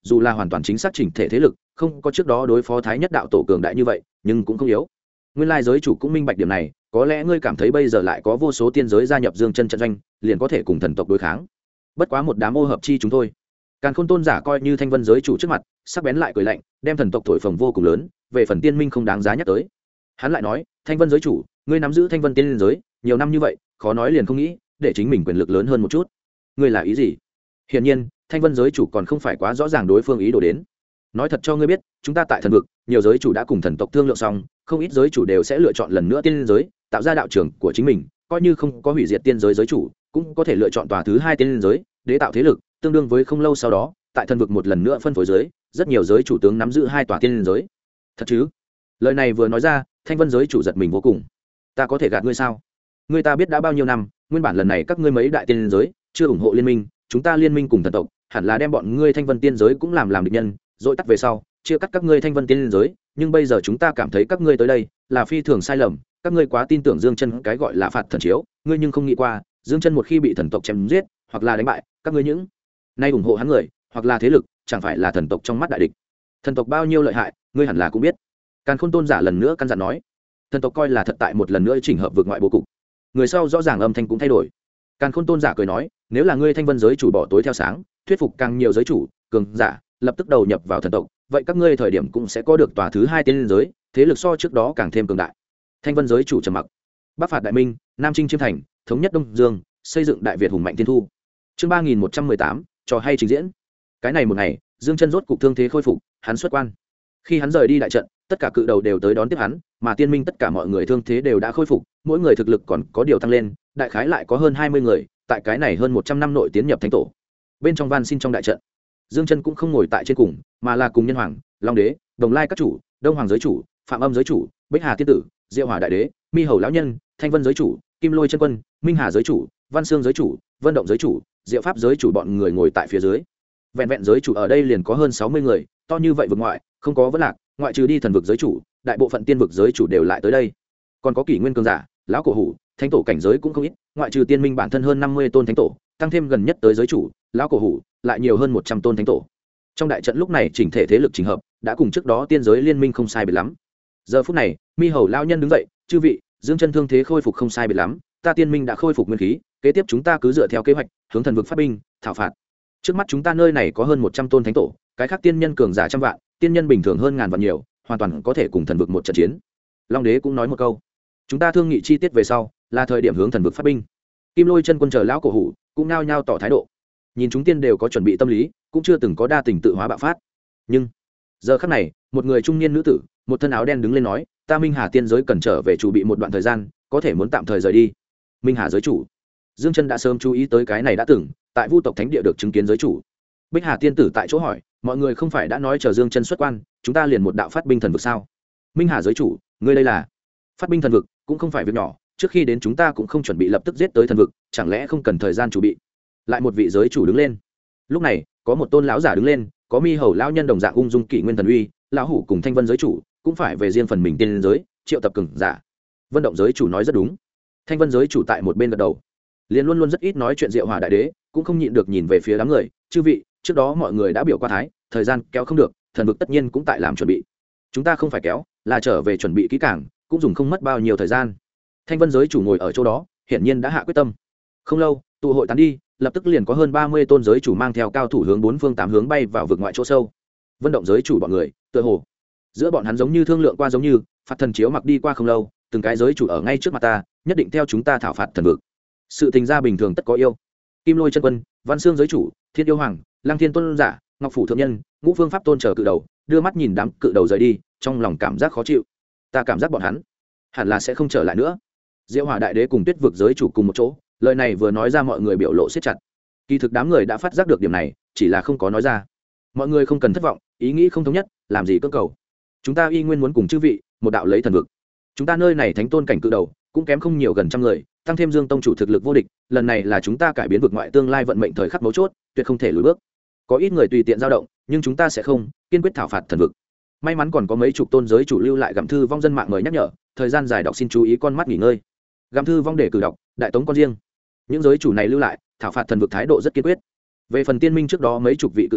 dù là hoàn toàn chính xác chỉnh thể thế lực không có trước đó đối phó thái nhất đạo tổ cường đại như vậy nhưng cũng không yếu. Nguyên lai giới chủ cũng minh bạch điểm này, có lẽ ngươi cảm thấy bây giờ lại có vô số tiên giới gia nhập Dương chân trận doanh liền có thể cùng thần tộc đối kháng, bất quá một đám ô hợp chi chúng thôi. Càn Khôn tôn giả coi như Thanh Vân giới chủ trước mặt sắc bén lại cười lạnh, đem thần tộc thổi phồng vô cùng lớn, về phần tiên minh không đáng giá nhắc tới. Hắn lại nói, Thanh Vân giới chủ, ngươi nắm giữ Thanh Vân tiên giới nhiều năm như vậy, khó nói liền không nghĩ để chính mình quyền lực lớn hơn một chút. Ngươi là ý gì? Hiển nhiên Thanh Vân giới chủ còn không phải quá rõ ràng đối phương ý đồ đến. Nói thật cho ngươi biết, chúng ta tại thần vực nhiều giới chủ đã cùng thần tộc thương lượng xong, không ít giới chủ đều sẽ lựa chọn lần nữa tiên giới tạo ra đạo trường của chính mình, coi như không có hủy diệt tiên giới giới chủ cũng có thể lựa chọn tòa thứ hai tiên giới để tạo thế lực, tương đương với không lâu sau đó tại thần vực một lần nữa phân phối giới, rất nhiều giới chủ tướng nắm giữ hai tòa tiên giới. Thật chứ? Lời này vừa nói ra, Thanh Vân giới chủ giật mình vô cùng. Ta có thể gạt ngươi sao? Ngươi ta biết đã bao nhiêu năm, nguyên bản lần này các ngươi mấy đại tiên giới chưa ủng hộ liên minh, chúng ta liên minh cùng thần tộc hẳn là đem bọn ngươi Thanh Vân tiên giới cũng làm địch nhân, rồi tắt về sau chia cắt các ngươi Thanh Vân tiên giới, nhưng bây giờ chúng ta cảm thấy các ngươi tới đây là phi thường sai lầm, các ngươi quá tin tưởng Dương Chân cái gọi là phạt thần chiếu, ngươi nhưng không nghĩ qua Dương Chân một khi bị thần tộc chém giết hoặc là đánh bại, các ngươi những nay ủng hộ hắn người hoặc là thế lực chẳng phải là thần tộc trong mắt đại địch. Thần tộc bao nhiêu lợi hại ngươi hẳn là cũng biết. Càn Khôn tôn giả lần nữa căn dặn nói, thần tộc coi là thật tại một lần nữa chỉnh hợp vượt ngoại bố cục. Người sau rõ ràng âm thanh cũng thay đổi. Càn Khôn tôn giả cười nói, nếu là ngươi Thanh Vân giới chủ bỏ tối theo sáng, thuyết phục càng nhiều giới chủ cường giả lập tức đầu nhập vào thần tộc, vậy các ngươi thời điểm cũng sẽ có được tòa thứ hai tiên giới, thế lực so trước đó càng thêm cường đại. Thanh Vân giới chủ trầm mặc. Bắc phạt đại minh, Nam chinh chiêm thành, thống nhất Đông Dương, xây dựng đại Việt hùng mạnh thiên thu. Chương 3118, trò hay trình diễn. Cái này một ngày, Dương Chân rốt cục thương thế khôi phục, hắn xuất quan. Khi hắn rời đi đại trận, tất cả cự đầu đều tới đón tiếp hắn, mà tiên minh tất cả mọi người thương thế đều đã khôi phục, mỗi người thực lực còn có điều tăng lên, đại khái lại có hơn 20 người, tại cái này hơn 100 năm nội tiến nhập thánh tổ. Bên trong van xin trong đại trận, Dương Chân cũng không ngồi tại trên cùng, mà là cùng Nhân Hoàng, Long Đế, Đồng Lai các chủ, Đông Hoàng giới chủ, Phạm Âm giới chủ, Bích Hà tiên tử, Diệu Hỏa đại đế, Mi Hầu lão nhân, Thanh Vân giới chủ, Kim Lôi chân quân, Minh Hà giới chủ, Văn Xương giới chủ, Vân Động giới chủ, Diệu Pháp giới chủ bọn người ngồi tại phía dưới. Vẹn vẹn giới chủ ở đây liền có hơn 60 người, to như vậy vực ngoại, không có vấn lạc, ngoại trừ đi thần vực giới chủ, đại bộ phận tiên vực giới chủ đều lại tới đây. Còn có kỷ nguyên cường giả, lão cổ hủ, thánh tổ cảnh giới cũng không ít, ngoại trừ tiên minh bản thân hơn 50 tôn thánh tổ, tăng thêm gần nhất tới giới chủ, lão cổ hủ, lại nhiều hơn 100 tôn thánh tổ. Trong đại trận lúc này chỉnh thể thế lực chỉnh hợp, đã cùng trước đó tiên giới liên minh không sai biệt lắm. Giờ phút này, Mi Hầu lão nhân đứng dậy, chư vị, Dương Chân thương thế khôi phục không sai biệt lắm, ta tiên minh đã khôi phục nguyên khí, kế tiếp chúng ta cứ dựa theo kế hoạch, hướng thần vực phát binh, thảo phạt. Trước mắt chúng ta nơi này có hơn 100 tôn thánh tổ, cái khác tiên nhân cường giả trăm vạn, tiên nhân bình thường hơn ngàn vạn nhiều, hoàn toàn có thể cùng thần vực một trận chiến. Long Đế cũng nói một câu, chúng ta thương nghị chi tiết về sau, là thời điểm hướng thần vực phát binh. Kim Lôi chân quân chờ lão cổ hủ cũng nao nhao tỏ thái độ. Nhìn chúng tiên đều có chuẩn bị tâm lý, cũng chưa từng có đa tình tự hóa bạo phát. Nhưng giờ khắc này, một người trung niên nữ tử, một thân áo đen đứng lên nói, ta Minh Hà tiên giới cần trở về chủ bị một đoạn thời gian, có thể muốn tạm thời rời đi. Minh Hà giới chủ Dương Chân đã sớm chú ý tới cái này, đã từng tại Vu tộc thánh địa được chứng kiến giới chủ. Bích Hà tiên tử tại chỗ hỏi, mọi người không phải đã nói chờ Dương Chân xuất quan, chúng ta liền một đạo phát binh thần vực sao? Minh Hà giới chủ, ngươi đây là phát binh thần vực, cũng không phải việc nhỏ, trước khi đến chúng ta cũng không chuẩn bị lập tức giết tới thần vực, chẳng lẽ không cần thời gian chuẩn bị? Lại một vị giới chủ đứng lên. Lúc này, có một tôn lão giả đứng lên, có Mi Hầu lão nhân đồng dạng ung dung kỷ nguyên thần uy, lão hủ cùng Thanh Vân giới chủ cũng phải về riêng phần mình tiên giới, triệu tập cường giả. Vân Động giới chủ nói rất đúng. Thanh Vân giới chủ tại một bên gật đầu. Liền luôn luôn rất ít nói chuyện Diệu Hỏa đại đế, cũng không nhịn được nhìn về phía đám người, chư vị, trước đó mọi người đã biểu qua thái, thời gian kéo không được, thần vực tất nhiên cũng tại làm chuẩn bị. Chúng ta không phải kéo, là trở về chuẩn bị kỹ càng, cũng dùng không mất bao nhiêu thời gian. Thanh Vân giới chủ ngồi ở chỗ đó, hiển nhiên đã hạ quyết tâm. Không lâu, tụ hội tán đi, lập tức liền có hơn 30 tôn giới chủ mang theo cao thủ hướng bốn phương tám hướng bay vào vực ngoại chỗ sâu. Vân Động giới chủ bọn người, tựa hồ giữa bọn hắn giống như thương lượng qua, giống như phạt thần chiếu mặc đi qua không lâu, từng cái giới chủ ở ngay trước mặt ta, nhất định theo chúng ta thảo phạt thần vực. Sự tình gia bình thường tất có yêu. Kim Lôi chân quân, Văn Xương giới chủ, Thiên yêu hoàng, Lăng Thiên tôn giả, Ngọc phủ thượng nhân, Ngũ Phương pháp tôn chờ cự đầu, đưa mắt nhìn đám cự đầu rời đi, trong lòng cảm giác khó chịu. Ta cảm giác bọn hắn hẳn là sẽ không trở lại nữa. Diệu Hỏa đại đế cùng Tuyết vực giới chủ cùng một chỗ, lời này vừa nói ra mọi người biểu lộ siết chặt. Kỳ thực đám người đã phát giác được điểm này, chỉ là không có nói ra. Mọi người không cần thất vọng, ý nghĩ không thống nhất, làm gì cơ cầu. Chúng ta y nguyên muốn cùng chư vị một đạo lấy thần vực. Chúng ta nơi này thánh tôn cảnh cự đầu cũng kém không nhiều, gần trăm người, tăng thêm Dương tông chủ thực lực vô địch, lần này là chúng ta cải biến vực ngoại tương lai vận mệnh thời khắc mấu chốt, tuyệt không thể lùi bước. Có ít người tùy tiện dao động, nhưng chúng ta sẽ không kiên quyết thảo phạt thần vực. May mắn còn có mấy chục tôn giới chủ lưu lại gặm thư vong, dân mạng mời nhắc nhở, thời gian dài đọc xin chú ý con mắt nghỉ ngơi. Gặm thư vong để cử đọc, đại tống con riêng. Những giới chủ này lưu lại thảo phạt thần vực thái độ rất kiên quyết. Về phần tiên minh trước đó mấy chục vị cự đầu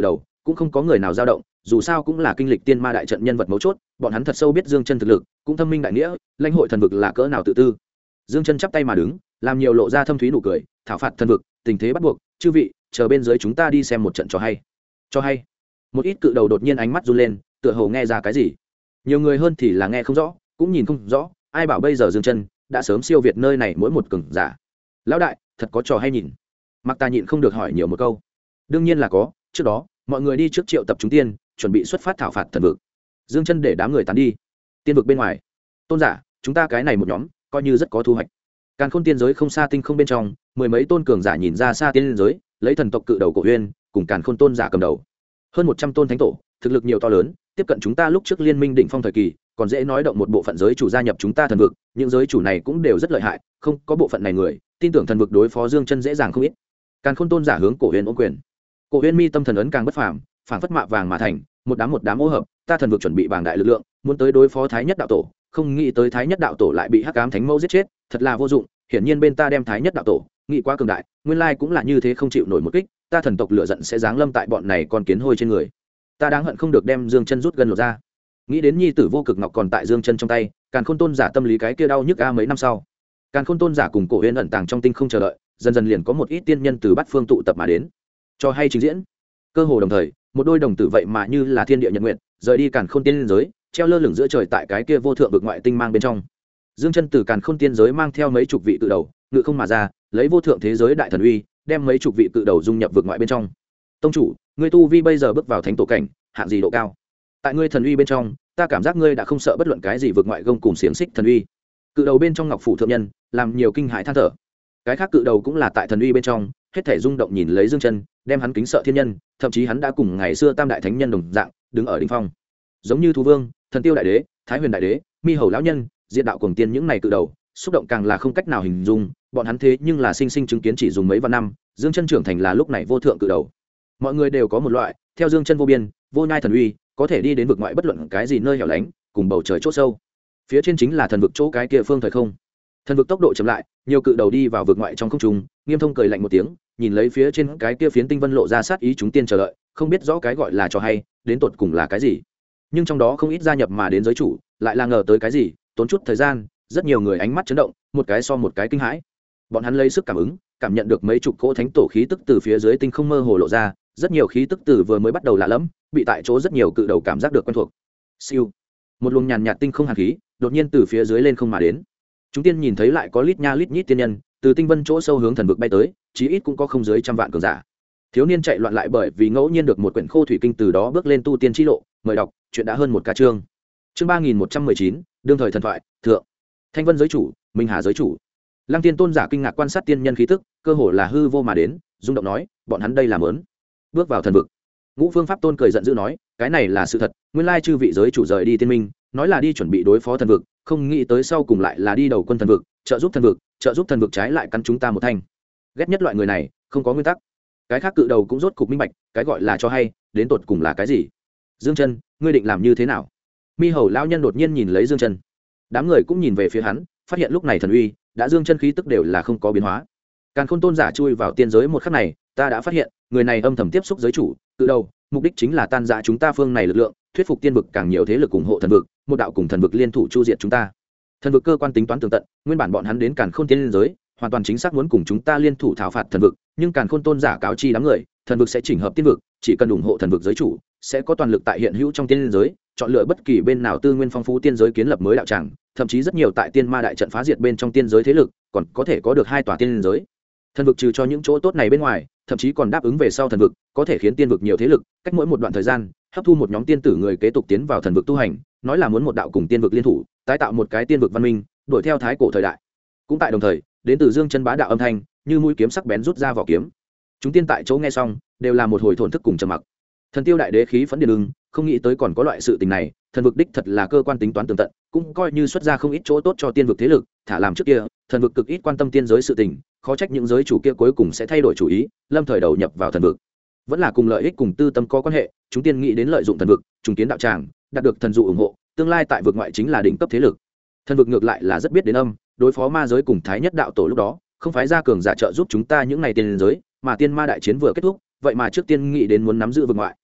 cũng không có người nào dao động, dù sao cũng là kinh lịch tiên ma đại trận nhân vật mấu chốt, bọn hắn thật sâu biết Dương Chân thực lực, cũng thâm minh đại nghĩa, lãnh hội thần vực là cỡ nào tự tư. Dương Chân chắp tay mà đứng, làm nhiều lộ ra thâm thúy nụ cười, thảo phạt thần vực, tình thế bắt buộc, chư vị, chờ bên dưới chúng ta đi xem một trận cho hay. Cho hay. Một ít cự đầu đột nhiên ánh mắt run lên, tựa hồ nghe ra cái gì. Nhiều người hơn thì là nghe không rõ, cũng nhìn không rõ, ai bảo bây giờ Dương Chân đã sớm siêu việt nơi này mỗi một cường giả. Lão đại, thật có trò hay nhìn. Mặc Ta nhịn không được hỏi nhiều một câu. Đương nhiên là có, trước đó, mọi người đi trước triệu tập chúng tiên, chuẩn bị xuất phát thảo phạt thần vực. Dương Chân để đám người tán đi. Tiên vực bên ngoài, tôn giả, chúng ta cái này một nhóm, coi như rất có thu hoạch. Càn Khôn tiên giới không xa tinh không bên trong, mười mấy tôn cường giả nhìn ra xa tiên giới, lấy thần tộc cự đầu cổ Uyên, cùng Càn Khôn tôn giả cầm đầu. Hơn 100 tôn thánh tổ, thực lực nhiều to lớn, tiếp cận chúng ta lúc trước liên minh đỉnh phong thời kỳ, còn dễ nói động một bộ phận giới chủ gia nhập chúng ta thần vực, những giới chủ này cũng đều rất lợi hại, không có bộ phận này người, tin tưởng thần vực đối phó Dương Chân dễ dàng không ít. Càn Khôn tôn giả hướng cổ Uyên ôm quyền. Cổ Uyên mi tâm thần ấn càng bất phàm, phảng phất mạ vàng mà thành, một đám ô hợp, ta thần vực chuẩn bị bảng đại lực lượng, muốn tới đối phó Thái Nhất đạo tổ, không nghĩ tới Thái Nhất đạo tổ lại bị Hắc Ám Thánh Mâu giết chết, thật là vô dụng, hiển nhiên bên ta đem Thái Nhất đạo tổ, nghĩ quá cường đại, nguyên lai cũng là như thế không chịu nổi một kích, ta thần tộc lửa giận sẽ giáng lâm tại bọn này con kiến hôi trên người. Ta đáng hận không được đem Dương Chân rút gần lột ra. Nghĩ đến nhi tử vô cực ngọc còn tại Dương Chân trong tay, Càn Khôn tôn giả tâm lý cái kia đau nhức a mấy năm sau. Càn Khôn tôn giả cùng cổ Uyên ẩn tàng trong tinh không chờ đợi, dần dần liền có một ít tiên nhân từ bát phương tụ tập mà đến, cho hay trình diễn. Cơ hồ đồng thời, một đôi đồng tử vậy mà như là thiên địa nhật nguyện, rời đi Càn Khôn tiên giới, treo lơ lửng giữa trời tại cái kia vô thượng vực ngoại tinh mang bên trong. Dương Chân từ Càn Khôn tiên giới mang theo mấy chục vị cự đầu, ngự không mà ra, lấy vô thượng thế giới đại thần uy, đem mấy chục vị cự đầu dung nhập vực ngoại bên trong. Tông chủ, ngươi tu vi bây giờ bước vào thánh tổ cảnh, hạng gì độ cao? Tại ngươi thần uy bên trong, ta cảm giác ngươi đã không sợ bất luận cái gì vực ngoại gông cùng xiềng xích thần uy. Cự đầu bên trong ngọc phủ thượng nhân, làm nhiều kinh hãi than thở. Cái khác cự đầu cũng là tại thần uy bên trong, hết thể rung động nhìn lấy Dương Chân, đem hắn kính sợ thiên nhân, thậm chí hắn đã cùng ngày xưa tam đại thánh nhân đồng dạng, đứng ở đỉnh phong. Giống như Thú Vương, Thần Tiêu đại đế, Thái Huyền đại đế, Mi Hầu lão nhân, Diệt đạo cuồng tiên những này cự đầu, xúc động càng là không cách nào hình dung, bọn hắn thế nhưng là sinh sinh chứng kiến chỉ dùng mấy vạn năm, Dương Chân trưởng thành là lúc này vô thượng cự đầu. Mọi người đều có một loại, theo Dương Chân vô biên, vô nhai thần uy, có thể đi đến vực ngoại bất luận cái gì nơi hẻo lánh, cùng bầu trời chỗ sâu. Phía trên chính là thần vực chỗ cái kia phương thời không. Thần vực tốc độ chậm lại, nhiều cự đầu đi vào vực ngoại trong không trung, Nghiêm Thông cười lạnh một tiếng, nhìn lấy phía trên cái kia phiến tinh vân lộ ra sát ý chúng tiên chờ đợi, không biết rõ cái gọi là trò hay, đến tột cùng là cái gì. Nhưng trong đó không ít gia nhập mà đến giới chủ, lại là ngờ tới cái gì, tốn chút thời gian, rất nhiều người ánh mắt chấn động, một cái so một cái kinh hãi. Bọn hắn lấy sức cảm ứng, cảm nhận được mấy chục cỗ thánh tổ khí tức từ phía dưới tinh không mơ hồ lộ ra, rất nhiều khí tức từ vừa mới bắt đầu lạ lẫm, bị tại chỗ rất nhiều cự đầu cảm giác được quen thuộc. Siêu, một luồng nhàn nhạt tinh không hàn khí, đột nhiên từ phía dưới lên không mà đến. Chúng tiên nhìn thấy lại có lít nha lít nhít tiên nhân từ tinh vân chỗ sâu hướng thần vực bay tới, chí ít cũng có không dưới 100 vạn cường giả. Thiếu niên chạy loạn lại bởi vì ngẫu nhiên được một quyển khô thủy kinh từ đó bước lên tu tiên chi lộ, mời đọc, chuyện đã hơn một ca chương. Chương 3119, đương thời thần thoại, thượng. Thanh Vân giới chủ, Minh Hà giới chủ. Lăng Tiên tôn giả kinh ngạc quan sát tiên nhân khí tức, cơ hồ là hư vô mà đến, rung động nói, bọn hắn đây là muốn bước vào thần vực. Ngũ Phương Pháp tôn cười giận dữ nói, cái này là sự thật, nguyên lai chư vị giới chủ rời đi tiên minh, nói là đi chuẩn bị đối phó thần vực, không nghĩ tới sau cùng lại là đi đầu quân thần vực, trợ giúp thần vực trái lại cắn chúng ta một thanh. Ghét nhất loại người này, không có nguyên tắc. Cái khác cự đầu cũng rốt cục minh bạch, cái gọi là cho hay, đến tột cùng là cái gì. Dương Chân, ngươi định làm như thế nào? Mi Hầu lão nhân đột nhiên nhìn lấy Dương Chân. Đám người cũng nhìn về phía hắn, phát hiện lúc này thần uy đã Dương Chân khí tức đều là không có biến hóa. Càn Khôn tôn giả chui vào tiên giới một khắc này, ta đã phát hiện, người này âm thầm tiếp xúc giới chủ, cự đầu, mục đích chính là tan rã chúng ta phương này lực lượng, thuyết phục tiên vực càng nhiều thế lực ủng hộ thần vực, một đạo cùng thần vực liên thủ chu diệt chúng ta. Thần vực cơ quan tính toán tường tận, nguyên bản bọn hắn đến Càn Khôn tiên giới, hoàn toàn chính xác muốn cùng chúng ta liên thủ thảo phạt thần vực, nhưng Càn Khôn tôn giả cáo chi đám người, thần vực sẽ chỉnh hợp tiên vực, chỉ cần ủng hộ thần vực giới chủ, sẽ có toàn lực tại hiện hữu trong tiên giới, chọn lựa bất kỳ bên nào tư nguyên phong phú tiên giới kiến lập mới đạo tràng, thậm chí rất nhiều tại tiên ma đại trận phá diệt bên trong tiên giới thế lực, còn có thể có được 2 tòa tiên giới. Thần vực trừ cho những chỗ tốt này bên ngoài, thậm chí còn đáp ứng về sau thần vực, có thể khiến tiên vực nhiều thế lực, cách mỗi một đoạn thời gian, hấp thu một nhóm tiên tử người kế tục tiến vào thần vực tu hành, nói là muốn một đạo cùng tiên vực liên thủ, tái tạo một cái tiên vực văn minh, đuổi theo thái cổ thời đại. Cũng tại đồng thời, đến từ Dương Chân bá đạo âm thanh, như mũi kiếm sắc bén rút ra vỏ kiếm. Chúng tiên tại chỗ nghe xong, đều là một hồi thổn thức cùng trầm mặc. Thần Tiêu đại đế khí phẫn điên ưng, không nghĩ tới còn có loại sự tình này, thần vực đích thật là cơ quan tính toán tường tận, cũng coi như xuất ra không ít chỗ tốt cho tiên vực thế lực, thả làm trước kia, thần vực cực ít quan tâm tiên giới sự tình, khó trách những giới chủ kia cuối cùng sẽ thay đổi chủ ý, lâm thời đầu nhập vào thần vực. Vẫn là cùng lợi ích cùng tư tâm có quan hệ, chúng tiên nghĩ đến lợi dụng thần vực, trùng kiến đạo tràng, đạt được thần dụ ủng hộ, tương lai tại vực ngoại chính là đỉnh cấp thế lực. Thần vực ngược lại là rất biết đến âm, đối phó ma giới cùng thái nhất đạo tổ lúc đó, không phải ra cường giả trợ giúp chúng ta những ngày tiên giới, mà tiên ma đại chiến vừa kết thúc, vậy mà trước tiên nghĩ đến muốn nắm giữ vực ngoại.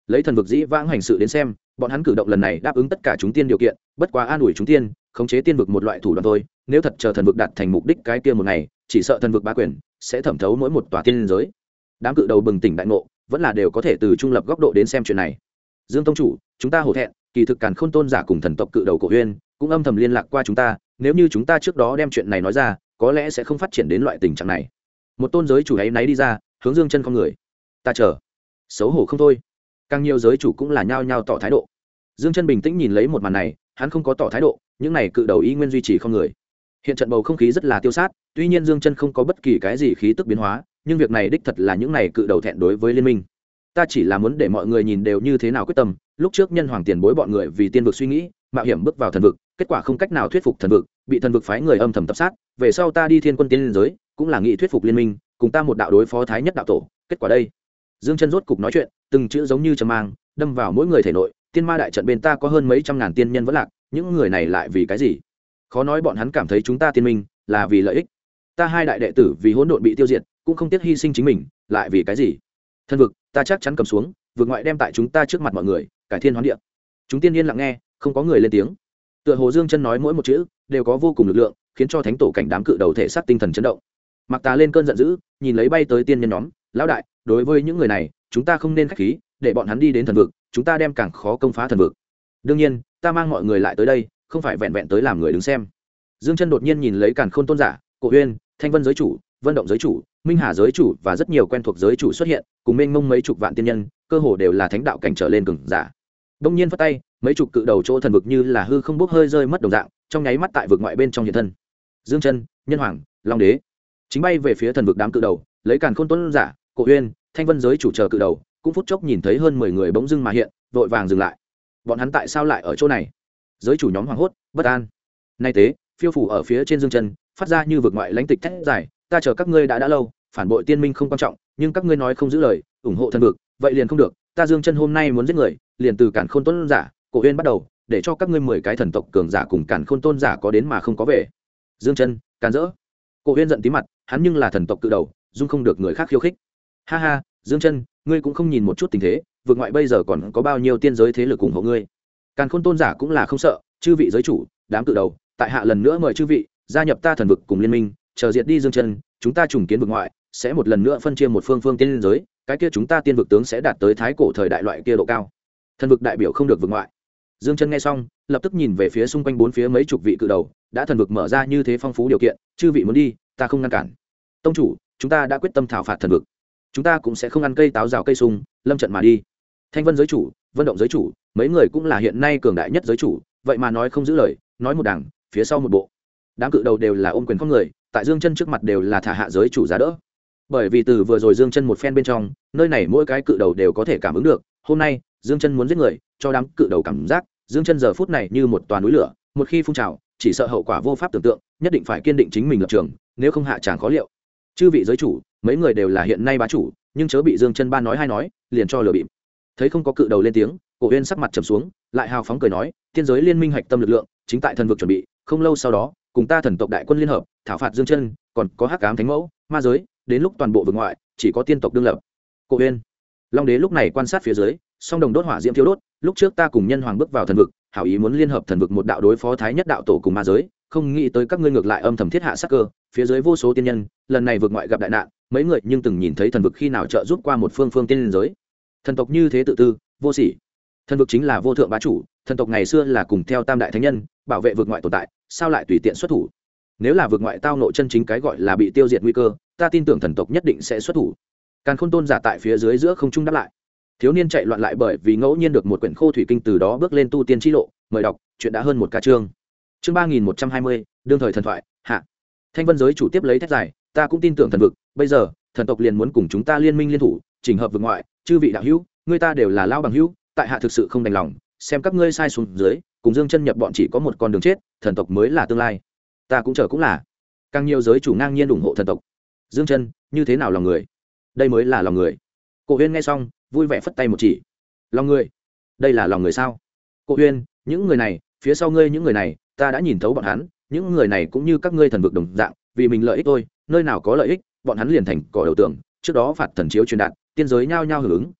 lấy thần vực dĩ vãng hành sự đến xem, bọn hắn cử động lần này đáp ứng tất cả chúng tiên điều kiện, bất quá an ủi chúng tiên, khống chế tiên vực một loại thủ đoạn thôi, nếu thật chờ thần vực đạt thành mục đích cái kia một ngày, chỉ sợ thần vực bá quyền sẽ thẩm thấu mỗi một tòa tiên giới. Đám cự đầu bừng tỉnh đại ngộ, vẫn là đều có thể từ trung lập góc độ đến xem chuyện này. Dương tông chủ, chúng ta hổ thẹn, kỳ thực Càn Khôn tôn giả cùng thần tộc cự đầu Cổ Huyên cũng âm thầm liên lạc qua chúng ta, nếu như chúng ta trước đó đem chuyện này nói ra, có lẽ sẽ không phát triển đến loại tình trạng này. Một tôn giới chủ ấy náy đi ra, hướng Dương Chân không người. Ta chờ. Xấu hổ không thôi. Càng nhiều giới chủ cũng là nhao nhao tỏ thái độ. Dương Chân bình tĩnh nhìn lấy một màn này, hắn không có tỏ thái độ, những này cự đầu y nguyên duy trì không người. Hiện trận bầu không khí rất là tiêu sát, tuy nhiên Dương Chân không có bất kỳ cái gì khí tức biến hóa, nhưng việc này đích thật là những này cự đầu thẹn đối với liên minh. Ta chỉ là muốn để mọi người nhìn đều như thế nào quyết tâm, lúc trước nhân hoàng tiền bối bọn người vì tiên vực suy nghĩ, mạo hiểm bước vào thần vực, kết quả không cách nào thuyết phục thần vực, bị thần vực phái người âm thầm tập sát, về sau ta đi thiên quân tiên giới, cũng là nghị thuyết phục liên minh, cùng ta một đạo đối phó thái nhất đạo tổ, kết quả đây. Dương Chân rốt cục nói chuyện, từng chữ giống như trầm mang, đâm vào mỗi người thể nội, tiên ma đại trận bên ta có hơn mấy trăm ngàn tiên nhân vẫn lạc, những người này lại vì cái gì? Khó nói bọn hắn cảm thấy chúng ta tiên minh là vì lợi ích. Ta hai đại đệ tử vì hỗn độn bị tiêu diệt, cũng không tiếc hy sinh chính mình, lại vì cái gì? Thần vực, ta chắc chắn cầm xuống, vực ngoại đem tại chúng ta trước mặt mọi người, cải thiên hoán địa. Chúng tiên yên lặng nghe, không có người lên tiếng. Tựa hồ Dương Chân nói mỗi một chữ đều có vô cùng lực lượng, khiến cho thánh tổ cảnh đám cự đầu thể xác tinh thần chấn động. Mặc Tà lên cơn giận dữ, nhìn lấy bay tới tiên nhân nhóm, lão đại, đối với những người này, chúng ta không nên khách khí, để bọn hắn đi đến thần vực, chúng ta đem càng khó công phá thần vực. Đương nhiên, ta mang mọi người lại tới đây, không phải vẹn vẹn tới làm người đứng xem. Dương Chân đột nhiên nhìn lấy Càn Khôn tôn giả, Cổ Huyên, Thanh Vân giới chủ, Vân Động giới chủ, Minh Hà giới chủ và rất nhiều quen thuộc giới chủ xuất hiện, cùng mênh mông mấy chục vạn tiên nhân, cơ hồ đều là thánh đạo cảnh trở lên cường giả. Đông nhiên phất tay, mấy chục cự đầu chỗ thần vực như là hư không bốc hơi rơi mất đồng dạng, trong nháy mắt tại vực ngoại bên trong hiện thân. Dương Chân, Nhân Hoàng, Long Đế, chính bay về phía thần vực đám cự đầu, lấy Càn Khôn tôn giả, Cổ Huyên, Thanh Vân giới chủ chờ cự đầu, cũng phút chốc nhìn thấy hơn 10 người bỗng dưng mà hiện, vội vàng dừng lại. Bọn hắn tại sao lại ở chỗ này? Giới chủ nhóm hoảng hốt, bất an. Nay tế, phiêu phủ ở phía trên Dương Chân, phát ra như vực ngoại lãnh tịch thét dài, ta chờ các ngươi đã lâu, phản bội tiên minh không quan trọng, nhưng các ngươi nói không giữ lời, ủng hộ thần vực, vậy liền không được, ta Dương Chân hôm nay muốn giết người, liền từ Càn Khôn tôn giả, Cổ Huyên bắt đầu, để cho các ngươi 10 cái thần tộc cường giả cùng Càn Khôn tôn giả có đến mà không có về. Dương Chân, càn rỡ. Cổ Huyên giận tí mặt, hắn nhưng là thần tộc cự đầu, dung không được người khác khiêu khích. Ha ha, Dương Chân, ngươi cũng không nhìn một chút tình thế, vực ngoại bây giờ còn có bao nhiêu tiên giới thế lực ủng hộ ngươi? Càn Khôn tôn giả cũng là không sợ, chư vị giới chủ, đám cự đầu, tại hạ lần nữa mời chư vị gia nhập ta thần vực cùng liên minh, chờ diệt đi Dương Chân, chúng ta trùng kiến vực ngoại, sẽ một lần nữa phân chia một phương tiên giới, cái kia chúng ta tiên vực tướng sẽ đạt tới thái cổ thời đại loại kia độ cao. Thần vực đại biểu không được vực ngoại. Dương Chân nghe xong, lập tức nhìn về phía xung quanh bốn phía mấy chục vị cự đầu, đã thần vực mở ra như thế phong phú điều kiện, chư vị muốn đi, ta không ngăn cản. Tông chủ, chúng ta đã quyết tâm thảo phạt thần vực, chúng ta cũng sẽ không ăn cây táo rào cây sung, lâm trận mà đi. Thanh Vân giới chủ, Vân Động giới chủ, mấy người cũng là hiện nay cường đại nhất giới chủ, vậy mà nói không giữ lời, nói một đằng, phía sau một bộ. Đám cự đầu đều là ôm quyền không người, tại Dương Chân trước mặt đều là thả hạ giới chủ giá đỡ. Bởi vì từ vừa rồi Dương Chân một phen bên trong, nơi này mỗi cái cự đầu đều có thể cảm ứng được, hôm nay Dương Chân muốn giết người, cho đám cự đầu cảm giác, Dương Chân giờ phút này như một toà núi lửa, một khi phun trào, chỉ sợ hậu quả vô pháp tưởng tượng, nhất định phải kiên định chính mình lập trường, nếu không hạ tràng khó liệu. Chư vị giới chủ, mấy người đều là hiện nay bá chủ, nhưng chớ bị Dương Chân ba nói hai nói, liền cho lừa bịp. Thấy không có cự đầu lên tiếng, Cổ Huyên sắc mặt trầm xuống, lại hào phóng cười nói, tiên giới liên minh hạch tâm lực lượng, chính tại thần vực chuẩn bị, không lâu sau đó, cùng ta thần tộc đại quân liên hợp, thảo phạt Dương Chân, còn có Hắc Ám Thánh Mẫu, ma giới, đến lúc toàn bộ vực ngoại, chỉ có tiên tộc đương lập. Cổ Huyên, Long Đế lúc này quan sát phía dưới, song đồng đốt hỏa diễm thiêu đốt, lúc trước ta cùng Nhân Hoàng bước vào thần vực, hảo ý muốn liên hợp thần vực một đạo đối phó thái nhất đạo tổ cùng ma giới, không nghĩ tới các ngươi ngược lại âm thầm thiết hạ sát cơ, phía dưới vô số tiên nhân, lần này vực ngoại gặp đại nạn, mấy người nhưng từng nhìn thấy thần vực khi nào trợ giúp qua một phương tiên giới. Thần tộc như thế tự tư, vô sỉ. Thần vực chính là vô thượng bá chủ, thần tộc ngày xưa là cùng theo tam đại thánh nhân, bảo vệ vực ngoại tồn tại, sao lại tùy tiện xuất thủ? Nếu là vực ngoại tao nộ chân chính cái gọi là bị tiêu diệt nguy cơ, ta tin tưởng thần tộc nhất định sẽ xuất thủ. Càn Khôn tôn giả tại phía dưới giữa không trung đáp lại. Thiếu niên chạy loạn lại bởi vì ngẫu nhiên được một quyển khô thủy kinh, từ đó bước lên tu tiên chi lộ, mời đọc, chuyện đã hơn một ca chương. Chương 3120, đương thời thần thoại, hạ. Thanh Vân giới chủ tiếp lấy thét dài, ta cũng tin tưởng thần vực, bây giờ, thần tộc liền muốn cùng chúng ta liên minh liên thủ, chỉnh hợp vực ngoại, chư vị đạo hữu, người ta đều là lao bằng hữu, tại hạ thực sự không đành lòng, xem các ngươi sai xuống dưới, cùng Dương Chân nhập bọn chỉ có một con đường chết, thần tộc mới là tương lai. Ta cũng chờ cũng là. Càng nhiều giới chủ ngang nhiên ủng hộ thần tộc. Dương Chân, như thế nào lòng người? Đây mới là lòng người. Cổ Huyên nghe xong, vui vẻ phất tay một chỉ. Lòng người? Đây là lòng người sao? Cổ Huyên, những người này, phía sau ngươi những người này, ta đã nhìn thấu bọn hắn, những người này cũng như các ngươi thần vực đồng dạng, vì mình lợi ích thôi, nơi nào có lợi ích, bọn hắn liền thành cỏ đầu tường, trước đó phạt thần chiếu truyền đạt, tiên giới nhao nhao hưởng ứng,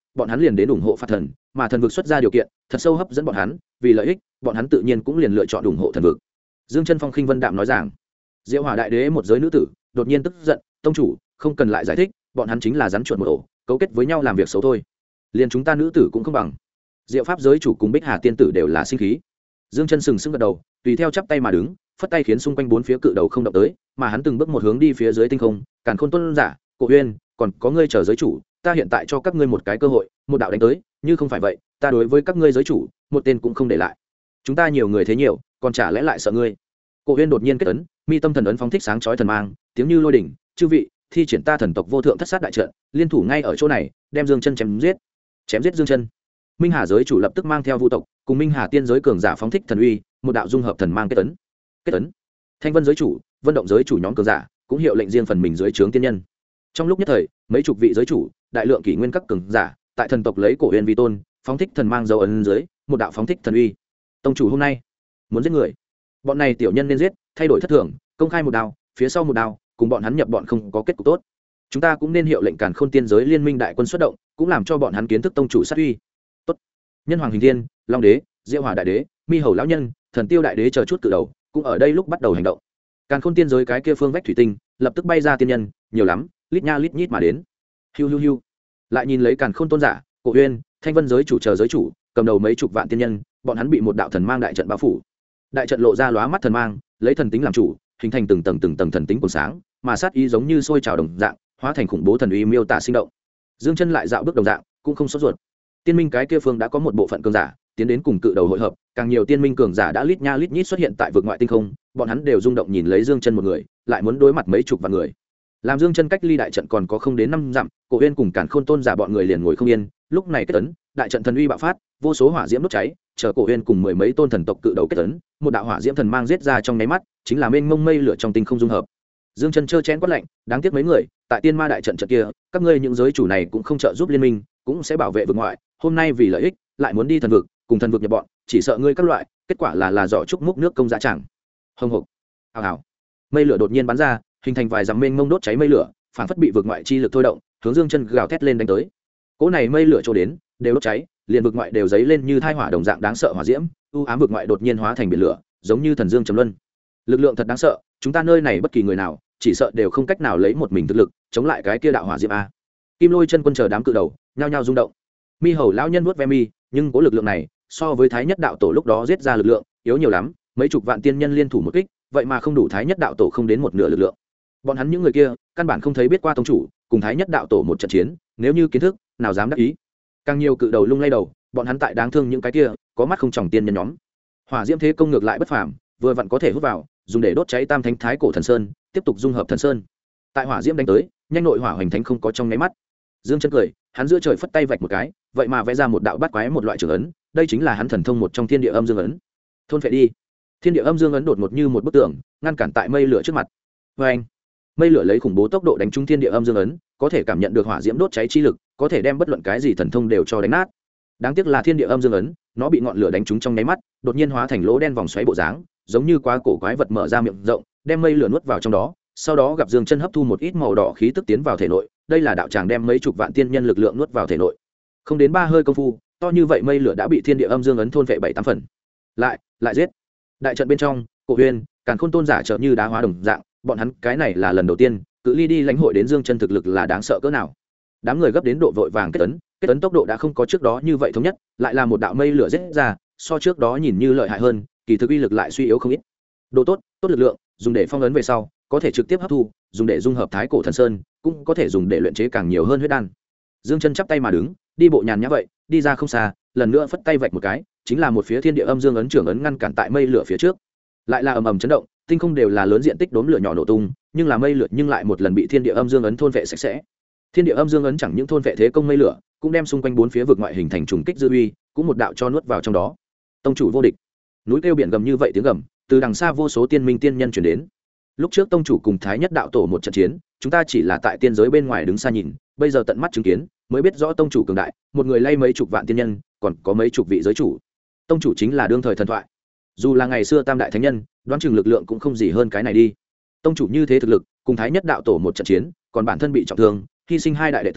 bọn hắn liền đến ủng hộ phạt thần, mà thần vực xuất ra điều kiện thật sâu hấp dẫn bọn hắn, vì lợi ích bọn hắn tự nhiên cũng liền lựa chọn ủng hộ thần vực. Dương Chân Phong khinh vân đạm nói rằng. Diệu Hỏa đại đế một giới nữ tử đột nhiên tức giận, tông chủ không cần lại giải thích, bọn hắn chính là rắn chuột một ổ, cấu kết với nhau làm việc xấu thôi, liền chúng ta nữ tử cũng không bằng. Diệu pháp giới chủ cùng Bích Hà tiên tử đều là sinh khí. Dương Chân sừng sững gật đầu, tùy theo chắp tay mà đứng, phất tay khiến xung quanh bốn phía cự đầu không động tới, mà hắn từng bước một hướng đi phía dưới tinh không. Càn Khôn Tôn giả, Cổ Uyên, còn có ngươi chờ giới chủ, ta hiện tại cho các ngươi một cái cơ hội, một đạo đánh tới, như không phải vậy, ta đối với các ngươi giới chủ, một tên cũng không để lại. Chúng ta nhiều người thế nhiều, còn chả lẽ lại sợ ngươi? Cổ Uyên đột nhiên kết ấn, mi tâm thần ấn phóng thích sáng chói thần mang, tiếng như lôi đỉnh, chư vị, thi triển ta thần tộc vô thượng thất sát đại trận, liên thủ ngay ở chỗ này, đem Dương Chân chém giết Dương Chân. Minh Hà giới chủ lập tức mang theo vu tộc cùng Minh Hà tiên giới cường giả phóng thích thần uy, một đạo dung hợp thần mang kết ấn. Thanh Vân giới chủ, Vân Động giới chủ nhóm cường giả cũng hiệu lệnh riêng phần mình dưới trướng tiên nhân. Trong lúc nhất thời, mấy chục vị giới chủ, đại lượng kỷ nguyên các cường giả, tại thần tộc lấy Cổ Uyên vi tôn, phóng thích thần mang dấu ấn dưới, một đạo phóng thích thần uy. Tông chủ hôm nay muốn giết người, bọn này tiểu nhân nên giết, thay đổi thất thường, công khai một đao, phía sau một đao, cùng bọn hắn nhập bọn không có kết cục tốt. Chúng ta cũng nên hiệu lệnh Càn Khôn tiên giới liên minh đại quân xuất động, cũng làm cho bọn hắn kiến thức tông chủ sát uy. Tốt. Nhân Hoàng Hình Thiên, Long Đế, Diệu Hỏa đại đế, Mi Hầu lão nhân, Thần Tiêu đại đế chờ chút cự đầu, cũng ở đây lúc bắt đầu hành động. Càn Khôn tiên giới cái kia phương vách thủy tinh, lập tức bay ra tiên nhân, nhiều lắm, lít nha lít nhít mà đến. Hiu. Lại nhìn lấy Càn Khôn tôn giả, Cổ Uyên, Thanh Vân giới chủ chờ giới chủ, cầm đầu mấy chục vạn tiên nhân, bọn hắn bị một đạo thần mang đại trận bao phủ. Đại trận lộ ra lóa mắt thần mang, lấy thần tính làm chủ, hình thành từng tầng thần tính cuồng sáng, mà sát ý giống như sôi trào đồng dạng, hóa thành khủng bố thần uy miêu tả sinh động. Dương Chân lại dạo bước đồng dạng, cũng không sốt ruột. Tiên minh cái kia phương đã có một bộ phận cường giả tiến đến cùng cự đầu hội hợp, càng nhiều tiên minh cường giả đã lít nha lít nhít xuất hiện tại vực ngoại tinh không, bọn hắn đều rung động nhìn lấy Dương Chân một người, lại muốn đối mặt mấy chục vạn người. Làm Dương Chân cách ly đại trận còn có không đến 5 dặm, Cổ Uyên cùng Càn Khôn tôn giả bọn người liền ngồi không yên, lúc này kết ấn, đại trận thần uy bạo phát, vô số hỏa diễm đốt cháy, chờ Cổ Uyên cùng mười mấy tôn thần tộc cự đầu kết ấn, một đạo hỏa diễm thần mang giết ra trong nháy mắt, chính là mênh mông mây lửa trong tinh không dung hợp. Dương Chân chơ chén quát lạnh, đáng tiếc mấy người, tại tiên ma đại trận trận kia, các ngươi những giới chủ này cũng không trợ giúp liên minh, cũng sẽ bảo vệ vực ngoại, hôm nay vì lợi ích, lại muốn đi thần vực, cùng thần vực nhập bọn, chỉ sợ ngươi các loại, kết quả là giỏ trúc múc nước công dã chẳng. Hồng hộc. Ào. Mây lửa đột nhiên bắn ra, hình thành vài dặm mênh mông đốt cháy mây lửa, phản phất bị vực ngoại chi lực thôi động, hướng Dương Chân gào thét lên đánh tới. Cỗ này mây lửa trổ đến, đều đốt cháy, liền vực ngoại đều giấy lên như thai hỏa đồng dạng đáng sợ hỏa diễm, u ám vực ngoại đột nhiên hóa thành biển lửa, giống như thần dương trầm luân. Lực lượng thật đáng sợ, chúng ta nơi này bất kỳ người nào, chỉ sợ đều không cách nào lấy một mình thực lực chống lại cái kia đạo hỏa diễm a. Kim Lôi chân quân chờ đám cự đầu, nhao nhao rung động. Mi Hầu lão nhân nuốt ve mi, nhưng có lực lượng này, so với Thái Nhất đạo tổ lúc đó giết ra lực lượng, yếu nhiều lắm, mấy chục vạn tiên nhân liên thủ một kích, vậy mà không đủ Thái Nhất đạo tổ không đến một nửa lực lượng. Bọn hắn những người kia, căn bản không thấy biết qua tông chủ, cùng Thái Nhất đạo tổ một trận chiến, nếu như kiến thức, nào dám đắc ý. Càng nhiều cự đầu lung lay đầu, bọn hắn tại đáng thương những cái kia, có mắt không tròng tiên nhân nhóm. Hỏa diễm thế công ngược lại bất phàm, vừa vặn có thể hút vào, dùng để đốt cháy Tam Thánh Thái cổ thần sơn, tiếp tục dung hợp thần sơn. Tại hỏa diễm đánh tới, nhanh nội hỏa hoành thánh không có trong nháy mắt. Dương Chân cười, hắn giữa trời phất tay vạch một cái, vậy mà vẽ ra một đạo bát quái một loại trường ấn, đây chính là hắn thần thông một trong Thiên Địa Âm Dương ấn. Thôn phệ đi. Thiên Địa Âm Dương ấn đột ngột như một bức tường, ngăn cản tại mây lửa trước mặt. Oeng. Mây lửa lấy khủng bố tốc độ đánh trúng Thiên Địa Âm Dương ấn, có thể cảm nhận được hỏa diễm đốt cháy chi lực, có thể đem bất luận cái gì thần thông đều cho đánh nát. Đáng tiếc là Thiên Địa Âm Dương ấn, nó bị ngọn lửa đánh trúng trong nháy mắt, đột nhiên hóa thành lỗ đen vòng xoáy bộ dáng, giống như quá cổ quái vật mở ra miệng rộng, đem mây lửa nuốt vào trong đó. Sau đó gặp Dương Chân hấp thu một ít màu đỏ khí tức tiến vào thể nội, đây là đạo tràng đem mấy chục vạn tiên nhân lực lượng nuốt vào thể nội. Không đến 3 hơi công phu, to như vậy mây lửa đã bị Thiên Địa Âm Dương ấn thôn phệ 7-8 phần. Lại giết. Đại trận bên trong, Cổ Uyên, Càn Khôn tôn giả trợ như đá hóa đồng dạng, bọn hắn cái này là lần đầu tiên, cự ly đi lãnh hội đến Dương Chân thực lực là đáng sợ cỡ nào. Đám người gấp đến độ vội vàng kết ấn tốc độ đã không có trước đó như vậy thống nhất, lại là một đạo mây lửa giết ra, so trước đó nhìn như lợi hại hơn, kỳ thực uy lực lại suy yếu không ít. Độ tốt lực lượng, dùng để phong ấn về sau, có thể trực tiếp hấp thu, dùng để dung hợp Thái cổ thần sơn, cũng có thể dùng để luyện chế càng nhiều hơn huyết đan. Dương Chân chắp tay mà đứng, đi bộ nhàn nhã vậy, đi ra không xa, lần nữa phất tay vạch một cái, chính là một phía Thiên Địa Âm Dương ấn trưởng ấn ngăn cản tại mây lửa phía trước. Lại là ầm ầm chấn động, tinh không đều là lớn diện tích đốm lửa nhỏ nổ tung, nhưng là mây lửa nhưng lại một lần bị Thiên Địa Âm Dương ấn thôn vệ sạch sẽ. Thiên Địa Âm Dương ấn chẳng những thôn vệ thế công mây lửa, cũng đem xung quanh bốn phía vực ngoại hình thành trùng kích dư uy, cũng một đạo cho nuốt vào trong đó. Tông chủ vô địch. Núi kêu biển gầm như vậy tiếng gầm, từ đằng xa vô số tiên minh tiên nhân truyền đến. Lúc trước tông chủ cùng Thái Nhất đạo tổ một trận chiến, chúng ta chỉ là tại tiên giới bên ngoài đứng xa nhìn, bây giờ tận mắt chứng kiến, mới biết rõ tông chủ cường đại, một người lay mấy chục vạn tiên nhân, còn có mấy chục vị giới chủ. Tông chủ chính là đương thời thần thoại. Dù là ngày xưa tam đại thánh nhân, đoán chừng lực lượng cũng không gì hơn cái này đi. Tông chủ như thế thực lực, cùng Thái Nhất đạo tổ một trận chiến, còn bản thân bị trọng thương, hy sinh 2 đại đệ tử,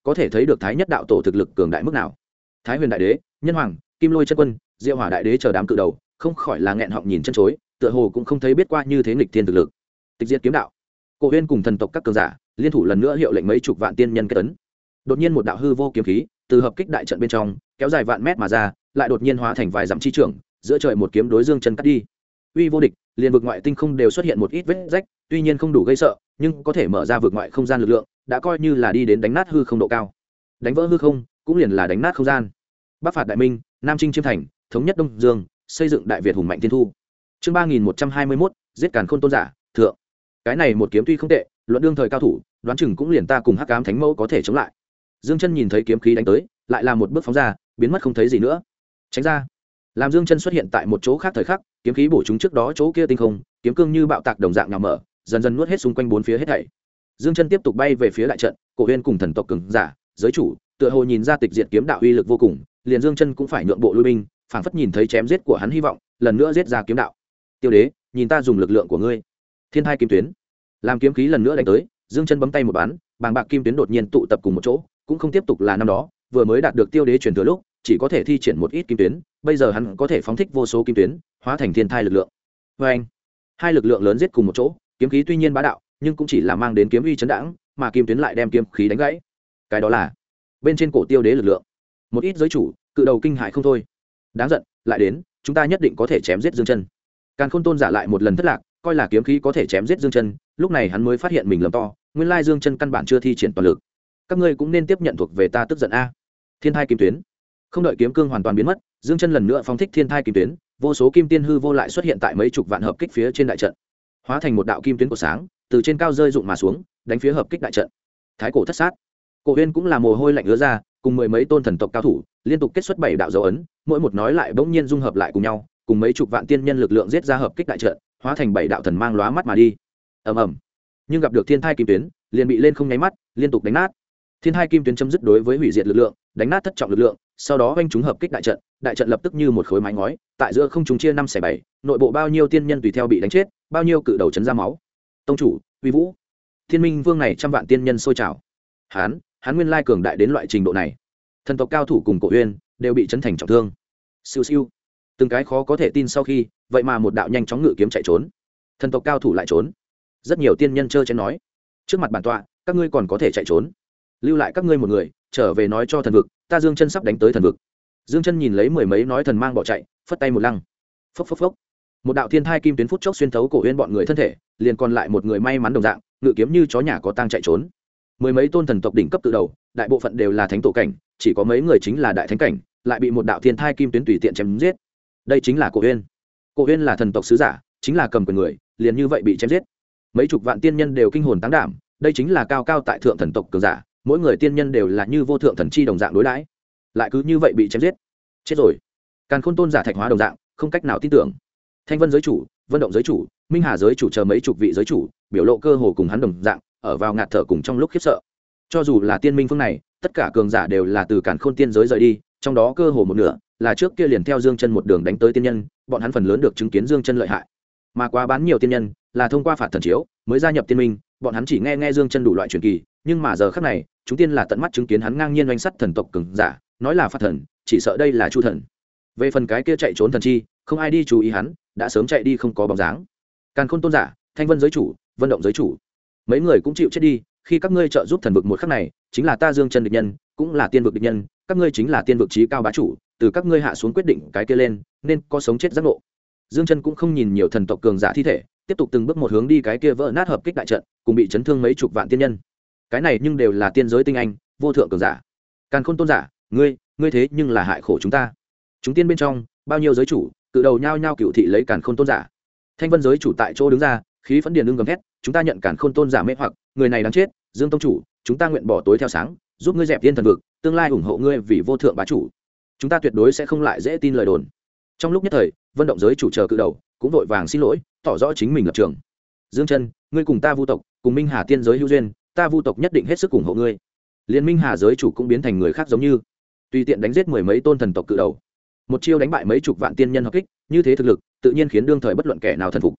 có thể thấy được thái nhất đạo tổ thực lực cường đại mức nào. Thái huyền đại đế, nhân hoàng, kim lôi chân quân, diệu hỏa đại đế chờ đám cự đầu không khỏi là nghẹn họng nhìn chân chối, tựa hồ cũng không thấy biết qua như thế nghịch thiên thực lực. Tịch diệt kiếm đạo, Cổ Huyên cùng thần tộc các cường giả liên thủ lần nữa hiệu lệnh mấy chục vạn tiên nhân kết tấn. Đột nhiên một đạo hư vô kiếm khí từ hợp kích đại trận bên trong kéo dài vạn mét mà ra, lại đột nhiên hóa thành vài dặm chi trường, giữa trời một kiếm đối Dương Chân cắt đi. Uy vô địch, liền vực ngoại tinh không đều xuất hiện một ít vết rách, tuy nhiên không đủ gây sợ, nhưng có thể mở ra vực ngoại không gian lực lượng, đã coi như là đi đến đánh nát hư không độ cao. Đánh vỡ hư không, cũng liền là đánh nát không gian. Bắc phạt đại minh, Nam chinh chiêm thành, thống nhất Đông Dương, xây dựng đại Việt hùng mạnh thiên thu. Chương 3121, giết càn khôn tôn giả, thượng. Cái này một kiếm tuy không tệ, luận đương thời cao thủ, đoán chừng cũng liền ta cùng Hắc Ám Thánh Mẫu có thể chống lại. Dương Chân nhìn thấy kiếm khí đánh tới, lại là một bước phóng ra, biến mất không thấy gì nữa. Tránh ra. Làm Dương Chân xuất hiện tại một chỗ khác thời khắc, kiếm khí bổ trúng trước đó chỗ kia tinh không, kiếm cương như bạo tạc đồng dạng nhào mở, dần dần nuốt hết xung quanh bốn phía hết thảy. Dương Chân tiếp tục bay về phía đại trận, Cổ Huyên cùng thần tộc cường giả, giới chủ, tựa hồ nhìn ra tịch diệt kiếm đạo uy lực vô cùng, liền Dương Chân cũng phải nhượng bộ lui binh, phảng phất nhìn thấy chém giết của hắn hy vọng, lần nữa giết ra kiếm đạo. Tiêu đế, nhìn ta dùng lực lượng của ngươi. Thiên Thai kim tuyến. Làm kiếm khí lần nữa đánh tới, Dương Chân bấm tay một bắn, bàng bạc kim tuyến đột nhiên tụ tập cùng một chỗ, cũng không tiếp tục là năm đó, vừa mới đạt được Tiêu đế truyền thừa lúc, chỉ có thể thi triển một ít kim tuyến, bây giờ hắn có thể phóng thích vô số kim tuyến, hóa thành thiên thai lực lượng. Anh, hai lực lượng lớn giết cùng một chỗ, kiếm khí tuy nhiên bá đạo, nhưng cũng chỉ là mang đến kiếm uy chấn đãng, mà kim tuyến lại đem kiếm khí đánh gãy. Cái đó là bên trên cổ Tiêu đế lực lượng. Một ít giới chủ, cự đầu kinh hại không thôi. Đáng giận, lại đến, chúng ta nhất định có thể chém giết Dương Chân. Càn Khôn tôn giả lại một lần thất lạc, coi là kiếm khí có thể chém giết Dương Chân, lúc này hắn mới phát hiện mình lầm to, nguyên lai Dương Chân căn bản chưa thi triển toàn lực. Các ngươi cũng nên tiếp nhận thuộc về ta tức giận a. Thiên thai kim tuyến. Không đợi kiếm cương hoàn toàn biến mất, Dương Chân lần nữa phóng thích thiên thai kim tuyến, vô số kim tiên hư vô lại xuất hiện tại mấy chục vạn hợp kích phía trên đại trận, hóa thành một đạo kim tuyến của sáng, từ trên cao rơi rụng mà xuống, đánh phía hợp kích đại trận. Thái cổ thất sát. Cổ Huyên cũng là mồ hôi lạnh ứa ra, cùng mười mấy tôn thần tộc cao thủ, liên tục kết xuất bảy đạo dấu ấn, mỗi một nói lại bỗng nhiên dung hợp lại cùng nhau, cùng mấy chục vạn tiên nhân lực lượng giết ra hợp kích đại trận, hóa thành bảy đạo thần mang lóa mắt mà đi. Ầm ầm. Nhưng gặp được thiên thai kim tuyến, liền bị lên không nháy mắt, liên tục đánh nát. Thiên thai kim tuyến chấm dứt đối với hủy diệt lực lượng, đánh nát thất trọng lực lượng, sau đó vanh chúng hợp kích đại trận lập tức như một khối mái ngói, tại giữa không chúng chia năm xẻ bảy, nội bộ bao nhiêu tiên nhân tùy theo bị đánh chết, bao nhiêu cự đầu chấn ra máu. Tông chủ, uy vũ. Thiên Minh Vương này trăm vạn tiên nhân sôi trào. Hắn nguyên lai cường đại đến loại trình độ này. Thần tộc cao thủ cùng Cổ Huyên đều bị chấn thành trọng thương. Siêu siêu. Từng cái khó có thể tin sau khi, vậy mà một đạo nhanh chóng ngự kiếm chạy trốn. Thần tộc cao thủ lại trốn. Rất nhiều tiên nhân trơ chén nói, trước mặt bản tọa, các ngươi còn có thể chạy trốn, lưu lại các ngươi một người, trở về nói cho thần vực, ta Dương Chân sắp đánh tới thần vực. Dương Chân nhìn lấy mười mấy nói thần mang bỏ chạy, phất tay một lăng. Phốc phốc phốc. Một đạo thiên thai kim tuyến phút chốc xuyên thấu Cổ Huyên bọn người thân thể, liền còn lại một người may mắn đồng dạng, ngự kiếm như chó nhà có tang chạy trốn. Mười mấy tôn thần tộc đỉnh cấp tự đầu, đại bộ phận đều là thánh tổ cảnh, chỉ có mấy người chính là đại thánh cảnh, lại bị một đạo thiên thai kim tuyến tùy tiện chém giết. Đây chính là Cổ Huyên. Cổ Huyên là thần tộc sứ giả, chính là cầm quyền người, liền như vậy bị chém giết. Mấy chục vạn tiên nhân đều kinh hồn táng đảm, đây chính là cao cao tại thượng thần tộc cường giả, mỗi người tiên nhân đều là như vô thượng thần chi đồng dạng đối đãi, lại cứ như vậy bị chém giết. Chết rồi. Càn Khôn tôn giả thạch hóa đồng dạng, không cách nào tin tưởng. Thanh Vân giới chủ, Vân Động giới chủ, Minh Hà giới chủ chờ mấy chục vị giới chủ, biểu lộ cơ hồ cùng hắn đồng dạng, ở vào ngạt thở cùng trong lúc khiếp sợ. Cho dù là tiên minh phương này, tất cả cường giả đều là từ Càn Khôn tiên giới rời đi, trong đó cơ hồ một nửa là trước kia liền theo Dương Chân một đường đánh tới tiên nhân, bọn hắn phần lớn được chứng kiến Dương Chân lợi hại. Mà quá bán nhiều tiên nhân là thông qua phạt thần chiếu mới gia nhập tiên minh, bọn hắn chỉ nghe Dương Chân đủ loại truyền kỳ, nhưng mà giờ khắc này, chúng tiên là tận mắt chứng kiến hắn ngang nhiên oanh sắt thần tộc cường giả, nói là phạt thần, chỉ sợ đây là Chu thần. Về phần cái kia chạy trốn thần chi, không ai đi chú ý hắn, đã sớm chạy đi không có bóng dáng. Càn Khôn tôn giả, Thanh Vân giới chủ, Vân Động giới chủ, mấy người cũng chịu chết đi, khi các ngươi trợ giúp thần vực một khắc này, chính là ta Dương Chân địch nhân, cũng là tiên vực địch nhân, các ngươi chính là tiên vực chí cao bá chủ, từ các ngươi hạ xuống quyết định cái kia lên, nên có sống chết giác ngộ. Dương Chân cũng không nhìn nhiều thần tộc cường giả thi thể, tiếp tục từng bước một hướng đi cái kia vỡ nát hợp kích đại trận, cùng bị chấn thương mấy chục vạn tiên nhân. Cái này nhưng đều là tiên giới tinh anh, vô thượng cường giả. Càn Khôn tôn giả, ngươi thế nhưng là hại khổ chúng ta. Chúng tiên bên trong, bao nhiêu giới chủ, cự đầu nhao nhao cửu thị lấy Càn Khôn tôn giả. Thanh Vân giới chủ tại chỗ đứng ra, khí phẫn điền lưng gầm thét, chúng ta nhận Càn Khôn tôn giả mê hoặc, người này đáng chết, Dương tông chủ, chúng ta nguyện bỏ tối theo sáng, giúp ngươi dẹp tiên thần vực, tương lai ủng hộ ngươi vì vô thượng bá chủ. Chúng ta tuyệt đối sẽ không lại dễ tin lời đồn. Trong lúc nhất thời, Vân Động giới chủ chờ cự đầu cũng vội vàng xin lỗi, tỏ rõ chính mình lập trường. Dương Chân, ngươi cùng ta Vu tộc, cùng Minh Hà tiên giới hữu duyên, ta Vu tộc nhất định hết sức ủng hộ ngươi. Liên Minh Hà giới chủ cũng biến thành người khác giống như, tùy tiện đánh giết mười mấy tôn thần tộc cự đầu, một chiêu đánh bại mấy chục vạn tiên nhân hợp kích, như thế thực lực, tự nhiên khiến đương thời bất luận kẻ nào thần phục.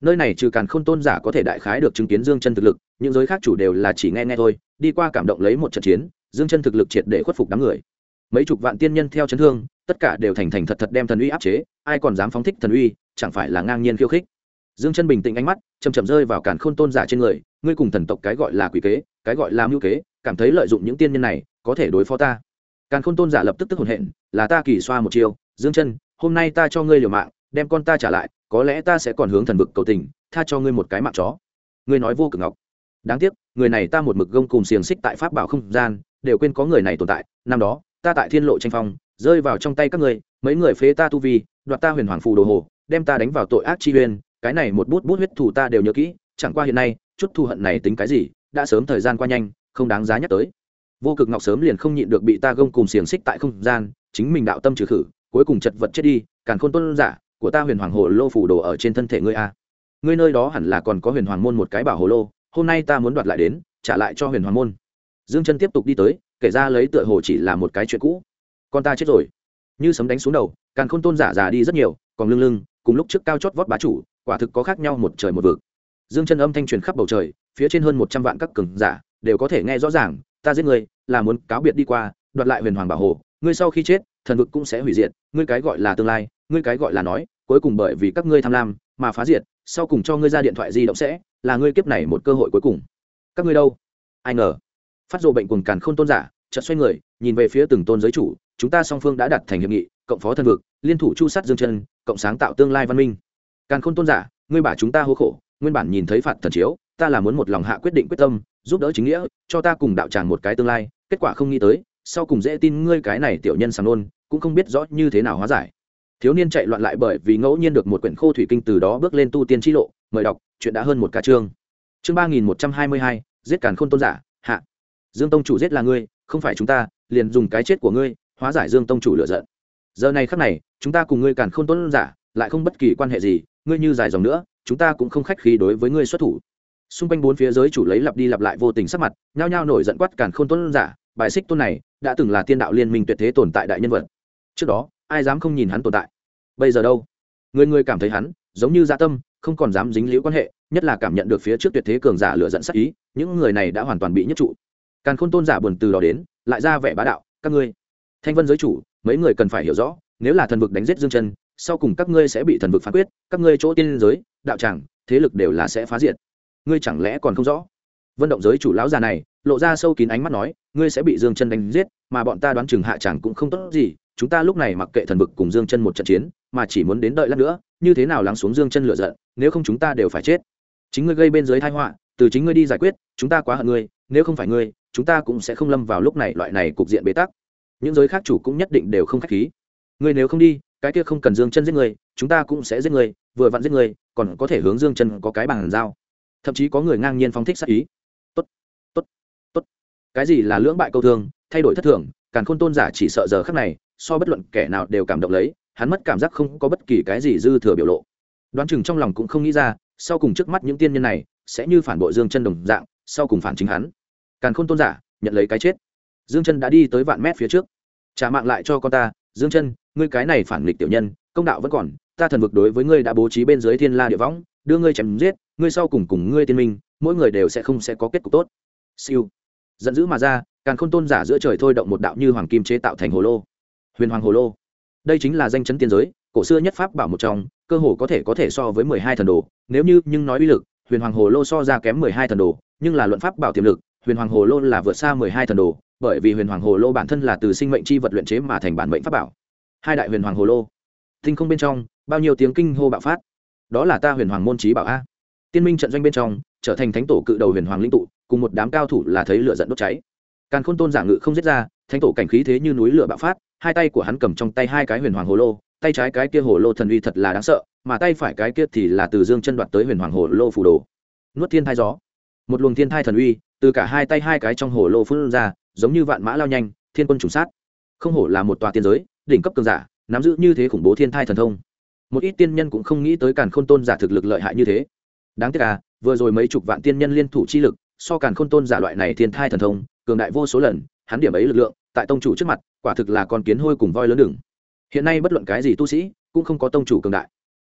nơi này trừ Càn Khôn tôn giả có thể đại khái được chứng kiến Dương Chân thực lực, những giới khác chủ đều là chỉ nghe nghe thôi, đi qua cảm động lấy một trận chiến, Dương Chân thực lực triệt để khuất phục đám người. Mấy chục vạn tiên nhân theo chấn thương, tất cả đều thành thật thật đem thần uy áp chế, ai còn dám phóng thích thần uy, chẳng phải là ngang nhiên khiêu khích. Dương Chân bình tĩnh ánh mắt, chậm chậm rơi vào Càn Khôn tôn giả trên người, ngươi cùng thần tộc cái gọi là quỷ kế, cái gọi là mưu kế, cảm thấy lợi dụng những tiên nhân này, có thể đối phó ta. Càn Khôn tôn giả lập tức tức hồn hện, là ta kỳ xoa một chiêu, Dương Chân, hôm nay ta cho ngươi liều mạng, đem con ta trả lại, có lẽ ta sẽ còn hướng thần vực cầu tình, tha cho ngươi một cái mạng chó. Ngươi nói vô cực ngọc, đáng tiếc, người này ta một mực gông cùng xiềng xích tại pháp bảo không gian, đều quên có người này tồn tại. Năm đó, ta tại thiên lộ tranh phong, rơi vào trong tay các ngươi, mấy người phế ta tu vi, đoạt ta huyền hoàng phù đồ hồ, đem ta đánh vào tội ác chi uyên, cái này một bút huyết thù ta đều nhớ kỹ, chẳng qua hiện nay, chút thù hận này tính cái gì, đã sớm thời gian qua nhanh, không đáng giá nhắc tới. Vô cực ngọc sớm liền không nhịn được bị ta gông cùng xiềng xích tại không gian, chính mình đạo tâm trừ khử, cuối cùng chật vật chết đi. Càn Khôn tôn giả của ta huyền hoàng hồ lô phủ đồ ở trên thân thể ngươi a, ngươi nơi đó hẳn là còn có huyền hoàng môn một cái bảo hồ lô, hôm nay ta muốn đoạt lại đến, trả lại cho huyền hoàng môn. Dương Chân tiếp tục đi tới, kể ra lấy tựa hồ chỉ là một cái chuyện cũ. Con ta chết rồi, như sấm đánh xuống đầu. Càn Khôn tôn giả già đi rất nhiều, còn lưng cùng lúc trước cao chót vót bá chủ, quả thực có khác nhau một trời một vực. Dương Chân âm thanh truyền khắp bầu trời, phía trên hơn 100 vạn các cường giả đều có thể nghe rõ ràng, ta giết ngươi là muốn cáo biệt đi qua, đoạt lại huyền hoàng bảo hồ, ngươi sau khi chết, thần vực cũng sẽ hủy diệt, ngươi cái gọi là tương lai, ngươi cái gọi là nói, cuối cùng bởi vì các ngươi tham lam mà phá diệt, sau cùng cho ngươi ra điện thoại di động sẽ là ngươi kiếp này một cơ hội cuối cùng. Các ngươi đâu? Ai ngờ, phát rồ bệnh cùng Càn Khôn tôn giả, chợt xoay người, nhìn về phía từng tôn giới chủ, chúng ta song phương đã đạt thành hiệp nghị, cộng phó thần vực, liên thủ chu sát Dương Chân, cộng sáng tạo tương lai văn minh. Càn Khôn tôn giả, ngươi bảo chúng ta hô khổ, nguyên bản nhìn thấy phạt thần chiếu, ta là muốn một lòng hạ quyết định quyết tâm, giúp đỡ chính nghĩa, cho ta cùng đạo tràng một cái tương lai, kết quả không nghĩ tới, sau cùng dễ tin ngươi cái này tiểu nhân sàng nôn, cũng không biết rõ như thế nào hóa giải. Thiếu niên chạy loạn lại bởi vì ngẫu nhiên được một quyển khô thủy kinh, từ đó bước lên tu tiên chi lộ. Mời đọc, chuyện đã hơn một ca chương. Chương 3122, giết Càn Khôn tôn giả, hạ. Dương tông chủ giết là ngươi, không phải chúng ta, liền dùng cái chết của ngươi hóa giải Dương tông chủ lửa giận. Giờ này khắc này, chúng ta cùng ngươi Càn Khôn tôn giả lại không bất kỳ quan hệ gì, ngươi như dài dòng nữa, chúng ta cũng không khách khí đối với ngươi xuất thủ. Xung quanh bốn phía giới chủ lấy lặp đi lặp lại vô tình sắc mặt, nhao nhao nổi giận quát Càn Khôn tôn giả, bài xích tôn này đã từng là tiên đạo liên minh tuyệt thế tồn tại đại nhân vật. Trước đó, ai dám không nhìn hắn tồn tại? Bây giờ đâu? Người cảm thấy hắn giống như dạ tâm, không còn dám dính liễu quan hệ, nhất là cảm nhận được phía trước tuyệt thế cường giả lửa giận sát ý, những người này đã hoàn toàn bị nhất trụ. Càn Khôn tôn giả buồn từ đó đến, lại ra vẻ bá đạo, các ngươi, Thanh Vân giới chủ, mấy người cần phải hiểu rõ, nếu là thần vực đánh giết Dương Chân, sau cùng các ngươi sẽ bị thần vực phán quyết, các ngươi chỗ tiên giới, đạo tràng, thế lực đều là sẽ phá diệt. Ngươi chẳng lẽ còn không rõ? Vân động giới chủ lão già này lộ ra sâu kín ánh mắt nói, ngươi sẽ bị Dương Chân đánh giết, mà bọn ta đoán chừng hạ tràng cũng không tốt gì, chúng ta lúc này mặc kệ thần vực cùng Dương Chân một trận chiến, mà chỉ muốn đến đợi lát nữa, như thế nào lắng xuống Dương Chân lửa giận, nếu không chúng ta đều phải chết. Chính ngươi gây bên dưới tai họa, từ chính ngươi đi giải quyết, chúng ta quá hận ngươi, nếu không phải ngươi, chúng ta cũng sẽ không lâm vào lúc này loại này cục diện bế tắc. Những giới khác chủ cũng nhất định đều không khách khí. Ngươi nếu không đi, cái kia không cần Dương Chân giết ngươi, chúng ta cũng sẽ giết ngươi, vừa vặn giết ngươi, còn có thể hướng Dương Chân có cái bàn giao. Thậm chí có người ngang nhiên phóng thích sát ý. Tốt, tốt, tốt. Cái gì là lưỡng bại câu thương, thay đổi thất thường, Càn Khôn tôn giả chỉ sợ giờ khắc này, so bất luận kẻ nào đều cảm động lấy, hắn mất cảm giác không có bất kỳ cái gì dư thừa biểu lộ. Đoán chừng trong lòng cũng không nghĩ ra, sau cùng trước mắt những tiên nhân này sẽ như phản bội Dương Chân đồng dạng, sau cùng phản chính hắn. Càn Khôn tôn giả nhận lấy cái chết. Dương Chân đã đi tới vạn mét phía trước, trả mạng lại cho con ta. Dương Chân, ngươi cái này phản nghịch tiểu nhân, công đạo vẫn còn, ta thần vực đối với ngươi đã bố trí bên dưới thiên la địa võng, đưa ngươi chém giết, ngươi sau cùng ngươi tiên minh, mỗi người đều sẽ có kết cục tốt. Siêu, giận dữ mà ra, Càn Khôn tôn giả giữa trời thôi động một đạo như hoàng kim chế tạo thành hồ lô, huyền hoàng hồ lô. Đây chính là danh chấn tiên giới, cổ xưa nhất pháp bảo một trong, cơ hồ có thể so với 12 thần đồ. Nếu như nhưng nói uy lực, huyền hoàng hồ lô so ra kém 12 thần đồ, nhưng là luận pháp bảo tiềm lực, huyền hoàng hồ lô là vượt xa 12 thần đồ, bởi vì huyền hoàng hồ lô bản thân là từ sinh mệnh chi vật luyện chế mà thành bản mệnh pháp bảo. Hai đại huyền hoàng hồ lô, tinh không bên trong, bao nhiêu tiếng kinh hô bạo phát. Đó là ta huyền hoàng môn chí bảo a. Tiên minh trận doanh bên trong, trở thành thánh tổ cự đầu huyền hoàng linh tụ, cùng một đám cao thủ là thấy lửa giận đốt cháy. Càn Khôn tôn giả ngự không giết ra, thánh tổ cảnh khí thế như núi lửa bạo phát, hai tay của hắn cầm trong tay hai cái huyền hoàng hồ lô, tay trái cái kia hồ lô thần uy thật là đáng sợ, mà tay phải cái kia thì là từ Dương Chân đoạt tới huyền hoàng hồ lô phù đồ. Nuốt thiên thai gió, một luồng thiên thai thần uy từ cả hai tay hai cái trong hồ lô phun ra, giống như vạn mã lao nhanh, thiên quân trùng sát. Không hổ là một tòa tiên giới đỉnh cấp cường giả, nắm giữ như thế khủng bố thiên thai thần thông. Một ít tiên nhân cũng không nghĩ tới Càn Khôn tôn giả thực lực lợi hại như thế. Đáng tiếc vừa rồi mấy chục vạn tiên nhân liên thủ chi lực, so Càn Khôn tôn giả loại này thiên thai thần thông cường đại vô số lần, hắn điểm ấy lực lượng tại tông chủ trước mặt quả thực là con kiến hôi cùng voi lớn đừng. Hiện nay bất luận cái gì tu sĩ cũng không có tông chủ cường đại.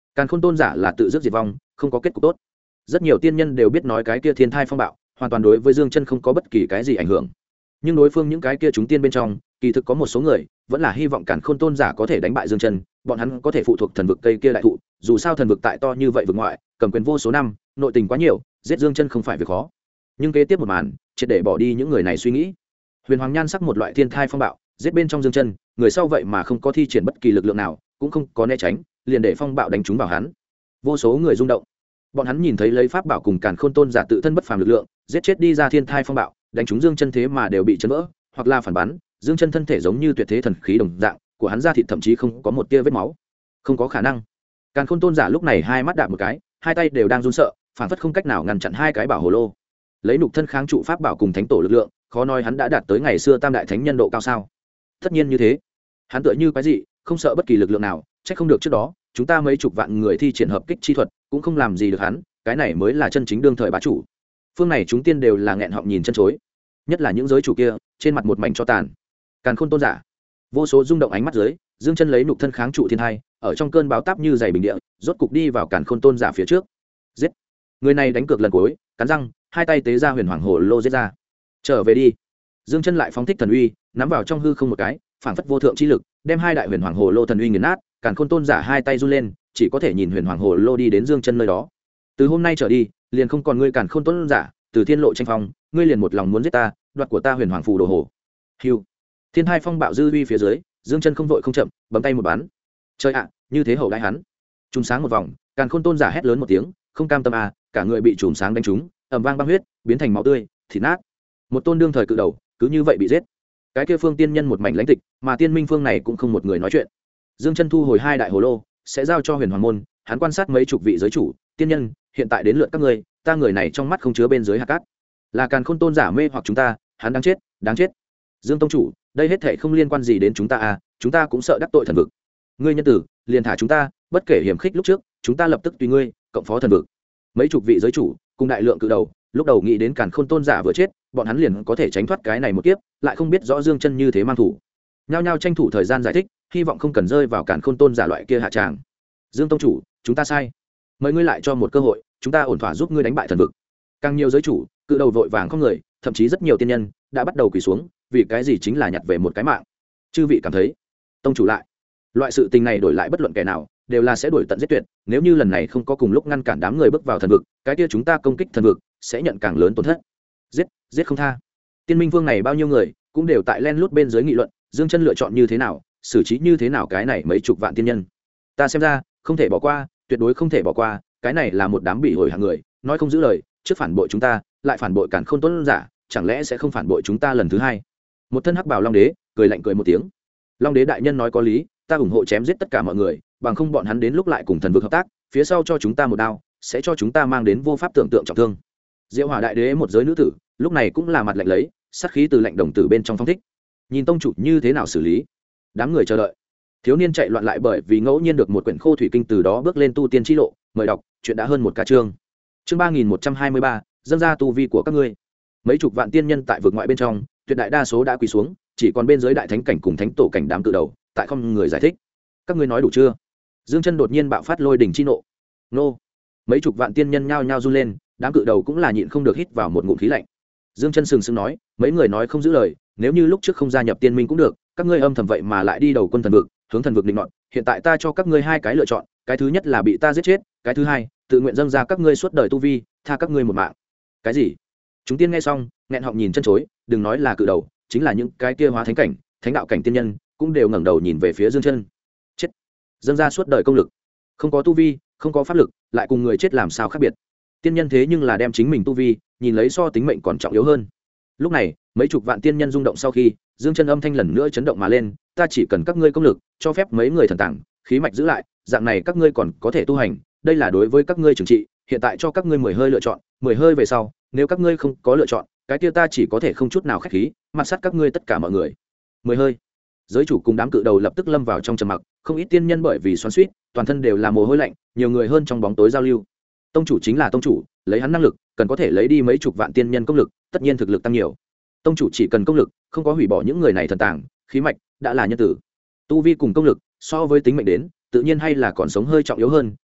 Càn Khôn tôn giả là tự dứt diệt vong, không có kết cục tốt. Rất nhiều tiên nhân đều biết nói cái kia thiên thai phong bạo hoàn toàn đối với Dương Chân không có bất kỳ cái gì ảnh hưởng, nhưng đối phương những cái kia chúng tiên bên trong kỳ thực có một số người vẫn là hy vọng Càn Khôn tôn giả có thể đánh bại Dương Chân, bọn hắn có thể phụ thuộc thần vực cây kia đại thụ, dù sao thần vực tại to như vậy vực ngoại, cầm quyền vô số năm, nội tình quá nhiều, giết Dương Chân không phải việc khó. Nhưng kế tiếp một màn triệt để bỏ đi những người này suy nghĩ. Huyền Hoàng Nhan sắc một loại thiên thai phong bạo giết bên trong Dương Chân, người sau vậy mà không có thi triển bất kỳ lực lượng nào, cũng không có né tránh, liền để phong bạo đánh trúng vào hắn. Vô số người rung động, bọn hắn nhìn thấy lấy pháp bảo cùng Càn Khôn tôn giả tự thân bất phàm lực lượng giết chết đi ra thiên thai phong bạo, đánh trúng Dương Chân thế mà đều bị chấn vỡ hoặc là phản bắn. Dương Chân thân thể giống như tuyệt thế thần khí đồng dạng, của hắn da thịt thậm chí không có một tia vết máu. Không có khả năng. Càn Khôn tôn giả lúc này hai mắt đạp một cái, hai tay đều đang run sợ, phản phất không cách nào ngăn chặn hai cái bảo hồ lô. Lấy nục thân kháng trụ pháp bảo cùng thánh tổ lực lượng, khó nói hắn đã đạt tới ngày xưa tam đại thánh nhân độ cao sao? Tất nhiên như thế, hắn tựa như cái gì, không sợ bất kỳ lực lượng nào, chắc không được trước đó chúng ta mấy chục vạn người thi triển hợp kích chi thuật cũng không làm gì được hắn, cái này mới là chân chính đương thời bá chủ. Phương này chúng tiên đều là nghẹn họng nhìn chân chối, nhất là những giới chủ kia, trên mặt một mảnh cho tàn. Càn Khôn tôn giả, vô số rung động ánh mắt dưới, Dương Chân lấy nục thân kháng trụ thiên thai, ở trong cơn bão táp như dày bình địa, rốt cục đi vào Càn Khôn tôn giả phía trước. Giết! Người này đánh cược lần cuối, cắn răng, hai tay tế ra huyền hoàng hồ lô giết ra. Trở về đi. Dương Chân lại phóng thích thần uy, nắm vào trong hư không một cái, phảng phất vô thượng chi lực, đem hai đại huyền hoàng hồ lô thần uy nghiền nát. Càn Khôn tôn giả hai tay run lên, chỉ có thể nhìn huyền hoàng hồ lô đi đến Dương Chân nơi đó. Từ hôm nay trở đi, liền không còn ngươi Càn Khôn tôn giả, từ thiên lộ tranh phong, ngươi liền một lòng muốn giết ta, đoạt của ta huyền hoàng phù đồ hồ. Hưu. Thiên hai phong bạo dư uy phía dưới, Dương Chân không vội không chậm, bấm tay một bắn. Trời ạ, như thế hậu đãi hắn. Trùng sáng một vòng, Càn Khôn tôn giả hét lớn một tiếng, không cam tâm à, cả người bị trùng sáng đánh trúng, ầm vang băng huyết, biến thành máu tươi, thịt nát. Một tôn đương thời cự đầu, cứ như vậy bị giết. Cái kia phương tiên nhân một mảnh lãnh tịch, mà tiên minh phương này cũng không một người nói chuyện. Dương Chân thu hồi hai đại hồ lô, sẽ giao cho huyền hoàng môn, hắn quan sát mấy chục vị giới chủ, tiên nhân, hiện tại đến lượt các ngươi, ta người này trong mắt không chứa bên dưới hạt cát. Là Càn Khôn tôn giả mê hoặc chúng ta, hắn đáng chết, đáng chết. Dương tông chủ, đây hết thảy không liên quan gì đến chúng ta à, chúng ta cũng sợ đắc tội thần vực. Ngươi nhân tử, liền thả chúng ta, bất kể hiểm khích lúc trước, chúng ta lập tức tùy ngươi, cộng phó thần vực. Mấy chục vị giới chủ, cùng đại lượng cự đầu, lúc đầu nghĩ đến Càn Khôn tôn giả vừa chết, bọn hắn liền có thể tránh thoát cái này một kiếp, lại không biết rõ Dương Chân như thế mang thủ. Nhao nhao tranh thủ thời gian giải thích, hy vọng không cần rơi vào Càn Khôn tôn giả loại kia hạ tràng. Dương tông chủ, chúng ta sai, mời ngươi lại cho một cơ hội, chúng ta ổn thỏa giúp ngươi đánh bại thần vực. Càng nhiều giới chủ, cự đầu vội vàng không người, thậm chí rất nhiều tiên nhân đã bắt đầu quỳ xuống, vì cái gì chính là nhặt về một cái mạng. Chư vị cảm thấy, tông chủ lại, loại sự tình này đổi lại bất luận kẻ nào đều là sẽ đuổi tận giết tuyệt, nếu như lần này không có cùng lúc ngăn cản đám người bước vào thần vực, cái kia chúng ta công kích thần vực sẽ nhận càng lớn tổn thất. Giết, giết không tha. Tiên minh vương này bao nhiêu người cũng đều tại len lút bên dưới nghị luận, Dương Chân lựa chọn như thế nào, xử trí như thế nào cái này mấy chục vạn tiên nhân. Ta xem ra, không thể bỏ qua, tuyệt đối không thể bỏ qua, cái này là một đám bị hồi hàng người, nói không giữ lời, trước phản bội chúng ta, lại phản bội Càn Khôn tôn giả, chẳng lẽ sẽ không phản bội chúng ta lần thứ hai? Một thân hắc bào long đế cười lạnh cười một tiếng. Long đế đại nhân nói có lý, ta ủng hộ chém giết tất cả mọi người, bằng không bọn hắn đến lúc lại cùng thần vực hợp tác, phía sau cho chúng ta một đao, sẽ cho chúng ta mang đến vô pháp tưởng tượng trọng thương. Diệu Hỏa đại đế một giới nữ tử, lúc này cũng là mặt lạnh lấy, sát khí từ lạnh đồng tử bên trong phong thích. Nhìn tông chủ như thế nào xử lý? Đám người chờ đợi. Thiếu niên chạy loạn lại bởi vì ngẫu nhiên được một quyển khô thủy kinh, từ đó bước lên tu tiên chi lộ, mời đọc, chuyện đã hơn một cả chương. Chương 3123, dâng ra tu vi của các ngươi. Mấy chục vạn tiên nhân tại vực ngoại bên trong, tuyệt đại đa số đã quỳ xuống, chỉ còn bên dưới đại thánh cảnh cùng thánh tổ cảnh đám cự đầu, tại không người giải thích. Các ngươi nói đủ chưa? Dương Chân đột nhiên bạo phát lôi đỉnh chi nộ. Nô! Mấy chục vạn tiên nhân nhao nhao run lên, đám cự đầu cũng là nhịn không được hít vào một ngụm khí lạnh. Dương Chân sừng sững nói, mấy người nói không giữ lời, nếu như lúc trước không gia nhập tiên minh cũng được, các ngươi âm thầm vậy mà lại đi đầu quân thần vực, hướng thần vực định nọt, hiện tại ta cho các ngươi hai cái lựa chọn, cái thứ nhất là bị ta giết chết, cái thứ hai, tự nguyện dâng ra các ngươi suốt đời tu vi, tha các ngươi một mạng. Cái gì? Chúng tiên nghe xong, nghẹn họng nhìn chân chối, đừng nói là cự đầu, chính là những cái kia hóa thánh cảnh, thánh đạo cảnh tiên nhân, cũng đều ngẩng đầu nhìn về phía Dương Chân. Chết! Dâng ra suốt đời công lực, không có tu vi, không có pháp lực, lại cùng người chết làm sao khác biệt? Tiên nhân thế nhưng là đem chính mình tu vi, nhìn lấy so tính mệnh còn trọng yếu hơn. Lúc này, mấy chục vạn tiên nhân rung động sau khi, Dương Chân âm thanh lần nữa chấn động mà lên, ta chỉ cần các ngươi công lực, cho phép mấy người thần tàng, khí mạch giữ lại, dạng này các ngươi còn có thể tu hành, đây là đối với các ngươi trừng trị, hiện tại cho các ngươi 10 hơi lựa chọn, 10 hơi về sau, nếu các ngươi không có lựa chọn, cái kia ta chỉ có thể không chút nào khách khí, mặt sát các ngươi tất cả mọi người. 10 hơi. Giới chủ cùng đám cự đầu lập tức lâm vào trong trầm mặc, không ít tiên nhân bởi vì xoắn xuýt, toàn thân đều là mồ hôi lạnh, nhiều người hơn trong bóng tối giao lưu. Tông chủ chính là tông chủ, lấy hắn năng lực, cần có thể lấy đi mấy chục vạn tiên nhân công lực, tất nhiên thực lực tăng nhiều. Tông chủ chỉ cần công lực, không có hủy bỏ những người này thần tàng, khí mạch, đã là nhân tử. Tu vi cùng công lực, so với tính mệnh đến, tự nhiên hay là còn sống hơi trọng yếu hơn,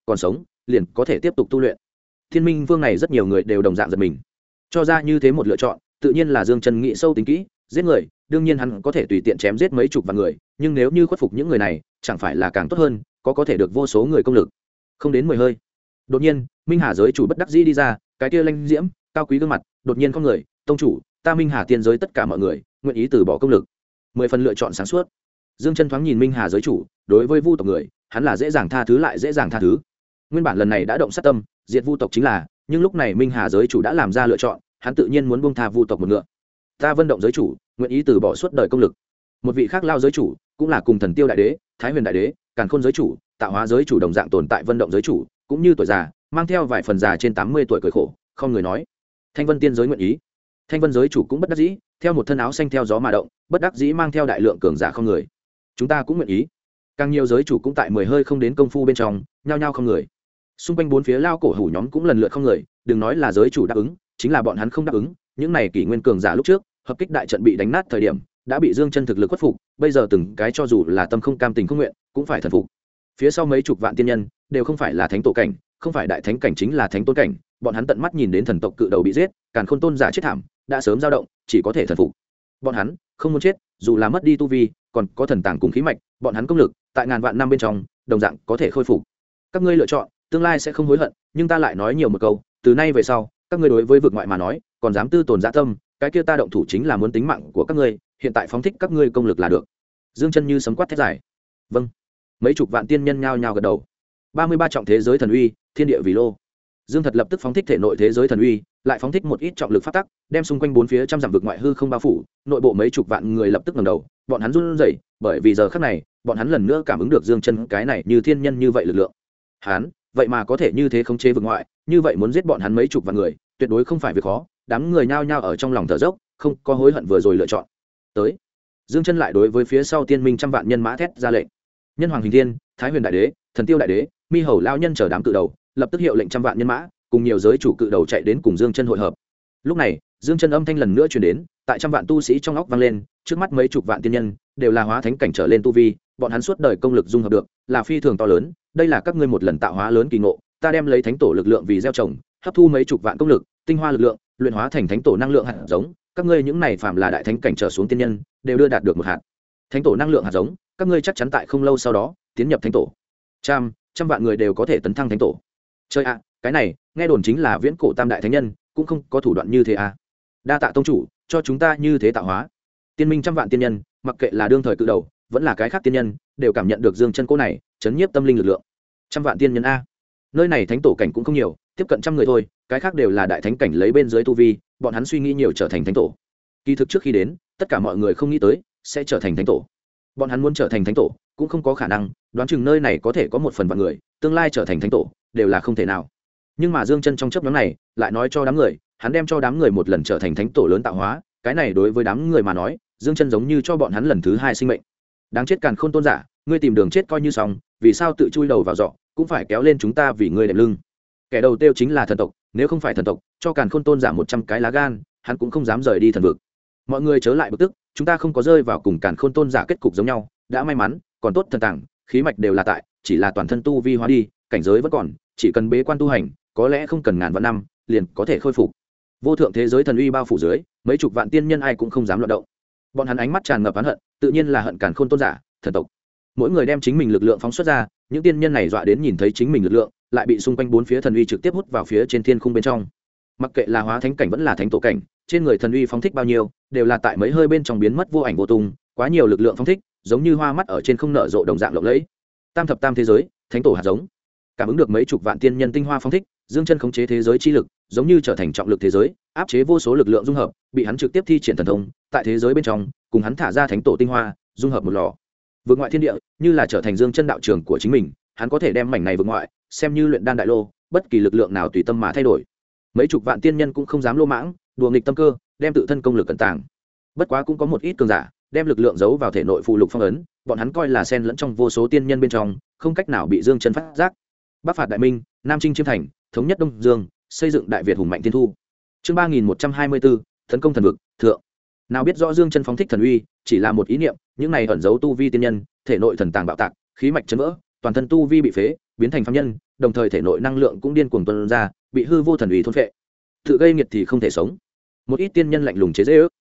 còn sống liền có thể tiếp tục tu luyện. Thiên Minh Vương này rất nhiều người đều đồng dạng giật mình, cho ra như thế một lựa chọn, tự nhiên là Dương Chân nghĩ sâu tính kỹ, giết người, đương nhiên hắn có thể tùy tiện chém giết mấy chục vạn người, nhưng nếu như khuất phục những người này, chẳng phải là càng tốt hơn, có thể được vô số người công lực. Không đến 10 hơi, đột nhiên, Minh Hà giới chủ bất đắc dĩ đi ra, cái kia lanh diễm, cao quý gương mặt, đột nhiên không người, tông chủ, ta Minh Hà tiên giới tất cả mọi người, nguyện ý từ bỏ công lực. 10 phần lựa chọn sáng suốt. Dương Chân thoáng nhìn Minh Hà giới chủ, đối với Vu tộc người, hắn là dễ dàng tha thứ lại dễ dàng tha thứ. Nguyên bản lần này đã động sát tâm, diệt Vu tộc chính là, nhưng lúc này Minh Hà giới chủ đã làm ra lựa chọn, hắn tự nhiên muốn buông tha Vu tộc một ngựa. Ta Vân Động giới chủ, nguyện ý từ bỏ suốt đời công lực. Một vị khác Lao giới chủ, cũng là cùng Thần Tiêu đại đế, Thái Huyền đại đế, Càn Khôn giới chủ, Tạo Hóa giới chủ đồng dạng tồn tại Vân Động giới chủ, cũng như tuổi già, mang theo vài phần già trên 80 tuổi cười khổ, không người nói. Thanh Vân tiên giới nguyện ý. Thanh Vân giới chủ cũng bất đắc dĩ, theo một thân áo xanh theo gió mà động, bất đắc dĩ mang theo đại lượng cường giả không người. Chúng ta cũng nguyện ý. Càng nhiều giới chủ cũng tại 10 hơi không đến công phu bên trong, nhao nhao không người. Xung quanh bốn phía Lao cổ hủ nhóm cũng lần lượt không người, đừng nói là giới chủ đáp ứng, chính là bọn hắn không đáp ứng, những này kỷ nguyên cường giả lúc trước, hợp kích đại trận bị đánh nát thời điểm, đã bị Dương Chân thực lực khuất phục, bây giờ từng cái cho dù là tâm không cam tình không nguyện, cũng phải thần phục. Phía sau mấy chục vạn tiên nhân, đều không phải là thánh tổ cảnh, không phải đại thánh cảnh chính là thánh tôn cảnh, bọn hắn tận mắt nhìn đến thần tộc cự đầu bị giết, Càn Khôn tôn giả chết thảm, đã sớm dao động, chỉ có thể thần phục. Bọn hắn không muốn chết, dù là mất đi tu vi, còn có thần tàng cùng khí mạch, bọn hắn công lực tại ngàn vạn năm bên trong, đồng dạng có thể khôi phục. Các ngươi lựa chọn, tương lai sẽ không hối hận, nhưng ta lại nói nhiều một câu, từ nay về sau, các ngươi đối với vực ngoại mà nói, còn dám tư tồn dã tâm, cái kia ta động thủ chính là muốn tính mạng của các ngươi, hiện tại phóng thích các ngươi công lực là được. Dương Chân như sấm quát thét dài. Vâng. Mấy chục vạn tiên nhân nhao nhao gật đầu. 33 trọng thế giới thần uy, thiên địa vì lô. Dương Thật lập tức phóng thích thể nội thế giới thần uy, lại phóng thích một ít trọng lực pháp tắc, đem xung quanh bốn phía trăm dặm vực ngoại hư không bao phủ, nội bộ mấy chục vạn người lập tức ngẩng đầu, bọn hắn run rẩy, bởi vì giờ khắc này, bọn hắn lần nữa cảm ứng được Dương Chân cái này như thiên nhân như vậy lực lượng. Hắn, vậy mà có thể như thế khống chế vực ngoại, như vậy muốn giết bọn hắn mấy chục vạn người, tuyệt đối không phải việc khó. Đám người nhao nhao ở trong lòng thở dốc, không có hối hận vừa rồi lựa chọn. Tới, Dương Chân lại đối với phía sau tiên minh trăm vạn nhân mã thét ra lệnh. Nhân Hoàng Hình Thiên, Thái Huyền đại đế, Thần Tiêu đại đế, Mi Hầu lão nhân chờ đám cự đầu, lập tức hiệu lệnh trăm vạn nhân mã, cùng nhiều giới chủ cự đầu chạy đến cùng Dương Chân hội hợp. Lúc này, Dương Chân âm thanh lần nữa truyền đến, tại trăm vạn tu sĩ trong óc vang lên, trước mắt mấy chục vạn tiên nhân đều là hóa thánh cảnh trở lên tu vi, bọn hắn suốt đời công lực dung hợp được, là phi thường to lớn, đây là các ngươi một lần tạo hóa lớn kỳ ngộ, ta đem lấy thánh tổ lực lượng vì gieo trồng, hấp thu mấy chục vạn công lực, tinh hoa lực lượng, luyện hóa thành thánh tổ năng lượng hạt giống, các ngươi những này phàm là đại thánh cảnh trở xuống tiên nhân, đều đưa đạt được một hạt thánh tổ năng lượng hạt giống, các ngươi chắc chắn tại không lâu sau đó tiến nhập thánh tổ. Trăm vạn người đều có thể tấn thăng thánh tổ. Chơi ạ, cái này, nghe đồn chính là viễn cổ tam đại thánh nhân, cũng không có thủ đoạn như thế à? Đa tạ tông chủ, cho chúng ta như thế tạo hóa. Tiên minh trăm vạn tiên nhân, mặc kệ là đương thời cự đầu, vẫn là cái khác tiên nhân, đều cảm nhận được Dương Chân cố này, chấn nhiếp tâm linh lực lượng. Trăm vạn tiên nhân a. Nơi này thánh tổ cảnh cũng không nhiều, tiếp cận trăm người thôi, cái khác đều là đại thánh cảnh lấy bên dưới tu vi, bọn hắn suy nghĩ nhiều trở thành thánh tổ. Kỳ thực trước khi đến, tất cả mọi người không nghĩ tới sẽ trở thành thánh tổ. Bọn hắn muốn trở thành thánh tổ, cũng không có khả năng, đoán chừng nơi này có thể có một phần vạn người, tương lai trở thành thánh tổ, đều là không thể nào. Nhưng mà Dương Chân trong chớp nhoáng này, lại nói cho đám người, hắn đem cho đám người một lần trở thành thánh tổ lớn tạo hóa, cái này đối với đám người mà nói, Dương Chân giống như cho bọn hắn lần thứ hai sinh mệnh. Đáng chết Càn Khôn tôn giả, ngươi tìm đường chết coi như xong, vì sao tự chui đầu vào giỏ, cũng phải kéo lên chúng ta vì ngươi đệm lưng. Kẻ đầu tiêu chính là thần tộc, nếu không phải thần tộc, cho Càn Khôn tôn giả 100 cái lá gan, hắn cũng không dám rời đi thần vực. Mọi người chớ lại bực tức, chúng ta không có rơi vào cùng Càn Khôn tôn giả kết cục giống nhau, đã may mắn, còn tốt thần tàng, khí mạch đều là tại, chỉ là toàn thân tu vi hóa đi, cảnh giới vẫn còn, chỉ cần bế quan tu hành, có lẽ không cần ngàn vạn năm, liền có thể khôi phục. Vô thượng thế giới thần uy bao phủ dưới, mấy chục vạn tiên nhân ai cũng không dám loạn động. Bọn hắn ánh mắt tràn ngập oán hận, tự nhiên là hận Càn Khôn tôn giả, thần tộc. Mỗi người đem chính mình lực lượng phóng xuất ra, những tiên nhân này dọa đến nhìn thấy chính mình lực lượng, lại bị xung quanh bốn phía thần uy trực tiếp hút vào phía trên thiên khung bên trong. Mặc kệ là hóa thánh cảnh vẫn là thánh tổ cảnh, trên người thần uy phóng thích bao nhiêu, đều là tại mấy hơi bên trong biến mất vô ảnh vô tung, quá nhiều lực lượng phóng thích, giống như hoa mắt ở trên không nở rộ đồng dạng lộng lẫy. Tam thập tam thế giới, thánh tổ hạt giống. Cảm ứng được mấy chục vạn tiên nhân tinh hoa phóng thích, Dương Chân khống chế thế giới chi lực, giống như trở thành trọng lực thế giới, áp chế vô số lực lượng dung hợp, bị hắn trực tiếp thi triển thần thông, tại thế giới bên trong, cùng hắn thả ra thánh tổ tinh hoa, dung hợp một lò. Vượt ngoại thiên địa, như là trở thành Dương Chân đạo trường của chính mình, hắn có thể đem mảnh này vượt ngoại, xem như luyện đan đại lô, bất kỳ lực lượng nào tùy tâm mà thay đổi. Mấy chục vạn tiên nhân cũng không dám lô mãng, đùa nghịch tâm cơ, đem tự thân công lực cẩn tàng. Bất quá cũng có một ít cường giả, đem lực lượng giấu vào thể nội phù lục phong ấn, bọn hắn coi là xen lẫn trong vô số tiên nhân bên trong, không cách nào bị Dương Chân phát giác. Bắc phạt đại minh, Nam chinh chiêm thành, thống nhất Đông Dương, xây dựng đại Việt hùng mạnh tiên thu. Chương 3124, tấn công thần vực, thượng. Nào biết rõ Dương Chân phóng thích thần uy, chỉ là một ý niệm, những này ẩn giấu tu vi tiên nhân, thể nội thần tàng bạo tạc, khí mạch chấn vỡ, toàn thân tu vi bị phế, biến thành phàm nhân, đồng thời thể nội năng lượng cũng điên cuồng tuôn ra, bị hư vô thần uy thôn phệ. Tự gây nghiệt thì không thể sống. Một ít tiên nhân lạnh lùng chế giễu.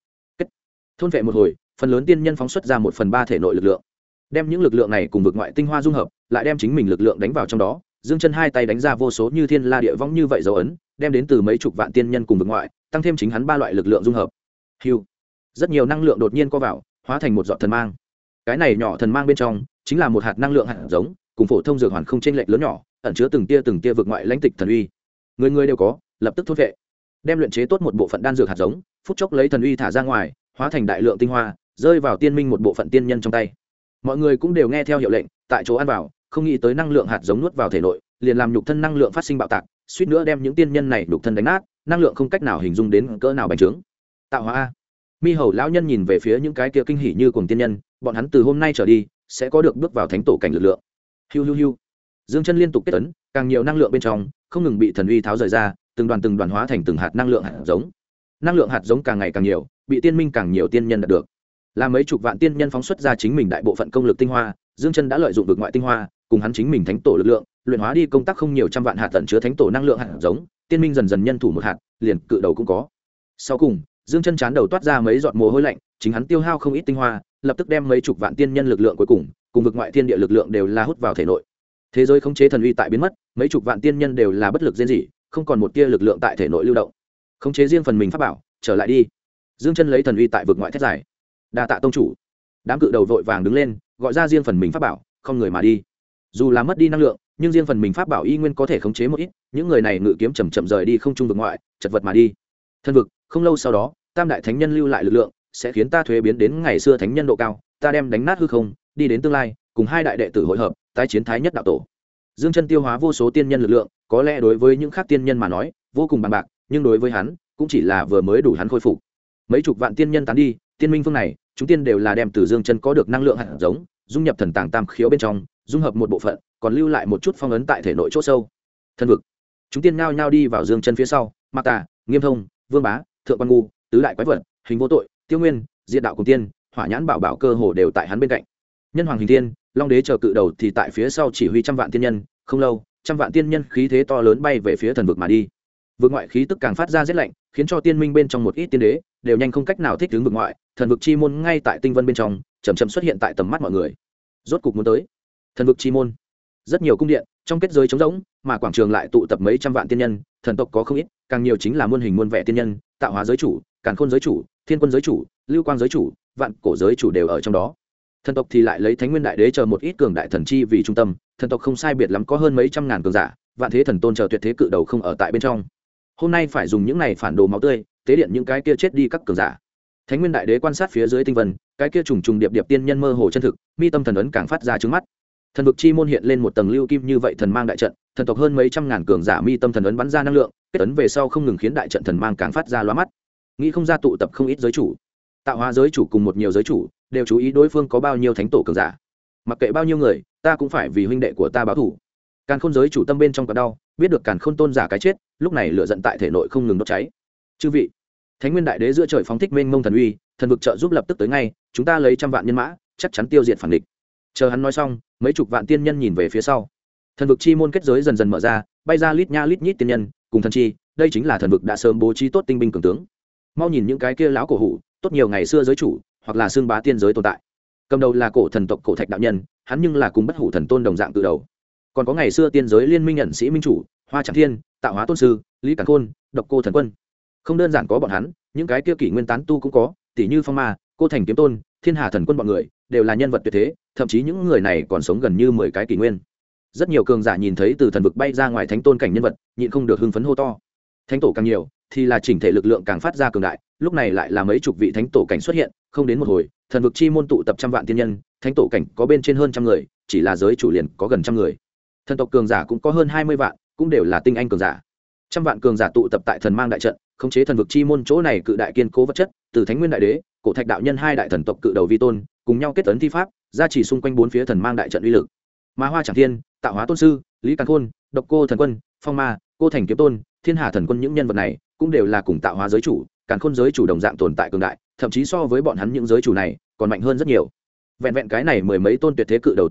Thôn phệ một hồi, phần lớn tiên nhân phóng xuất ra 1/3 thể nội lực lượng, đem những lực lượng này cùng vực ngoại tinh hoa dung hợp, lại đem chính mình lực lượng đánh vào trong đó. Dương Chân hai tay đánh ra vô số như thiên la địa võng như vậy dấu ấn, đem đến từ mấy chục vạn tiên nhân cùng vực ngoại, tăng thêm chính hắn 3 loại lực lượng dung hợp. Hưu, rất nhiều năng lượng đột nhiên co vào, hóa thành một giọt thần mang. Cái này nhỏ thần mang bên trong chính là một hạt năng lượng hạt giống, cùng phổ thông dược hoàn không chênh lệch lớn nhỏ, ẩn chứa từng tia vực ngoại lãnh tịch thần uy. Người người đều có, lập tức thôn vệ. Đem luyện chế tốt một bộ phận đan dược hạt giống, phút chốc lấy thần uy thả ra ngoài, hóa thành đại lượng tinh hoa, rơi vào tiên minh một bộ phận tiên nhân trong tay. Mọi người cũng đều nghe theo hiệu lệnh, tại chỗ ăn vào, không nghĩ tới năng lượng hạt giống nuốt vào thể nội, liền làm nhục thân năng lượng phát sinh bạo tạc, suýt nữa đem những tiên nhân này nhục thân đánh nát, năng lượng không cách nào hình dung đến cỡ nào bành trướng. Tạo hóa a. Mi Hầu lão nhân nhìn về phía những cái kia kinh hỉ như cuồng tiên nhân, bọn hắn từ hôm nay trở đi sẽ có được bước vào thánh tổ cảnh lực lượng. Hiu hiu hiu. Dương Chân liên tục kết ấn, càng nhiều năng lượng bên trong không ngừng bị thần uy tháo rời ra, từng đoàn hóa thành từng hạt năng lượng hạt giống. Năng lượng hạt giống càng ngày càng nhiều, bị tiên minh càng nhiều tiên nhân đạt được. Là mấy chục vạn tiên nhân phóng xuất ra chính mình đại bộ phận công lực tinh hoa, Dương Chân đã lợi dụng vực ngoại tinh hoa, cùng hắn chính mình thánh tổ lực lượng, luyện hóa đi công tác không nhiều trăm vạn hạt tận chứa thánh tổ năng lượng hạt giống, tiên minh dần dần nhân thủ một hạt, liền cự đầu cũng có. Sau cùng, Dương Chân chán đầu toát ra mấy giọt mồ hôi lạnh, chính hắn tiêu hao không ít tinh hoa, lập tức đem mấy chục vạn tiên nhân lực lượng cuối cùng vực ngoại thiên địa lực lượng đều là hút vào thể nội. Thế giới khống chế thần uy tại biến mất, mấy chục vạn tiên nhân đều là bất lực rên rỉ, không còn một tia lực lượng tại thể nội lưu động. Khống chế riêng phần mình pháp bảo, trở lại đi. Dương Chân lấy thần uy tại vực ngoại thét giải. Đa tạ tông chủ. Đám cự đầu vội vàng đứng lên, gọi ra riêng phần mình pháp bảo, không người mà đi. Dù là mất đi năng lượng, nhưng riêng phần mình pháp bảo y nguyên có thể khống chế một ít, những người này ngự kiếm chậm chậm rời đi không trung vực ngoại, chật vật mà đi. Thân vực, không lâu sau đó, tam đại thánh nhân lưu lại lực lượng, sẽ khiến ta thuế biến đến ngày xưa thánh nhân độ cao, ta đem đánh nát hư không, đi đến tương lai, cùng hai đại đệ tử hội hợp, tái chiến thái nhất đạo tổ. Dương Chân tiêu hóa vô số tiên nhân lực lượng, có lẽ đối với những khác tiên nhân mà nói, vô cùng bằng bạc, nhưng đối với hắn, cũng chỉ là vừa mới đủ hắn khôi phục. Mấy chục vạn tiên nhân tán đi, tiên minh phương này, chúng tiên đều là đem từ Dương Chân có được năng lượng hạt giống, dung nhập thần tàng tam khiếu bên trong, dung hợp một bộ phận, còn lưu lại một chút phong ấn tại thể nội chỗ sâu. Thân vực. Chúng tiên nhao nhao đi vào Dương Chân phía sau, Mạc Tà, Nghiêm Thông, Vương Bá, Thượng Quan Ngu, tứ đại quái vật, Hình Vô Tội, Tiêu Nguyên, Diệt Đạo cùng tiên, Hỏa Nhãn Bảo Bảo cơ hồ đều tại hắn bên cạnh. Nhân Hoàng Hình Tiên, Long Đế chờ cự đầu thì tại phía sau chỉ huy trăm vạn tiên nhân, không lâu, trăm vạn tiên nhân khí thế to lớn bay về phía thần vực mà đi. Vực ngoại khí tức càng phát ra rét lạnh, khiến cho tiên minh bên trong một ít tiên đế đều nhanh không cách nào thích ứng vực ngoại, thần vực chi môn ngay tại tinh vân bên trong, chậm chậm xuất hiện tại tầm mắt mọi người. Rốt cục muốn tới. Thần vực chi môn. Rất nhiều cung điện, trong kết giới trống rỗng, mà quảng trường lại tụ tập mấy trăm vạn tiên nhân, thần tộc có không ít, càng nhiều chính là muôn hình muôn vẻ tiên nhân, tạo hóa giới chủ, càn khôn giới chủ, thiên quân giới chủ, lưu quang giới chủ, vạn cổ giới chủ đều ở trong đó. Thần tộc thì lại lấy Thánh Nguyên Đại Đế chờ một ít cường đại thần chi vì trung tâm, thần tộc không sai biệt lắm có hơn mấy trăm ngàn cường giả, vạn thế thần tôn chờ tuyệt thế cự đầu không ở tại bên trong. Hôm nay phải dùng những này phản đồ máu tươi, tế điện những cái kia chết đi các cường giả. Thánh Nguyên Đại Đế quan sát phía dưới tinh vân, cái kia trùng trùng điệp điệp tiên nhân mơ hồ chân thực, mi tâm thần ấn càng phát ra trướng mắt. Thần vực chi môn hiện lên một tầng lưu kim như vậy thần mang đại trận, thần tộc hơn mấy trăm ngàn cường giả mi tâm thần ấn bắn ra năng lượng, kết ấn về sau không ngừng khiến đại trận thần mang càng phát ra lóa mắt. Nghĩ không ra tụ tập không ít giới chủ, tạo hóa giới chủ cùng một nhiều giới chủ đều chú ý đối phương có bao nhiêu thánh tổ cường giả. Mặc kệ bao nhiêu người, ta cũng phải vì huynh đệ của ta báo thù. Càn khôn giới chủ tâm bên trong có đau, biết được càn khôn tôn giả cái chết, lúc này lửa giận tại thể nội không ngừng đốt cháy. Chư vị, Thánh Nguyên Đại Đế giữa trời phóng thích mênh mông thần uy, thần vực trợ giúp lập tức tới ngay, chúng ta lấy trăm vạn nhân mã, chắc chắn tiêu diệt phản địch. Chờ hắn nói xong, mấy chục vạn tiên nhân nhìn về phía sau. Thần vực chi môn kết giới dần dần mở ra, bay ra lít nha lít nhít tiên nhân, cùng thần chi, đây chính là thần vực đã sớm bố trí tốt tinh binh cường tướng. Mau nhìn những cái kia lão cổ hủ, tốt nhiều ngày xưa giới chủ, hoặc là xương bá tiên giới tồn tại. Cầm đầu là cổ thần tộc Cổ Thạch đạo nhân, hắn nhưng là cùng bất hủ thần tôn đồng dạng từ đầu. Còn có ngày xưa tiên giới liên minh nhận sĩ minh chủ, Hoa Trảm Thiên, Tạo Hóa tôn sư, Lý Càn Khôn, Độc Cô thần quân. Không đơn giản có bọn hắn, những cái kia kỷ nguyên tán tu cũng có, tỷ như Phong Ma, Cô Thành kiếm tôn, Thiên Hà thần quân bọn người, đều là nhân vật tuyệt thế, thậm chí những người này còn sống gần như 10 cái kỷ nguyên. Rất nhiều cường giả nhìn thấy từ thần vực bay ra ngoài thánh tôn cảnh nhân vật, nhịn không được hưng phấn hô to. Thánh tổ càng nhiều, thì là chỉnh thể lực lượng càng phát ra cường đại, lúc này lại là mấy chục vị thánh tổ cảnh xuất hiện, không đến một hồi, thần vực chi môn tụ tập trăm vạn tiên nhân, thánh tổ cảnh có bên trên hơn trăm người, chỉ là giới chủ liền có gần trăm người. Thần tộc cường giả cũng có hơn 20 vạn, cũng đều là tinh anh cường giả. Trăm vạn cường giả tụ tập tại thần mang đại trận, khống chế thần vực chi môn chỗ này cự đại kiên cố vật chất, từ Thánh Nguyên Đại Đế, Cổ Thạch đạo nhân hai đại thần tộc cự đầu vi tôn, cùng nhau kết ấn thi pháp, gia trì xung quanh bốn phía thần mang đại trận uy lực. Ma Hoa Trảm Thiên, Tạo Hóa tôn sư, Lý Càn Khôn, Độc Cô thần quân, Phong Ma, Cô Thành kiếm tôn, Thiên Hà thần quân những nhân vật này cũng đều là cùng Tạo Hóa giới chủ, Càn Khôn giới chủ đồng dạng tồn tại cường đại, thậm chí so với bọn hắn những giới chủ này còn mạnh hơn rất nhiều. Vẹn vẹn cái này mười mấy tôn tuyệt thế cự đầu toa chấn,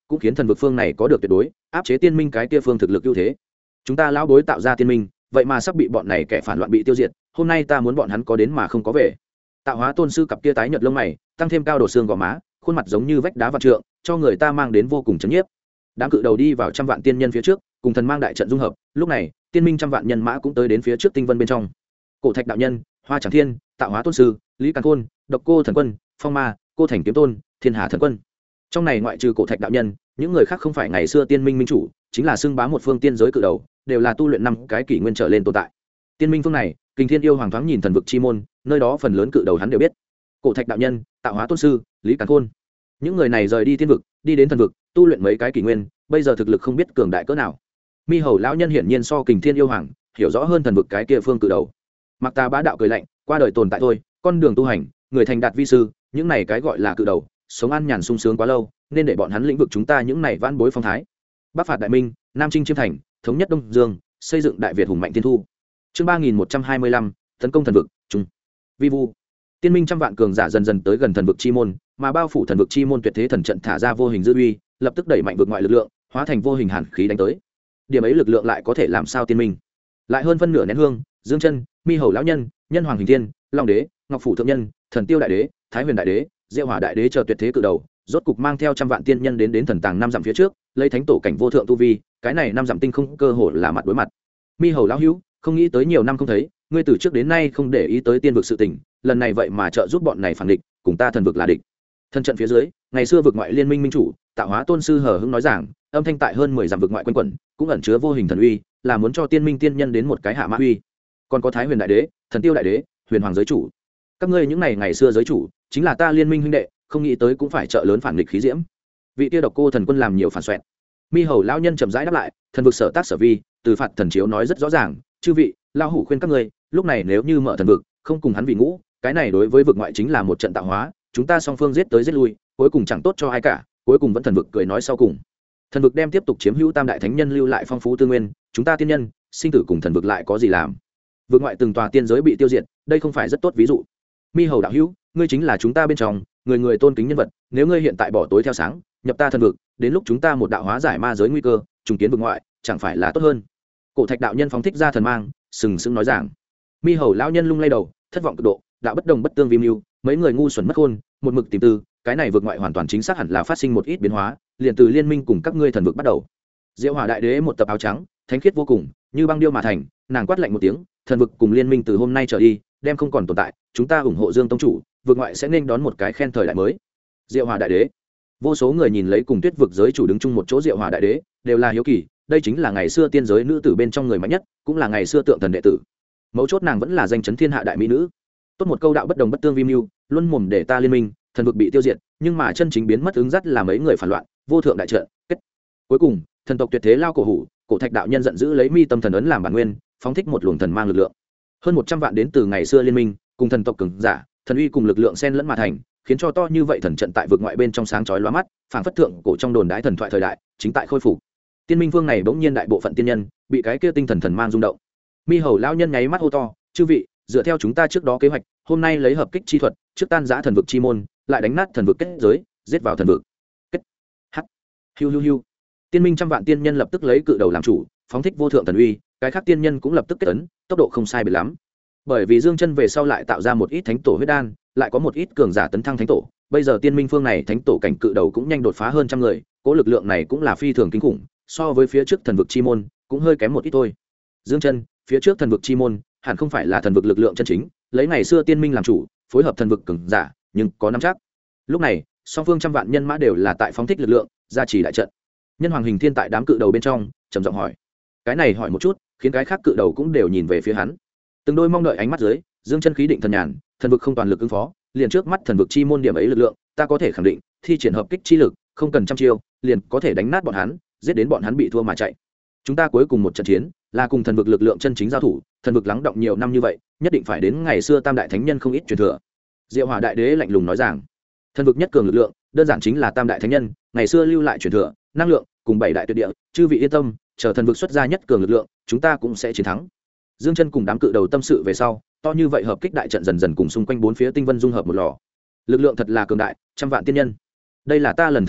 cũng khiến thần vực phương này có được tuyệt đối áp chế tiên minh cái kia phương thực lực ưu thế. Chúng ta lão bối tạo ra tiên minh, vậy mà sắp bị bọn này kẻ phản loạn bị tiêu diệt, hôm nay ta muốn bọn hắn có đến mà không có về. Tạo hóa tôn sư cặp kia tái nhợt lông mày, tăng thêm cao độ xương gò má, khuôn mặt giống như vách đá vạn trượng, cho người ta mang đến vô cùng chấn nhiếp. Đám cự đầu đi vào trăm vạn tiên nhân phía trước, cùng thần mang đại trận dung hợp, lúc này tiên minh trăm vạn nhân mã cũng tới đến phía trước tinh vân bên trong. Cổ Thạch đạo nhân, Hoa Tràng Thiên, Tạo hóa tôn sư, Lý Càn Khôn, Độc Cô thần quân, Phong Ma, Cô Thành kiếm tôn, Thiên Hà thần quân. Trong này ngoại trừ Cổ Thạch đạo nhân, những người khác không phải ngày xưa tiên minh minh chủ, chính là xưng bá một phương tiên giới cự đầu, đều là tu luyện năm cái kỷ nguyên trở lên tồn tại. Tiên minh phương này, Kình Thiên yêu hoàng thoáng nhìn thần vực chi môn, nơi đó phần lớn cự đầu hắn đều biết. Cổ Thạch đạo nhân, Tạo hóa tôn sư, Lý Càn Khôn. Những người này rời đi tiên vực, đi đến thần vực, tu luyện mấy cái kỷ nguyên, bây giờ thực lực không biết cường đại cỡ nào. Mi Hầu lão nhân hiển nhiên so Kình Thiên yêu hoàng hiểu rõ hơn thần vực cái kia phương cự đầu. Mặc Ta bá đạo cười lạnh, qua đời tồn tại thôi, con đường tu hành, người thành đạt vi sư, những này cái gọi là cự đầu, sống an nhàn sung sướng quá lâu, nên để bọn hắn lĩnh vực chúng ta những này vãn bối phong thái. Bắc phạt đại minh, Nam chinh chiêm thành, thống nhất Đông Dương, xây dựng đại Việt hùng mạnh tiên thu. Chương 3125, tấn công thần vực, trung. Vi vu. Tiên minh trăm vạn cường giả dần dần tới gần thần vực chi môn, mà bao phủ thần vực chi môn tuyệt thế thần trận thả ra vô hình dư uy, lập tức đẩy mạnh vực ngoại lực lượng, hóa thành vô hình hàn khí đánh tới. Điểm ấy lực lượng lại có thể làm sao tiên minh? Lại hơn phân nửa nén hương, Dương Chân, Mi Hầu lão nhân, Nhân Hoàng Hình Thiên, Long đế, Ngọc phủ thượng nhân, Thần Tiêu đại đế, Thái Huyền đại đế, Diệu Hỏa đại đế chờ tuyệt thế cự đầu, rốt cục mang theo trăm vạn tiên nhân đến thần tàng năm dặm phía trước, lấy thánh tổ cảnh vô thượng tu vi, cái này năm dặm tinh không cơ hội là mặt đối mặt. Mi Hầu lão hữu, không nghĩ tới nhiều năm không thấy, ngươi từ trước đến nay không để ý tới tiên vực sự tình, lần này vậy mà trợ giúp bọn này phản địch, cùng ta thần vực là địch. Thân trận phía dưới, ngày xưa vực ngoại liên minh minh chủ, Tạo hóa tôn sư hờ hững nói rằng, âm thanh tại hơn 10 dặm vực ngoại quanh quẩn, cũng ẩn chứa vô hình thần uy, là muốn cho tiên minh tiên nhân đến một cái hạ mã uy. Còn có Thái Huyền đại đế, Thần Tiêu đại đế, Huyền Hoàng giới chủ, các ngươi những này ngày xưa giới chủ, chính là ta liên minh huynh đệ, không nghĩ tới cũng phải trợ lớn phản nghịch khí diễm. Vị tiêu Độc Cô thần quân làm nhiều phản xoẹt. Mi Hầu lão nhân chậm rãi đáp lại, thần vực sở tác sở vi, từ phạt thần chiếu nói rất rõ ràng, chư vị, lão hủ khuyên các ngươi, lúc này nếu như mở thần vực, không cùng hắn vị ngũ, cái này đối với vực ngoại chính là một trận tạo hóa, chúng ta song phương giết tới giết lui, cuối cùng chẳng tốt cho ai cả, cuối cùng vẫn thần vực cười nói sau cùng. Thần vực đem tiếp tục chiếm hữu tam đại thánh nhân lưu lại phong phú tư nguyên, chúng ta tiên nhân, sinh tử cùng thần vực lại có gì làm? Vực ngoại từng tòa tiên giới bị tiêu diệt, đây không phải rất tốt ví dụ. Mi Hầu đạo hữu, ngươi chính là chúng ta bên trong người người tôn kính nhân vật, nếu ngươi hiện tại bỏ tối theo sáng, nhập ta thần vực, đến lúc chúng ta một đạo hóa giải ma giới nguy cơ, trùng kiến vực ngoại, chẳng phải là tốt hơn? Cổ Thạch đạo nhân phóng thích ra thần mang, sừng sững nói rằng. Mi Hầu lão nhân lung lay đầu, thất vọng cực độ, đạo bất đồng bất tương vi mưu, mấy người ngu xuẩn mất khôn, một mực tìm tư, cái này vực ngoại hoàn toàn chính xác hẳn là phát sinh một ít biến hóa, liền từ liên minh cùng các ngươi thần vực bắt đầu. Diệu Hỏa đại đế một tập áo trắng, thánh khiết vô cùng, như băng điêu mà thành, nàng quát lạnh một tiếng, thần vực cùng liên minh từ hôm nay trở đi đem không còn tồn tại, chúng ta ủng hộ Dương tông chủ, vực ngoại sẽ nên đón một cái khen thời đại mới. Diệu Hỏa đại đế, vô số người nhìn lấy cùng Tuyết vực giới chủ đứng chung một chỗ Diệu Hỏa đại đế, đều là hiếu kỳ, đây chính là ngày xưa tiên giới nữ tử bên trong người mạnh nhất, cũng là ngày xưa tượng thần đệ tử. Mấu chốt nàng vẫn là danh chấn thiên hạ đại mỹ nữ. Tốt một câu đạo bất đồng bất tương vi mưu, luôn mồm để ta liên minh, thần vực bị tiêu diệt, nhưng mà chân chính biến mất ứng dắt là mấy người phản loạn, vô thượng đại trận kết. Cuối cùng, thần tộc tuyệt thế lao cổ hủ, Cổ Thạch đạo nhân giận dữ lấy mi tâm thần ấn làm bản nguyên, phóng thích một luồng thần mang lực lượng. Hơn 100 vạn đến từ ngày xưa liên minh, cùng thần tộc cường giả, thần uy cùng lực lượng xen lẫn mà thành, khiến cho to như vậy thần trận tại vực ngoại bên trong sáng chói lóa mắt, phảng phất thượng cổ trong đồn đái thần thoại thời đại, chính tại khôi phục. Tiên minh phương này bỗng nhiên đại bộ phận tiên nhân, bị cái kia tinh thần thần mang rung động. Mi Hầu lão nhân nháy mắt hô to, chư vị, dựa theo chúng ta trước đó kế hoạch, hôm nay lấy hợp kích chi thuật, trước tan giã thần vực chi môn, lại đánh nát thần vực kết giới, giết vào thần vực. Kết. Hắc. Hiu hiu hiu. Tiên minh trăm vạn tiên nhân lập tức lấy cự đầu làm chủ, phóng thích vô thượng thần uy, cái khác tiên nhân cũng lập tức kết ấn, tốc độ không sai biệt lắm. Bởi vì Dương Chân về sau lại tạo ra một ít thánh tổ huyết đan, lại có một ít cường giả tấn thăng thánh tổ, bây giờ tiên minh phương này thánh tổ cảnh cự đầu cũng nhanh đột phá hơn trăm người, cố lực lượng này cũng là phi thường kinh khủng, so với phía trước thần vực chi môn cũng hơi kém một ít thôi. Dương Chân, phía trước thần vực chi môn hẳn không phải là thần vực lực lượng chân chính, lấy ngày xưa tiên minh làm chủ, phối hợp thần vực cường giả, nhưng có nắm chắc. Lúc này, song phương trăm vạn nhân mã đều là tại phóng thích lực lượng, gia trì đại trận. Nhân Hoàng Hình Thiên tại đám cự đầu bên trong trầm giọng hỏi, cái này hỏi một chút, khiến cái khác cự đầu cũng đều nhìn về phía hắn. Từng đôi mong đợi ánh mắt dưới, Dương Chân khí định thần nhàn, thần vực không toàn lực ứng phó, liền trước mắt thần vực chi môn điểm ấy lực lượng, ta có thể khẳng định, thi triển hợp kích chi lực, không cần trăm chiêu, liền có thể đánh nát bọn hắn, giết đến bọn hắn bị thua mà chạy. Chúng ta cuối cùng một trận chiến, là cùng thần vực lực lượng chân chính giao thủ, thần vực lắng động nhiều năm như vậy, nhất định phải đến ngày xưa tam đại thánh nhân không ít truyền thừa. Diệu Hỏa đại đế lạnh lùng nói rằng, thần vực nhất cường lực lượng, đơn giản chính là tam đại thánh nhân, ngày xưa lưu lại truyền thừa, năng lượng, cùng bảy đại tuyệt địa, chư vị yên tâm, chờ thần vực xuất ra nhất cường lực lượng, chúng ta cũng sẽ chiến thắng. Dương Chân cùng đám cự đầu tâm sự về sau, to như vậy hợp kích đại trận dần dần cùng xung quanh bốn phía tinh vân dung hợp một lò. Lực lượng thật là cường đại, trăm vạn tiên nhân. Đây là ta lần thứ nhất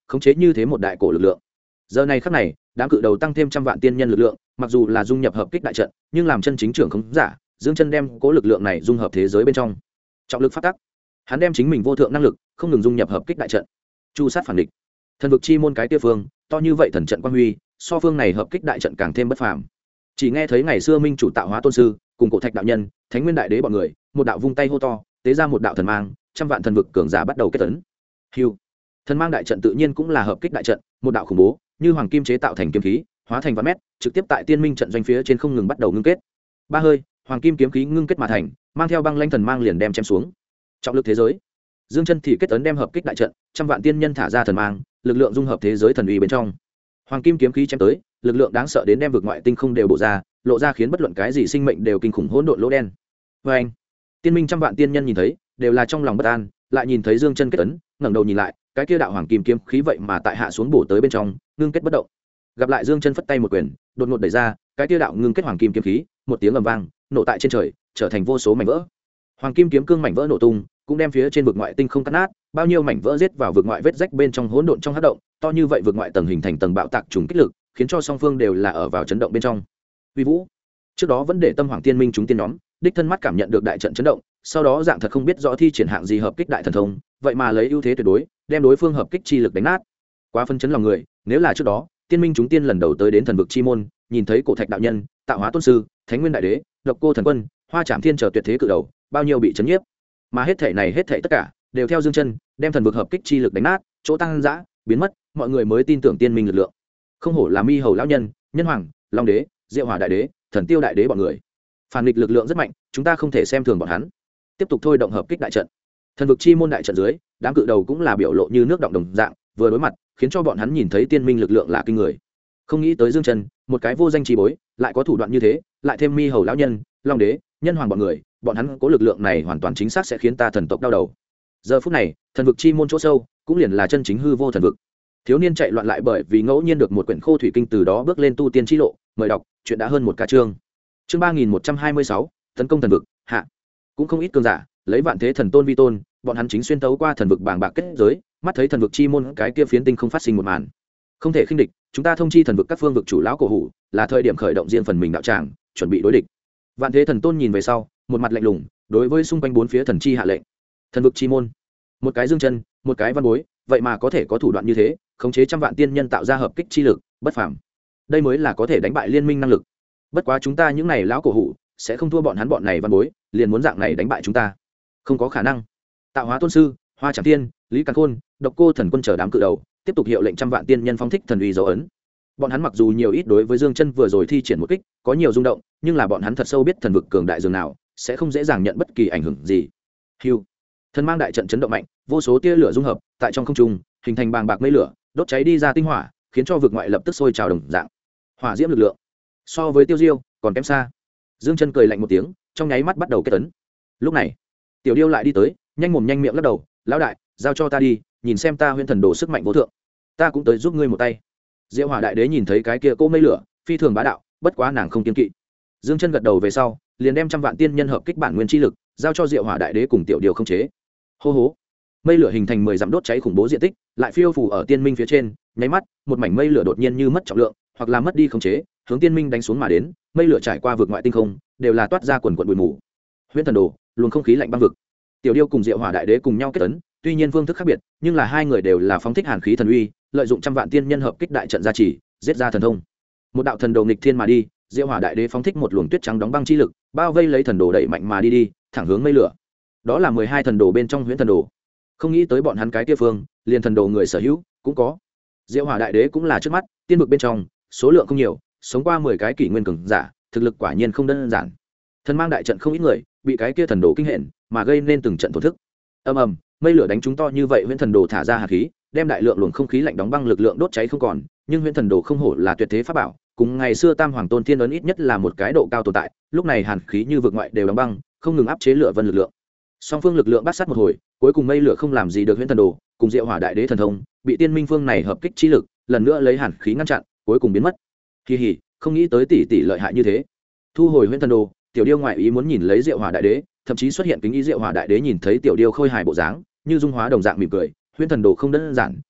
khống chế như thế một đại cổ lực lượng. Giờ này khắc này, đám cự đầu tăng thêm trăm vạn tiên nhân lực lượng, mặc dù là dung nhập hợp kích đại trận, nhưng làm chân chính trưởng khống giả, Dương Chân đem cố lực lượng này dung hợp thế giới bên trong. Trọng lực phát tắc, hắn đem chính mình vô thượng năng lực không ngừng dung nhập hợp kích đại trận, chu sát phản địch. Thần vực chi môn cái kia phương, to như vậy thần trận quang huy, so phương này hợp kích đại trận càng thêm bất phàm. Chỉ nghe thấy ngày xưa minh chủ tạo hóa tôn sư, cùng cổ thạch đạo nhân, thánh nguyên đại đế bọn người, một đạo vung tay hô to, tế ra một đạo thần mang, trăm vạn thần vực cường giả bắt đầu kết tấn. Hưu. Thần mang đại trận tự nhiên cũng là hợp kích đại trận, một đạo khủng bố, như hoàng kim chế tạo thành kiếm khí, hóa thành vạn mét, trực tiếp tại tiên minh trận doanh phía trên không ngừng bắt đầu ngưng kết. Ba hơi, hoàng kim kiếm khí ngưng kết mà thành, mang theo băng lanh thần mang liền đem chém xuống. Trọng lực thế giới. Dương Chân thì kết ấn đem hợp kích đại trận, trăm vạn tiên nhân thả ra thần mang, lực lượng dung hợp thế giới thần uy bên trong. Hoàng kim kiếm khí chém tới, lực lượng đáng sợ đến đem vực ngoại tinh không đều bổ ra, lộ ra khiến bất luận cái gì sinh mệnh đều kinh khủng hỗn độn lỗ đen. Và anh, tiên minh trăm vạn tiên nhân nhìn thấy, đều là trong lòng bất an, lại nhìn thấy Dương Chân kết ấn, ngẩng đầu nhìn lại, cái kia đạo hoàng kim kiếm khí vậy mà tại hạ xuống bổ tới bên trong, ngưng kết bất động. Gặp lại Dương Chân phất tay một quyền, đột ngột đẩy ra, cái kia đạo ngưng kết hoàng kim kiếm khí, một tiếng ầm vang, nổ tại trên trời, trở thành vô số mảnh vỡ. Hoàng kim kiếm cương mảnh vỡ nổ tung, cũng đem phía trên vực ngoại tinh không cắt nát, bao nhiêu mảnh vỡ giết vào vực ngoại vết rách bên trong hỗn độn trong hắc động, to như vậy vực ngoại tầng hình thành tầng bạo tạc trùng kích lực, khiến cho song phương đều là ở vào chấn động bên trong. Uy vũ, trước đó vẫn để tâm hoàng tiên minh chúng tiên nhóm, đích thân mắt cảm nhận được đại trận chấn động, sau đó dạng thật không biết rõ thi triển hạng gì hợp kích đại thần thông, vậy mà lấy ưu thế tuyệt đối, đem đối phương hợp kích chi lực đánh nát. Quá phân chấn lòng người, nếu là trước đó, tiên minh chúng tiên lần đầu tới đến thần vực chi môn, nhìn thấy cổ thạch đạo nhân, tạo hóa tôn sư, thánh nguyên đại đế, độc cô thần quân, hoa trảm thiên trở tuyệt thế cự đầu, bao nhiêu bị chấn nhiếp. Mà hết thảy này hết thảy tất cả đều theo Dương Chân đem thần vực hợp kích chi lực đánh nát, chỗ tăng dã biến mất, mọi người mới tin tưởng tiên minh lực lượng. Không hổ là Mi Hầu lão nhân, Nhân Hoàng, Long đế, Diệu Hỏa đại đế, Thần Tiêu đại đế bọn người. Phản nghịch lực lượng rất mạnh, chúng ta không thể xem thường bọn hắn. Tiếp tục thôi động hợp kích đại trận. Thần vực chi môn đại trận dưới, đám cự đầu cũng là biểu lộ như nước động đồng dạng, vừa đối mặt, khiến cho bọn hắn nhìn thấy tiên minh lực lượng là kinh người. Không nghĩ tới Dương Chân, một cái vô danh chi bối, lại có thủ đoạn như thế, lại thêm Mi Hầu lão nhân, Long đế, Nhân Hoàng bọn người, bọn hắn có lực lượng này hoàn toàn chính xác sẽ khiến ta thần tộc đau đầu. Giờ phút này, thần vực chi môn chỗ sâu, cũng liền là chân chính hư vô thần vực. Thiếu niên chạy loạn lại bởi vì ngẫu nhiên được một quyển khô thủy kinh, từ đó bước lên tu tiên chi lộ, mời đọc, chuyện đã hơn một ca chương. Chương 3126, tấn công thần vực, hạ. Cũng không ít cường giả, lấy vạn thế thần tôn vi tôn, bọn hắn chính xuyên tấu qua thần vực bàng bạc kết giới, mắt thấy thần vực chi môn cái kia phiến tinh không phát sinh một màn. Không thể khinh địch, chúng ta thông chi thần vực các phương vực chủ lão cổ hủ, là thời điểm khởi động riêng phần mình đạo tràng, chuẩn bị đối địch. Vạn thế thần tôn nhìn về sau, một mặt lạnh lùng, đối với xung quanh bốn phía thần chi hạ lệnh. Thần vực chi môn, một cái Dương Chân, một cái văn bối, vậy mà có thể có thủ đoạn như thế, khống chế trăm vạn tiên nhân tạo ra hợp kích chi lực, bất phàm. Đây mới là có thể đánh bại liên minh năng lực. Bất quá chúng ta những này lão cổ hủ sẽ không thua bọn hắn, bọn này văn bối liền muốn dạng này đánh bại chúng ta, không có khả năng. Tạo hóa tôn sư, Hoa Trảm Thiên, Lý Càn Khôn, Độc Cô Thần Quân chờ đám cự đầu, tiếp tục hiệu lệnh trăm vạn tiên nhân phóng thích thần uy dấu ấn. Bọn hắn mặc dù nhiều ít đối với Dương Chân vừa rồi thi triển một kích có nhiều rung động, nhưng là bọn hắn thật sâu biết thần vực cường đại dường nào, sẽ không dễ dàng nhận bất kỳ ảnh hưởng gì. Hưu, thần mang đại trận chấn động mạnh, vô số tia lửa dung hợp tại trong không trung, hình thành bàng bạc mây lửa, đốt cháy đi ra tinh hỏa, khiến cho vực ngoại lập tức sôi trào đồng dạng. Hỏa diễm lực lượng so với tiêu diêu còn kém xa. Dương Chân cười lạnh một tiếng, trong nháy mắt bắt đầu kết tấn. Lúc này, Tiểu Điêu lại đi tới, nhanh mồm nhanh miệng lắc đầu, lão đại, giao cho ta đi, nhìn xem ta Huyễn Thần Đồ sức mạnh vô thượng, ta cũng tới giúp ngươi một tay. Diệu Hỏa đại đế nhìn thấy cái kia cô mây lửa, phi thường bá đạo, bất quá nàng không kiên kỵ. Dương Chân gật đầu về sau, liền đem trăm vạn tiên nhân hợp kích bản nguyên chi lực giao cho Diệu Hỏa đại đế cùng Tiểu Điêu khống chế. Hô hố, mây lửa hình thành 10 dặm đốt cháy khủng bố diện tích, lại phiêu phù ở tiên minh phía trên, nháy mắt, một mảnh mây lửa đột nhiên như mất trọng lượng, hoặc là mất đi khống chế, hướng tiên minh đánh xuống mà đến, mây lửa trải qua vực ngoại tinh không, đều là toát ra quần quần bụi mù. Huyễn Thần Đồ, luồng không khí lạnh băng vực. Tiểu Điêu cùng Diệu Hỏa đại đế cùng nhau kết ấn, tuy nhiên phương thức khác biệt, nhưng là hai người đều là phóng thích hàn khí thần uy, lợi dụng trăm vạn tiên nhân hợp kích đại trận gia trì, giết ra thần thông. Một đạo thần đồ nghịch thiên mà đi, Diệu Hỏa đại đế phóng thích một luồng tuyết trắng đóng băng chi lực, bao vây lấy thần đồ đẩy mạnh mà đi, thẳng hướng mây lửa. Đó là 12 thần đồ bên trong Huyễn Thần Đồ. Không nghĩ tới bọn hắn cái kia phương, liền thần đồ người sở hữu cũng có. Diệu Hỏa đại đế cũng là trước mắt, tiên vực bên trong, số lượng không nhiều, sống qua 10 cái kỷ nguyên cường giả, thực lực quả nhiên không đơn giản. Thần mang đại trận không ít người, bị cái kia thần đồ kinh hển, mà gây nên từng trận thổ thức. Ầm ầm, mây lửa đánh chúng to như vậy, Huyễn Thần Đồ thả ra hàn khí, đem đại lượng luồng không khí lạnh đóng băng lực lượng đốt cháy không còn, nhưng Huyễn Thần Đồ không hổ là tuyệt thế pháp bảo, cùng ngày xưa Tam Hoàng Tôn Thiên ấn ít nhất là một cái độ cao tồn tại, lúc này hàn khí như vực ngoại đều đóng băng, không ngừng áp chế lửa vân lực lượng. Song phương lực lượng bắt sát một hồi, cuối cùng mây lửa không làm gì được Huyễn Thần Đồ, cùng Diệu Hỏa đại đế thần thông, bị tiên minh phương này hợp kích chi lực, lần nữa lấy hàn khí ngăn chặn, cuối cùng biến mất. Kỳ hỉ, không nghĩ tới tỷ lợi hại như thế. Thu hồi Huyễn Thần Đồ, Tiểu Điêu ngoại ý muốn nhìn lấy Diệu Hỏa đại đế, thậm chí xuất hiện kính ý. Diệu Hỏa đại đế nhìn thấy Tiểu Điêu khôi hài bộ dáng, như dung hóa đồng dạng mỉm cười. Huyễn Thần Đồ không đơn giản,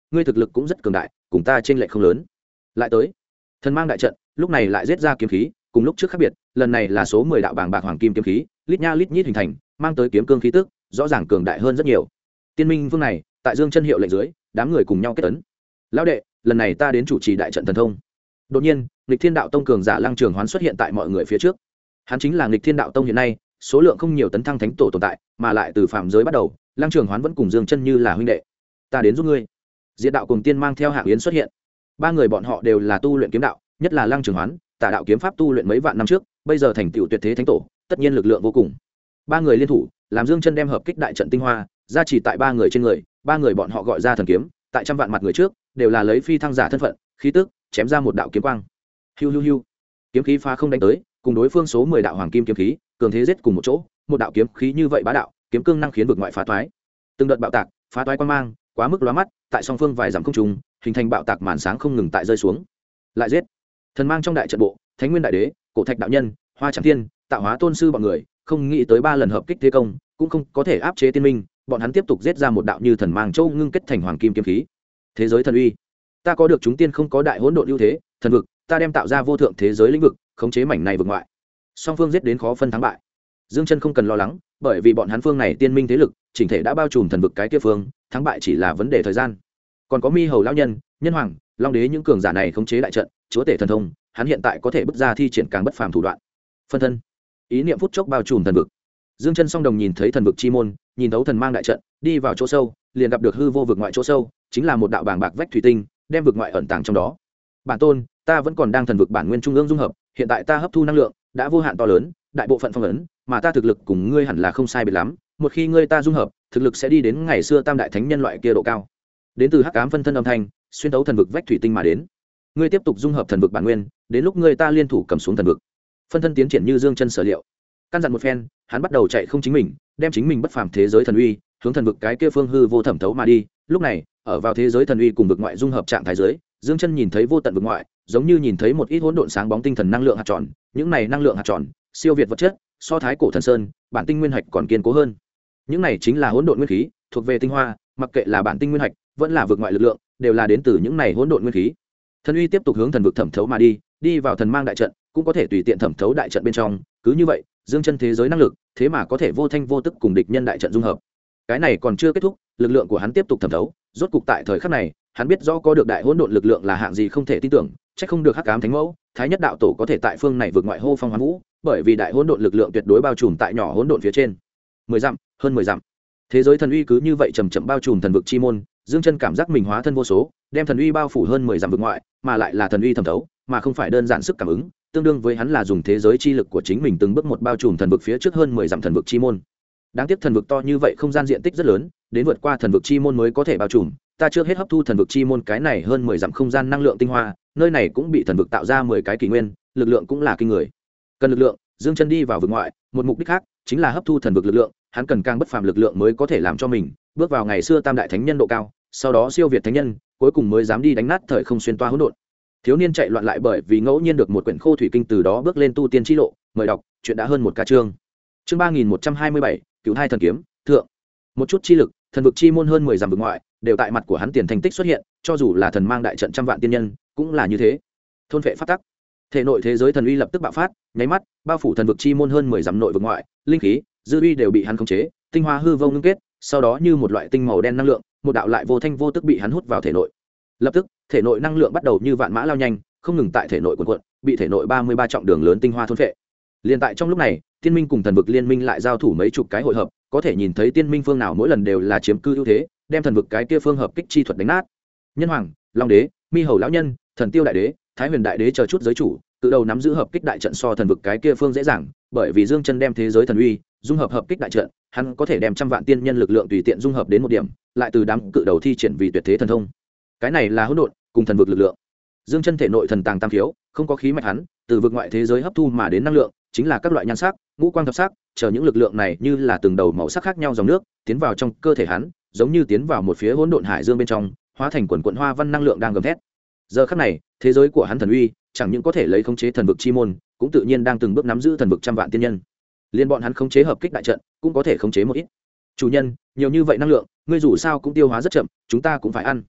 ngươi thực lực cũng rất cường đại, cùng ta trên lệch không lớn. Lại tới, thần mang đại trận lúc này lại giết ra kiếm khí, cùng lúc trước khác biệt, lần này là số 10 đạo bàng bạc hoàng kim kiếm khí, lít nha lít nhít hình thành, mang tới kiếm cương khí tức, rõ ràng cường đại hơn rất nhiều. Tiên minh vương này, tại Dương Chân hiệu lệnh dưới, đám người cùng nhau kết ấn. Lão đệ, lần này ta đến chủ trì đại trận thần thông. Đột nhiên, Nghịch Thiên Đạo Tông cường giả Lăng Trường Hoán xuất hiện tại mọi người phía trước. Hắn chính là Nghịch Thiên Đạo Tông hiện nay số lượng không nhiều tấn thăng thánh tổ tồn tại, mà lại từ phạm giới bắt đầu, Lăng Trường Hoán vẫn cùng Dương Chân như là huynh đệ. Ta đến giúp ngươi. Diệt Đạo cùng Tiên mang theo Hạng Yến xuất hiện. Ba người bọn họ đều là tu luyện kiếm đạo, nhất là Lăng Trường Hoán, Tà đạo kiếm pháp tu luyện mấy vạn năm trước, bây giờ thành tựu tuyệt thế thánh tổ, tất nhiên lực lượng vô cùng. Ba người liên thủ, làm Dương Chân đem hợp kích đại trận tinh hoa gia trì tại ba người trên người, ba người bọn họ gọi ra thần kiếm, tại trăm vạn mặt người trước, đều là lấy phi thăng giả thân phận, khí tức, chém ra một đạo kiếm quang. Hiu hiu hiu. Kiếm khí phá không đánh tới, cùng đối phương số 10 đạo hoàng kim kiếm khí, cường thế giết cùng một chỗ, một đạo kiếm khí như vậy bá đạo, kiếm cương năng khiến vực ngoại phá toái. Từng đợt bạo tạc, phá toái quang mang, quá mức lóa mắt, tại song phương vài dặm không trung, hình thành bạo tạc màn sáng không ngừng tại rơi xuống. Lại giết. Thần mang trong đại trận bộ, Thánh Nguyên đại đế, Cổ Thạch đạo nhân, Hoa Trảm Thiên, Tạo Hóa tôn sư bọn người, không nghĩ tới 3 lần hợp kích thế công, cũng không có thể áp chế tiên minh, bọn hắn tiếp tục giết ra một đạo như thần mang châu ngưng kết thành hoàng kim kiếm khí. Thế giới thần uy, ta có được chúng tiên không có đại hỗn độn ưu thế, thần vực, ta đem tạo ra vô thượng thế giới lĩnh vực, khống chế mảnh này vực ngoại. Song phương giết đến khó phân thắng bại. Dương Chân không cần lo lắng, bởi vì bọn hắn phương này tiên minh thế lực, chỉnh thể đã bao trùm thần vực cái kia phương, thắng bại chỉ là vấn đề thời gian. Còn có Mi Hầu lão nhân, Nhân Hoàng, Long đế những cường giả này khống chế đại trận, chúa tể thần thông, hắn hiện tại có thể bước ra thi triển càng bất phàm thủ đoạn. Phân thân, ý niệm phút chốc bao trùm thần vực. Dương Chân song đồng nhìn thấy thần vực chi môn, nhìn thấu thần mang đại trận, đi vào chỗ sâu, liền gặp được hư vô vực ngoại chỗ sâu, chính là một đạo bàng bạc vách thủy tinh, đem vực ngoại ẩn tàng trong đó. Bản tôn, ta vẫn còn đang thần vực bản nguyên trung ương dung hợp, hiện tại ta hấp thu năng lượng đã vô hạn to lớn, đại bộ phận phong ấn, mà ta thực lực cùng ngươi hẳn là không sai biệt lắm, một khi ngươi ta dung hợp, thực lực sẽ đi đến ngày xưa tam đại thánh nhân loại kia độ cao. Đến từ hắc ám phân thân âm thanh, xuyên thấu thần vực vách thủy tinh mà đến. Ngươi tiếp tục dung hợp thần vực bản nguyên, đến lúc ngươi ta liên thủ cầm xuống thần vực. Phân thân tiến triển như Dương Chân sở liệu. Căn dặn một phen, hắn bắt đầu chạy không chính mình, đem chính mình bất phàm thế giới thần uy hướng thần vực cái kia phương hư vô thẩm thấu mà đi. Lúc này, ở vào thế giới thần uy cùng vực ngoại dung hợp trạng thái giới, Dương Chân nhìn thấy vô tận vực ngoại, giống như nhìn thấy một ít hỗn độn sáng bóng tinh thần năng lượng hạt tròn, những này năng lượng hạt tròn siêu việt vật chất, so thái cổ thần sơn, bản tinh nguyên hạch còn kiên cố hơn. Những này chính là hỗn độn nguyên khí, thuộc về tinh hoa, mặc kệ là bản tinh nguyên hạch, vẫn là vực ngoại lực lượng, đều là đến từ những này hỗn độn nguyên khí. Thần uy tiếp tục hướng thần vực thẩm thấu mà đi, đi vào thần mang đại trận, cũng có thể tùy tiện thẩm thấu đại trận bên trong, cứ như vậy, Dương Chân thế giới năng lực, thế mà có thể vô thanh vô tức cùng địch nhân đại trận dung hợp. Cái này còn chưa kết thúc, lực lượng của hắn tiếp tục thẩm thấu, rốt cục tại thời khắc này, hắn biết rõ có được đại hỗn độn lực lượng là hạng gì không thể tin tưởng, chắc không được hắc ám thánh mẫu, thái nhất đạo tổ có thể tại phương này vượt ngoại hô phong hoán vũ, bởi vì đại hỗn độn lực lượng tuyệt đối bao trùm tại nhỏ hỗn độn phía trên. 10 dặm, hơn 10 dặm. Thế giới thần uy cứ như vậy chậm chậm bao trùm thần vực chi môn, Dương Chân cảm giác mình hóa thân vô số, đem thần uy bao phủ hơn 10 dặm vực ngoại, mà lại là thần uy thẩm thấu, mà không phải đơn giản sức cảm ứng, tương đương với hắn là dùng thế giới chi lực của chính mình từng bước một bao trùm thần vực phía trước hơn 10 dặm thần vực chi môn. Đáng tiếc thần vực to như vậy, không gian diện tích rất lớn, đến vượt qua thần vực chi môn mới có thể bao trùm. Ta chưa hết hấp thu thần vực chi môn cái này hơn 10 dặm không gian năng lượng tinh hoa, nơi này cũng bị thần vực tạo ra 10 cái kỷ nguyên, lực lượng cũng là kinh người. Cần lực lượng, Dương Chân đi vào vực ngoại, một mục đích khác chính là hấp thu thần vực lực lượng, hắn cần càng bất phàm lực lượng mới có thể làm cho mình bước vào ngày xưa tam đại thánh nhân độ cao, sau đó siêu việt thánh nhân, cuối cùng mới dám đi đánh nát thời không xuyên toa hỗn độn. Thiếu niên chạy loạn lại bởi vì ngẫu nhiên được một quyển khô thủy kinh, từ đó bước lên tu tiên chi lộ. Mời đọc, chuyện đã hơn một ca chương. Chương 3127, Cửu Hai thần kiếm, thượng. Một chút chi lực, thần vực chi môn hơn 10 dặm vực ngoại, đều tại mặt của hắn tiền thành tích xuất hiện, cho dù là thần mang đại trận trăm vạn tiên nhân, cũng là như thế. Thôn phệ phát tắc. Thể nội thế giới thần uy lập tức bạo phát, nháy mắt, bao phủ thần vực chi môn hơn 10 dặm nội vực ngoại, linh khí, dư uy đều bị hắn khống chế, tinh hoa hư vô ngưng kết, sau đó như một loại tinh màu đen năng lượng, một đạo lại vô thanh vô tức bị hắn hút vào thể nội. Lập tức, thể nội năng lượng bắt đầu như vạn mã lao nhanh, không ngừng tại thể nội cuộn cuộn, bị thể nội 33 trọng đường lớn tinh hoa thôn phệ. Liên tại trong lúc này, tiên minh cùng thần vực liên minh lại giao thủ mấy chục cái hội hợp, có thể nhìn thấy tiên minh phương nào mỗi lần đều là chiếm cư ưu thế, đem thần vực cái kia phương hợp kích chi thuật đánh nát. Nhân Hoàng, Long đế, Mi Hầu lão nhân, Thần Tiêu đại đế, Thái Huyền đại đế chờ chút giới chủ, từ đầu nắm giữ hợp kích đại trận so thần vực cái kia phương dễ dàng, bởi vì Dương Chân đem thế giới thần uy dung hợp kích đại trận, hắn có thể đem trăm vạn tiên nhân lực lượng tùy tiện dung hợp đến một điểm, lại từ đám cự đầu thi triển vì tuyệt thế thần thông. Cái này là hỗn độn cùng thần vực lực lượng. Dương Chân thể nội thần tàng tam khiếu, không có khí mạch hắn, từ vực ngoại thế giới hấp thu mà đến năng lượng, chính là các loại nhan sắc, ngũ quang thập sắc, chờ những lực lượng này như là từng đầu màu sắc khác nhau dòng nước, tiến vào trong cơ thể hắn, giống như tiến vào một phía hỗn độn hải dương bên trong, hóa thành quần quần hoa văn năng lượng đang gầm thét. Giờ khắc này, thế giới của hắn thần uy, chẳng những có thể lấy khống chế thần vực chi môn, cũng tự nhiên đang từng bước nắm giữ thần vực trăm vạn tiên nhân. Liên bọn hắn khống chế hợp kích đại trận, cũng có thể khống chế một ít. Chủ nhân, nhiều như vậy năng lượng, ngươi dù sao cũng tiêu hóa rất chậm, chúng ta cũng phải ăn.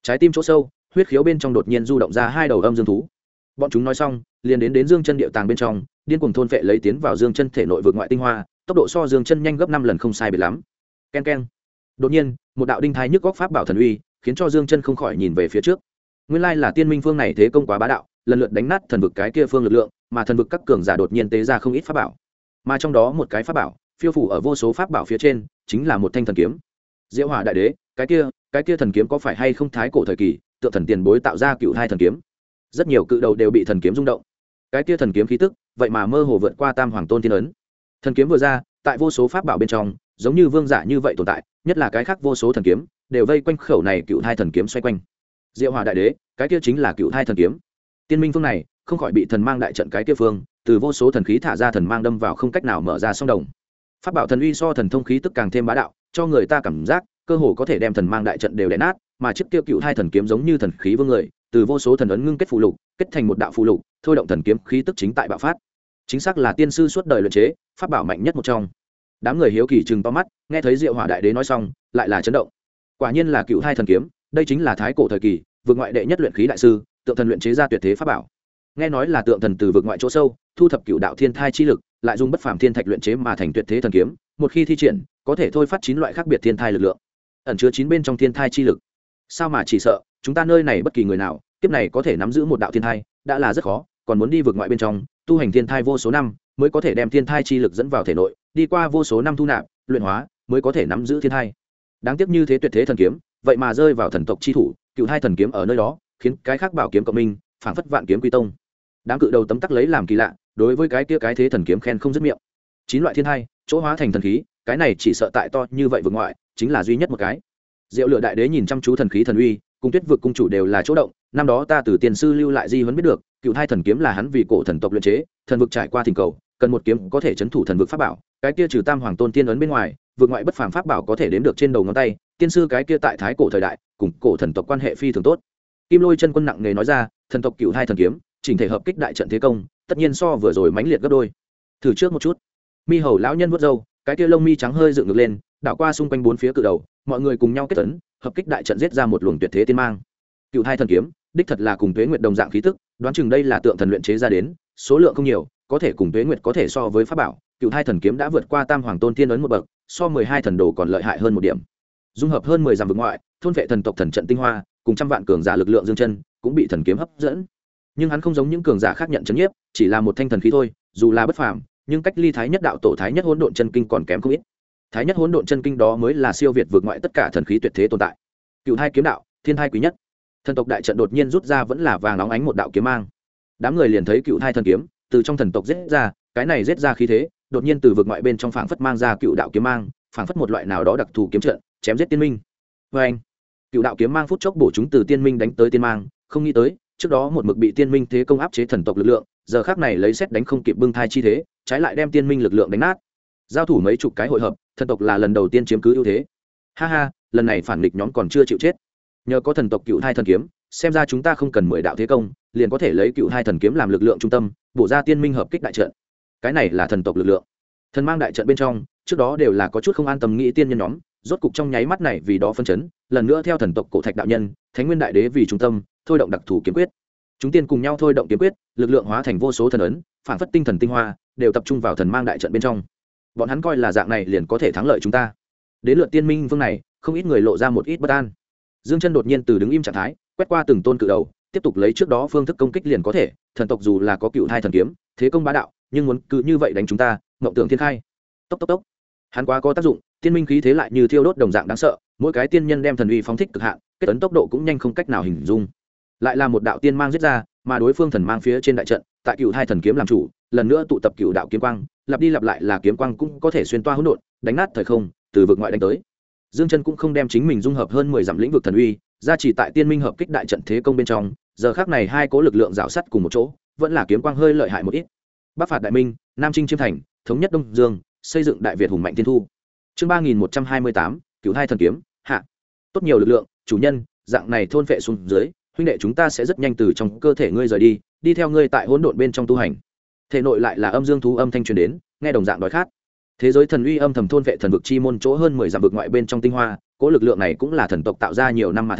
trái tim chỗ sâu huyết khiếu bên trong đột nhiên du động ra hai đầu âm dương thú. Bọn chúng nói xong liền đến Dương Chân địa tàng bên trong, điên cuồng thôn phệ lấy tiến vào Dương Chân thể nội vượt ngoại tinh hoa, tốc độ so Dương Chân nhanh gấp 5 lần không sai biệt lắm. Ken ken. Đột nhiên một đạo đinh thai nhức góc pháp bảo thần uy khiến cho Dương Chân không khỏi nhìn về phía trước. Nguyên lai là tiên minh phương này thế công quá bá đạo, lần lượt đánh nát thần vực cái kia phương lực lượng, mà thần vực các cường giả đột nhiên tế ra không ít pháp bảo, mà trong đó một cái pháp bảo phiêu phủ ở vô số pháp bảo phía trên chính là một thanh thần kiếm. Diệu Hỏa đại đế, cái kia thần kiếm có phải hay không thái cổ thời kỳ tượng thần tiền bối tạo ra cựu thai thần kiếm? Rất nhiều cự đầu đều bị thần kiếm rung động. Cái kia thần kiếm khí tức vậy mà mơ hồ vượt qua tam hoàng tôn tiên ấn. Thần kiếm vừa ra, tại vô số pháp bảo bên trong giống như vương giả như vậy tồn tại, nhất là cái khác vô số thần kiếm đều vây quanh khẩu này cựu thai thần kiếm xoay quanh. Diệu Hỏa đại đế, cái kia chính là cựu thai thần kiếm. Tiên minh phương này không khỏi bị thần mang đại trận cái kia phương từ vô số thần khí thả ra thần mang đâm vào, không cách nào mở ra song đồng. Pháp bảo thần uy so thần thông khí tức càng thêm bá đạo, cho người ta cảm giác cơ hồ có thể đem thần mang đại trận đều đè nát, mà chiếc kia cựu thai thần kiếm giống như thần khí vương người, từ vô số thần ấn ngưng kết phù lục, kết thành một đạo phù lục, thôi động thần kiếm khí tức chính tại bạo phát. Chính xác là tiên sư suốt đời luyện chế, pháp bảo mạnh nhất một trong. Đám người hiếu kỳ trừng to mắt, nghe thấy Diệu Hỏa đại đế nói xong, lại là chấn động. Quả nhiên là cựu thai thần kiếm, đây chính là thái cổ thời kỳ, vượt ngoại đệ nhất luyện khí đại sư, tượng thần luyện chế ra tuyệt thế pháp bảo. Nghe nói là tượng thần từ vượt ngoại chỗ sâu, thu thập cựu đạo thiên thai chi lực, lại dùng bất phàm thiên thạch luyện chế mà thành tuyệt thế thần kiếm, một khi thi triển, có thể thôi phát 9 loại khác biệt thiên thai lực lượng, ẩn chứa 9 bên trong thiên thai chi lực. Sao mà chỉ sợ, chúng ta nơi này bất kỳ người nào, kiếp này có thể nắm giữ một đạo thiên thai, đã là rất khó, còn muốn đi vượt ngoại bên trong, tu hành thiên thai vô số năm, mới có thể đem thiên thai chi lực dẫn vào thể nội, đi qua vô số năm thu nạp, luyện hóa, mới có thể nắm giữ thiên thai. Đáng tiếc như thế tuyệt thế thần kiếm, vậy mà rơi vào thần tộc chi thủ, cựu thai thần kiếm ở nơi đó, khiến cái khác bảo kiếm cộng minh, phảng phất vạn kiếm quy tông. Đám cự đầu tấm tắc lấy làm kỳ lạ, đối với cái kia cái thế thần kiếm khen không dứt miệng. 9 loại thiên thai, chỗ hóa thành thần khí, cái này chỉ sợ tại to như vậy vượt ngoại, chính là duy nhất một cái. Diệu Lửa đại đế nhìn chăm chú thần khí thần uy, cùng Tuyết vực cung chủ đều là chỗ động, năm đó ta từ tiền sư lưu lại di huấn biết được, cựu thai thần kiếm là hắn vì cổ thần tộc luyện chế, thần vực trải qua thỉnh cầu, cần một kiếm có thể chấn thủ thần vực pháp bảo, cái kia trừ tam hoàng tôn tiên ấn bên ngoài, vượt ngoại bất phàm pháp bảo có thể đếm được trên đầu ngón tay, tiên sư cái kia tại thái cổ thời đại, cùng cổ thần tộc quan hệ phi thường tốt. Kim Lôi chân quân nặng nề nói ra, thần tộc cựu thai thần kiếm, chỉnh thể hợp kích đại trận thế công, tất nhiên so vừa rồi mãnh liệt gấp đôi. Thử trước một chút. Mi hầu lão nhân vuốt râu, cái kia lông mi trắng hơi dựng ngược lên, đảo qua xung quanh bốn phía cự đầu, mọi người cùng nhau kết tấn, hợp kích đại trận giết ra một luồng tuyệt thế tiên mang. Cựu thai thần kiếm, đích thật là cùng Tuế Nguyệt đồng dạng khí tức, đoán chừng đây là tượng thần luyện chế ra đến, số lượng không nhiều, có thể cùng Tuế Nguyệt có thể so với pháp bảo. Cựu thai thần kiếm đã vượt qua tam hoàng tôn tiên ấn một bậc, so 12 thần đồ còn lợi hại hơn một điểm. Dung hợp hơn 10 dặm vực ngoại, thôn vệ thần tộc thần trận tinh hoa, cùng trăm vạn cường giả lực lượng Dương Chân, cũng bị thần kiếm hấp dẫn. Nhưng hắn không giống những cường giả khác nhận chấn nhiếp, chỉ là một thanh thần khí thôi, dù là bất phàm, nhưng cách ly thái nhất đạo tổ thái nhất hỗn độn chân kinh còn kém không ít. Thái nhất hỗn độn chân kinh đó mới là siêu việt vượt ngoại tất cả thần khí tuyệt thế tồn tại. Cựu thai kiếm đạo, thiên thai quý nhất. Thần tộc đại trận đột nhiên rút ra vẫn là vàng óng ánh một đạo kiếm mang. Đám người liền thấy cựu thai thần kiếm từ trong thần tộc giết ra, cái này giết ra khí thế, đột nhiên từ vượt ngoại bên trong phảng phất mang ra cựu đạo kiếm mang, phảng phất một loại nào đó đặc thù kiếm trận, chém giết tiên minh. Và anh, cựu đạo kiếm mang phút chốc bổ chúng từ tiên minh đánh tới tiên mang, không nghĩ tới, trước đó một mực bị tiên minh thế công áp chế thần tộc lực lượng, giờ khắc này lấy xét đánh không kịp bưng thai chi thế, trái lại đem tiên minh lực lượng đánh nát. Giao thủ mấy chục cái hội hợp, thần tộc là lần đầu tiên chiếm cứ ưu thế. Ha ha, lần này phản nghịch nhóm còn chưa chịu chết. Nhờ có thần tộc cựu thai thần kiếm, xem ra chúng ta không cần 10 đạo thế công, liền có thể lấy cựu thai thần kiếm làm lực lượng trung tâm, bổ ra tiên minh hợp kích đại trận. Cái này là thần tộc lực lượng. Thần mang đại trận bên trong, trước đó đều là có chút không an tâm nghĩ tiên nhân nhóm, rốt cục trong nháy mắt này vì đó phân chấn, lần nữa theo thần tộc cổ thạch đạo nhân, Thánh Nguyên đại đế vì trung tâm, thôi động đặc thù kiếm quyết. Chúng tiên cùng nhau thôi động kiếm quyết, lực lượng hóa thành vô số thần ấn, phản phất tinh thần tinh hoa, đều tập trung vào thần mang đại trận bên trong. Bọn hắn coi là dạng này liền có thể thắng lợi chúng ta. Đến lượt tiên minh vương này, không ít người lộ ra một ít bất an. Dương Chân đột nhiên từ đứng im trạng thái, quét qua từng tôn cự đầu, tiếp tục lấy trước đó phương thức công kích liền có thể. Thần tộc dù là có cựu thai thần kiếm, thế công bá đạo, nhưng muốn cứ như vậy đánh chúng ta, ngộng tưởng thiên khai. Tốc tốc tốc. Hắn quá có tác dụng, tiên minh khí thế lại như thiêu đốt đồng dạng đáng sợ, mỗi cái tiên nhân đem thần uy phóng thích cực hạn, kết ấn tốc độ cũng nhanh không cách nào hình dung. Lại là một đạo tiên mang giết ra, mà đối phương thần mang phía trên đại trận, tại cựu thai thần kiếm làm chủ, lần nữa tụ tập cựu đạo kiếm quang, lặp đi lặp lại là kiếm quang cũng có thể xuyên toa hỗn độn, đánh nát thời không, từ vực ngoại đánh tới. Dương Chân cũng không đem chính mình dung hợp hơn 10 dặm lĩnh vực thần uy, ra chỉ tại tiên minh hợp kích đại trận thế công bên trong, giờ khắc này hai cố lực lượng rào sắt cùng một chỗ, vẫn là kiếm quang hơi lợi hại một ít. Bắc phạt đại minh, Nam chinh chiêm thành, thống nhất Đông Dương, xây dựng đại Việt hùng mạnh thiên thu. Chương 3128, cựu thai thần kiếm, hạ. Tốt nhiều lực lượng, chủ nhân, dạng này thôn phệ xuống dưới, huynh đệ chúng ta sẽ rất nhanh từ trong cơ thể ngươi rời đi, đi theo ngươi tại hỗn độn bên trong tu hành. Thể nội lại là âm dương thú âm thanh truyền đến, nghe đồng dạng đói khát. Thế giới thần uy âm thầm thôn vệ thần vực chi môn chỗ hơn 10 dặm vực ngoại bên trong tinh hoa, cỗ lực lượng này cũng là thần tộc tạo ra nhiều năm mà thành,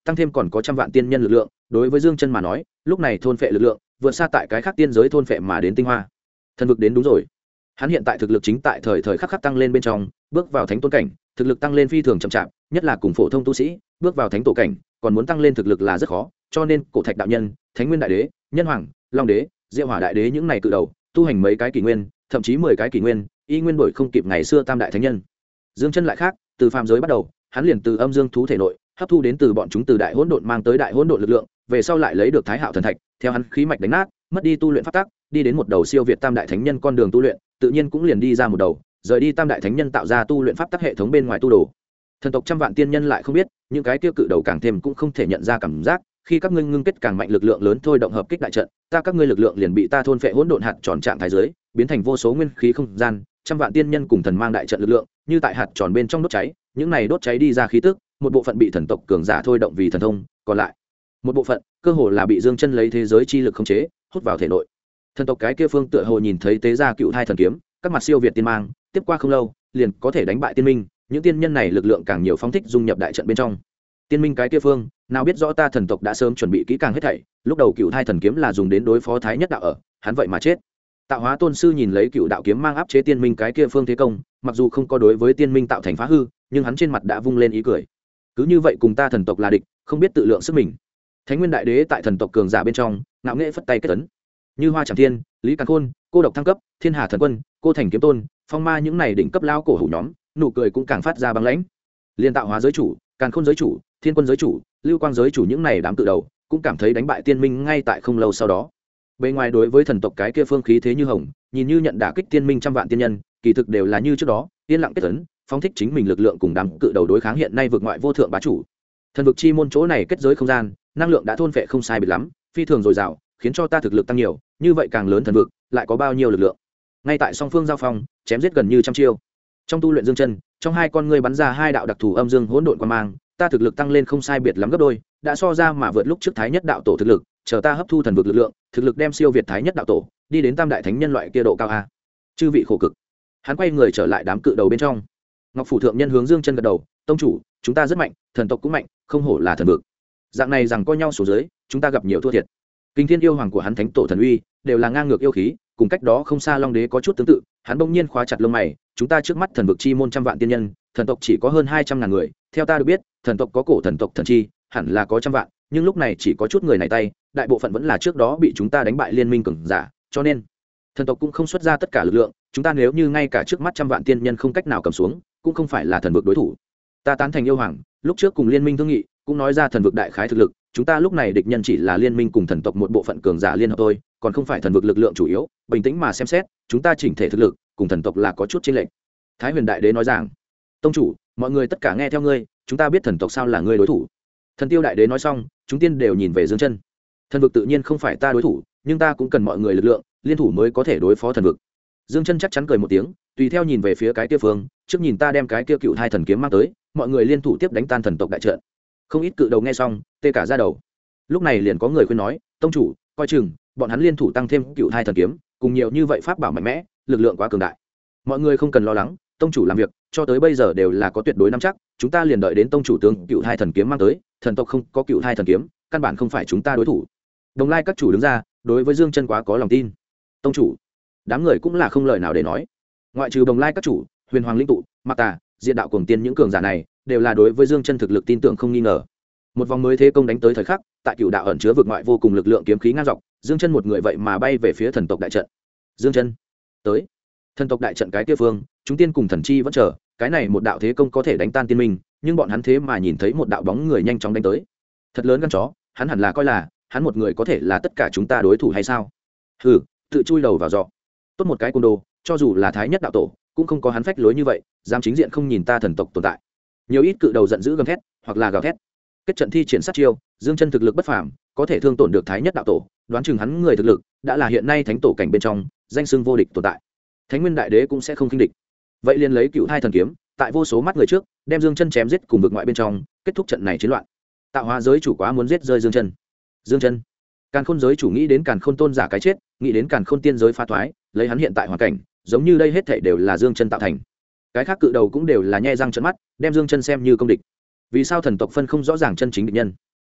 tăng thêm còn có trăm vạn tiên nhân lực lượng, đối với Dương Chân mà nói, lúc này thôn phệ lực lượng vượt xa tại cái khác tiên giới thôn phệ mà đến tinh hoa. Thần vực đến đúng rồi. Hắn hiện tại thực lực chính tại thời thời khắc khắc tăng lên bên trong, bước vào thánh tôn cảnh, thực lực tăng lên phi thường chậm chạp, nhất là cùng phổ thông tu sĩ, bước vào thánh tổ cảnh, còn muốn tăng lên thực lực là rất khó, cho nên Cổ Thạch đạo nhân, Thánh Nguyên đại đế, Nhân Hoàng, Long đế, Diệu Hỏa đại đế những này cự đầu, tu hành mấy cái kỷ nguyên, thậm chí 10 cái kỷ nguyên, y nguyên đổi không kịp ngày xưa tam đại thánh nhân. Dương Chân lại khác, từ phàm giới bắt đầu, hắn liền từ âm dương thú thể nội hấp thu đến từ bọn chúng từ đại hỗn độn mang tới đại hỗn độn lực lượng, về sau lại lấy được Thái Hạo thần thạch, theo hắn khí mạch đánh nát, mất đi tu luyện pháp tắc, đi đến một đầu siêu việt tam đại thánh nhân con đường tu luyện, tự nhiên cũng liền đi ra một đầu, rời đi tam đại thánh nhân tạo ra tu luyện pháp tắc hệ thống bên ngoài tu đồ. Thần tộc trăm vạn tiên nhân lại không biết, những cái kia cự đầu càng thêm cũng không thể nhận ra cảm giác, khi các ngươi ngưng kết càng mạnh lực lượng lớn thôi động hợp kích đại trận, các ngươi lực lượng liền bị ta thôn phệ hỗn độn hạt tròn trạng thái dưới, biến thành vô số nguyên khí không gian, trăm vạn tiên nhân cùng thần mang đại trận lực lượng, như tại hạt tròn bên trong đốt cháy, những này đốt cháy đi ra khí tức, một bộ phận bị thần tộc cường giả thôi động vì thần thông, còn lại một bộ phận cơ hồ là bị Dương Chân lấy thế giới chi lực khống chế, hút vào thể nội. Thần tộc cái kia phương tựa hồ nhìn thấy tế gia cựu thai thần kiếm, các mặt siêu việt tiên mang, tiếp qua không lâu, liền có thể đánh bại tiên minh, những tiên nhân này lực lượng càng nhiều phóng thích dung nhập đại trận bên trong. Tiên minh cái kia phương, nào biết rõ ta thần tộc đã sớm chuẩn bị kỹ càng hết thảy, lúc đầu cựu thai thần kiếm là dùng đến đối phó thái nhất đạo ở, hắn vậy mà chết. Tạo hóa tôn sư nhìn lấy cựu đạo kiếm mang áp chế tiên minh cái kia phương thế công, mặc dù không có đối với tiên minh tạo thành phá hư, nhưng hắn trên mặt đã vung lên ý cười. Cứ như vậy cùng ta thần tộc là địch, không biết tự lượng sức mình. Thánh Nguyên đại đế tại thần tộc cường giả bên trong, ngạo nghễ phất tay kết ấn. Như Hoa Trảm Thiên, Lý Càn Khôn, Cô Độc thăng cấp, Thiên Hà thần quân, Cô Thành kiếm tôn, Phong Ma những này đỉnh cấp lao cổ hủ nhóm, nụ cười cũng càng phát ra băng lãnh. Liên Tạo Hóa giới chủ, Càn Khôn giới chủ, Thiên Quân giới chủ, Lưu Quang giới chủ những này đám tự đầu, cũng cảm thấy đánh bại tiên minh ngay tại không lâu sau đó. Bên ngoài đối với thần tộc cái kia phương khí thế như hồng, nhìn như nhận đả kích tiên minh trăm vạn tiên nhân, kỳ thực đều là như trước đó, yên lặng kết ấn, phóng thích chính mình lực lượng cùng đám cự đầu đối kháng hiện nay vượt ngoại vô thượng bá chủ. Thần vực chi môn chỗ này kết giới không gian, năng lượng đã thôn phệ không sai biệt lắm, phi thường dồi dào, khiến cho ta thực lực tăng nhiều, như vậy càng lớn thần vực, lại có bao nhiêu lực lượng. Ngay tại song phương giao phong, chém giết gần như trăm chiêu. Trong tu luyện Dương Chân, trong hai con ngươi bắn ra hai đạo đặc thù âm dương hỗn độn quang mang, ta thực lực tăng lên không sai biệt lắm gấp đôi, đã so ra mà vượt lúc trước thái nhất đạo tổ thực lực, chờ ta hấp thu thần vực lực lượng, thực lực đem siêu việt thái nhất đạo tổ, đi đến tam đại thánh nhân loại kia độ cao a. Chư vị khổ cực. Hắn quay người trở lại đám cự đầu bên trong. Ngọc phủ thượng nhân hướng Dương Chân gật đầu, tông chủ, chúng ta rất mạnh, thần tộc cũng mạnh, không hổ là thần vực. Dạng này rằng coi nhau xuống dưới, chúng ta gặp nhiều thua thiệt. Kinh thiên yêu hoàng của hắn thánh tổ thần uy, đều là ngang ngược yêu khí, cùng cách đó không xa Long đế có chút tương tự, hắn bỗng nhiên khóa chặt lông mày, chúng ta trước mắt thần vực chi môn trăm vạn tiên nhân, thần tộc chỉ có hơn 200.000 người, theo ta được biết, thần tộc có cổ thần tộc thần chi, hẳn là có trăm vạn, nhưng lúc này chỉ có chút người này tay, đại bộ phận vẫn là trước đó bị chúng ta đánh bại liên minh cường giả, cho nên thần tộc cũng không xuất ra tất cả lực lượng, chúng ta nếu như ngay cả trước mắt trăm vạn tiên nhân không cách nào cầm xuống, cũng không phải là thần vực đối thủ. Ta tán thành yêu hoàng, lúc trước cùng liên minh thương nghị, cũng nói ra thần vực đại khái thực lực, chúng ta lúc này địch nhân chỉ là liên minh cùng thần tộc một bộ phận cường giả liên hợp thôi, còn không phải thần vực lực lượng chủ yếu, bình tĩnh mà xem xét, chúng ta chỉnh thể thực lực cùng thần tộc là có chút chênh lệch. Thái Huyền đại đế nói rằng, tông chủ, mọi người tất cả nghe theo ngươi, chúng ta biết thần tộc sao là ngươi đối thủ. Thần Tiêu đại đế nói xong, chúng tiên đều nhìn về Dương Chân. Thần vực tự nhiên không phải ta đối thủ, nhưng ta cũng cần mọi người lực lượng, liên thủ mới có thể đối phó thần vực. Dương Chân chắc chắn cười một tiếng, tùy theo nhìn về phía cái kia phương, trước nhìn ta đem cái kia cựu thai thần kiếm mang tới, mọi người liên thủ tiếp đánh tan thần tộc đại trận. Không ít cự đầu nghe xong, tê cả da đầu. Lúc này liền có người khuyên nói, tông chủ, coi chừng, bọn hắn liên thủ tăng thêm cựu thai thần kiếm, cùng nhiều như vậy pháp bảo mạnh mẽ, lực lượng quá cường đại. Mọi người không cần lo lắng, tông chủ làm việc, cho tới bây giờ đều là có tuyệt đối nắm chắc, chúng ta liền đợi đến tông chủ tướng cựu thai thần kiếm mang tới, thần tộc không có cựu thai thần kiếm, căn bản không phải chúng ta đối thủ. Đồng Lai các chủ đứng ra, đối với Dương Chân quá có lòng tin. Tông chủ, đám người cũng là không lời nào để nói. Ngoại trừ Đồng Lai các chủ, Huyền Hoàng linh tụ, Mạc Tà, Diệt đạo cuồng tiên những cường giả này, đều là đối với Dương Chân thực lực tin tưởng không nghi ngờ. Một vòng mới thế công đánh tới thời khắc, tại cựu đạo ẩn chứa vực ngoại vô cùng lực lượng kiếm khí ngang dọc, Dương Chân một người vậy mà bay về phía thần tộc đại trận. Dương Chân tới. Thần tộc đại trận cái kia phương, chúng tiên cùng thần chi vẫn chờ, cái này một đạo thế công có thể đánh tan tiên minh, nhưng bọn hắn thế mà nhìn thấy một đạo bóng người nhanh chóng đánh tới. Thật lớn gan chó, hắn hẳn là coi là, hắn một người có thể là tất cả chúng ta đối thủ hay sao? Hừ, tự chui đầu vào giọ. Tốt một cái côn đồ, cho dù là thái nhất đạo tổ, cũng không có hắn phách lối như vậy, dám chính diện không nhìn ta thần tộc tồn tại. Nhiều ít cự đầu giận dữ gầm thét, hoặc là gào thét. Kết trận thi triển sát chiêu, Dương Chân thực lực bất phàm, có thể thương tổn được thái nhất đạo tổ, đoán chừng hắn người thực lực đã là hiện nay thánh tổ cảnh bên trong, danh xưng vô địch tồn tại. Thánh Nguyên đại đế cũng sẽ không khinh địch. Vậy liền lấy cựu thai thần kiếm, tại vô số mắt người trước, đem Dương Chân chém giết cùng vực ngoại bên trong, kết thúc trận này chiến loạn. Tạo Hóa giới chủ quá muốn giết rơi Dương Chân. Dương Chân. Càn Khôn giới chủ nghĩ đến Càn Khôn tôn giả cái chết, nghĩ đến Càn Khôn tiên giới phá thoái, lấy hắn hiện tại hoàn cảnh, giống như đây hết thảy đều là Dương Chân tạo thành. Cái khác cự đầu cũng đều là nhe răng trợn mắt, đem Dương Chân xem như công địch. Vì sao thần tộc phân không rõ ràng chân chính địch nhân?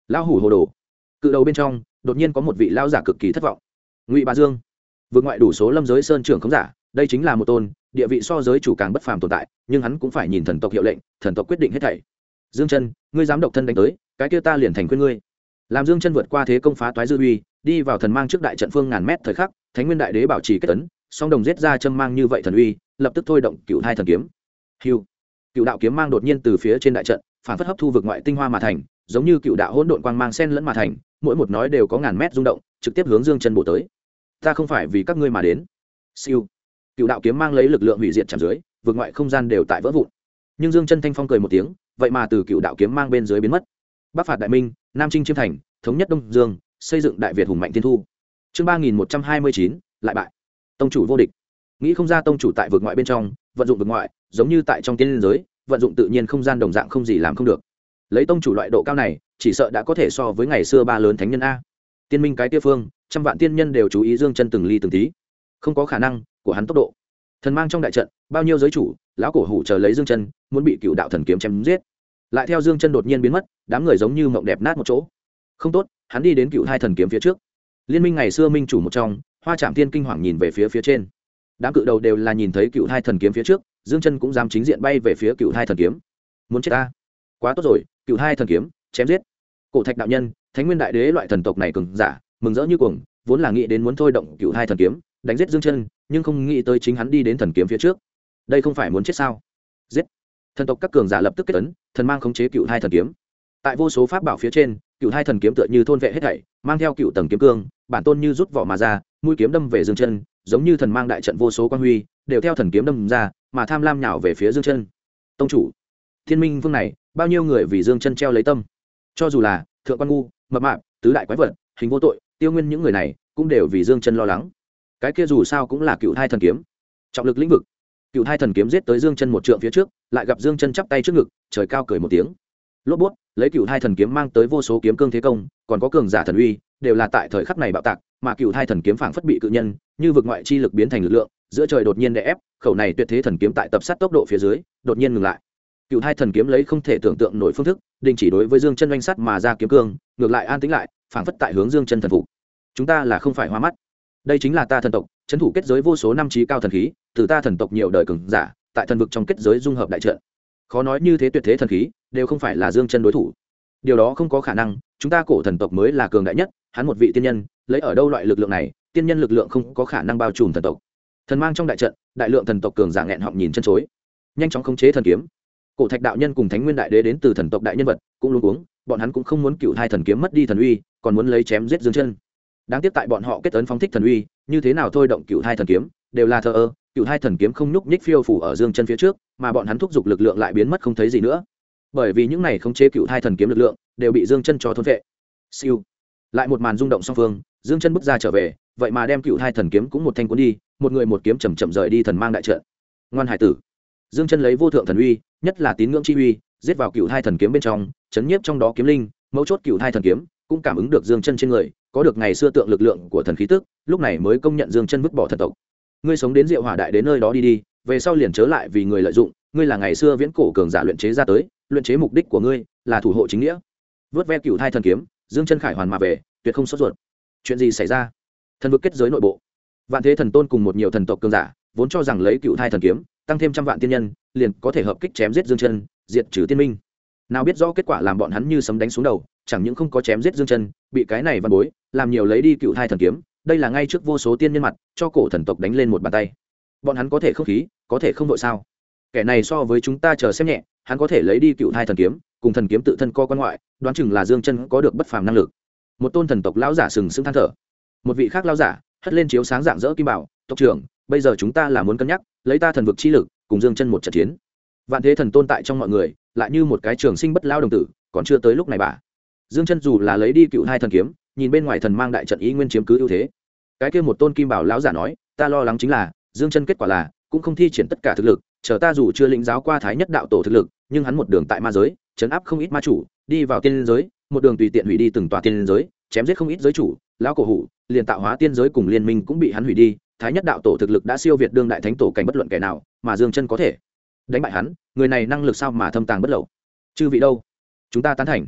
lão hủ hồ đồ. Cự đầu bên trong đột nhiên có một vị lão giả cực kỳ thất vọng. Ngụy Bá Dương, vượt ngoại đủ số lâm giới sơn trưởng không giả, đây chính là một tôn địa vị so giới chủ càng bất phàm tồn tại, nhưng hắn cũng phải nhìn thần tộc hiệu lệnh, thần tộc quyết định hết thảy. Dương Chân, ngươi dám độc thân đánh tới, cái kia ta liền thành khuyên ngươi. Làm Dương Chân vượt qua thế công phá toái dư uy, đi vào thần mang trước đại trận phương ngàn mét thời khắc, Thánh Nguyên Đại Đế bảo trì kết tấn, song đồng giết ra châm mang như vậy thần uy, lập tức thôi động Cựu Thai thần kiếm. Hưu, Cựu đạo kiếm mang đột nhiên từ phía trên đại trận, phản phất hấp thu vực ngoại tinh hoa mà thành, giống như cựu đạo hỗn độn quang mang xen lẫn mà thành, mỗi một nói đều có ngàn mét rung động, trực tiếp hướng Dương Chân bổ tới. Ta không phải vì các ngươi mà đến. Siêu, Cựu đạo kiếm mang lấy lực lượng hủy diệt chạm dưới, vực ngoại không gian đều tại vỡ vụn. Nhưng Dương Chân thanh phong cười một tiếng, vậy mà từ Cựu đạo kiếm mang bên dưới biến mất. Bắc phạt đại minh, Nam chinh chiêm thành, thống nhất Đông Dương, xây dựng đại Việt hùng mạnh thiên thu. Chương 3129, lại bại. Tông chủ vô địch. Nghĩ không ra tông chủ tại vực ngoại bên trong, vận dụng vực ngoại, giống như tại trong tiên giới, vận dụng tự nhiên không gian đồng dạng không gì làm không được. Lấy tông chủ loại độ cao này, chỉ sợ đã có thể so với ngày xưa ba lớn thánh nhân a. Tiên minh cái kia phương, trăm vạn tiên nhân đều chú ý Dương Chân từng ly từng tí. Không có khả năng của hắn tốc độ. Thần mang trong đại trận, bao nhiêu giới chủ, lão cổ hủ chờ lấy Dương Chân, muốn bị Cựu đạo thần kiếm chém giết. Lại theo Dương Chân đột nhiên biến mất, đám người giống như mộng đẹp nát một chỗ. Không tốt, hắn đi đến Cựu Hai thần kiếm phía trước. Liên minh ngày xưa minh chủ một trong, Hoa Trảm Thiên kinh hoàng nhìn về phía trên. Đám cự đầu đều là nhìn thấy Cựu Hai thần kiếm phía trước, Dương Chân cũng dám chính diện bay về phía Cựu Hai thần kiếm. Muốn chết ta? Quá tốt rồi, Cựu Hai thần kiếm, chém giết. Cổ Thạch đạo nhân, Thánh Nguyên Đại Đế loại thần tộc này cường giả, mừng rỡ như cuồng, vốn là nghĩ đến muốn thôi động Cựu Hai thần kiếm, đánh giết Dương Chân, nhưng không nghĩ tới chính hắn đi đến thần kiếm phía trước. Đây không phải muốn chết sao? Giết! Thần tộc các cường giả lập tức kết ấn, thần mang khống chế Cựu Hai thần kiếm. Tại vô số pháp bảo phía trên, Cựu Hai thần kiếm tựa như thôn vệ hết thảy, mang theo cựu tầng kiếm cương, bản tôn như rút vỏ mà ra, mũi kiếm đâm về Dương Chân, giống như thần mang đại trận vô số quang huy, đều theo thần kiếm đâm ra, mà tham lam nhào về phía Dương Chân. Tông chủ, Thiên Minh Vương này, bao nhiêu người vì Dương Chân treo lấy tâm. Cho dù là thượng quan ngu, mập mạp, tứ đại quái vật, hình vô tội, Tiêu Nguyên những người này, cũng đều vì Dương Chân lo lắng. Cái kia dù sao cũng là Cựu Hai thần kiếm, trọng lực lĩnh vực. Cựu Hai thần kiếm giết tới Dương Chân một trượng phía trước, lại gặp Dương Chân chắp tay trước ngực, trời cao cười một tiếng. Lốp bút, lấy Cựu Hai thần kiếm mang tới vô số kiếm cương thế công, còn có cường giả thần uy, đều là tại thời khắc này bạo tạc, mà Cựu Hai thần kiếm phảng phất bị cự nhân, như vực ngoại chi lực biến thành lực lượng, giữa trời đột nhiên đè ép, khẩu này tuyệt thế thần kiếm tại tập sát tốc độ phía dưới, đột nhiên ngừng lại. Cựu Hai thần kiếm lấy không thể tưởng tượng nổi phương thức, đình chỉ đối với Dương Chân oanh sát mà ra kiếm cương, ngược lại an tĩnh lại, phảng phất tại hướng Dương Chân thần phục. Chúng ta là không phải hoa mắt. Đây chính là ta thần tộc, trấn thủ kết giới vô số năm chí cao thần khí, từ ta thần tộc nhiều đời cường giả, tại thần vực trong kết giới dung hợp đại trận. Khó nói như thế tuyệt thế thần khí, đều không phải là Dương Chân đối thủ. Điều đó không có khả năng, chúng ta cổ thần tộc mới là cường đại nhất, hắn một vị tiên nhân, lấy ở đâu loại lực lượng này, tiên nhân lực lượng không có khả năng bao trùm thần tộc. Thần mang trong đại trận, đại lượng thần tộc cường giả nghẹn họng nhìn chân chối. Nhanh chóng khống chế thần kiếm. Cổ Thạch đạo nhân cùng Thánh Nguyên Đại Đế đến từ thần tộc đại nhân vật, cũng luống cuống, bọn hắn cũng không muốn Cựu Hai thần kiếm mất đi thần uy, còn muốn lấy chém giết Dương Chân. Đáng tiếc tại bọn họ kết ấn phóng thích thần uy, như thế nào thôi động Cựu Hai thần kiếm, đều là thờ ơ, Cựu Hai thần kiếm không nhúc nhích phiêu phù ở Dương Chân phía trước, mà bọn hắn thúc giục lực lượng lại biến mất không thấy gì nữa. Bởi vì những này khống chế Cựu Hai thần kiếm lực lượng, đều bị Dương Chân cho thôn phệ. Siêu. Lại một màn rung động song phương, Dương Chân bước ra trở về, vậy mà đem Cựu Hai thần kiếm cũng một thanh cuốn đi, một người một kiếm chậm chậm rời đi thần mang đại trận. Ngoan hải tử. Dương Chân lấy vô thượng thần uy, nhất là tín ngưỡng chi uy, giết vào Cựu Hai thần kiếm bên trong, chấn nhiếp trong đó kiếm linh, mấu chốt Cựu Hai thần kiếm, cũng cảm ứng được Dương Chân trên người, có được ngày xưa tượng lực lượng của thần khí tức, lúc này mới công nhận Dương Chân vứt bỏ thần tộc. Ngươi sống đến Diệu Hỏa đại đến nơi đó đi đi, về sau liền chớ lại vì người lợi dụng, ngươi là ngày xưa viễn cổ cường giả luyện chế ra tới, luyện chế mục đích của ngươi là thủ hộ chính nghĩa. Vớt ve Cựu Hai thần kiếm, Dương Chân khải hoàn mà về, tuyệt không sốt ruột. Chuyện gì xảy ra? Thần vực kết giới nội bộ, Vạn Thế thần tôn cùng một nhiều thần tộc cường giả, vốn cho rằng lấy Cựu Hai thần kiếm, tăng thêm trăm vạn tiên nhân, liền có thể hợp kích chém giết Dương Chân, diệt trừ tiên minh. Nào biết rõ kết quả làm bọn hắn như sấm đánh xuống đầu, chẳng những không có chém giết Dương Chân, bị cái này văn bối làm nhiều lấy đi Cựu Hai thần kiếm, đây là ngay trước vô số tiên nhân mặt, cho cổ thần tộc đánh lên một bàn tay. Bọn hắn có thể không khí, có thể không đội sao? Kẻ này so với chúng ta chờ xem nhẹ, hắn có thể lấy đi Cựu Hai thần kiếm, cùng thần kiếm tự thân co quan ngoại, đoán chừng là Dương Chân có được bất phàm năng lực. Một tôn thần tộc lão giả sừng sững than thở. Một vị khác lão giả hất lên chiếu sáng dạng dỡ kim bảo, tộc trưởng, bây giờ chúng ta là muốn cân nhắc, lấy ta thần vực chi lực, cùng Dương Chân một trận chiến. Vạn Thế thần tôn tại trong mọi người, lại như một cái trường sinh bất lao đồng tử, còn chưa tới lúc này bà. Dương Chân dù là lấy đi Cựu Hai thần kiếm, nhìn bên ngoài thần mang đại trận ý nguyên chiếm cứ ưu thế. Cái kia một tôn kim bảo lão giả nói, ta lo lắng chính là Dương Chân kết quả là cũng không thi triển tất cả thực lực, chờ ta dù chưa lĩnh giáo qua thái nhất đạo tổ thực lực, nhưng hắn một đường tại ma giới, trấn áp không ít ma chủ, đi vào tiên giới, một đường tùy tiện hủy đi từng tòa tiên giới, chém giết không ít giới chủ, lão cổ hủ, liền tạo hóa tiên giới cùng liên minh cũng bị hắn hủy đi, thái nhất đạo tổ thực lực đã siêu việt đương đại thánh tổ cảnh bất luận kẻ nào, mà Dương Chân có thể đánh bại hắn, người này năng lực sao mà thâm tàng bất lậu. Chư vị đâu? Chúng ta tán thành.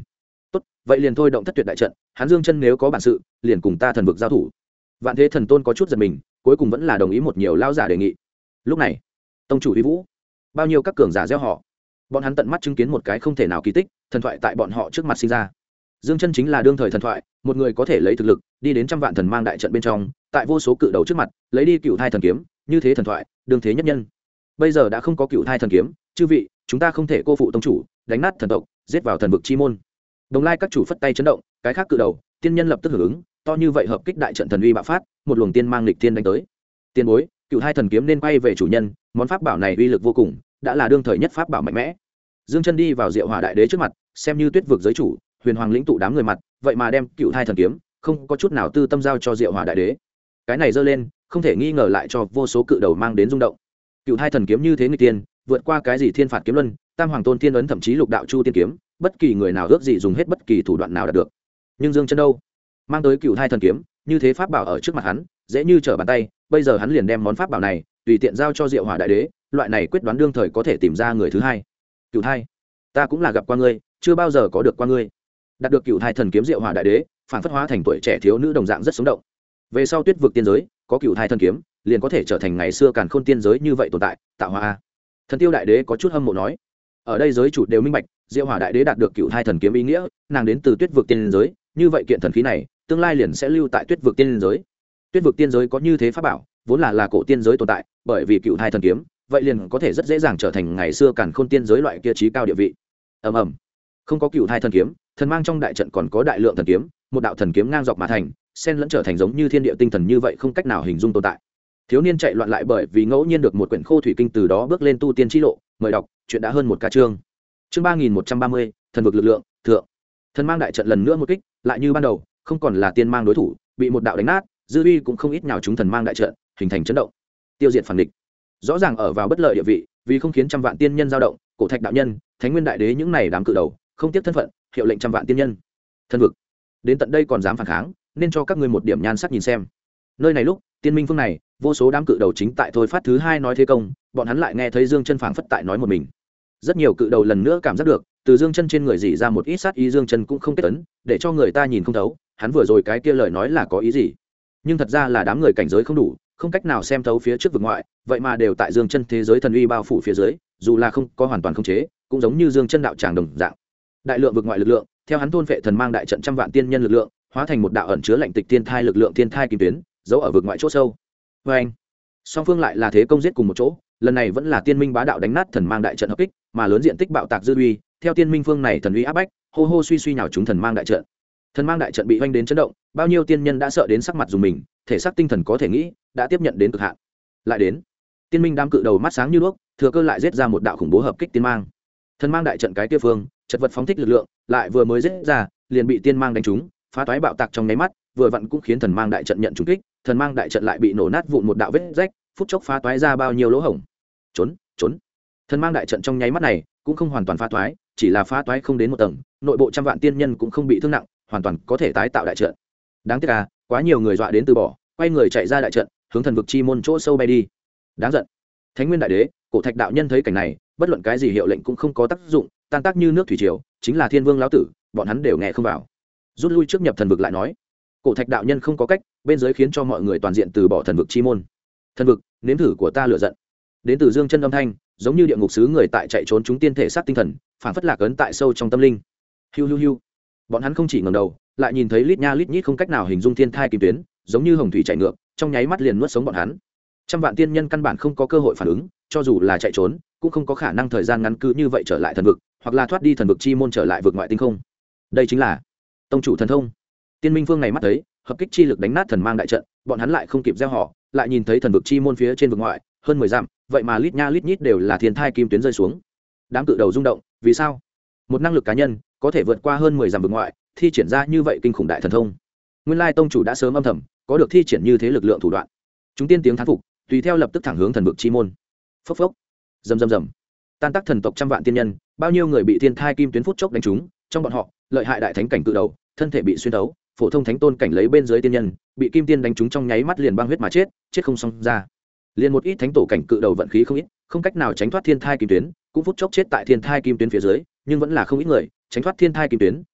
tốt, vậy liền thôi động thất tuyệt đại trận, hắn Dương Chân nếu có bản sự liền cùng ta thần vực giao thủ. Vạn Thế Thần Tôn có chút giật mình, cuối cùng vẫn là đồng ý một nhiều lao giả đề nghị. Lúc này tông chủ uy vũ, bao nhiêu các cường giả gieo họ, bọn hắn tận mắt chứng kiến một cái không thể nào kỳ tích, thần thoại tại bọn họ trước mặt sinh ra. Dương Chân chính là đương thời thần thoại, một người có thể lấy thực lực đi đến trăm vạn thần mang đại trận bên trong, tại vô số cự đầu trước mặt lấy đi cựu thai thần kiếm, như thế thần thoại đương thế nhất nhân. Bây giờ đã không có cựu thai thần kiếm, chư vị chúng ta không thể cô phụ tông chủ, đánh nát thần tộc, giết vào thần vực chi môn. Đồng Lai các chủ phất tay chấn động, cái khác cự đầu tiên nhân lập tức hưởng ứng, to như vậy hợp kích đại trận thần uy bạo phát, một luồng tiên mang lịch tiên đánh tới. Tiên bối, cựu hai thần kiếm nên quay về chủ nhân, món pháp bảo này uy lực vô cùng, đã là đương thời nhất pháp bảo mạnh mẽ. Dương Chân đi vào Diệu Hỏa Đại Đế trước mặt, xem như tuyết vực giới chủ, huyền hoàng lĩnh tụ đám người mặt, vậy mà đem cựu hai thần kiếm không có chút nào tư tâm giao cho Diệu Hỏa Đại Đế. Cái này giơ lên, không thể nghi ngờ lại cho vô số cự đầu mang đến rung động. Cựu hai thần kiếm như thế nghịch tiên, vượt qua cái gì thiên phạt kiếm luân, tam hoàng tôn thiên ấn, thậm chí lục đạo chu tiên kiếm, bất kỳ người nào ước gì dùng hết bất kỳ thủ đoạn nào đạt được. Nhưng Dương Chân đâu, mang tới cựu hai thần kiếm, như thế pháp bảo ở trước mặt hắn, dễ như trở bàn tay, bây giờ hắn liền đem món pháp bảo này tùy tiện giao cho Diệu Hỏa Đại Đế, loại này quyết đoán đương thời có thể tìm ra người thứ hai. Cựu hai, ta cũng là gặp qua ngươi, chưa bao giờ có được qua ngươi. Đạt được cựu hai thần kiếm Diệu Hỏa Đại Đế, phản phất hóa thành tuổi trẻ thiếu nữ đồng dạng rất sống động. Về sau tuyết vực tiên giới, có cựu hai thần kiếm, liền có thể trở thành ngày xưa càn khôn tiên giới như vậy tồn tại, tạo hóa. Thần Tiêu Đại Đế có chút hâm mộ nói, ở đây giới chủ đều minh bạch, Diệu Hỏa Đại Đế đạt được cựu hai thần kiếm ý nghĩa, nàng đến từ tuyết vực tiên giới, như vậy kiện thần khí này, tương lai liền sẽ lưu tại tuyết vực tiên giới. Tuyết vực tiên giới có như thế pháp bảo, vốn là cổ tiên giới tồn tại, bởi vì cựu hai thần kiếm, vậy liền có thể rất dễ dàng trở thành ngày xưa càn khôn tiên giới loại kia trí cao địa vị. Ầm ầm, không có cựu hai thần kiếm, thần mang trong đại trận còn có đại lượng thần kiếm, một đạo thần kiếm ngang dọc mà thành, xen lẫn trở thành giống như thiên địa tinh thần như vậy, không cách nào hình dung tồn tại. Thiếu niên chạy loạn lại bởi vì ngẫu nhiên được một quyển khô thủy kinh, từ đó bước lên tu tiên chi lộ. Mời đọc, chuyện đã hơn một ca chương. Chương 3130, thần vực lực lượng, thượng. Thần mang đại trận lần nữa một kích, lại như ban đầu, không còn là tiên mang đối thủ, bị một đạo đánh nát, dư uy cũng không ít nhào chúng thần mang đại trận, hình thành chấn động, tiêu diệt phản địch. Rõ ràng ở vào bất lợi địa vị, vì không khiến trăm vạn tiên nhân dao động, Cổ Thạch đạo nhân, Thánh Nguyên đại đế những này đám cự đầu, không tiếp thân phận, hiệu lệnh trăm vạn tiên nhân. Thần vực, đến tận đây còn dám phản kháng, nên cho các ngươi một điểm nhan sắc nhìn xem. Nơi này lúc, tiên minh phương này, vô số đám cự đầu chính tại thôi phát thứ hai nói thế công, bọn hắn lại nghe thấy Dương Chân phảng phất tại nói một mình. Rất nhiều cự đầu lần nữa cảm giác được, từ Dương Chân trên người rỉ ra một ít sát ý, Dương Chân cũng không kết ấn, để cho người ta nhìn không thấu, hắn vừa rồi cái kia lời nói là có ý gì. Nhưng thật ra là đám người cảnh giới không đủ, không cách nào xem thấu phía trước vực ngoại, vậy mà đều tại Dương Chân thế giới thần uy bao phủ phía dưới, dù là không có hoàn toàn khống chế, cũng giống như Dương Chân đạo tràng đồng dạng. Đại lượng vực ngoại lực lượng, theo hắn thôn phệ thần mang đại trận trăm vạn tiên nhân lực lượng, hóa thành một đạo ẩn chứa lạnh tịch tiên thai lực lượng, tiên thai kim tuyến, giấu ở vực ngoại chỗ sâu. Và anh, song phương lại là thế công giết cùng một chỗ, lần này vẫn là tiên minh bá đạo đánh nát thần mang đại trận hợp kích, mà lớn diện tích bạo tạc dư uy, theo tiên minh phương này thần uy áp bách, hô hô suy suy nhào chúng thần mang đại trận. Thần mang đại trận bị hoành đến chấn động, bao nhiêu tiên nhân đã sợ đến sắc mặt dùng mình, thể xác tinh thần có thể nghĩ đã tiếp nhận đến cực hạn. Lại đến, tiên minh đám cự đầu mắt sáng như đuốc, thừa cơ lại giết ra một đạo khủng bố hợp kích tiên mang. Thần mang đại trận cái kia phương, chật vật phóng thích lực lượng, lại vừa mới giết ra, liền bị tiên mang đánh trúng, phá toái bạo tạc trong nháy mắt, vừa vặn cũng khiến thần mang đại trận nhận trúng kích, thần mang đại trận lại bị nổ nát vụn một đạo vết rách, phút chốc phá toái ra bao nhiêu lỗ hổng. Trốn, trốn. Thần mang đại trận trong nháy mắt này cũng không hoàn toàn phá toái, chỉ là phá toái không đến một tầng, nội bộ trăm vạn tiên nhân cũng không bị thương nặng, hoàn toàn có thể tái tạo đại trận. Đáng tiếc à, quá nhiều người dọa đến từ bỏ, quay người chạy ra đại trận, hướng thần vực chi môn chỗ sâu bay đi. Đáng giận. Thánh Nguyên đại đế, Cổ Thạch đạo nhân thấy cảnh này, bất luận cái gì hiệu lệnh cũng không có tác dụng, tan tác như nước thủy triều, chính là Thiên Vương lão tử, bọn hắn đều nghe không vào. Rút lui trước nhập thần vực lại nói. Cổ Thạch đạo nhân không có cách, bên dưới khiến cho mọi người toàn diện từ bỏ thần vực chi môn. Thần vực, nếm thử của ta lựa giận. Đến từ Dương Chân âm thanh, giống như địa ngục sứ người tại chạy trốn chúng tiên thể sát tinh thần, phản phất lạc ấn tại sâu trong tâm linh. Hiu hiu hiu. Bọn hắn không chỉ ngẩng đầu, lại nhìn thấy lít nha lít nhít không cách nào hình dung thiên thai kim tuyến, giống như hồng thủy chảy ngược, trong nháy mắt liền nuốt sống bọn hắn. Trăm vạn tiên nhân căn bản không có cơ hội phản ứng, cho dù là chạy trốn, cũng không có khả năng thời gian ngắn cứ như vậy trở lại thần vực, hoặc là thoát đi thần vực chi môn trở lại vực ngoại tinh không. Đây chính là tông chủ thần thông. Tiên minh phương này mắt thấy, hợp kích chi lực đánh nát thần mang đại trận, bọn hắn lại không kịp gieo họ, lại nhìn thấy thần vực chi môn phía trên vực ngoại, hơn 10 dặm, vậy mà lít nha lít nhít đều là thiên thai kim tuyến rơi xuống. Đám cự đầu rung động, vì sao? Một năng lực cá nhân có thể vượt qua hơn 10 dặm vực ngoại, thi triển ra như vậy kinh khủng đại thần thông. Nguyên lai tông chủ đã sớm âm thầm có được thi triển như thế lực lượng thủ đoạn. Chúng tiên tiếng thán phục, tùy theo lập tức thẳng hướng thần vực chi môn. Phốc phốc, rầm rầm rầm. Tan tác thần tộc trăm vạn tiên nhân, bao nhiêu người bị thiên thai kim tuyến phút chốc đánh trúng, trong bọn họ, lợi hại đại thánh cảnh cự đầu, thân thể bị xuyên thấu, phổ thông thánh tôn cảnh lấy bên dưới tiên nhân, bị kim tiên đánh trúng trong nháy mắt liền băng huyết mà chết, chết không xong ra. Liên một ít thánh tổ cảnh cự đầu vận khí không ít, không cách nào tránh thoát thiên thai kim tuyến, cũng phút chốc chết tại thiên thai kim tuyến phía dưới, nhưng vẫn là không ít người tránh thoát thiên thai kim tuyến,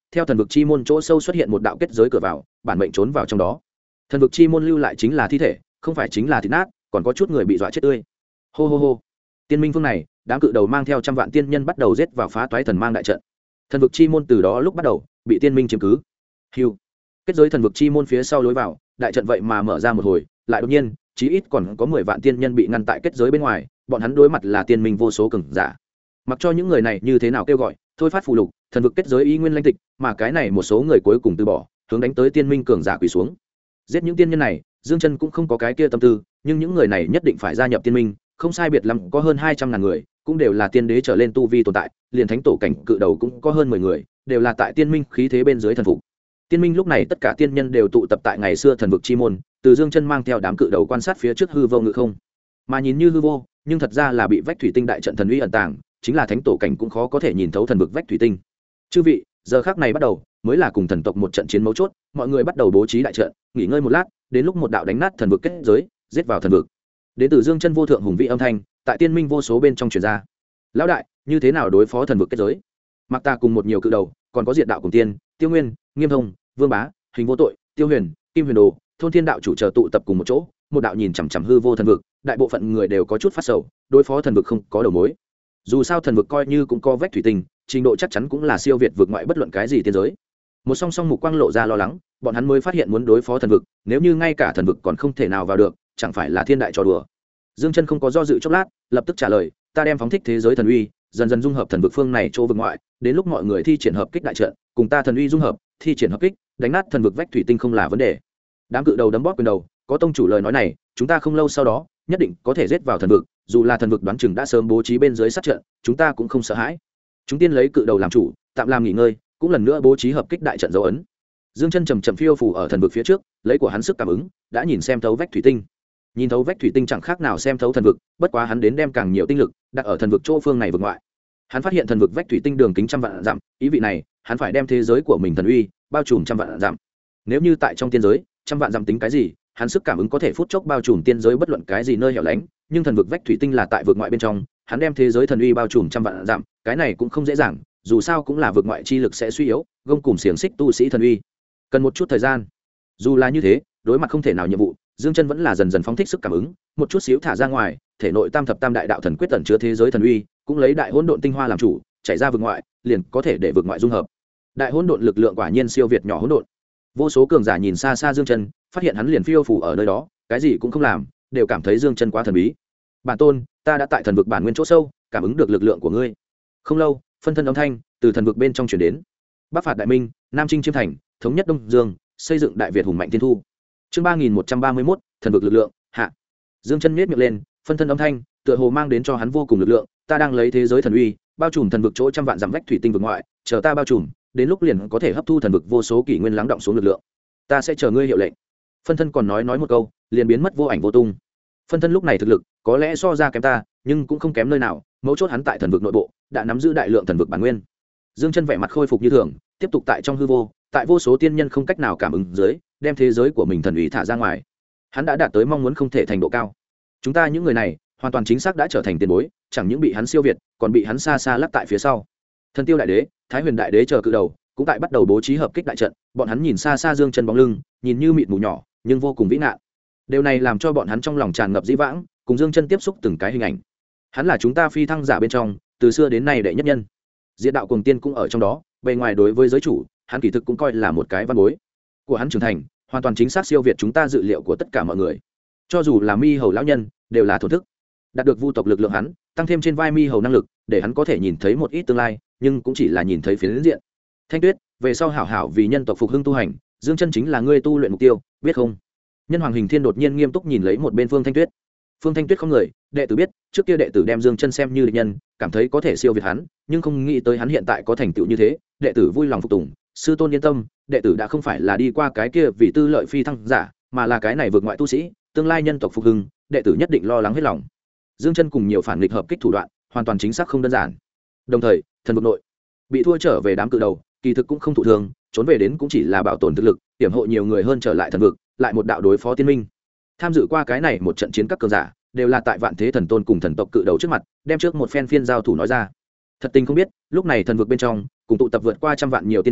theo thần vực chi môn chỗ sâu xuất hiện một đạo kết giới cửa vào, bản mệnh trốn vào trong đó. Thần vực chi môn lưu lại chính là thi thể, không phải chính là thịt nát, còn có chút người bị dọa chết tươi. Hô hô hô. Tiên minh phương này, đám cự đầu mang theo trăm vạn tiên nhân bắt đầu giết vào phá toái thần mang đại trận. Thần vực chi môn từ đó lúc bắt đầu bị tiên minh chiếm cứ. Hưu. Kết giới thần vực chi môn phía sau lối vào, đại trận vậy mà mở ra một hồi, lại đột nhiên, chí ít còn có 10 vạn tiên nhân bị ngăn tại kết giới bên ngoài, bọn hắn đối mặt là tiên minh vô số cường giả. Mặc cho những người này như thế nào kêu gọi, thôi phát phù lục, thần vực kết giới y nguyên lãnh tịch, mà cái này một số người cuối cùng từ bỏ, hướng đánh tới tiên minh cường giả quỳ xuống. Giết những tiên nhân này, Dương Chân cũng không có cái kia tâm tư, nhưng những người này nhất định phải gia nhập tiên minh, không sai biệt lắm có hơn 200.000 người, cũng đều là tiên đế trở lên tu vi tồn tại, liền thánh tổ cảnh cự đầu cũng có hơn 10 người, đều là tại tiên minh khí thế bên dưới thần phục. Tiên minh lúc này tất cả tiên nhân đều tụ tập tại ngày xưa thần vực chi môn, từ Dương Chân mang theo đám cự đầu quan sát phía trước hư vô ngự không, mà nhìn như hư vô, nhưng thật ra là bị vách thủy tinh đại trận thần uy ẩn tàng, chính là thánh tổ cảnh cũng khó có thể nhìn thấu thần vực vách thủy tinh. Chư vị, giờ khắc này bắt đầu mới là cùng thần tộc một trận chiến mấu chốt, mọi người bắt đầu bố trí đại trận, nghỉ ngơi một lát, đến lúc một đạo đánh nát thần vực kết giới, giết vào thần vực. Đến từ Dương Chân vô thượng hùng vĩ âm thanh, tại tiên minh vô số bên trong truyền ra. Lão đại, như thế nào đối phó thần vực kết giới? Mặc Ta cùng một nhiều cự đầu, còn có Diệt Đạo cùng Tiên, Tiêu Nguyên, Nghiêm Thông, Vương Bá, Hình Vô Tội, Tiêu Huyền, Kim Huyền Đồ, Thôn Thiên Đạo chủ chờ tụ tập cùng một chỗ, một đạo nhìn chằm chằm hư vô thần vực, đại bộ phận người đều có chút phát sầu, đối phó thần vực không có đầu mối. Dù sao thần vực coi như cũng có vách thủy tinh, trình độ chắc chắn cũng là siêu việt vượt ngoại bất luận cái gì tiên giới. Một song song mục quang lộ ra lo lắng, bọn hắn mới phát hiện muốn đối phó thần vực, nếu như ngay cả thần vực còn không thể nào vào được, chẳng phải là thiên đại trò đùa. Dương Chân không có do dự chốc lát, lập tức trả lời, ta đem phóng thích thế giới thần uy, dần dần dung hợp thần vực phương này chỗ vực ngoại, đến lúc mọi người thi triển hợp kích đại trận, cùng ta thần uy dung hợp, thi triển hợp kích, đánh nát thần vực vách thủy tinh không là vấn đề. Đám cự đầu đấm bóp quyền đầu, có tông chủ lời nói này, chúng ta không lâu sau đó, nhất định có thể giết vào thần vực, dù là thần vực đoán chừng đã sớm bố trí bên dưới sát trận, chúng ta cũng không sợ hãi. Chúng tiên lấy cự đầu làm chủ, tạm làm nghỉ ngơi, cũng lần nữa bố trí hợp kích đại trận dấu ấn. Dương Chân chậm chậm phiêu phù ở thần vực phía trước, lấy của hắn sức cảm ứng, đã nhìn xem thấu vách thủy tinh. Nhìn thấu vách thủy tinh chẳng khác nào xem thấu thần vực, bất quá hắn đến đem càng nhiều tinh lực đặt ở thần vực chỗ phương này vực ngoại. Hắn phát hiện thần vực vách thủy tinh đường kính trăm vạn dặm, ý vị này, hắn phải đem thế giới của mình thần uy bao trùm trăm vạn dặm. Nếu như tại trong tiên giới, trăm vạn dặm tính cái gì, hắn sức cảm ứng có thể phút chốc bao trùm tiên giới bất luận cái gì nơi hẻo lánh, nhưng thần vực vách thủy tinh là tại vực ngoại bên trong, hắn đem thế giới thần uy bao trùm trăm vạn dặm, cái này cũng không dễ dàng, dù sao cũng là vực ngoại chi lực sẽ suy yếu, gông cùm xiềng xích tu sĩ thần uy, cần một chút thời gian. Dù là như thế, đối mặt không thể nào nhiệm vụ, Dương Chân vẫn là dần dần phóng thích sức cảm ứng, một chút xíu thả ra ngoài, thể nội tam thập tam đại đạo thần quyết tẩn chứa thế giới thần uy, cũng lấy đại hỗn độn tinh hoa làm chủ, chảy ra vực ngoại, liền có thể để vực ngoại dung hợp. Đại hỗn độn lực lượng quả nhiên siêu việt nhỏ hỗn độn. Vô số cường giả nhìn xa xa Dương Chân, phát hiện hắn liền phiêu phù ở nơi đó, cái gì cũng không làm, đều cảm thấy Dương Chân quá thần bí. Bản tôn, ta đã tại thần vực bản nguyên chỗ sâu, cảm ứng được lực lượng của ngươi. Không lâu, phân thân âm thanh từ thần vực bên trong truyền đến. Bắc phạt đại minh, Nam chinh chiêm thành, thống nhất Đông Dương, xây dựng đại Việt hùng mạnh thiên thu. Chương 3131, thần vực lực lượng, hạ. Dương Chân nhếch miệng lên, phân thân âm thanh, tựa hồ mang đến cho hắn vô cùng lực lượng, ta đang lấy thế giới thần uy, bao trùm thần vực chỗ trăm vạn dặm vách thủy tinh vực ngoại, chờ ta bao trùm, đến lúc liền có thể hấp thu thần vực vô số kỷ nguyên lắng động xuống lực lượng. Ta sẽ chờ ngươi hiệu lệnh. Phân thân còn nói một câu, liền biến mất vô ảnh vô tung. Phân thân lúc này thực lực có lẽ so ra kém ta, nhưng cũng không kém nơi nào, mấu chốt hắn tại thần vực nội bộ đã nắm giữ đại lượng thần vực bản nguyên. Dương Chân vẻ mặt khôi phục như thường, tiếp tục tại trong hư vô, tại vô số tiên nhân không cách nào cảm ứng dưới, đem thế giới của mình thần uy thả ra ngoài. Hắn đã đạt tới mong muốn không thể thành độ cao. Chúng ta những người này, hoàn toàn chính xác đã trở thành tiền bối, chẳng những bị hắn siêu việt, còn bị hắn xa xa lắc tại phía sau. Thần Tiêu đại đế, Thái Huyền đại đế chờ cự đầu, cũng tại bắt đầu bố trí hợp kích đại trận, bọn hắn nhìn xa xa Dương Chân bóng lưng, nhìn như mịt mù nhỏ, nhưng vô cùng vĩ ngạn. Điều này làm cho bọn hắn trong lòng tràn ngập dĩ vãng, cùng Dương Chân tiếp xúc từng cái hình ảnh. Hắn là chúng ta phi thăng giả bên trong, từ xưa đến nay đệ nhất nhân. Diệt Đạo cùng Tiên cũng ở trong đó, bề ngoài đối với giới chủ, hắn kỳ thực cũng coi là một cái văn bối. Của hắn trưởng thành, hoàn toàn chính xác siêu việt chúng ta dự liệu của tất cả mọi người. Cho dù là Mi Hầu lão nhân, đều là thổ thức. Đạt được vu tộc lực lượng hắn, tăng thêm trên vai Mi Hầu năng lực, để hắn có thể nhìn thấy một ít tương lai, nhưng cũng chỉ là nhìn thấy phiến diện. Thanh Tuyết, về sau hảo hảo vì nhân tộc phục hưng tu hành, Dương Chân chính là ngươi tu luyện mục tiêu, biết không? Nhân Hoàng Hình Thiên đột nhiên nghiêm túc nhìn lấy một bên Phương Thanh Tuyết. Phương Thanh Tuyết không người, đệ tử biết, trước kia đệ tử đem Dương Chân xem như địch nhân, cảm thấy có thể siêu việt hắn, nhưng không nghĩ tới hắn hiện tại có thành tựu như thế, đệ tử vui lòng phục tùng, sư tôn yên tâm, đệ tử đã không phải là đi qua cái kia vì tư lợi phi thăng giả, mà là cái này vượt ngoại tu sĩ, tương lai nhân tộc phục hưng, đệ tử nhất định lo lắng hết lòng. Dương Chân cùng nhiều phản nghịch hợp kích thủ đoạn, hoàn toàn chính xác không đơn giản. Đồng thời, thần vực nội bị thua trở về đám cự đầu, kỳ thực cũng không thụ thương, trốn về đến cũng chỉ là bảo tồn thực lực, hiểm hộ nhiều người hơn trở lại thần vực, lại một đạo đối phó tiên minh. Tham dự qua cái này một trận chiến các cường giả, đều là tại Vạn Thế Thần Tôn cùng thần tộc cự đầu trước mặt, đem trước một phen phiên giao thủ nói ra. Thật tình không biết, lúc này thần vực bên trong, cùng tụ tập vượt qua trăm vạn nhiều tiên nhân,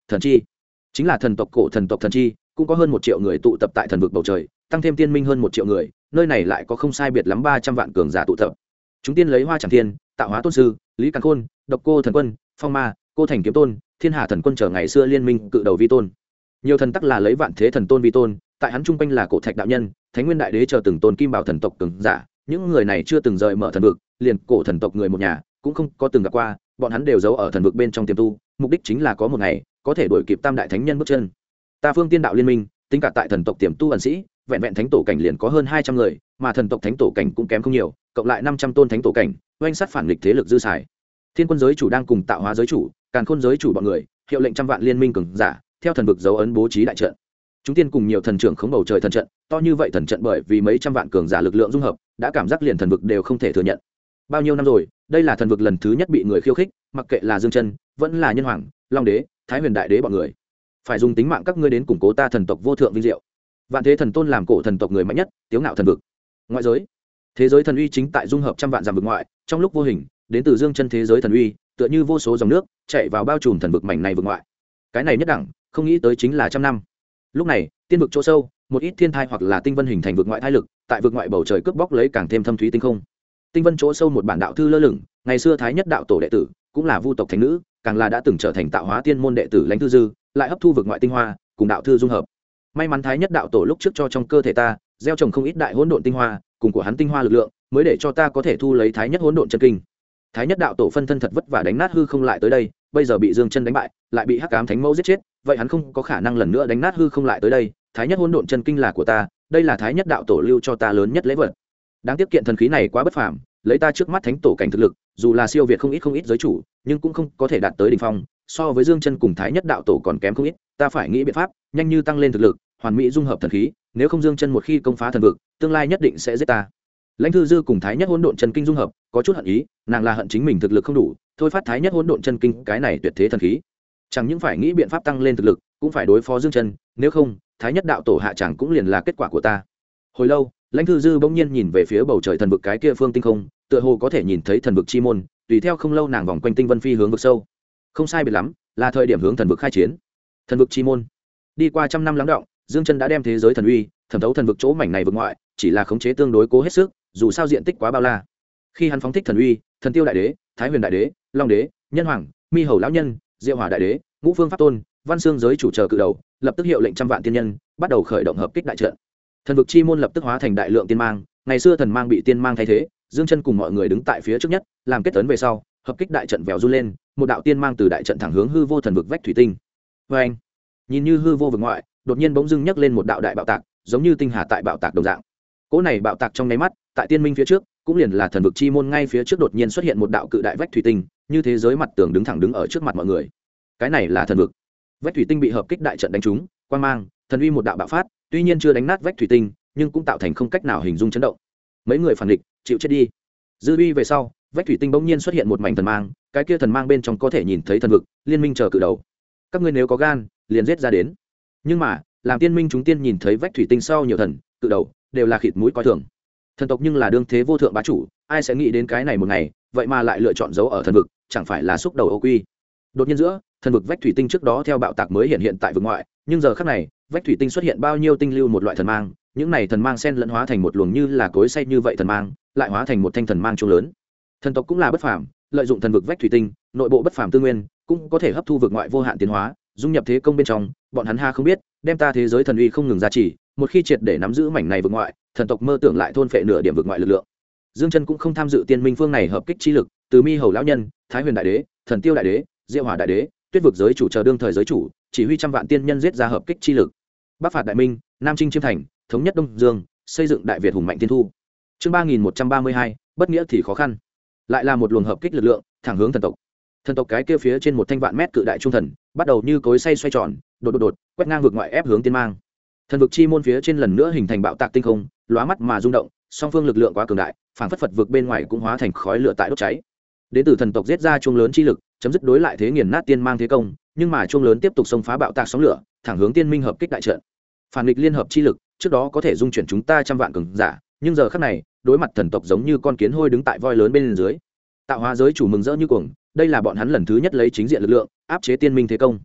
thần chi chính là thần tộc cổ thần tộc thần chi, cũng có hơn 1 triệu người tụ tập tại thần vực bầu trời, tăng thêm tiên minh hơn 1 triệu người, nơi này lại có không sai biệt lắm 300 vạn cường giả tụ tập. Chúng tiên lấy Hoa Trảm Thiên, Tạo Hóa Tôn sư, Lý Càn Khôn, Độc Cô Thần Quân, Phong Ma, Cô Thành Kiếm Tôn, Thiên Hà Thần Quân trở ngày xưa liên minh cự đầu vi tôn. Nhiều thần tắc là lấy Vạn Thế Thần Tôn vi tôn, tại hắn trung quanh là Cổ Thạch đạo nhân, Thánh Nguyên Đại Đế chờ từng tôn kim bảo thần tộc cường giả, những người này chưa từng rời mở thần vực, liền cổ thần tộc người một nhà cũng không có từng gặp qua, bọn hắn đều giấu ở thần vực bên trong tiềm tu, mục đích chính là có một ngày có thể đuổi kịp Tam đại thánh nhân bước chân. Ta Phương Tiên đạo liên minh, tính cả tại thần tộc tiềm tu ẩn sĩ, vẹn vẹn thánh tổ cảnh liền có hơn 200 người, mà thần tộc thánh tổ cảnh cũng kém không nhiều, cộng lại 500 tôn thánh tổ cảnh, oanh sát phản nghịch thế lực dư xài. Thiên Quân giới chủ đang cùng Tạo Hóa giới chủ, Càn Khôn giới chủ bọn người, hiệu lệnh trăm vạn liên minh cường giả, theo thần vực dấu ấn bố trí đại trận. Chúng tiên cùng nhiều thần trưởng khống bầu trời thần trận, to như vậy thần trận bởi vì mấy trăm vạn cường giả lực lượng dung hợp, đã cảm giác liền thần vực đều không thể thừa nhận. Bao nhiêu năm rồi, đây là thần vực lần thứ nhất bị người khiêu khích, mặc kệ là Dương Chân, vẫn là Nhân Hoàng, Long Đế, Thái Huyền Đại Đế bọn người, phải dùng tính mạng các ngươi đến củng cố ta thần tộc vô thượng vinh diệu. Vạn Thế Thần Tôn làm cổ thần tộc người mạnh nhất, tiếu ngạo thần vực. Ngoại giới, thế giới thần uy chính tại dung hợp trăm vạn dặm vực ngoại, trong lúc vô hình, đến từ Dương Chân thế giới thần uy, tựa như vô số dòng nước chảy vào bao trùm thần vực mảnh này vực ngoại. Cái này nhất đẳng, không nghĩ tới chính là trăm năm. Lúc này, tiên vực chỗ sâu, một ít thiên thai hoặc là tinh vân hình thành vực ngoại thai lực, tại vực ngoại bầu trời cướp bóc lấy càng thêm thâm thúy tinh không. Tinh vân chỗ sâu một bản đạo thư lơ lửng, ngày xưa thái nhất đạo tổ đệ tử, cũng là vu tộc thánh nữ, càng là đã từng trở thành Tạo Hóa tiên môn đệ tử Lãnh Thư Dư, lại hấp thu vực ngoại tinh hoa, cùng đạo thư dung hợp. May mắn thái nhất đạo tổ lúc trước cho trong cơ thể ta gieo trồng không ít đại hỗn độn tinh hoa, cùng của hắn tinh hoa lực lượng, mới để cho ta có thể thu lấy thái nhất hỗn độn chân kinh. Thái nhất đạo tổ phân thân thật vất vả đánh nát hư không lại tới đây, bây giờ bị Dương Chân đánh bại, lại bị Hắc Ám Thánh Mẫu giết chết, vậy hắn không có khả năng lần nữa đánh nát hư không lại tới đây. Thái nhất hỗn độn chân kinh là của ta, đây là thái nhất đạo tổ lưu cho ta lớn nhất lễ vật. Đáng tiếc kiện thần khí này quá bất phàm, lấy ta trước mắt thánh tổ cảnh thực lực, dù là siêu việt không ít giới chủ, nhưng cũng không có thể đạt tới đỉnh phong, so với Dương Chân cùng thái nhất đạo tổ còn kém không ít, ta phải nghĩ biện pháp nhanh như tăng lên thực lực, hoàn mỹ dung hợp thần khí, nếu không Dương Chân một khi công phá thần vực, tương lai nhất định sẽ giết ta. Lãnh Thư Dư cùng thái nhất hỗn độn chân kinh dung hợp, có chút hận ý, nàng là hận chính mình thực lực không đủ, thôi phát thái nhất hỗn độn chân kinh cái này tuyệt thế thần khí. Chẳng những phải nghĩ biện pháp tăng lên thực lực, cũng phải đối phó Dương Chân, nếu không, thái nhất đạo tổ hạ chẳng cũng liền là kết quả của ta. Hồi lâu, Lãnh Thư Dư bỗng nhiên nhìn về phía bầu trời thần vực cái kia phương tinh không, tựa hồ có thể nhìn thấy thần vực chi môn, tùy theo không lâu nàng vòng quanh tinh vân phi hướng vực sâu. Không sai biệt lắm, là thời điểm hướng thần vực khai chiến. Thần vực chi môn. Đi qua trăm năm lắng đọng, Dương Chân đã đem thế giới thần uy thẩm thấu thần vực chỗ mảnh này vực ngoại, chỉ là khống chế tương đối cố hết sức, dù sao diện tích quá bao la. Khi hắn phóng thích thần uy, Thần Tiêu Đại Đế, Thái Huyền Đại Đế, Long Đế, Nhân Hoàng, Mi Hầu lão nhân, Diệu Hỏa Đại Đế, Ngũ Phương Pháp Tôn, Văn Xương giới chủ chờ cự đầu, lập tức hiệu lệnh trăm vạn tiên nhân, bắt đầu khởi động hợp kích đại trận. Thần vực chi môn lập tức hóa thành đại lượng tiên mang, ngày xưa thần mang bị tiên mang thay thế, Dương Chân cùng mọi người đứng tại phía trước nhất, làm kết tấn về sau, hợp kích đại trận vèo du lên, một đạo tiên mang từ đại trận thẳng hướng hư vô thần vực vách thủy tinh. Oeng! Nhìn như hư vô vực ngoại, đột nhiên bỗng dưng nhấc lên một đạo đại bạo tạc, giống như tinh hà tại bạo tạc đồng dạng. Cỗ này bạo tạc trong nháy mắt, tại tiên minh phía trước, cũng liền là thần vực chi môn ngay phía trước đột nhiên xuất hiện một đạo cự đại vách thủy tinh, như thế giới mặt tường đứng thẳng đứng ở trước mặt mọi người. Cái này là thần vực. Vách thủy tinh bị hợp kích đại trận đánh trúng, quang mang, thần uy một đạo bạo phát, tuy nhiên chưa đánh nát vách thủy tinh, nhưng cũng tạo thành không cách nào hình dung chấn động. Mấy người phản địch, chịu chết đi. Dư uy về sau, vách thủy tinh bỗng nhiên xuất hiện một mảnh thần mang, cái kia thần mang bên trong có thể nhìn thấy thần vực, liên minh chờ cự đầu. Các ngươi nếu có gan, liền giết ra đến. Nhưng mà, làm tiên minh chúng tiên nhìn thấy vách thủy tinh sau nhiều thần, cự đầu, đều là khịt mũi coi thường. Thần tộc nhưng là đương thế vô thượng bá chủ, ai sẽ nghĩ đến cái này một ngày, vậy mà lại lựa chọn giấu ở thần vực, chẳng phải là xúc đầu ô quy. Đột nhiên giữa, thần vực vách thủy tinh trước đó theo bạo tạc mới hiện tại vực ngoại, nhưng giờ khắc này, vách thủy tinh xuất hiện bao nhiêu tinh lưu một loại thần mang, những này thần mang xen lẫn hóa thành một luồng như là cối xay như vậy thần mang, lại hóa thành một thanh thần mang trung lớn. Thần tộc cũng là bất phàm, lợi dụng thần vực vách thủy tinh, nội bộ bất phàm tư nguyên, cũng có thể hấp thu vực ngoại vô hạn tiến hóa, dung nhập thế công bên trong, bọn hắn ha không biết, đem ta thế giới thần uy không ngừng gia trì, một khi triệt để nắm giữ mảnh này vực ngoại, thần tộc mơ tưởng lại thôn phệ nửa điểm vực ngoại lực lượng. Dương Chân cũng không tham dự tiên minh phương này hợp kích chi lực, từ Mi Hầu lão nhân, Thái Huyền Đại Đế, Thần Tiêu Đại Đế, Diệu Hỏa Đại Đế, Tuyết vực giới chủ chờ đương thời giới chủ, chỉ huy trăm vạn tiên nhân giết ra hợp kích chi lực. Bắc phạt đại minh, Nam chinh chiêm thành, thống nhất Đông Dương, xây dựng Đại Việt hùng mạnh tiên thu. Chương 3132, bất nghĩa thì khó khăn. Lại là một luồng hợp kích lực lượng, thẳng hướng thần tộc. Thần tộc cái kia phía trên một thanh vạn mét cự đại trung thần, bắt đầu như cối xay xoay tròn, đột, quét ngang vực ngoại ép hướng tiên mang. Thần vực chi môn phía trên lần nữa hình thành bạo tạc tinh không, lóa mắt mà rung động, song phương lực lượng quá cường đại, phảng phất Phật vực bên ngoài cũng hóa thành khói lửa tại đốt cháy. Đến từ thần tộc giết ra chuông lớn chi lực, chấm dứt đối lại thế nghiền nát tiên mang thế công, nhưng mà chuông lớn tiếp tục xông phá bạo tạc sóng lửa, thẳng hướng tiên minh hợp kích đại trận. Phản nghịch liên hợp chi lực, trước đó có thể dung chuyển chúng ta trăm vạn cường giả, nhưng giờ khắc này, đối mặt thần tộc giống như con kiến hôi đứng tại voi lớn bên dưới. Tạo Hóa giới chủ mừng rỡ như cuồng, đây là bọn hắn lần thứ nhất lấy chính diện lực lượng áp chế tiên minh thế công.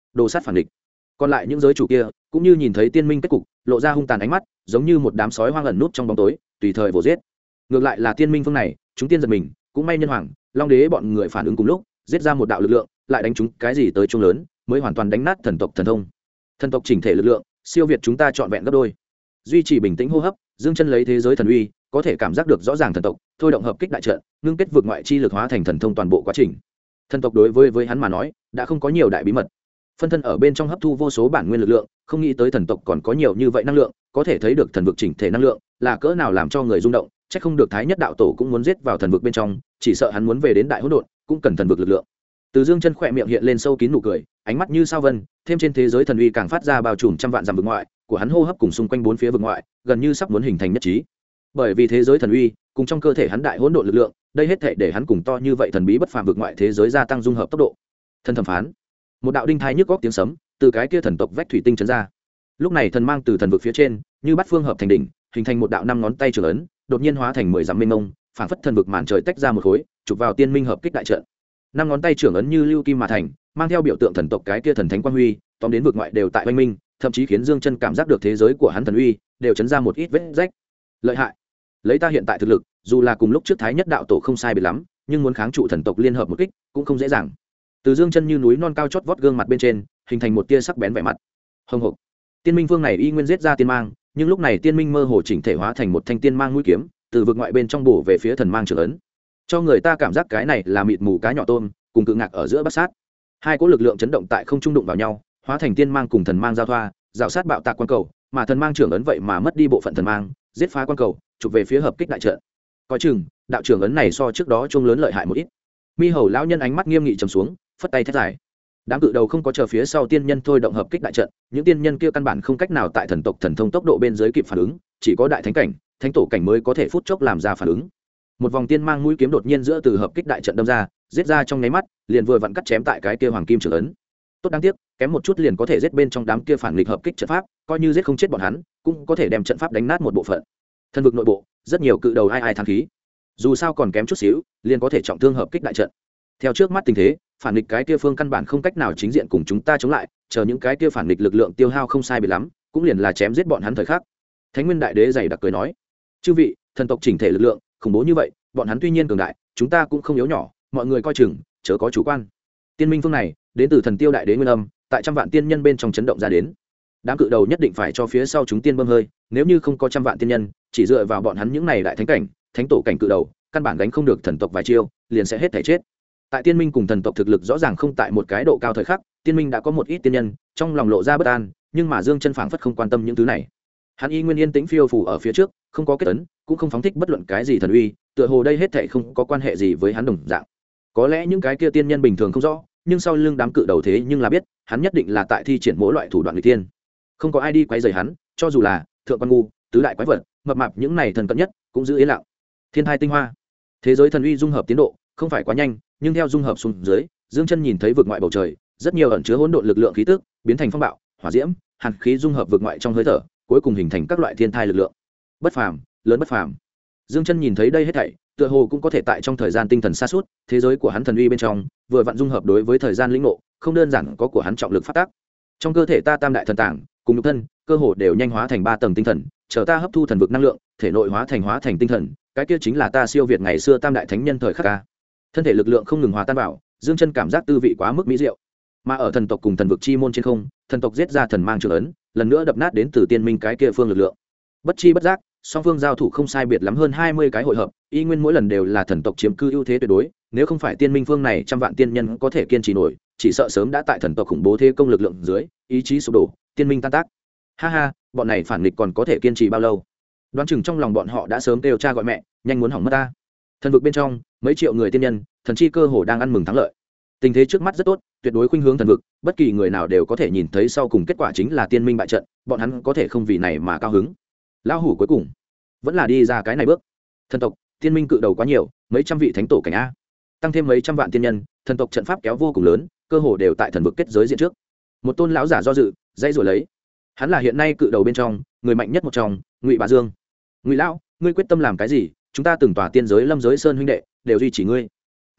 đồ sát phản địch. Còn lại những giới chủ kia cũng như nhìn thấy tiên minh kết cục, lộ ra hung tàn ánh mắt, giống như một đám sói hoang ẩn nút trong bóng tối, tùy thời vồ giết. Ngược lại là tiên minh phương này, chúng tiên giật mình, cũng may nhân hoàng, long đế bọn người phản ứng cùng lúc, giết ra một đạo lực lượng, lại đánh chúng cái gì tới trung lớn, mới hoàn toàn đánh nát thần tộc thần thông. Thần tộc chỉnh thể lực lượng siêu việt chúng ta trọn vẹn gấp đôi. Duy trì bình tĩnh hô hấp, Dương Chân lấy thế giới thần uy, có thể cảm giác được rõ ràng thần tộc thôi động hợp kích đại trận, ngưng kết vượt ngoại chi lực hóa thành thần thông toàn bộ quá trình. Thần tộc đối với hắn mà nói, đã không có nhiều đại bí mật. Phân thân ở bên trong hấp thu vô số bản nguyên lực lượng, không nghĩ tới thần tộc còn có nhiều như vậy năng lượng, có thể thấy được thần vực chỉnh thể năng lượng là cỡ nào làm cho người rung động. Chắc không được Thái Nhất đạo tổ cũng muốn giết vào thần vực bên trong, chỉ sợ hắn muốn về đến đại hỗn độn, cũng cần thần vực lực lượng. Từ Dương Chân khỏe miệng hiện lên sâu kín nụ cười, ánh mắt như sao vân, thêm trên thế giới thần uy càng phát ra bao trùm trăm vạn dặm vực ngoại, của hắn hô hấp cùng xung quanh bốn phía vực ngoại, gần như sắp muốn hình thành nhất trí. Bởi vì thế giới thần uy cùng trong cơ thể hắn đại hỗn độn lực lượng, đây hết thảy để hắn cùng to như vậy thần bí bất phàm vực ngoại thế giới gia tăng dung hợp tốc độ. Thần thẩm phán, một đạo đinh thai nhức góc tiếng sấm từ cái kia thần tộc vách thủy tinh chấn ra. Lúc này thần mang từ thần vực phía trên, như bắt phương hợp thành đỉnh, hình thành một đạo năm ngón tay trường ấn, đột nhiên hóa thành 10 dặm mênh mông, phảng phất thần vực màn trời tách ra một khối, chụp vào tiên minh hợp kích đại trận. Năm ngón tay trưởng ấn như lưu kim mà thành, mang theo biểu tượng thần tộc cái kia thần thánh quang huy, tóm đến vực ngoại đều tại oanh minh, thậm chí khiến Dương Chân cảm giác được thế giới của hắn thần uy đều chấn ra một ít vết rách. Lợi hại. Lấy ta hiện tại thực lực, dù là cùng lúc trước Thái Nhất đạo tổ không sai biệt lắm, nhưng muốn kháng trụ thần tộc liên hợp một kích cũng không dễ dàng. Từ Dương Chân như núi non cao chót vót gương mặt bên trên, hình thành một tia sắc bén vẻ mặt. Hồng hộc. Tiên minh vương này y nguyên giết ra tiên mang, nhưng lúc này tiên minh mơ hồ chỉnh thể hóa thành một thanh tiên mang mũi kiếm, từ vực ngoại bên trong bổ về phía thần mang trưởng ấn. Cho người ta cảm giác cái này là mịt mù cá nhỏ tôm, cùng cự ngạc ở giữa bắt sát. Hai cỗ lực lượng chấn động tại không trung đụng vào nhau, hóa thành tiên mang cùng thần mang giao thoa, rào sát bạo tạc quan cầu, mà thần mang trưởng ấn vậy mà mất đi bộ phận thần mang, giết phá quan cầu, chụp về phía hợp kích đại trận. Coi chừng, đạo trưởng ấn này so trước đó trung lớn lợi hại một ít. Mi Hầu lão nhân ánh mắt nghiêm nghị trầm xuống, phất tay thét dài. Đám cự đầu không có chờ phía sau tiên nhân thôi động hợp kích đại trận, những tiên nhân kia căn bản không cách nào tại thần tộc thần thông tốc độ bên dưới kịp phản ứng, chỉ có đại thánh cảnh, thánh tổ cảnh mới có thể phút chốc làm ra phản ứng. Một vòng tiên mang mũi kiếm đột nhiên giữa từ hợp kích đại trận đâm ra, giết ra trong nháy mắt, liền vừa vặn cắt chém tại cái kia hoàng kim trưởng ấn. Tốt đáng tiếc, kém một chút liền có thể giết bên trong đám kia phản nghịch hợp kích trận pháp, coi như giết không chết bọn hắn, cũng có thể đem trận pháp đánh nát một bộ phận. Thần vực nội bộ, rất nhiều cự đầu ai thắng khí. Dù sao còn kém chút xíu, liền có thể trọng thương hợp kích đại trận. Theo trước mắt tình thế, phản nghịch cái kia phương căn bản không cách nào chính diện cùng chúng ta chống lại, chờ những cái kia phản nghịch lực lượng tiêu hao không sai biệt lắm, cũng liền là chém giết bọn hắn thời khắc. Thánh Nguyên Đại Đế dày đặc cười nói: "Chư vị, thần tộc chỉnh thể lực lượng khủng bố như vậy, bọn hắn tuy nhiên cường đại, chúng ta cũng không yếu nhỏ, mọi người coi chừng, chớ có chủ quan." Tiên minh phương này, đến từ Thần Tiêu Đại Đế Nguyên Âm, tại trăm vạn tiên nhân bên trong chấn động ra đến. Đám cự đầu nhất định phải cho phía sau chúng tiên bơm hơi, nếu như không có trăm vạn tiên nhân, chỉ dựa vào bọn hắn những này đại thánh cảnh, thánh tổ cảnh cự đầu, căn bản đánh không được thần tộc vài chiêu, liền sẽ hết thảy chết. Tại tiên minh cùng thần tộc thực lực rõ ràng không tại một cái độ cao thời khắc, tiên minh đã có một ít tiên nhân trong lòng lộ ra bất an, nhưng mà Dương Chân phảng phất không quan tâm những thứ này. Hắn y nguyên yên tĩnh phiêu phù ở phía trước, không có kết ấn, cũng không phóng thích bất luận cái gì thần uy, tựa hồ đây hết thảy không có quan hệ gì với hắn đồng dạng. Có lẽ những cái kia tiên nhân bình thường không rõ, nhưng sau lưng đám cự đầu thế nhưng là biết, hắn nhất định là tại thi triển mỗi loại thủ đoạn nghịch tiên. Không có ai đi quấy rầy hắn, cho dù là thượng quan ngu, tứ đại quái vật, mập mạp những này thần cận nhất, cũng giữ yên lặng. Thiên thai tinh hoa, thế giới thần uy dung hợp tiến độ không phải quá nhanh, nhưng theo dung hợp xuống dưới, Dương Chân nhìn thấy vực ngoại bầu trời, rất nhiều ẩn chứa hỗn độn lực lượng khí tức, biến thành phong bạo, hỏa diễm, hàn khí dung hợp vực ngoại trong hơi thở, cuối cùng hình thành các loại thiên thai lực lượng. Bất phàm, lớn bất phàm. Dương Chân nhìn thấy đây hết thảy, tựa hồ cũng có thể tại trong thời gian tinh thần xa suốt, thế giới của hắn thần uy bên trong, vừa vặn dung hợp đối với thời gian lĩnh ngộ, không đơn giản có của hắn trọng lực phát tác. Trong cơ thể ta tam đại thần tàng, cùng nhục thân, cơ hồ đều nhanh hóa thành 3 tầng tinh thần, chờ ta hấp thu thần vực năng lượng, thể nội hóa thành tinh thần, cái kia chính là ta siêu việt ngày xưa tam đại thánh nhân thời khắc ca. Thân thể lực lượng không ngừng hòa tan vào, Dương Chân cảm giác tư vị quá mức mỹ diệu. Mà ở thần tộc cùng thần vực chi môn trên không, thần tộc giết ra thần mang trường ấn, lần nữa đập nát đến từ tiên minh cái kia phương lực lượng. Bất chi bất giác, song phương giao thủ không sai biệt lắm hơn 20 cái hội hợp, y nguyên mỗi lần đều là thần tộc chiếm cư ưu thế tuyệt đối, nếu không phải tiên minh phương này trăm vạn tiên nhân có thể kiên trì nổi, chỉ sợ sớm đã tại thần tộc khủng bố thế công lực lượng dưới, ý chí sụp đổ, tiên minh tan tác. Ha ha, bọn này phản nghịch còn có thể kiên trì bao lâu? Đoán chừng trong lòng bọn họ đã sớm kêu cha gọi mẹ, nhanh muốn hỏng mất ta. Thần vực bên trong, mấy triệu người tiên nhân, thần chi cơ hồ đang ăn mừng thắng lợi. Tình thế trước mắt rất tốt, tuyệt đối khuynh hướng thần vực, bất kỳ người nào đều có thể nhìn thấy sau cùng kết quả chính là tiên minh bại trận, bọn hắn có thể không vì này mà cao hứng. Lão hủ cuối cùng vẫn là đi ra cái này bước. Thần tộc, tiên minh cự đầu quá nhiều, mấy trăm vị thánh tổ cảnh a, tăng thêm mấy trăm vạn tiên nhân, thần tộc trận pháp kéo vô cùng lớn, cơ hồ đều tại thần vực kết giới diện trước. Một tôn lão giả do dự, dây rồi lấy. Hắn là hiện nay cự đầu bên trong, người mạnh nhất một trong, Ngụy Bá Dương. Ngụy lão, ngươi quyết tâm làm cái gì? Chúng ta từng tòa tiên giới lâm giới sơn huynh đệ đều duy trì ngươi.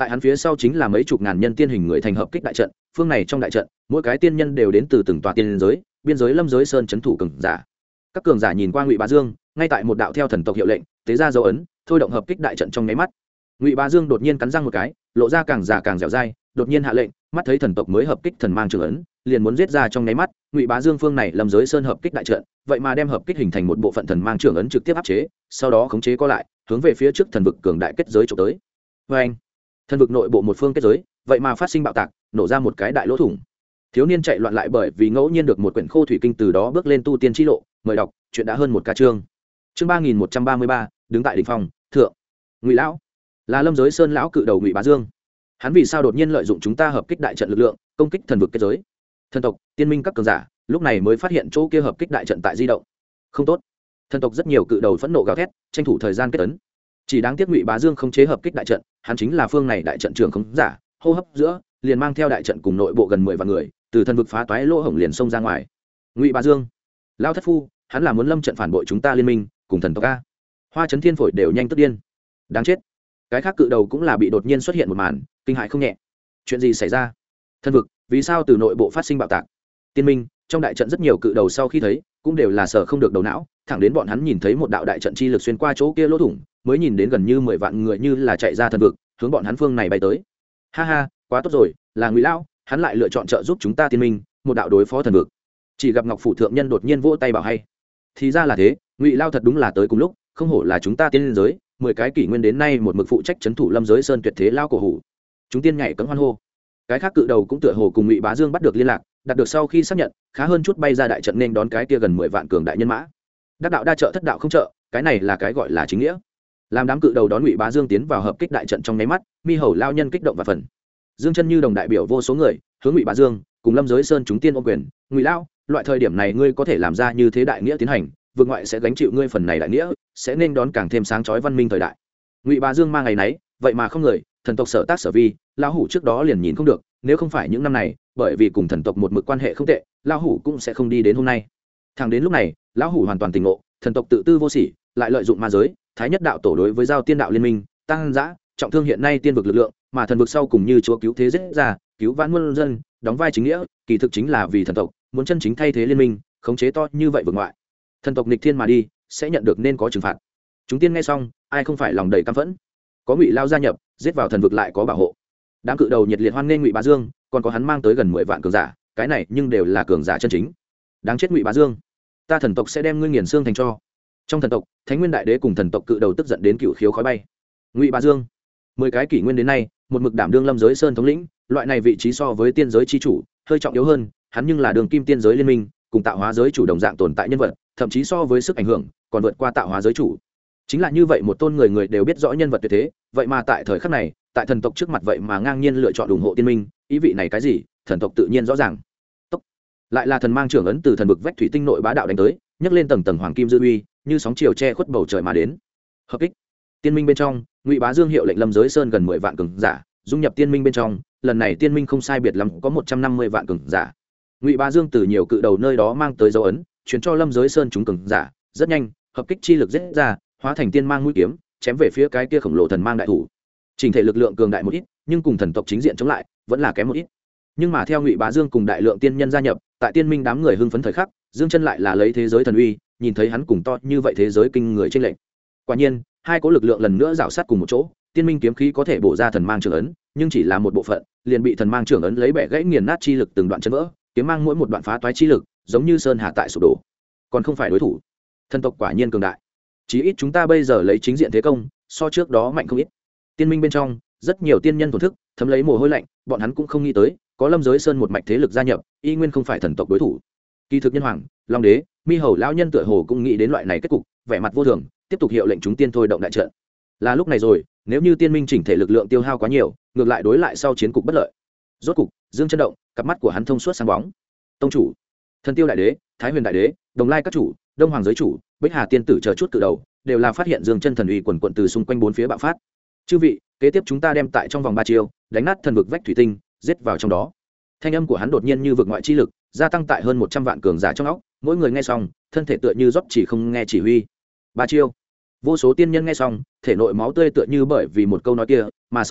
tại hắn phía sau chính là mấy chục ngàn nhân tiên hình người thành hợp kích đại trận. Phương này trong đại trận mỗi cái tiên nhân đều đến từ từng tòa tiên giới, biên giới lâm giới sơn trấn thủ cường giả. Các cường giả nhìn qua Ngụy Bá Dương, ngay tại một đạo theo thần tộc hiệu lệnh tế ra dấu ấn, thôi động hợp kích đại trận trong nháy mắt. Ngụy Bá Dương đột nhiên cắn răng một cái, lộ ra càng già càng dẻo dai, đột nhiên hạ lệnh, mắt thấy thần tộc mới hợp kích thần mang trường ấn, liền muốn giết ra trong nháy mắt. Ngụy Bá Dương phương này lâm giới sơn hợp kích đại trận, vậy mà đem hợp kích hình thành một bộ phận thần mang trường ấn trực tiếp áp chế, sau đó khống chế co lại, hướng về phía trước thần vực cường đại kết giới chụp tới. Và anh, thần vực nội bộ một phương kết giới, vậy mà phát sinh bạo tạc, nổ ra một cái đại lỗ thủng. Thiếu niên chạy loạn lại bởi vì ngẫu nhiên được một quyển khô thủy kinh, từ đó bước lên tu tiên chi lộ. Mời đọc, chuyện đã hơn một ca chương. Chương 3133, đứng tại đỉnh phong, thượng. Ngụy lão là lâm giới sơn lão cự đầu Ngụy Bá Dương. Hắn vì sao đột nhiên lợi dụng chúng ta hợp kích đại trận lực lượng công kích thần vực kết giới? Thần tộc, tiên minh các cường giả lúc này mới phát hiện chỗ kia hợp kích đại trận tại di động. Không tốt. Thần tộc rất nhiều cự đầu phẫn nộ gào thét, tranh thủ thời gian kết tấn. Chỉ đáng tiếc Ngụy Bá Dương không chế hợp kích đại trận, hắn chính là phương này đại trận trưởng không giả, hô hấp giữa liền mang theo đại trận cùng nội bộ gần 10 vạn người, từ thần vực phá toái lỗ hổng liền xông ra ngoài. Ngụy Bá Dương, lão thất phu, hắn là muốn lâm trận phản bội chúng ta liên minh, cùng thần tộc a. Hoa Chấn Thiên phổi đều nhanh tức điên. Đáng chết. Cái khác cự đầu cũng là bị đột nhiên xuất hiện một màn, kinh hại không nhẹ. Chuyện gì xảy ra? Thần vực, vì sao từ nội bộ phát sinh bạo tạc? Tiên minh, trong đại trận rất nhiều cự đầu sau khi thấy, cũng đều là sợ không được đầu não, thẳng đến bọn hắn nhìn thấy một đạo đại trận chi lực xuyên qua chỗ kia lỗ thủng, mới nhìn đến gần như 10 vạn người như là chạy ra thần vực, hướng bọn hắn phương này bay tới. Ha ha, quá tốt rồi, là Ngụy lão, hắn lại lựa chọn trợ giúp chúng ta tiên minh, một đạo đối phó thần vực. Chỉ gặp Ngọc phủ thượng nhân đột nhiên vỗ tay bảo hay. Thì ra là thế, Ngụy lão thật đúng là tới cùng lúc, không hổ là chúng ta tiên giới, 10 cái kỷ nguyên đến nay một mực phụ trách trấn thủ lâm giới sơn tuyệt thế lao cổ hủ. Chúng tiên nhảy cẫng hoan hô. Cái khác cự đầu cũng tựa hồ cùng Ngụy Bá Dương bắt được liên lạc, đạt được sau khi xác nhận, khá hơn chút bay ra đại trận nên đón cái kia gần 10 vạn cường đại nhân mã. Đắc đạo đa trợ, thất đạo không trợ, cái này là cái gọi là chính nghĩa. Làm đám cự đầu đón Ngụy Bá Dương tiến vào hợp kích đại trận trong nháy mắt, mi hầu lao nhân kích động và phần. Dương chân như đồng đại biểu vô số người, hướng Ngụy Bá Dương cùng lâm giới sơn chúng tiên ôm quyền. Ngụy lão, loại thời điểm này ngươi có thể làm ra như thế đại nghĩa tiến hành, vượt ngoại sẽ gánh chịu ngươi phần này đại nghĩa, sẽ nên đón càng thêm sáng chói văn minh thời đại. Ngụy Bá Dương mang ngày nấy, vậy mà không người, thần tộc sở tác sở vi, lão hủ trước đó liền nhìn không được, nếu không phải những năm này, bởi vì cùng thần tộc một mực quan hệ không tệ, lão hủ cũng sẽ không đi đến hôm nay. Thẳng đến lúc này, lão hủ hoàn toàn tỉnh ngộ, thần tộc tự tư vô sỉ, lại lợi dụng ma giới, thái nhất đạo tổ đối với giao tiên đạo liên minh, tăng dã, trọng thương hiện nay tiên vực lực lượng, mà thần vực sau cùng như chúa cứu thế giết ra, cứu vãn muôn dân, đóng vai chính nghĩa, kỳ thực chính là vì thần tộc muốn chân chính thay thế liên minh, khống chế to như vậy vực ngoại. Thần tộc nghịch thiên mà đi, sẽ nhận được nên có trừng phạt. Chúng tiên nghe xong, ai không phải lòng đầy căm phẫn. Có Ngụy lao gia nhập, giết vào thần vực lại có bảo hộ. Đám cự đầu nhiệt liệt hoan nghênh Ngụy Bá Dương, còn có hắn mang tới gần 10 vạn cường giả, cái này nhưng đều là cường giả chân chính. Đáng chết Ngụy Bá Dương, ta thần tộc sẽ đem ngươi nghiền xương thành tro. Trong thần tộc, Thánh Nguyên Đại Đế cùng thần tộc cự đầu tức giận đến cựu khiếu khói bay. Ngụy Bá Dương, 10 cái kỷ nguyên đến nay, một mực đảm đương lâm giới sơn thống lĩnh, loại này vị trí so với tiên giới chi chủ hơi trọng yếu hơn, hắn nhưng là đường kim tiên giới liên minh cùng tạo hóa giới chủ đồng dạng tồn tại nhân vật, thậm chí so với sức ảnh hưởng còn vượt qua tạo hóa giới chủ. Chính là như vậy một tôn người người đều biết rõ nhân vật tuyệt thế, vậy mà tại thời khắc này, tại thần tộc trước mặt vậy mà ngang nhiên lựa chọn ủng hộ tiên minh, ý vị này cái gì, thần tộc tự nhiên rõ ràng. Tốc. Lại là thần mang trưởng ấn từ thần vực vách thủy tinh nội bá đạo đánh tới, nhấc lên tầng tầng hoàng kim dư uy, như sóng chiều che khuất bầu trời mà đến. Hợp kích. Tiên minh bên trong, Ngụy Bá Dương hiệu lệnh lâm giới sơn gần 10 vạn cường giả, dung nhập tiên minh bên trong, lần này tiên minh không sai biệt lắm có 150 vạn cường giả. Ngụy Bá Dương từ nhiều cự đầu nơi đó mang tới dấu ấn, truyền cho lâm giới sơn chúng cường giả, rất nhanh, hợp kích chi lực giết ra, hóa thành tiên mang mũi kiếm, chém về phía cái kia khổng lồ thần mang đại thủ. Trình thể lực lượng cường đại một ít, nhưng cùng thần tộc chính diện chống lại, vẫn là kém một ít. Nhưng mà theo Ngụy Bá Dương cùng đại lượng tiên nhân gia nhập, tại tiên minh đám người hưng phấn thời khắc, Dương Chân lại là lấy thế giới thần uy, nhìn thấy hắn cùng to như vậy thế giới kinh người chênh lệch. Quả nhiên, hai cỗ lực lượng lần nữa rảo sát cùng một chỗ, tiên minh kiếm khí có thể bổ ra thần mang trưởng ấn, nhưng chỉ là một bộ phận, liền bị thần mang trưởng ấn lấy bẻ gãy nghiền nát chi lực từng đoạn chân vỡ, kiếm mang mỗi một đoạn phá toái chi lực, giống như sơn hà tại sụp đổ. Còn không phải đối thủ. Thần tộc quả nhiên cường đại. Chí ít chúng ta bây giờ lấy chính diện thế công, so trước đó mạnh không ít. Tiên minh bên trong, rất nhiều tiên nhân thổn thức, thấm lấy mồ hôi lạnh, bọn hắn cũng không nghĩ tới, có lâm giới sơn một mạch thế lực gia nhập, y nguyên không phải thần tộc đối thủ. Kỳ thực nhân hoàng, long đế, mi hầu lão nhân tựa hồ cũng nghĩ đến loại này kết cục, vẻ mặt vô thường, tiếp tục hiệu lệnh chúng tiên thôi động đại trận. Là lúc này rồi, nếu như tiên minh chỉnh thể lực lượng tiêu hao quá nhiều, ngược lại đối lại sau chiến cục bất lợi. Rốt cục, Dương Chân động, cặp mắt của hắn thông suốt sáng bóng. Tông chủ, Thần Tiêu đại đế, Thái Huyền đại đế, Đồng Lai các chủ, Đông Hoàng giới chủ, Bích Hà tiên tử chờ chút cự đầu, đều là phát hiện Dương Chân thần uy quần quần từ xung quanh bốn phía bạo phát. Chư vị, kế tiếp chúng ta đem tại trong vòng 3 chiêu, đánh nát thần vực vách thủy tinh, giết vào trong đó. Thanh âm của hắn đột nhiên như vực ngoại chi lực, gia tăng tại hơn 100 vạn cường giả trong óc, mỗi người nghe xong, thân thể tựa như rót chỉ không nghe chỉ huy. 3 chiêu. Vô số tiên nhân nghe xong, thể nội máu tươi tựa như bởi vì một câu nói kia mà sôi trào,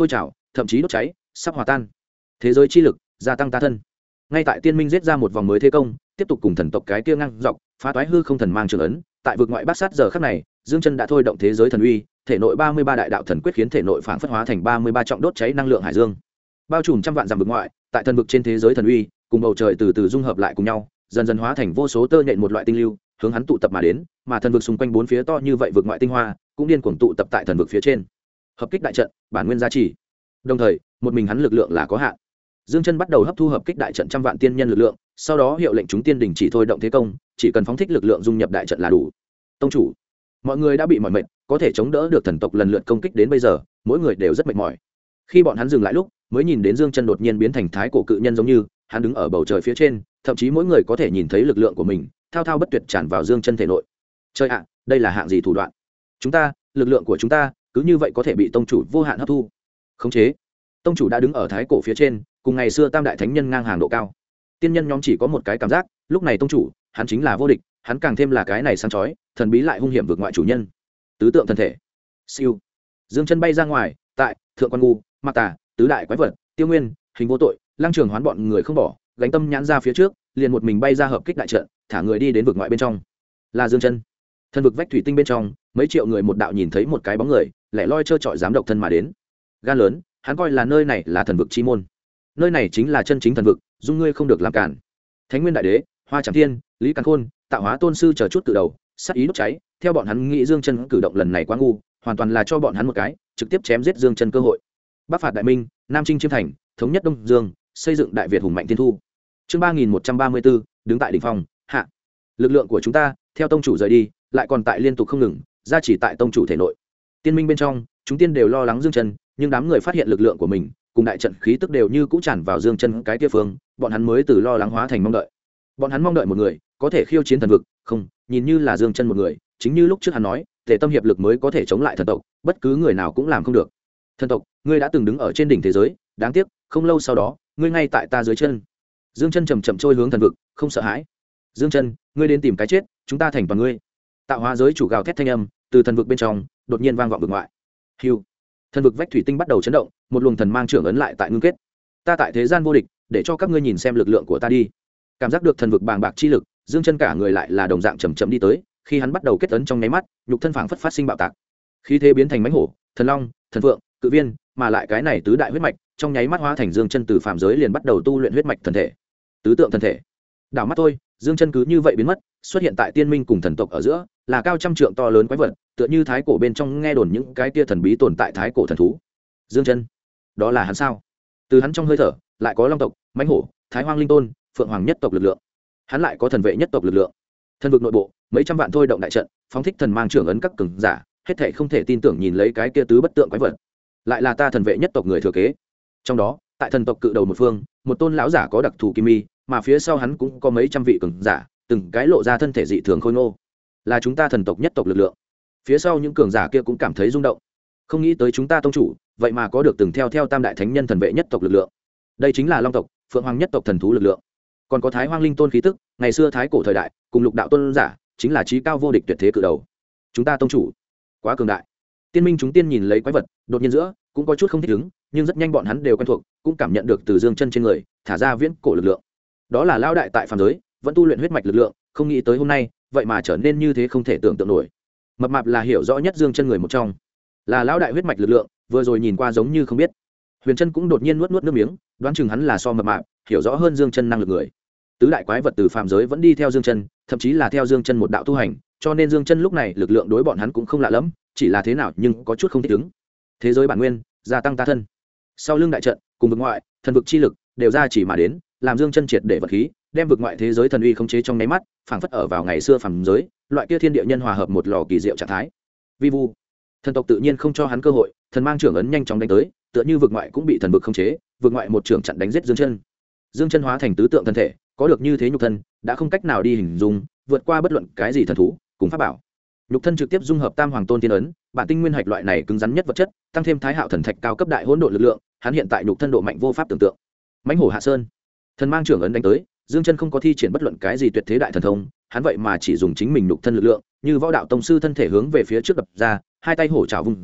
thậm chí đốt cháy sắp hòa tan. Thế giới chi lực gia tăng ta thân. Ngay tại tiên minh giết ra một vòng mới thế công, tiếp tục cùng thần tộc cái kia ngang dọc phá toái hư không thần mang trường ấn. Tại vực ngoại bát sát giờ khắc này, Dương Chân đã thôi động thế giới thần uy, thể nội 33 đại đạo thần quyết khiến thể nội phảng phất hóa thành 33 trọng đốt cháy năng lượng hải dương, bao trùm trăm vạn dặm vực ngoại. Tại thần vực trên thế giới thần uy, cùng bầu trời từ từ dung hợp lại cùng nhau, dần dần hóa thành vô số tơ nhện một loại tinh lưu, hướng hắn tụ tập mà đến, mà thần vực xung quanh bốn phía to như vậy vực ngoại tinh hoa, cũng điên cuồng tụ tập tại thần vực phía trên. Hợp kích đại trận, bản nguyên giá trị. Đồng thời, một mình hắn lực lượng là có hạn. Dương Chân bắt đầu hấp thu hợp kích đại trận trăm vạn tiên nhân lực lượng, sau đó hiệu lệnh chúng tiên đình chỉ thôi động thế công, chỉ cần phóng thích lực lượng dung nhập đại trận là đủ. Tông chủ, mọi người đã bị mỏi mệt, có thể chống đỡ được thần tộc lần lượt công kích đến bây giờ, mỗi người đều rất mệt mỏi. Khi bọn hắn dừng lại lúc, mới nhìn đến Dương Chân đột nhiên biến thành thái cổ cự nhân giống như, hắn đứng ở bầu trời phía trên, thậm chí mỗi người có thể nhìn thấy lực lượng của mình, thao thao bất tuyệt tràn vào Dương Chân thể nội. Trời ạ, đây là hạng gì thủ đoạn? Chúng ta, lực lượng của chúng ta, cứ như vậy có thể bị tông chủ vô hạn hấp thu. Khống chế. Tông chủ đã đứng ở thái cổ phía trên, cùng ngày xưa tam đại thánh nhân ngang hàng độ cao. Tiên nhân nhóm chỉ có một cái cảm giác, lúc này tông chủ, hắn chính là vô địch, hắn càng thêm là cái này sáng chói, thần bí lại hung hiểm vượt ngoại chủ nhân. Tứ tượng thân thể. Siêu. Dương Chân bay ra ngoài, tại Thượng Quan Ngu, Mạc Tà, tứ đại quái vật, Tiêu Nguyên, Hình Vô Tội, Lăng Trường Hoán bọn người không bỏ, gánh tâm nhãn ra phía trước, liền một mình bay ra hợp kích đại trận, thả người đi đến vực ngoại bên trong. Là Dương Chân. Thần vực vách thủy tinh bên trong, mấy triệu người một đạo nhìn thấy một cái bóng người, lẻ loi trơ trọi dám độc thân mà đến. Gan lớn, hắn coi là nơi này là thần vực chi môn. Nơi này chính là chân chính thần vực, dung ngươi không được làm cản. Thánh Nguyên Đại Đế, Hoa Trảm Thiên, Lý Càn Khôn, Tạo Hóa Tôn sư chờ chút cự đầu, sát ý đốt cháy, theo bọn hắn nghĩ Dương Chân cử động lần này quá ngu, hoàn toàn là cho bọn hắn một cái trực tiếp chém giết Dương Chân cơ hội. Bắc phạt Đại Minh, Nam chinh chiêm thành, thống nhất Đông Dương, xây dựng Đại Việt hùng mạnh thiên thu. Chương 3134, đứng tại đỉnh phong, hạ. Lực lượng của chúng ta, theo tông chủ rời đi, lại còn tại liên tục không ngừng, gia chỉ tại tông chủ thể nội. Tiên minh bên trong, chúng tiên đều lo lắng Dương Chân, nhưng đám người phát hiện lực lượng của mình, cùng đại trận khí tức đều như cũ tràn vào Dương Chân cái kia phương, bọn hắn mới từ lo lắng hóa thành mong đợi. Bọn hắn mong đợi một người có thể khiêu chiến thần vực, không, nhìn như là Dương Chân một người, chính như lúc trước hắn nói, Tề Tâm hiệp lực mới có thể chống lại thần tộc, bất cứ người nào cũng làm không được. Thần tộc, ngươi đã từng đứng ở trên đỉnh thế giới, đáng tiếc, không lâu sau đó, ngươi ngay tại ta dưới chân. Dương Chân chậm chậm trôi hướng thần vực, không sợ hãi. Dương Chân, ngươi đến tìm cái chết, chúng ta thành toàn ngươi. Tạo hóa giới chủ gào thét thanh âm từ thần vực bên trong đột nhiên vang vọng vực ngoại. Hưu. Thần vực vách thủy tinh bắt đầu chấn động, một luồng thần mang trưởng ấn lại tại ngưng kết. Ta tại thế gian vô địch, để cho các ngươi nhìn xem lực lượng của ta đi. Cảm giác được thần vực bàng bạc chi lực, Dương Chân cả người lại là đồng dạng chậm chậm đi tới, khi hắn bắt đầu kết ấn trong nháy mắt, nhục thân phảng phất phát sinh bạo tạc. Khí thế biến thành mãnh hổ, thần long, thần phượng, cự viên, mà lại cái này tứ đại huyết mạch, trong nháy mắt hóa thành Dương Chân từ phàm giới liền bắt đầu tu luyện huyết mạch thần thể. Tứ tượng thần thể. Đảo mắt thôi, Dương Chân cứ như vậy biến mất, xuất hiện tại tiên minh cùng thần tộc ở giữa, là cao trăm trượng to lớn quái vật, tựa như thái cổ bên trong nghe đồn những cái tia thần bí tồn tại thái cổ thần thú. Dương Chân, đó là hắn sao? Từ hắn trong hơi thở, lại có long tộc, mãnh hổ, thái hoang linh tôn, phượng hoàng nhất tộc lực lượng. Hắn lại có thần vệ nhất tộc lực lượng. Thần vực nội bộ, mấy trăm vạn thôi động đại trận, phóng thích thần mang trưởng ấn các cường giả, hết thảy không thể tin tưởng nhìn lấy cái kia tứ bất tượng quái vật. Lại là ta thần vệ nhất tộc người thừa kế. Trong đó, tại thần tộc cự đầu một phương, một tôn lão giả có đặc thù kim mi, mà phía sau hắn cũng có mấy trăm vị cường giả, từng cái lộ ra thân thể dị thường khôi ngô. Là chúng ta thần tộc nhất tộc lực lượng. Phía sau những cường giả kia cũng cảm thấy rung động. Không nghĩ tới chúng ta tông chủ, vậy mà có được từng theo tam đại thánh nhân thần vệ nhất tộc lực lượng. Đây chính là long tộc, phượng hoàng nhất tộc thần thú lực lượng. Còn có thái hoang linh tôn khí tức, ngày xưa thái cổ thời đại, cùng lục đạo tôn giả, chính là trí cao vô địch tuyệt thế cự đầu. Chúng ta tông chủ, quá cường đại. Tiên minh chúng tiên nhìn lấy quái vật, đột nhiên giữa cũng có chút không thích ứng, nhưng rất nhanh bọn hắn đều quen thuộc, cũng cảm nhận được từ Dương Chân trên người thả ra viễn cổ lực lượng. Đó là lão đại tại phàm giới, vẫn tu luyện huyết mạch lực lượng, không nghĩ tới hôm nay, vậy mà trở nên như thế không thể tưởng tượng nổi. Mập mạp là hiểu rõ nhất Dương Chân người một trong, là lão đại huyết mạch lực lượng, vừa rồi nhìn qua giống như không biết. Huyền Chân cũng đột nhiên nuốt nước miếng, đoán chừng hắn là so mập mạp, hiểu rõ hơn Dương Chân năng lực người. Tứ đại quái vật từ phàm giới vẫn đi theo Dương Chân, thậm chí là theo Dương Chân một đạo tu hành, cho nên Dương Chân lúc này lực lượng đối bọn hắn cũng không lạ lắm, chỉ là thế nào nhưng có chút không thích ứng. Thế giới bản nguyên, gia tăng ta thân. Sau lưng đại trận, cùng vực ngoại, thần vực chi lực đều ra chỉ mà đến, làm Dương Chân triệt để vật khí, đem vực ngoại thế giới thần uy khống chế trong nháy mắt, phảng phất ở vào ngày xưa phàm giới, loại kia thiên địa nhân hòa hợp một lò kỳ diệu trạng thái. Vi vu, thần tộc tự nhiên không cho hắn cơ hội, thần mang trưởng ấn nhanh chóng đánh tới, tựa như vực ngoại cũng bị thần vực khống chế, vực ngoại một trưởng chặn đánh giết Dương Chân. Dương Chân hóa thành tứ tượng thân thể, có được như thế nhục thân, đã không cách nào đi hình dung, vượt qua bất luận cái gì thần thú, cùng pháp bảo. Nhục thân trực tiếp dung hợp Tam Hoàng Tôn Tiên ấn, bản tinh nguyên hạch loại này cứng rắn nhất vật chất, tăng thêm Thái Hạo thần thạch cao cấp đại hỗn độn lực lượng, hắn hiện tại nhục thân độ mạnh vô pháp tưởng tượng. Mãnh hổ hạ sơn, thần mang trưởng ấn đánh tới, Dương Chân không có thi triển bất luận cái gì tuyệt thế đại thần thông, hắn vậy mà chỉ dùng chính mình nhục thân lực lượng, như võ đạo tông sư thân thể hướng về phía trước đập ra, hai tay hổ trảo vùng ra,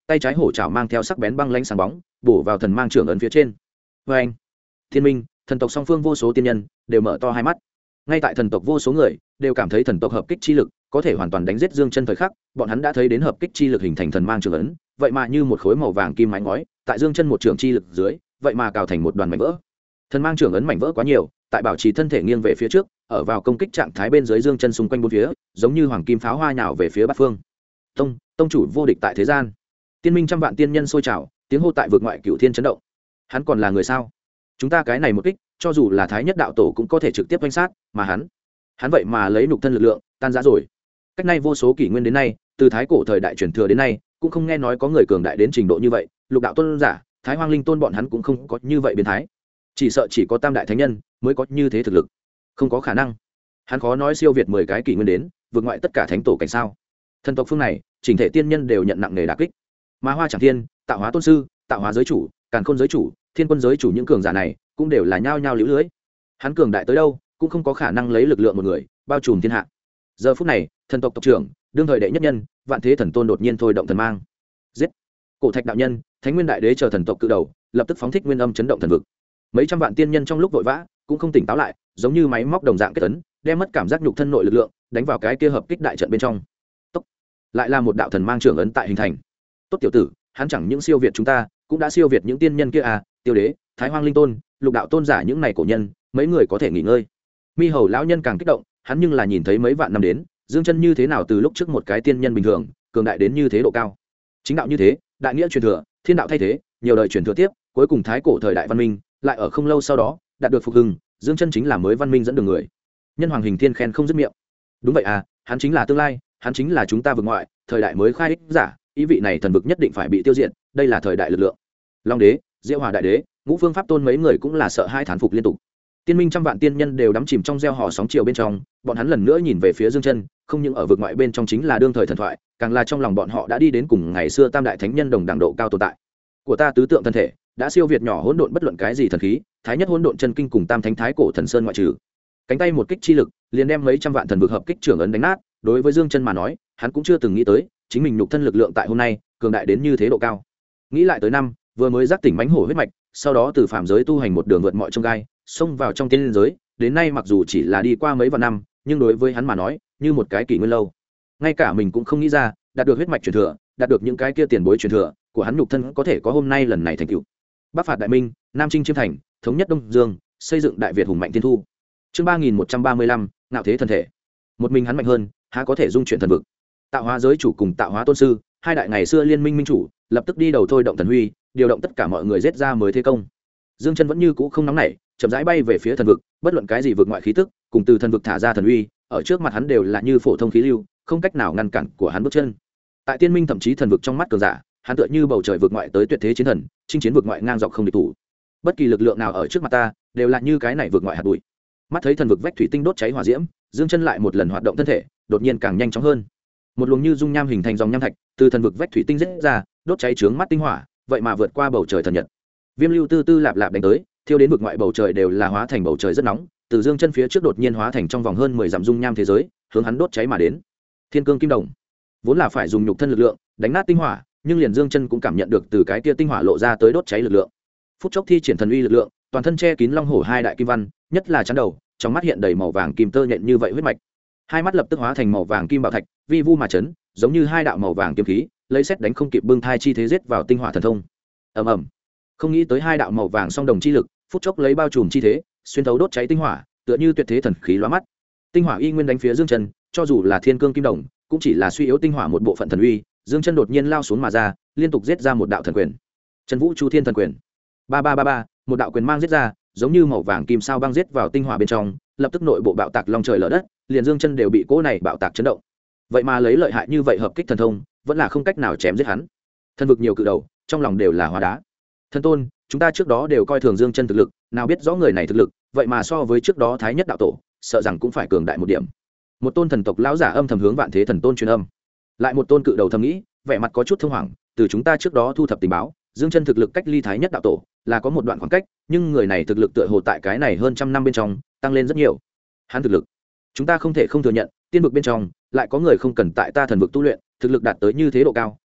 tay trái hổ chảo mang theo sắc bén băng lãnh sáng bóng bổ vào thần mang trưởng ấn phía trên. Vê anh, thiên minh, thần tộc song phương vô số tiên nhân đều mở to hai mắt. Ngay tại thần tộc vô số người đều cảm thấy thần tộc hợp kích chi lực có thể hoàn toàn đánh giết Dương Chân thời khắc, bọn hắn đã thấy đến hợp kích chi lực hình thành thần mang trưởng ấn, vậy mà như một khối màu vàng kim mái ngói, tại Dương Chân một trường chi lực dưới, vậy mà cào thành một đoàn mảnh vỡ. Thần mang trưởng ấn mảnh vỡ quá nhiều, tại bảo trì thân thể nghiêng về phía trước, ở vào công kích trạng thái bên dưới Dương Chân xung quanh bốn phía, giống như hoàng kim pháo hoa nhào về phía bát phương. Tông chủ vô địch tại thế gian. Tiên minh trăm vạn tiên nhân sôi trào, tiếng hô tại vực ngoại cửu thiên chấn động. Hắn còn là người sao? Chúng ta cái này một kích, cho dù là thái nhất đạo tổ cũng có thể trực tiếp oanh sát, mà hắn vậy mà lấy nhục thân lực lượng tan rã rồi. Cách nay vô số kỷ nguyên đến nay, từ thái cổ thời đại truyền thừa đến nay, cũng không nghe nói có người cường đại đến trình độ như vậy. Lục đạo tôn giả, thái hoang linh tôn bọn hắn cũng không có như vậy biến thái. Chỉ sợ chỉ có tam đại thánh nhân mới có như thế thực lực. Không có khả năng. Hắn khó nói siêu việt 10 cái kỷ nguyên đến, vượt ngoại tất cả thánh tổ cảnh sao? Thần tộc phương này, chỉnh thể tiên nhân đều nhận nặng nề đả kích. Mà Hoa Chẳng Thiên, Tạo Hóa tôn sư, Tạo Hóa giới chủ, Càn Khôn giới chủ, Thiên Quân giới chủ những cường giả này, cũng đều là nhao nhao liễu lưới. Hắn cường đại tới đâu, cũng không có khả năng lấy lực lượng một người bao trùm thiên hạ. Giờ phút này, thần tộc tộc trưởng, đương thời đệ nhất nhân, Vạn Thế Thần Tôn đột nhiên thôi động thần mang. Giết! Cổ Thạch đạo nhân, Thánh Nguyên đại đế chờ thần tộc cự đầu, lập tức phóng thích nguyên âm chấn động thần vực. Mấy trăm vạn tiên nhân trong lúc vội vã, cũng không tỉnh táo lại, giống như máy móc đồng dạng kết tấn, đem mất cảm giác nhục thân nội lực lượng, đánh vào cái kia hợp kích đại trận bên trong. Tốc! Lại là một đạo thần mang trưởng ấn tại hình thành. Tốt tiểu tử, hắn chẳng những siêu việt chúng ta, cũng đã siêu việt những tiên nhân kia à, Tiêu Đế, Thái Hoang Linh Tôn, Lục đạo tôn giả những này cổ nhân, mấy người có thể nghỉ ngơi. Mi Hầu lão nhân càng kích động, hắn nhưng là nhìn thấy mấy vạn năm đến, Dương Chân như thế nào từ lúc trước một cái tiên nhân bình thường, cường đại đến như thế độ cao. Chính đạo như thế, đại nghĩa truyền thừa, thiên đạo thay thế, nhiều đời truyền thừa tiếp, cuối cùng thái cổ thời đại văn minh, lại ở không lâu sau đó, đạt được phục hưng, Dương Chân chính là mới văn minh dẫn đường người. Nhân hoàng hình thiên khen không dứt miệng. Đúng vậy à, hắn chính là tương lai, hắn chính là chúng ta vực ngoại, thời đại mới khai ích giả, ý vị này thần vực nhất định phải bị tiêu diệt, đây là thời đại lực lượng. Long đế, Diệu Hòa đại đế, Ngũ Phương pháp tôn mấy người cũng là sợ hai thán phục liên tục. Tiên minh trăm vạn tiên nhân đều đắm chìm trong gieo họ sóng chiều bên trong, bọn hắn lần nữa nhìn về phía Dương Chân, không những ở vực ngoại bên trong chính là đương thời thần thoại, càng là trong lòng bọn họ đã đi đến cùng ngày xưa tam đại thánh nhân đồng đẳng độ cao tồn tại. Của ta tứ tượng thân thể, đã siêu việt nhỏ hỗn độn bất luận cái gì thần khí, thái nhất hỗn độn chân kinh cùng tam thánh thái cổ thần sơn ngoại trừ. Cánh tay một kích chi lực, liền đem mấy trăm vạn thần vực hợp kích trưởng ấn đánh nát, đối với Dương Chân mà nói, hắn cũng chưa từng nghĩ tới, chính mình nhục thân lực lượng tại hôm nay, cường đại đến như thế độ cao. Nghĩ lại tới năm, vừa mới giác tỉnh mãnh hổ huyết mạch, sau đó từ phàm giới tu hành một đường vượt mọi chông gai, xông vào trong tiên giới, đến nay mặc dù chỉ là đi qua mấy vạn năm, nhưng đối với hắn mà nói, như một cái kỷ nguyên lâu. Ngay cả mình cũng không nghĩ ra, đạt được huyết mạch truyền thừa, đạt được những cái kia tiền bối truyền thừa, của hắn nhục thân có thể có hôm nay lần này thành tựu. Bắc phạt đại minh, Nam chinh chiêm thành, thống nhất Đông Dương, xây dựng đại Việt hùng mạnh tiên thu. Chương 3135, ngạo thế thần thể. Một mình hắn mạnh hơn, há có thể dung chuyển thần vực. Tạo Hóa giới chủ cùng Tạo Hóa tôn sư, hai đại ngày xưa liên minh minh chủ, lập tức đi đầu thôi động thần huy, điều động tất cả mọi người giết ra mới thế công. Dương Chân vẫn như cũ không nóng nảy, chậm rãi bay về phía thần vực, bất luận cái gì vực ngoại khí tức, cùng từ thần vực thả ra thần uy, ở trước mặt hắn đều là như phổ thông khí lưu, không cách nào ngăn cản của hắn bước chân. Tại tiên minh thậm chí thần vực trong mắt cường giả, hắn tựa như bầu trời vực ngoại tới tuyệt thế chiến thần, chinh chiến vực ngoại ngang dọc không địch thủ. Bất kỳ lực lượng nào ở trước mặt ta, đều là như cái này vực ngoại hạt bụi. Mắt thấy thần vực vách thủy tinh đốt cháy hỏa diễm, Dương Chân lại một lần hoạt động thân thể, đột nhiên càng nhanh chóng hơn. Một luồng như dung nham hình thành dòng nham thạch, từ thần vực vách thủy tinh rít ra, đốt cháy trướng mắt tinh hỏa, vậy mà vượt qua bầu trời thần nhật. Viêm lưu tư tư lạp lạp đánh tới, thiêu đến vực ngoại bầu trời đều là hóa thành bầu trời rất nóng, từ Dương Chân phía trước đột nhiên hóa thành trong vòng hơn 10 dặm dung nham thế giới, hướng hắn đốt cháy mà đến. Thiên cương kim đồng, vốn là phải dùng nhục thân lực lượng đánh nát tinh hỏa, nhưng liền Dương Chân cũng cảm nhận được từ cái tia tinh hỏa lộ ra tới đốt cháy lực lượng. Phút chốc thi triển thần uy lực lượng, toàn thân che kín long hổ hai đại kim văn, nhất là chắn đầu, trong mắt hiện đầy màu vàng kim tơ nhện như vậy huyết mạch. Hai mắt lập tức hóa thành màu vàng kim bảo thạch, vi vu mà chấn, giống như hai đạo màu vàng kiếm khí, lấy xét đánh không kịp bưng thai chi thế giết vào tinh hỏa thần thông. Ầm ầm. Không nghĩ tới hai đạo màu vàng song đồng chi lực, phút chốc lấy bao trùm chi thế, xuyên thấu đốt cháy tinh hỏa, tựa như tuyệt thế thần khí lóa mắt. Tinh hỏa y nguyên đánh phía Dương Chân, cho dù là thiên cương kim đồng, cũng chỉ là suy yếu tinh hỏa một bộ phận thần uy. Dương Chân đột nhiên lao xuống mà ra, liên tục giết ra một đạo thần quyền. Chân Vũ Chu Thiên thần quyền. Ba ba ba ba, một đạo quyền mang giết ra, giống như màu vàng kim sao băng giết vào tinh hỏa bên trong, lập tức nội bộ bạo tạc long trời lở đất, liền Dương Chân đều bị cỗ này bạo tạc chấn động. Vậy mà lấy lợi hại như vậy hợp kích thần thông, vẫn là không cách nào chém giết hắn. Thần vực nhiều cự đầu, trong lòng đều là hóa đá. Thần tôn, chúng ta trước đó đều coi thường Dương Chân thực lực, nào biết rõ người này thực lực, vậy mà so với trước đó thái nhất đạo tổ, sợ rằng cũng phải cường đại một điểm. Một tôn thần tộc lão giả âm thầm hướng Vạn Thế Thần Tôn truyền âm. Lại một tôn cự đầu thầm nghĩ, vẻ mặt có chút thông hoảng, từ chúng ta trước đó thu thập tình báo, Dương Chân thực lực cách ly thái nhất đạo tổ là có một đoạn khoảng cách, nhưng người này thực lực tựa hồ tại cái này hơn trăm năm bên trong tăng lên rất nhiều. Hắn thực lực, chúng ta không thể không thừa nhận, tiên vực bên trong lại có người không cần tại ta thần vực tu luyện, thực lực đạt tới như thế độ cao,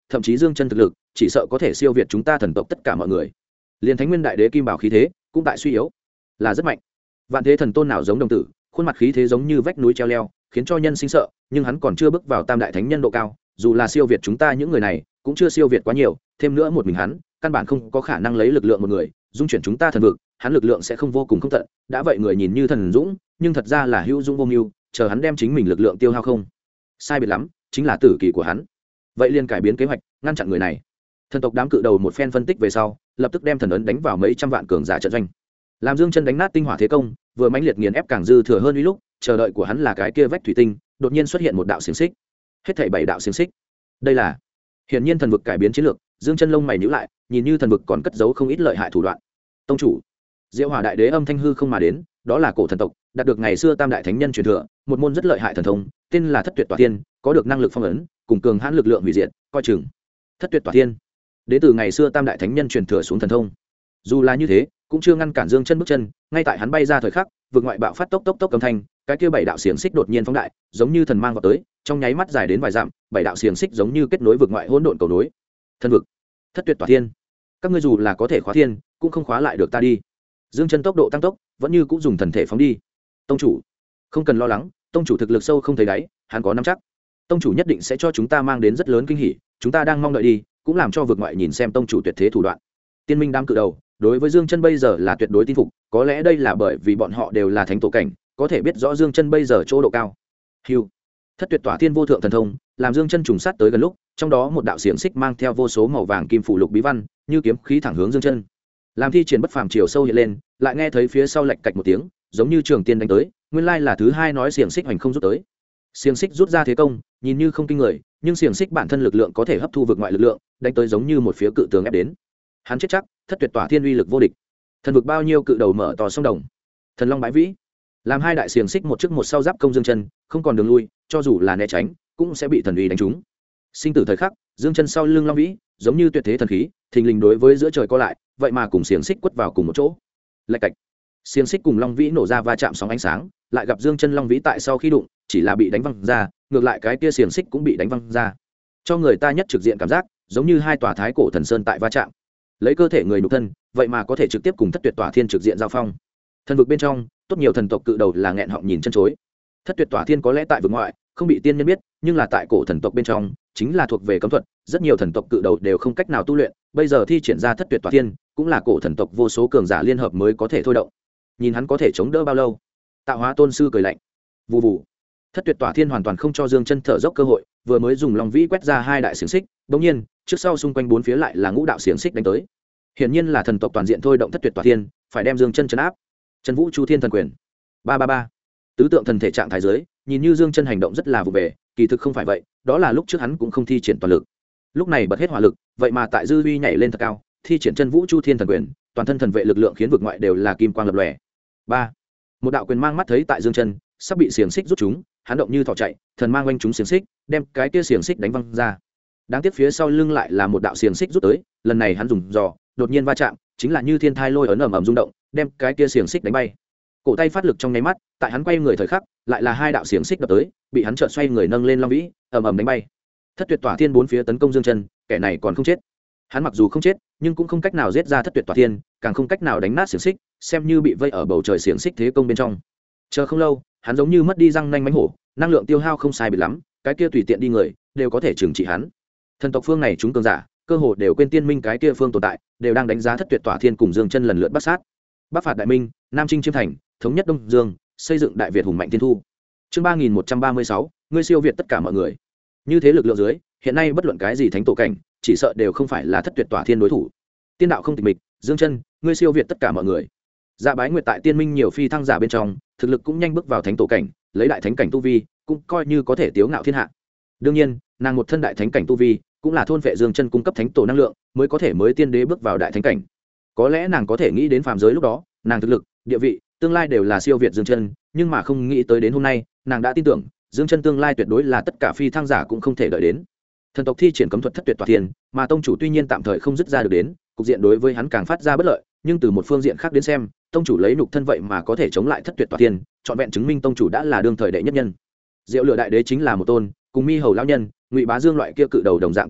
thậm chí dương chân thực lực chỉ sợ có thể siêu việt chúng ta thần tộc tất cả mọi người. Liên thánh nguyên đại đế kim bảo khí thế cũng tại suy yếu, là rất mạnh. Vạn thế thần tôn nào giống đồng tử, khuôn mặt khí thế giống như vách núi treo leo, khiến cho nhân sinh sợ, nhưng hắn còn chưa bước vào tam đại thánh nhân độ cao, dù là siêu việt chúng ta những người này cũng chưa siêu việt quá nhiều, thêm nữa một mình hắn căn bản không có khả năng lấy lực lượng một người dung chuyển chúng ta thần vực, hắn lực lượng sẽ không vô cùng không tận. Đã vậy người nhìn như thần dũng, nhưng thật ra là hữu dũng vô mưu, chờ hắn đem chính mình lực lượng tiêu hao không sai biệt lắm chính là tử kỳ của hắn. Vậy liền cải biến kế hoạch, ngăn chặn người này. Thần tộc đám cự đầu một phen phân tích về sau, lập tức đem thần ấn đánh vào mấy trăm vạn cường giả trận doanh, làm dương chân đánh nát tinh hỏa thế công, vừa mãnh liệt nghiền ép càng dư thừa hơn uy lúc chờ đợi của hắn là cái kia vách thủy tinh, đột nhiên xuất hiện một đạo xiềng xích, hết thảy 7 đạo xiềng xích. Đây là hiển nhiên thần vực cải biến chiến lược. Dương chân lông mày nhíu lại, nhìn như thần vực còn cất giấu không ít lợi hại thủ đoạn. Tông chủ, Diệu Hỏa đại đế âm thanh hư không mà đến, đó là cổ thần tộc đạt được ngày xưa tam đại thánh nhân truyền thừa, một môn rất lợi hại thần thông, tên là Thất Tuyệt Tỏa Thiên, có được năng lực phong ấn cùng cường hãn lực lượng hủy diệt, coi chừng. Thất Tuyệt Tỏa Thiên đến từ ngày xưa tam đại thánh nhân truyền thừa xuống thần thông. Dù là như thế cũng chưa ngăn cản Dương chân bước chân, ngay tại hắn bay ra thời khắc, vực ngoại bạo phát tốc tốc âm thanh, cái kia 7 đạo xiềng xích đột nhiên phóng đại, giống như thần mang vào tới, trong nháy mắt dài đến vài dặm, 7 đạo xiềng xích giống như kết nối vực ngoại hỗn độn cầu nối. Thần vực, Thất Tuyệt Tỏa Thiên, các ngươi dù là có thể khóa thiên, cũng không khóa lại được ta đi. Dương chân tốc độ tăng tốc, vẫn như cũng dùng thần thể phóng đi. Tông chủ, không cần lo lắng, tông chủ thực lực sâu không thấy đáy, hắn có nắm chắc. Tông chủ nhất định sẽ cho chúng ta mang đến rất lớn kinh hỉ, chúng ta đang mong đợi đi, cũng làm cho vực ngoại nhìn xem tông chủ tuyệt thế thủ đoạn. Tiên minh đám cự đầu đối với Dương chân bây giờ là tuyệt đối tin phục, có lẽ đây là bởi vì bọn họ đều là thánh tổ cảnh, có thể biết rõ Dương chân bây giờ chỗ độ cao. Hưu, Thất Tuyệt Tỏa Thiên vô thượng thần thông, làm Dương chân trùng sát tới gần lúc, trong đó một đạo xiềng xích mang theo vô số màu vàng kim phủ lục bí văn, như kiếm khí thẳng hướng Dương chân. Làm thi triển bất phàm chiều sâu hiện lên, lại nghe thấy phía sau lạch cạch một tiếng, giống như trường tiên đánh tới, nguyên lai là thứ hai nói xiềng xích hoành không rút tới. Xiềng xích rút ra thế công, nhìn như không kinh người, nhưng xiềng xích bản thân lực lượng có thể hấp thu vực ngoại lực lượng, đánh tới giống như một phía cự tường ép đến. Hắn chết chắc, Thất Tuyệt Tỏa Thiên uy lực vô địch. Thần vực bao nhiêu cự đầu mở to sông đồng. Thần long bãi vĩ, làm hai đại xiềng xích một trước một sau giáp công Dương chân, không còn đường lui, cho dù là né tránh, cũng sẽ bị thần uy đánh trúng. Sinh tử thời khắc, Dương chân sau lưng long vĩ, giống như tuyệt thế thần khí, thình lình đối với giữa trời co lại, vậy mà cùng xiềng xích quất vào cùng một chỗ. Lạch cạch, xiềng xích cùng long vĩ nổ ra va chạm sóng ánh sáng, lại gặp Dương chân long vĩ tại sau khi đụng, chỉ là bị đánh văng ra, ngược lại cái kia xiềng xích cũng bị đánh văng ra, cho người ta nhất trực diện cảm giác giống như hai tòa thái cổ thần sơn tại va chạm. Lấy cơ thể người nhục thân, vậy mà có thể trực tiếp cùng Thất Tuyệt Tỏa Thiên trực diện giao phong. Thần vực bên trong, tốt nhiều thần tộc cự đầu là nghẹn họng nhìn chân chối. Thất Tuyệt Tỏa Thiên có lẽ tại vực ngoại không bị tiên nhân biết, nhưng là tại cổ thần tộc bên trong chính là thuộc về cấm thuật, rất nhiều thần tộc cự đầu đều không cách nào tu luyện, bây giờ thi triển ra Thất Tuyệt Tỏa Thiên cũng là cổ thần tộc vô số cường giả liên hợp mới có thể thôi động. Nhìn hắn có thể chống đỡ bao lâu. Tạo Hóa tôn sư cười lạnh. Vù vù, Thất Tuyệt Tỏa Thiên hoàn toàn không cho Dương chân thở dốc cơ hội, vừa mới dùng long vĩ quét ra hai đại xiềng xích, đột nhiên trước sau xung quanh bốn phía lại là ngũ đạo xiềng xích đánh tới. Hiển nhiên là thần tộc toàn diện thôi động Thất Tuyệt Tỏa Thiên, phải đem Dương chân trấn áp. Chân Vũ Chu Thiên thần quyền, 333, tứ tượng thần thể trạng thái giới, nhìn như Dương chân hành động rất là vụ về, kỳ thực không phải vậy, đó là lúc trước hắn cũng không thi triển toàn lực, lúc này bật hết hỏa lực, vậy mà tại dư uy nhảy lên thật cao, thi triển Chân Vũ Chu Thiên thần quyền, toàn thân thần vệ lực lượng khiến vực ngoại đều là kim quang lập lòe. Ba, một đạo quyền mang mắt thấy tại Dương chân sắp bị xiềng xích rút chúng, hắn động như thỏ chạy, thần mang quanh chúng xiềng xích, đem cái kia xiềng xích đánh văng ra. Đáng tiếc phía sau lưng lại là một đạo xiềng xích rút tới, lần này hắn dùng giò, đột nhiên va chạm, chính là như thiên thai lôi ấn ầm ầm rung động, đem cái kia xiềng xích đánh bay. Cổ tay phát lực trong nháy mắt, tại hắn quay người thời khắc, lại là hai đạo xiềng xích đập tới, bị hắn chợt xoay người nâng lên long vĩ, ầm ầm đánh bay. Thất Tuyệt Tỏa Thiên bốn phía tấn công Dương chân, kẻ này còn không chết. Hắn mặc dù không chết, nhưng cũng không cách nào giết ra Thất Tuyệt Tỏa Thiên, càng không cách nào đánh nát xiềng xích, xem như bị vây ở bầu trời xiềng xích thế công bên trong. Chờ không lâu, hắn giống như mất đi răng nanh mánh hổ, năng lượng tiêu hao không sai biệt lắm, cái kia tùy tiện đi người đều có thể trừng trị hắn. Thần tộc phương này chúng cường giả, cơ hồ đều quên tiên minh cái kia phương tồn tại, đều đang đánh giá Thất Tuyệt Tỏa Thiên cùng Dương chân lần lượt bắt sát. Bắc phạt đại minh, nam chinh chiêm thành, thống nhất đông dương, xây dựng đại việt hùng mạnh thiên thu. Chương 3136, ngươi siêu việt tất cả mọi người. Như thế lực lượng dưới, hiện nay bất luận cái gì thánh tổ cảnh, chỉ sợ đều không phải là Thất Tuyệt Tỏa Thiên đối thủ. Tiên đạo không tịch mịch, Dương chân, ngươi siêu việt tất cả mọi người. Dạ Bái Nguyệt tại tiên minh nhiều phi thăng giả bên trong, thực lực cũng nhanh bước vào thánh tổ cảnh, lấy đại thánh cảnh tu vi, cũng coi như có thể tiếu ngạo thiên hạ. Đương nhiên, nàng một thân đại thánh cảnh tu vi, cũng là thôn vệ Dương chân cung cấp thánh tổ năng lượng, mới có thể mới tiên đế bước vào đại thánh cảnh. Có lẽ nàng có thể nghĩ đến phàm giới lúc đó, nàng thực lực, địa vị, tương lai đều là siêu việt Dương chân, nhưng mà không nghĩ tới đến hôm nay, nàng đã tin tưởng, Dương chân tương lai tuyệt đối là tất cả phi thăng giả cũng không thể đợi đến. Thần tộc thi triển cấm thuật Thất Tuyệt Tỏa Thiên, mà tông chủ tuy nhiên tạm thời không dứt ra được đến, cục diện đối với hắn càng phát ra bất lợi, nhưng từ một phương diện khác đến xem, tông chủ lấy nhục thân vậy mà có thể chống lại Thất Tuyệt Tỏa Thiên, trọn vẹn chứng minh tông chủ đã là đương thời đệ nhất nhân. Diệu Lửa đại đế chính là một tôn, cùng Mi Hầu lão nhân, Ngụy Bá Dương loại kia cự đầu đồng dạng tồn tại,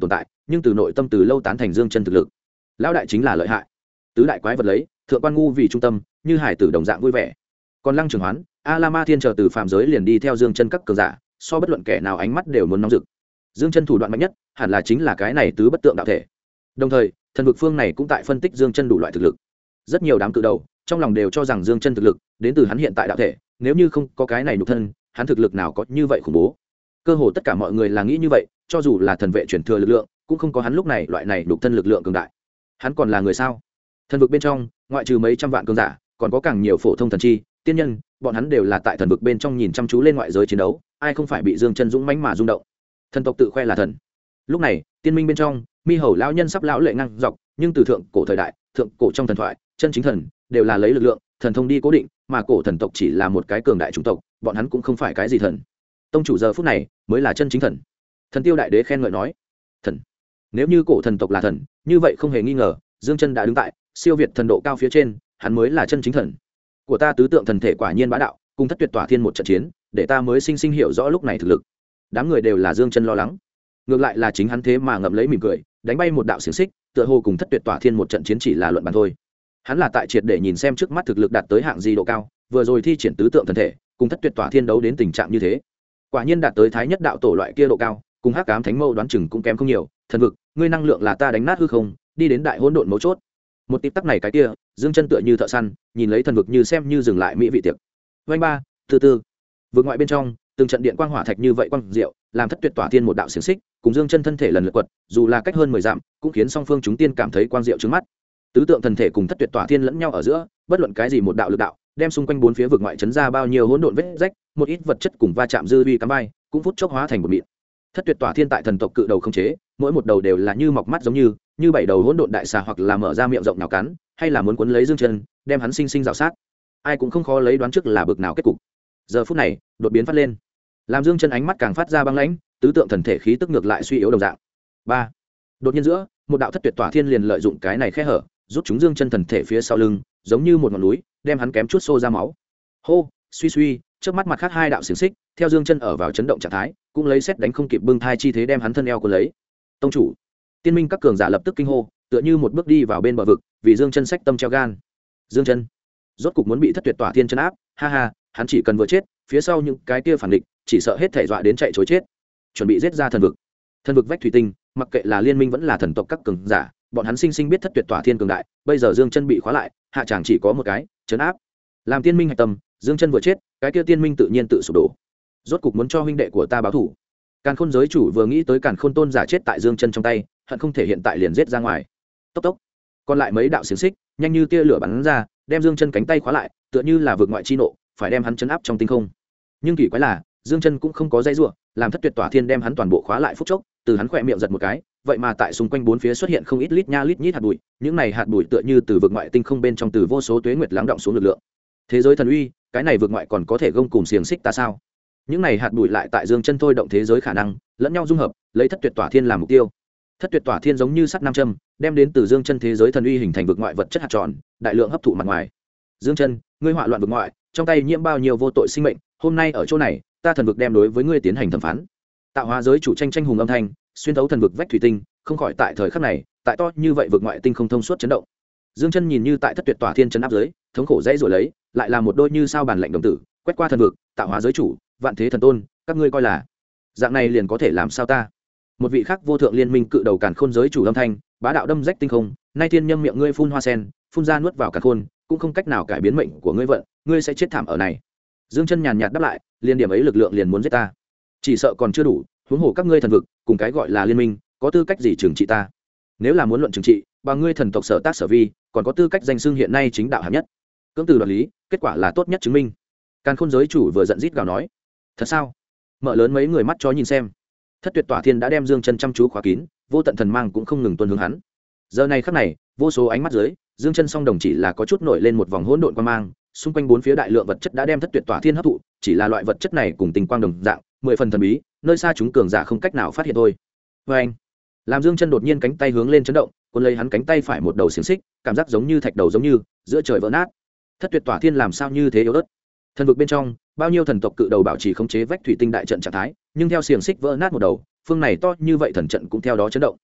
nhưng từ nội tâm từ lâu tán thành Dương Chân thực lực. Lão đại chính là lợi hại. Tứ đại quái vật lấy thượng quan ngu vì trung tâm, như hải tử đồng dạng vui vẻ. Còn Lăng Trường Hoán, A La Ma Thiên chờ từ phàm giới liền đi theo Dương Chân các cường giả, so bất luận kẻ nào ánh mắt đều muốn nóng rực. Dương Chân thủ đoạn mạnh nhất, hẳn là chính là cái này tứ bất tượng đạo thể. Đồng thời, thần vực phương này cũng tại phân tích Dương Chân đủ loại thực lực. Rất nhiều đám cự đầu trong lòng đều cho rằng Dương Chân thực lực đến từ hắn hiện tại đạo thể, nếu như không có cái này nhục thân, hắn thực lực nào có như vậy khủng bố. Cơ hồ tất cả mọi người là nghĩ như vậy, cho dù là thần vệ chuyển thừa lực lượng, cũng không có hắn lúc này loại này nhục thân lực lượng cường đại. Hắn còn là người sao? Thần vực bên trong, ngoại trừ mấy trăm vạn cường giả, còn có càng nhiều phổ thông thần chi, tiên nhân, bọn hắn đều là tại thần vực bên trong nhìn chăm chú lên ngoại giới chiến đấu, ai không phải bị Dương Chân dũng mãnh mà rung động. Thần tộc tự khoe là thần. Lúc này, tiên minh bên trong, Mi Hầu lão nhân sắp lão lệ ngang dọc, nhưng từ thượng cổ thời đại, thượng cổ trong thần thoại, chân chính thần đều là lấy lực lượng, thần thông đi cố định, mà cổ thần tộc chỉ là một cái cường đại chủng tộc, bọn hắn cũng không phải cái gì thần. Tông chủ giờ phút này mới là chân chính thần. Thần Tiêu đại đế khen ngợi nói: "Thần, nếu như cổ thần tộc là thần, như vậy không hề nghi ngờ, Dương Chân đã đứng tại siêu việt thần độ cao phía trên, hắn mới là chân chính thần. Của ta tứ tượng thần thể quả nhiên bá đạo, cùng Thất Tuyệt Tỏa Thiên một trận chiến, để ta mới sinh sinh hiểu rõ lúc này thực lực." Đám người đều là Dương Chân lo lắng, ngược lại là chính hắn thế mà ngậm lấy mỉm cười, đánh bay một đạo xiềng xích, tựa hồ cùng Thất Tuyệt Tỏa Thiên một trận chiến chỉ là luận bàn thôi. Hắn là tại triệt để nhìn xem trước mắt thực lực đạt tới hạng gì độ cao, vừa rồi thi triển tứ tượng thần thể, cùng Thất Tuyệt Tỏa Thiên đấu đến tình trạng như thế, quả nhiên đạt tới thái nhất đạo tổ loại kia độ cao, cùng Hắc Ám Thánh Mâu đoán chừng cũng kém không nhiều. Thần vực, ngươi năng lượng là ta đánh nát hư không, đi đến đại hỗn độn mấu chốt. Một tịp tắc này cái kia, Dương Chân tựa như thợ săn, nhìn lấy thần vực như xem như dừng lại mỹ vị tiệc. Vành ba, từ từ. Vực ngoại bên trong, từng trận điện quang hỏa thạch như vậy quang diệu, làm Thất Tuyệt Tỏa Thiên một đạo xiềng xích, cùng Dương Chân thân thể lần lượt quật, dù là cách hơn 10 dặm, cũng khiến song phương chúng tiên cảm thấy quang diệu trước mắt. Tứ tượng thần thể cùng Thất Tuyệt Tỏa Thiên lẫn nhau ở giữa, bất luận cái gì một đạo lực đạo, đem xung quanh bốn phía vực ngoại chấn ra bao nhiêu hỗn độn vết rách, một ít vật chất cùng va chạm dư uy cắm bay, cũng phút chốc hóa thành một mịn. Thất Tuyệt Tỏa Thiên tại thần tộc cự đầu không chế, mỗi một đầu đều là như mọc mắt giống như bảy đầu hỗn độn đại xà, hoặc là mở ra miệng rộng nào cắn, hay là muốn cuốn lấy Dương Chân, đem hắn sinh sinh rào sát. Ai cũng không khó lấy đoán trước là bực nào kết cục. Giờ phút này, đột biến phát lên, làm Dương Chân ánh mắt càng phát ra băng lãnh, tứ tượng thần thể khí tức ngược lại suy yếu đồng dạng. Ba. Đột nhiên giữa, một đạo Thất Tuyệt Tỏa Thiên liền lợi dụng cái này khe hở, rút chúng Dương Chân thần thể phía sau lưng, giống như một ngọn núi, đem hắn kém chút xô ra máu. Hô, suy suy, trước mắt mặt khác hai đạo xiềng xích, theo Dương Chân ở vào chấn động trạng thái, cũng lấy xét đánh không kịp bưng thai chi thế đem hắn thân eo cuốn lấy. Tông chủ, tiên minh các cường giả lập tức kinh hô, tựa như một bước đi vào bên bờ vực, vì Dương Chân sách tâm treo gan. Dương Chân, rốt cục muốn bị Thất Tuyệt Tỏa Thiên trấn áp, ha ha, hắn chỉ cần vừa chết, phía sau những cái kia phản địch, chỉ sợ hết thể dọa đến chạy trối chết. Chuẩn bị giết ra thần vực. Thần vực vách thủy tinh, mặc kệ là liên minh vẫn là thần tộc các cường giả, bọn hắn sinh sinh biết Thất Tuyệt Tỏa Thiên cường đại, bây giờ Dương Chân bị khóa lại, hạ tràng chỉ có một cái, trấn áp. Làm tiên minh hạch tâm, Dương Chân vừa chết, cái kia tiên minh tự nhiên tự sụp đổ. Rốt cục muốn cho huynh đệ của ta báo thù. Càn Khôn giới chủ vừa nghĩ tới Càn Khôn tôn giả chết tại Dương Chân trong tay, hận không thể hiện tại liền giết ra ngoài. Tốc tốc. Còn lại mấy đạo xiềng xích, nhanh như tia lửa bắn ra, đem Dương Chân cánh tay khóa lại, tựa như là vượt ngoại chi nộ, phải đem hắn trấn áp trong tinh không. Nhưng kỳ quái là, Dương Chân cũng không có dây rủa, làm Thất Tuyệt Tỏa Thiên đem hắn toàn bộ khóa lại phút chốc, từ hắn khỏe miệng giật một cái, vậy mà tại xung quanh bốn phía xuất hiện không ít lít nha lít nhít hạt bụi, những này hạt bụi tựa như từ vực ngoại tinh không bên trong từ vô số tuế nguyệt lắng động xuống lực lượng. Thế giới thần uy, cái này vực ngoại còn có thể gông cùm xiềng xích ta sao? Những này hạt bụi lại tại Dương Chân thôi động thế giới khả năng, lẫn nhau dung hợp, lấy Thất Tuyệt Tỏa Thiên làm mục tiêu. Thất Tuyệt Tỏa Thiên giống như sắt nam châm, đem đến từ Dương Chân thế giới thần uy hình thành vực ngoại vật chất hạt tròn, đại lượng hấp thụ mặt ngoài. Dương Chân, ngươi họa loạn vực ngoại, trong tay nhiễm bao nhiêu vô tội sinh mệnh, hôm nay ở chỗ này, ta thần vực đem đối với ngươi tiến hành thẩm phán. Tạo hóa giới chủ tranh hùng âm thanh, xuyên thấu thần vực vách thủy tinh, không khỏi tại thời khắc này, tại to như vậy vực ngoại tinh không thông suốt chấn động. Dương Chân nhìn như tại Thất Tuyệt Tỏa Thiên trấn áp dưới, thống khổ dãy rồi lấy, lại là một đôi như sao bàn lạnh đồng tử, quét qua thần vực, tạo hóa giới chủ, vạn thế thần tôn, các ngươi coi là dạng này liền có thể làm sao ta? Một vị khác vô thượng liên minh cự đầu Càn Khôn giới chủ âm thanh, bá đạo đâm rách tinh không, nay thiên nhâm miệng ngươi phun hoa sen, phun ra nuốt vào Càn Khôn, cũng không cách nào cải biến mệnh của ngươi vận, ngươi sẽ chết thảm ở này. Dương Chân nhàn nhạt đáp lại, liên điểm ấy lực lượng liền muốn giết ta, chỉ sợ còn chưa đủ, huống hồ các ngươi thần vực, cùng cái gọi là liên minh, có tư cách gì trừng trị ta? Nếu là muốn luận trừng trị, bằng ngươi thần tộc sở tác sở vi, còn có tư cách danh xưng hiện nay chính đạo hạng nhất. Cưỡng từ đoạt lý, kết quả là tốt nhất chứng minh. Càn Khôn giới chủ vừa giận rít gào nói, thật sao? Mở lớn mấy người mắt chó nhìn xem. Thất Tuyệt Tỏa Thiên đã đem Dương Chân chăm chú khóa kín, vô tận thần mang cũng không ngừng tuôn hướng hắn. Giờ này khắc này, vô số ánh mắt dưới, Dương Chân song đồng chỉ là có chút nổi lên một vòng hỗn độn quang mang, xung quanh bốn phía đại lượng vật chất đã đem Thất Tuyệt Tỏa Thiên hấp thụ, chỉ là loại vật chất này cùng tình quang đồng dạng, 10 phần thần bí, nơi xa chúng cường giả không cách nào phát hiện thôi. Oeng! Làm Dương Chân đột nhiên cánh tay hướng lên chấn động, cuốn lấy hắn cánh tay phải một đầu xiềng xích, cảm giác giống như thạch đầu giống như giữa trời vỡ nát. Thất Tuyệt Tỏa Thiên làm sao như thế yếu ớt? Thần vực bên trong, bao nhiêu thần tộc cự đầu bảo trì khống chế vách thủy tinh đại trận trạng thái, nhưng theo xiềng xích vỡ nát một đầu, phương này to như vậy thần trận cũng theo đó chấn động.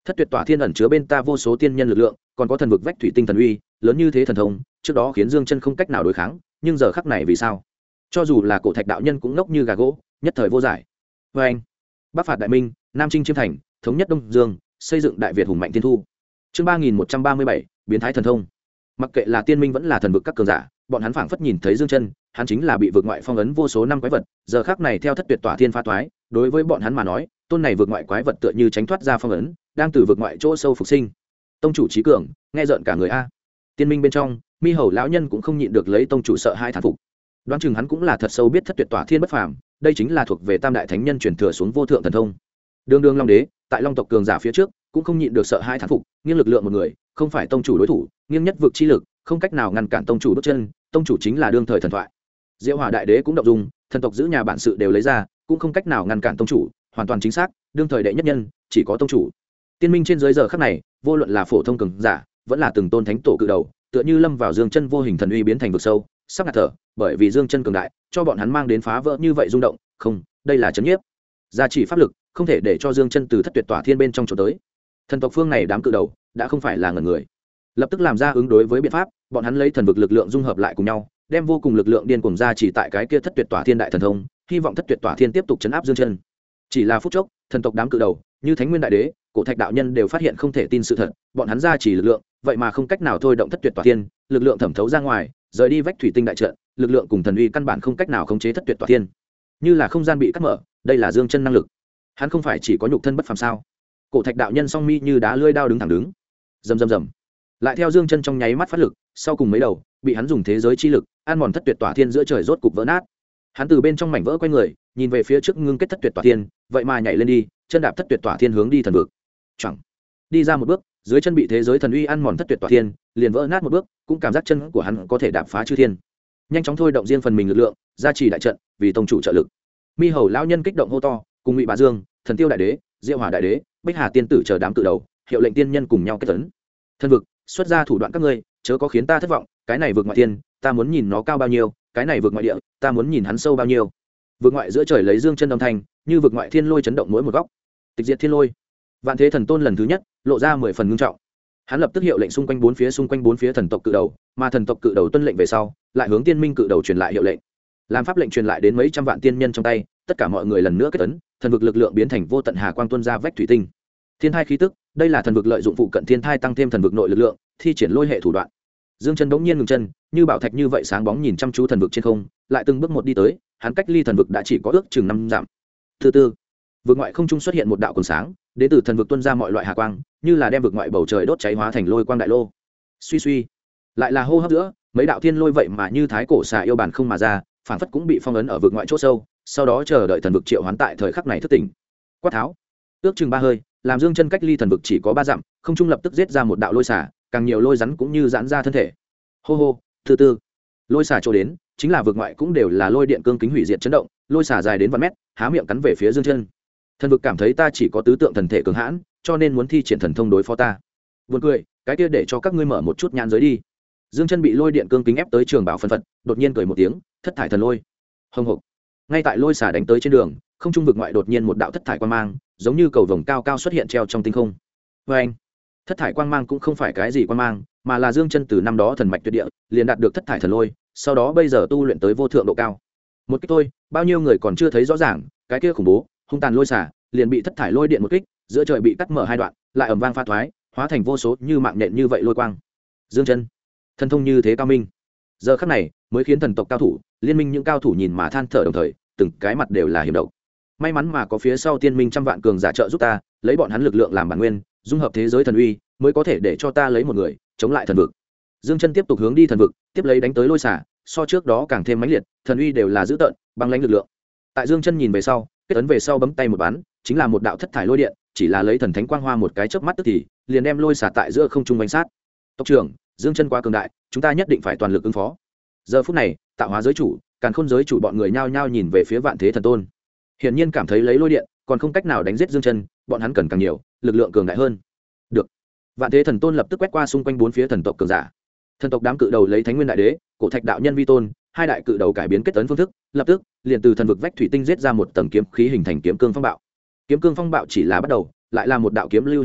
thất tuyệt tỏa thiên ẩn chứa bên ta vô số tiên nhân lực lượng, còn có thần vực vách thủy tinh thần uy lớn như thế thần thông, trước đó khiến Dương Chân không cách nào đối kháng, nhưng giờ khắc này vì sao? Cho dù là cổ thạch đạo nhân cũng ngốc như gà gỗ, nhất thời vô giải. Vê anh, bắc phạt đại minh, nam chinh chiêm thành, thống nhất đông dương, xây dựng đại việt hùng mạnh thiên thu. Chương 3137, biến thái thần thông. Mặc kệ là tiên minh vẫn là thần vực các cường giả, bọn hắn phảng phất nhìn thấy Dương Chân, hắn chính là bị vượt ngoại phong ấn vô số năm quái vật, giờ khắc này theo thất tuyệt tỏa thiên phá toái, đối với bọn hắn mà nói, tôn này vượt ngoại quái vật tựa như tránh thoát ra phong ấn, đang từ vượt ngoại chỗ sâu phục sinh. Tông chủ trí cường, nghe rợn cả người a. Tiên minh bên trong, Mi Hầu lão nhân cũng không nhịn được lấy tông chủ sợ hai thán phục. Đoán chừng hắn cũng là thật sâu biết thất tuyệt tỏa thiên bất phàm, đây chính là thuộc về tam đại thánh nhân truyền thừa xuống vô thượng thần thông. Đường đường long đế, tại long tộc cường giả phía trước, cũng không nhịn được sợ hai thán phục, nghiêng lực lượng một người, không phải tông chủ đối thủ, nghiêng nhất vực chi lực, không cách nào ngăn cản tông chủ bước chân, tông chủ chính là đương thời thần thoại. Diệu Hỏa đại đế cũng động dung, thần tộc giữ nhà bản sự đều lấy ra, cũng không cách nào ngăn cản tông chủ, hoàn toàn chính xác, đương thời đệ nhất nhân, chỉ có tông chủ. Tiên minh trên dưới giờ khắc này, vô luận là phổ thông cường giả, vẫn là từng tôn thánh tổ cự đầu, tựa như lâm vào Dương Chân vô hình thần uy biến thành vực sâu, sắp ngạt thở, bởi vì Dương Chân cường đại, cho bọn hắn mang đến phá vỡ như vậy rung động, không, đây là chấn nhiếp. Gia chỉ pháp lực, không thể để cho Dương Chân từ thất tuyệt tỏa thiên bên trong chỗ tới. Thần tộc phương này đám cự đầu, đã không phải là ngần người. Lập tức làm ra ứng đối với biện pháp, bọn hắn lấy thần vực lực lượng dung hợp lại cùng nhau, đem vô cùng lực lượng điên cuồng ra chỉ tại cái kia thất tuyệt tỏa thiên đại thần thông, hy vọng thất tuyệt tỏa thiên tiếp tục chấn áp Dương Chân. Chỉ là phút chốc, thần tộc đám cự đầu, như Thánh Nguyên đại đế, cổ thạch đạo nhân đều phát hiện không thể tin sự thật, bọn hắn ra chỉ lực lượng, vậy mà không cách nào thôi động thất tuyệt tỏa thiên, lực lượng thẩm thấu ra ngoài, rời đi vách thủy tinh đại trận, lực lượng cùng thần uy căn bản không cách nào khống chế thất tuyệt tỏa thiên. Như là không gian bị cắt mở, đây là Dương Chân năng lực. Hắn không phải chỉ có nhục thân bất phàm sao? Cổ thạch đạo nhân song mi như đá lưỡi đao đứng thẳng đứng. Rầm rầm rầm. Lại theo Dương Chân trong nháy mắt phát lực, sau cùng mấy đầu, bị hắn dùng thế giới chi lực, ăn mòn thất tuyệt tỏa thiên giữa trời rốt cục vỡ nát. Hắn từ bên trong mảnh vỡ quay người, nhìn về phía trước ngưng kết thất tuyệt tỏa thiên, vậy mà nhảy lên đi, chân đạp thất tuyệt tỏa thiên hướng đi thần vực. Chẳng đi ra một bước, dưới chân bị thế giới thần uy ăn mòn thất tuyệt tỏa thiên, liền vỡ nát một bước, cũng cảm giác chân của hắn có thể đạp phá chư thiên. Nhanh chóng thôi động riêng phần mình lực lượng, gia trì đại trận, vì tông chủ trợ lực. Mi Hầu lão nhân kích động hô to, cùng Ngụy Bá Dương, Thần Tiêu đại đế, Diệu Hỏa đại đế, Bích Hà tiên tử chờ đám cự đầu, hiệu lệnh tiên nhân cùng nhau kết tấn. Thần vực, xuất ra thủ đoạn các ngươi, chớ có khiến ta thất vọng, cái này vượt ngoại thiên, ta muốn nhìn nó cao bao nhiêu, cái này vượt ngoại địa, ta muốn nhìn hắn sâu bao nhiêu. Vượt ngoại giữa trời lấy Dương Chân âm thanh, như vượt ngoại thiên lôi chấn động mỗi một góc. Tịch diệt thiên lôi. Vạn thế thần tôn lần thứ nhất, lộ ra 10 phần ngưng trọng. Hắn lập tức hiệu lệnh xung quanh bốn phía thần tộc cự đầu, mà thần tộc cự đầu tuân lệnh về sau, lại hướng tiên minh cự đầu truyền lại hiệu lệnh. Làm pháp lệnh truyền lại đến mấy trăm vạn tiên nhân trong tay, tất cả mọi người lần nữa kết ấn, thần vực lực lượng biến thành vô tận hà quang tuôn ra vách thủy tinh. Thiên thai khí tức, đây là thần vực lợi dụng phụ cận thiên thai tăng thêm thần vực nội lực lượng, thi triển lôi hệ thủ đoạn. Dương Chân bỗng nhiên ngừng chân, như bảo thạch như vậy sáng bóng nhìn chăm chú thần vực trên không, lại từng bước một đi tới, hắn cách ly thần vực đã chỉ có ước chừng 5 dặm. Thứ tư, vực ngoại không trung xuất hiện một đạo quần sáng, đến từ thần vực tuôn ra mọi loại hà quang, như là đem vực ngoại bầu trời đốt cháy hóa thành lôi quang đại lô. Suy suy, lại là hô hấp giữa, mấy đạo thiên lôi vậy mà như thái cổ xà yêu bản không mà ra, phản phất cũng bị phong ấn ở vực ngoại chỗ sâu, sau đó chờ đợi thần vực triệu hoán tại thời khắc này thức tỉnh. Quát tháo, ước chừng 3 hơi, làm Dương Chân cách ly thần vực chỉ có 3 dặm, không trung lập tức giết ra một đạo lôi xà, càng nhiều lôi rắn cũng như giãn ra thân thể. Hô hô, thứ tư, lôi xà chỗ đến, chính là vực ngoại cũng đều là lôi điện cương kính hủy diệt chấn động, lôi xà dài đến vạn mét, há miệng cắn về phía Dương Chân. Thần vực cảm thấy ta chỉ có tứ tượng thần thể cường hãn, cho nên muốn thi triển thần thông đối phó ta. Buồn cười, cái kia để cho các ngươi mở một chút nhãn giới đi. Dương Chân bị lôi điện cương kính ép tới trường bảo phân phật, đột nhiên cười một tiếng, thất thải thần lôi. Hồng hộc. Ngay tại lôi xà đánh tới trên đường, không trung vực ngoại đột nhiên một đạo thất thải quang mang, giống như cầu vồng cao cao xuất hiện treo trong tinh không. Oeng. Thất thải quang mang cũng không phải cái gì quang mang, mà là Dương Chân từ năm đó thần mạch tuyệt địa, liền đạt được thất thải thần lôi, sau đó bây giờ tu luyện tới vô thượng độ cao. Một kích thôi, bao nhiêu người còn chưa thấy rõ ràng, cái kia khủng bố, hung tàn lôi xà, liền bị thất thải lôi điện một kích, giữa trời bị cắt mở 2 đoạn, lại ầm vang pha thoái, hóa thành vô số như mạng nhện như vậy lôi quang. Dương Chân, thần thông như thế cao minh. Giờ khắc này, mới khiến thần tộc cao thủ, liên minh những cao thủ nhìn mà than thở đồng thời, từng cái mặt đều là hiểm độc. May mắn mà có phía sau tiên minh trăm vạn cường giả trợ giúp ta, lấy bọn hắn lực lượng làm bản nguyên, dung hợp thế giới thần uy, mới có thể để cho ta lấy một người chống lại thần vực. Dương Chân tiếp tục hướng đi thần vực, tiếp lấy đánh tới lôi xả, so trước đó càng thêm mãnh liệt, thần uy đều là dữ tợn, băng lãnh lực lượng. Tại Dương Chân nhìn về sau, kết ấn về sau bấm tay một bắn, chính là một đạo thất thải lôi điện, chỉ là lấy thần thánh quang hoa một cái chớp mắt tức thì, liền đem lôi xả tại giữa không trung bánh sát. Tộc trưởng, Dương Chân quá cường đại, chúng ta nhất định phải toàn lực ứng phó. Giờ phút này, tạo hóa giới chủ, càn khôn giới chủ bọn người nhao nhao nhìn về phía Vạn Thế Thần Tôn. Hiển nhiên cảm thấy lấy lôi điện, còn không cách nào đánh giết Dương Chân, bọn hắn cần càng nhiều, lực lượng cường đại hơn. Được. Vạn Thế Thần Tôn lập tức quét qua xung quanh bốn phía thần tộc cường giả. Thần tộc đám cự đầu lấy Thánh Nguyên đại đế, Cổ Thạch đạo nhân vi tôn, hai đại cự đầu cải biến kết ấn phương thức, lập tức liền từ thần vực vách thủy tinh giết ra một tầng kiếm khí hình thành kiếm cương phong bạo. Kiếm cương phong bạo chỉ là bắt đầu, lại là một đạo kiếm lưu hình thành,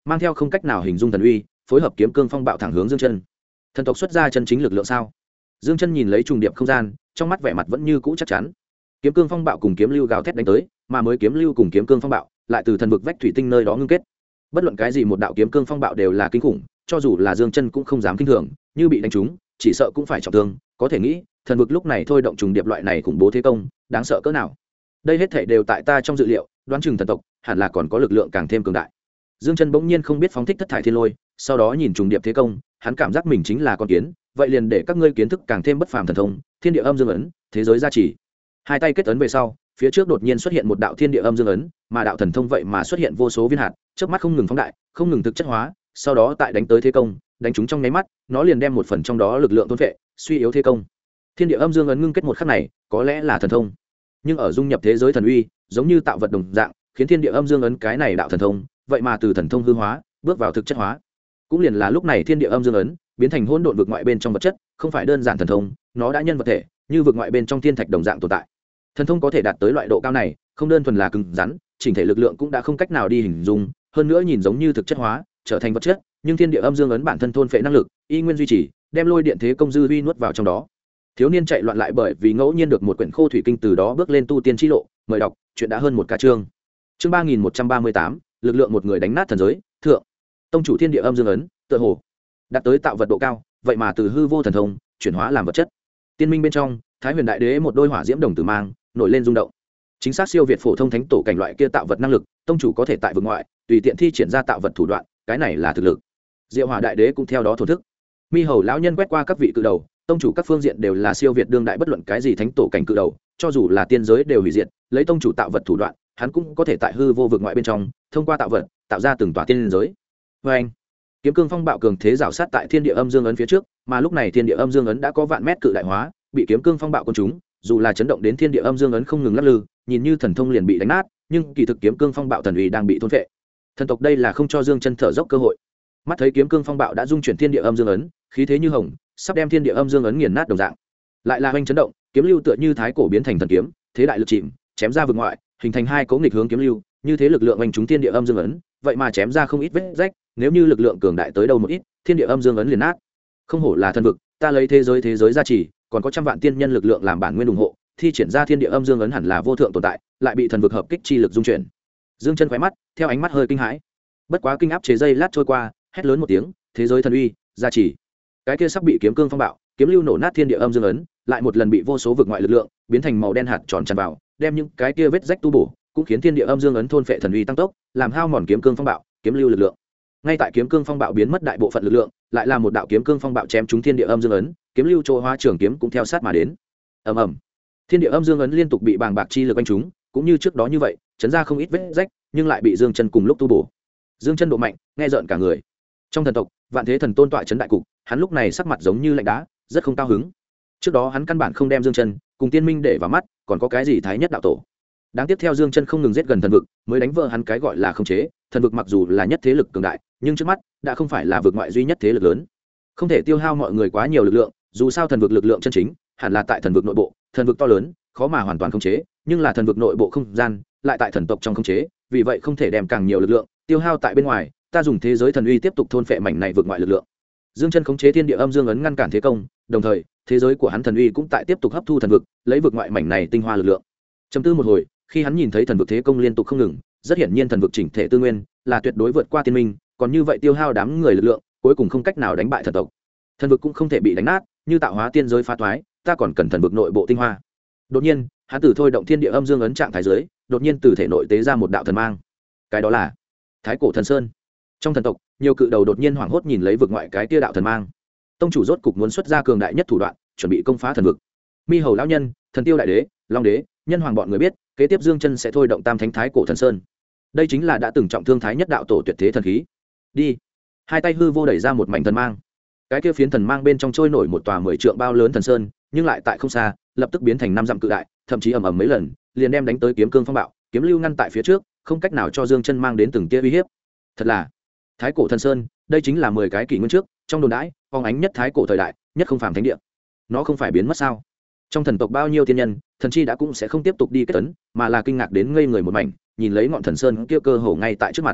mang theo không cách nào hình dung thần uy, phối hợp kiếm cương phong bạo thẳng hướng Dương Chân. Thần tộc xuất ra chân chính lực lượng sao? Dương Chân nhìn lấy trùng điệp không gian, trong mắt vẻ mặt vẫn như cũ chắc chắn. Kiếm cương phong bạo cùng kiếm lưu gào thét đánh tới, mà mới kiếm lưu cùng kiếm cương phong bạo lại từ thần vực vách thủy tinh nơi đó ngưng kết. Bất luận cái gì một đạo kiếm cương phong bạo đều là kinh khủng, cho dù là Dương Chân cũng không dám kinh thường, như bị đánh trúng, chỉ sợ cũng phải trọng thương. Có thể nghĩ, thần vực lúc này thôi động trùng điệp loại này khủng bố thế công, đáng sợ cỡ nào. Đây hết thảy đều tại ta trong dự liệu, đoán chừng thần tộc hẳn là còn có lực lượng càng thêm cường đại. Dương Chân bỗng nhiên không biết phóng thích thất thải thiên lôi, sau đó nhìn trùng điệp thế công, hắn cảm giác mình chính là con kiến, vậy liền để các ngươi kiến thức càng thêm bất phàm thần thông, thiên địa âm dương ấn, thế giới gia trì. Hai tay kết ấn về sau, phía trước đột nhiên xuất hiện một đạo thiên địa âm dương ấn, mà đạo thần thông vậy mà xuất hiện vô số viên hạt, chớp mắt không ngừng phóng đại, không ngừng thực chất hóa, sau đó tại đánh tới thế công, đánh chúng trong nháy mắt, nó liền đem một phần trong đó lực lượng thôn phệ, suy yếu thế công. Thiên địa âm dương ấn ngưng kết một khắc này, có lẽ là thần thông, nhưng ở dung nhập thế giới thần uy, giống như tạo vật đồng dạng, khiến thiên địa âm dương ấn cái này đạo thần thông, vậy mà từ thần thông hư hóa, bước vào thực chất hóa. Cũng liền là lúc này thiên địa âm dương ấn biến thành hỗn độn vực ngoại bên trong vật chất, không phải đơn giản thần thông, nó đã nhân vật thể, như vực ngoại bên trong thiên thạch đồng dạng tồn tại. Thần thông có thể đạt tới loại độ cao này, không đơn thuần là cứng rắn, chỉnh thể lực lượng cũng đã không cách nào đi hình dung, hơn nữa nhìn giống như thực chất hóa, trở thành vật chất, nhưng thiên địa âm dương ấn bản thân thôn phệ năng lực, y nguyên duy trì, đem lôi điện thế công dư uy nuốt vào trong đó. Thiếu niên chạy loạn lại bởi vì ngẫu nhiên được một quyển khô thủy kinh, từ đó bước lên tu tiên chi lộ, mời đọc, chuyện đã hơn một cả chương. Chương 3138, lực lượng một người đánh nát thần giới, thượng. Tông chủ thiên địa âm dương ấn, tựa hồ đạt tới tạo vật độ cao, vậy mà từ hư vô thần thông chuyển hóa làm vật chất. Tiên minh bên trong, Thái Huyền Đại Đế một đôi hỏa diễm đồng tử mang nổi lên rung động. Chính xác siêu việt phổ thông thánh tổ cảnh loại kia tạo vật năng lực, tông chủ có thể tại vực ngoại tùy tiện thi triển ra tạo vật thủ đoạn, cái này là thực lực. Diệu Hỏa Đại Đế cũng theo đó thổ thức. Mi Hầu lão nhân quét qua các vị cự đầu, tông chủ các phương diện đều là siêu việt đương đại bất luận cái gì thánh tổ cảnh cự đầu, cho dù là tiên giới đều hủy diệt, lấy tông chủ tạo vật thủ đoạn, hắn cũng có thể tại hư vô vực ngoại bên trong, thông qua tạo vật, tạo ra từng tòa tiên giới. Và anh, kiếm cương phong bạo cường thế rào sát tại thiên địa âm dương ấn phía trước, mà lúc này thiên địa âm dương ấn đã có vạn mét cự đại hóa, bị kiếm cương phong bạo cuốn chúng, dù là chấn động đến thiên địa âm dương ấn không ngừng lắc lư, nhìn như thần thông liền bị đánh nát, nhưng kỳ thực kiếm cương phong bạo thần uy đang bị thôn phệ. Thần tộc đây là không cho Dương Chân thở dốc cơ hội. Mắt thấy kiếm cương phong bạo đã dung chuyển thiên địa âm dương ấn, khí thế như hồng, sắp đem thiên địa âm dương ấn nghiền nát đồng dạng. Lại là hoành chấn động, kiếm lưu tựa như thái cổ biến thành thần kiếm, thế đại lực chìm, chém ra vực ngoại, hình thành hai cấu nghịch hướng kiếm lưu, như thế lực lượng hoành trúng thiên địa âm dương ấn, vậy mà chém ra không ít vết rách, nếu như lực lượng cường đại tới đâu một ít, thiên địa âm dương ấn liền nát. Không hổ là thần vực, ta lấy thế giới gia trì, còn có trăm vạn tiên nhân lực lượng làm bản nguyên ủng hộ, thi triển ra thiên địa âm dương ấn hẳn là vô thượng tồn tại, lại bị thần vực hợp kích chi lực dung chuyển. Dương Chân khóe mắt, theo ánh mắt hơi kinh hãi. Bất quá kinh áp chế giây lát trôi qua, hét lớn một tiếng, thế giới thần uy, gia trì. Cái kia sắp bị kiếm cương phong bạo, kiếm lưu nổ nát thiên địa âm dương ấn, lại một lần bị vô số vực ngoại lực lượng biến thành màu đen hạt tròn tràn vào, đem những cái kia vết rách tu bổ, cũng khiến thiên địa âm dương ấn thôn phệ thần uy tăng tốc, làm hao mòn kiếm cương phong bạo, kiếm lưu lực lượng. Ngay tại kiếm cương phong bạo biến mất đại bộ phận lực lượng, lại là một đạo kiếm cương phong bạo chém trúng thiên địa âm dương ấn, kiếm lưu chỗ hóa trường kiếm cũng theo sát mà đến. Ầm ầm. Thiên địa âm dương ấn liên tục bị bàng bạc chi lực đánh trúng, cũng như trước đó như vậy, chấn ra không ít vết rách, nhưng lại bị Dương Chân cùng lúc tu bổ. Dương Chân độ mạnh, nghe rợn cả người. Trong thần tộc, Vạn Thế Thần tôn tọa trấn đại cục, hắn lúc này sắc mặt giống như lạnh đá, rất không cao hứng. Trước đó hắn căn bản không đem Dương Chân cùng Tiên Minh để vào mắt, còn có cái gì thái nhất đạo tổ. Đáng tiếp theo Dương Chân không ngừng giết gần thần vực, mới đánh vỡ hắn cái gọi là khống chế. Thần vực mặc dù là nhất thế lực cường đại, nhưng trước mắt đã không phải là vực ngoại duy nhất thế lực lớn, không thể tiêu hao mọi người quá nhiều lực lượng. Dù sao thần vực lực lượng chân chính hẳn là tại thần vực nội bộ, thần vực to lớn, khó mà hoàn toàn khống chế, nhưng là thần vực nội bộ không gian lại tại thần tộc trong khống chế, vì vậy không thể đem càng nhiều lực lượng tiêu hao tại bên ngoài. Ta dùng thế giới thần uy tiếp tục thôn phệ mảnh này vực ngoại lực lượng. Dương Chân khống chế thiên địa âm dương ấn ngăn cản thế công, đồng thời thế giới của hắn thần uy cũng tại tiếp tục hấp thu thần vực, lấy vực ngoại mảnh này tinh hoa lực lượng. Trầm tư một hồi, khi hắn nhìn thấy thần vực thế công liên tục không ngừng, rất hiển nhiên thần vực chỉnh thể tư nguyên là tuyệt đối vượt qua tiên minh, còn như vậy tiêu hao đám người lực lượng, cuối cùng không cách nào đánh bại thần tộc. Thần vực cũng không thể bị đánh nát, như tạo hóa tiên giới phá toái, ta còn cần thần vực nội bộ tinh hoa. Đột nhiên, hắn từ thôi động thiên địa âm dương ấn trạng thái giới, đột nhiên từ thể nội tế ra một đạo thần mang. Cái đó là Thái Cổ Thần Sơn. Trong thần tộc, nhiều cự đầu đột nhiên hoảng hốt nhìn lấy vực ngoại cái tia đạo thần mang. Tông chủ rốt cục muốn xuất ra cường đại nhất thủ đoạn, chuẩn bị công phá thần vực. Mi Hầu lão nhân, Thần Tiêu đại đế, Long đế, Nhân Hoàng bọn người biết, kế tiếp Dương Chân sẽ thôi động Tam Thánh Thái Cổ Thần Sơn. Đây chính là đã từng trọng thương thái nhất đạo tổ tuyệt thế thần khí. Đi. Hai tay hư vô đẩy ra một mảnh thần mang. Cái kia phiến thần mang bên trong trôi nổi một tòa 10 trượng bao lớn thần sơn, nhưng lại tại không xa, lập tức biến thành 5 dặm cự đại, thậm chí ầm ầm mấy lần, liền đem đánh tới kiếm cương phong bạo, kiếm lưu ngăn tại phía trước, không cách nào cho Dương Chân mang đến từng tia uy hiếp. Thật là Thái Cổ Thần Sơn, đây chính là 10 cái kỷ nguyên trước, trong đồn đãi, phong ánh nhất thái cổ thời đại, nhất không phàm thánh địa. Nó không phải biến mất sao? Trong thần tộc bao nhiêu tiên nhân, thần chi đã cũng sẽ không tiếp tục đi kết tấn, mà là kinh ngạc đến ngây người một mảnh, nhìn lấy ngọn thần sơn kia cơ hồ ngay tại trước mặt.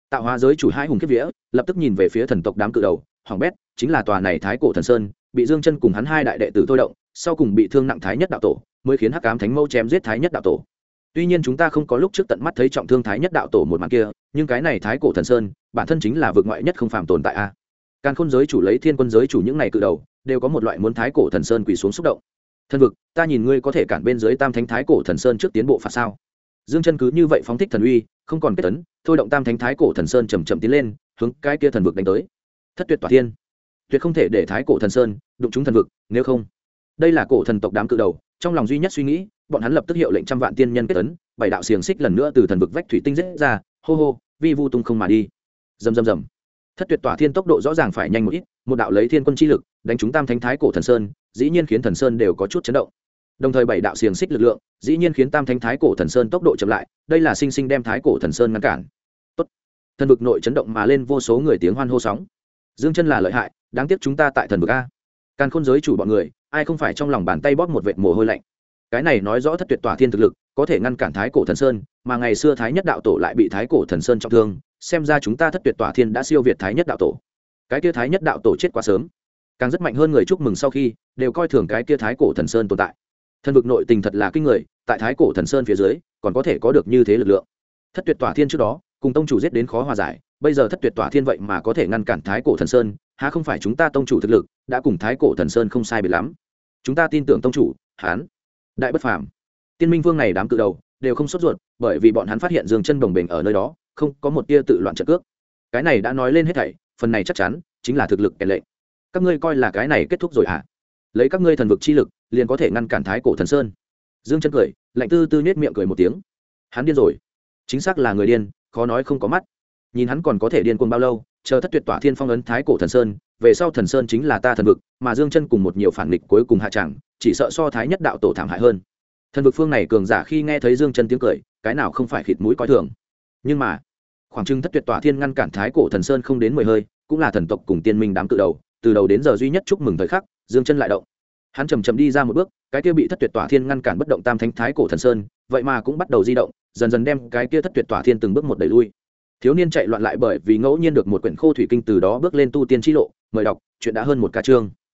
Tạo hóa giới chủ hai hùng kiếp vía lập tức nhìn về phía thần tộc đám cự đầu, hoàng bét chính là tòa này thái cổ thần sơn, bị Dương Chân cùng hắn hai đại đệ tử thôi động, sau cùng bị thương nặng thái nhất đạo tổ, mới khiến hắc ám thánh mâu chém giết thái nhất đạo tổ. Tuy nhiên chúng ta không có lúc trước tận mắt thấy trọng thương thái nhất đạo tổ một màn kia, nhưng cái này thái cổ thần sơn bản thân chính là vực ngoại nhất không phàm tồn tại a. Càn Khôn giới chủ lấy Thiên Quân giới chủ những này cự đầu, đều có một loại muốn thái cổ thần sơn quỳ xuống xúc động. Thần vực, ta nhìn ngươi có thể cản bên dưới tam thánh thái cổ thần sơn trước tiến bộ phạt sao? Dương Chân cứ như vậy phóng thích thần uy, không còn kết tấn, thôi động tam thánh thái cổ thần sơn chậm chậm tiến lên, hướng cái kia thần vực đánh tới. Thất tuyệt tỏa thiên, tuyệt không thể để thái cổ thần sơn đụng trúng thần vực, nếu không, đây là cổ thần tộc đám cự đầu, trong lòng duy nhất suy nghĩ, bọn hắn lập tức hiệu lệnh trăm vạn tiên nhân kết tấn, bảy đạo xiềng xích lần nữa từ thần vực vách thủy tinh rết ra, hô hô, vi vu tung không mà đi. Rầm rầm rầm. Thất tuyệt tỏa thiên tốc độ rõ ràng phải nhanh một ít, một đạo lấy thiên quân chi lực đánh trúng tam thánh thái cổ thần sơn, dĩ nhiên khiến thần sơn đều có chút chấn động. Đồng thời bảy đạo xiềng xích lực lượng, dĩ nhiên khiến tam thánh thái cổ thần sơn tốc độ chậm lại, đây là sinh sinh đem thái cổ thần sơn ngăn cản. Tốt. Thần vực nội chấn động mà lên vô số người tiếng hoan hô sóng. Dương Chân là lợi hại, đáng tiếc chúng ta tại thần vực a. Càn Khôn giới chủ bọn người, ai không phải trong lòng bàn tay bóp một vệt mồ hôi lạnh. Cái này nói rõ thất tuyệt tỏa thiên thực lực có thể ngăn cản thái cổ thần sơn, mà ngày xưa thái nhất đạo tổ lại bị thái cổ thần sơn trọng thương, xem ra chúng ta thất tuyệt tỏa thiên đã siêu việt thái nhất đạo tổ. Cái kia thái nhất đạo tổ chết quá sớm, càng rất mạnh hơn người chúc mừng sau khi đều coi thường cái kia thái cổ thần sơn tồn tại. Thần vực nội tình thật là kinh người, tại thái cổ thần sơn phía dưới còn có thể có được như thế lực lượng. Thất tuyệt tỏa thiên trước đó cùng tông chủ giết đến khó hòa giải, bây giờ thất tuyệt tỏa thiên vậy mà có thể ngăn cản thái cổ thần sơn, há không phải chúng ta tông chủ thực lực đã cùng thái cổ thần sơn không sai biệt lắm. Chúng ta tin tưởng tông chủ, hán đại bất phàm. Tiên Minh Vương này đám cự đầu đều không sốt ruột, bởi vì bọn hắn phát hiện Dương Chân đồng bình ở nơi đó, không có một tia tự loạn trận cước. Cái này đã nói lên hết thảy, phần này chắc chắn chính là thực lực kèn lệnh. Các ngươi coi là cái này kết thúc rồi hả? Lấy các ngươi thần vực chi lực, liền có thể ngăn cản thái cổ thần sơn. Dương Chân cười, lạnh tư tư nhếch miệng cười một tiếng. Hắn điên rồi. Chính xác là người điên, khó nói không có mắt. Nhìn hắn còn có thể điên cuồng bao lâu, chờ thất tuyệt tỏa thiên phong ấn thái cổ thần sơn, về sau thần sơn chính là ta thần vực, mà Dương Chân cùng một nhiều phản nghịch cuối cùng hạ tràng, chỉ sợ so thái nhất đạo tổ thảm hại hơn. Thần vực phương này cường giả khi nghe thấy Dương Chân tiếng cười, cái nào không phải khịt mũi coi thường. Nhưng mà, khoảng chừng thất tuyệt tỏa thiên ngăn cản thái cổ thần sơn không đến 10 hơi, cũng là thần tộc cùng tiên minh đám cự đầu, từ đầu đến giờ duy nhất chúc mừng thời khắc, Dương Chân lại động. Hắn chậm chậm đi ra một bước, cái kia bị thất tuyệt tỏa thiên ngăn cản bất động tam thánh thái cổ thần sơn, vậy mà cũng bắt đầu di động, dần dần đem cái kia thất tuyệt tỏa thiên từng bước một đẩy lui. Thiếu niên chạy loạn lại bởi vì ngẫu nhiên được một quyển khô thủy kinh, từ đó bước lên tu tiên chi lộ, mời đọc, chuyện đã hơn một ca chương.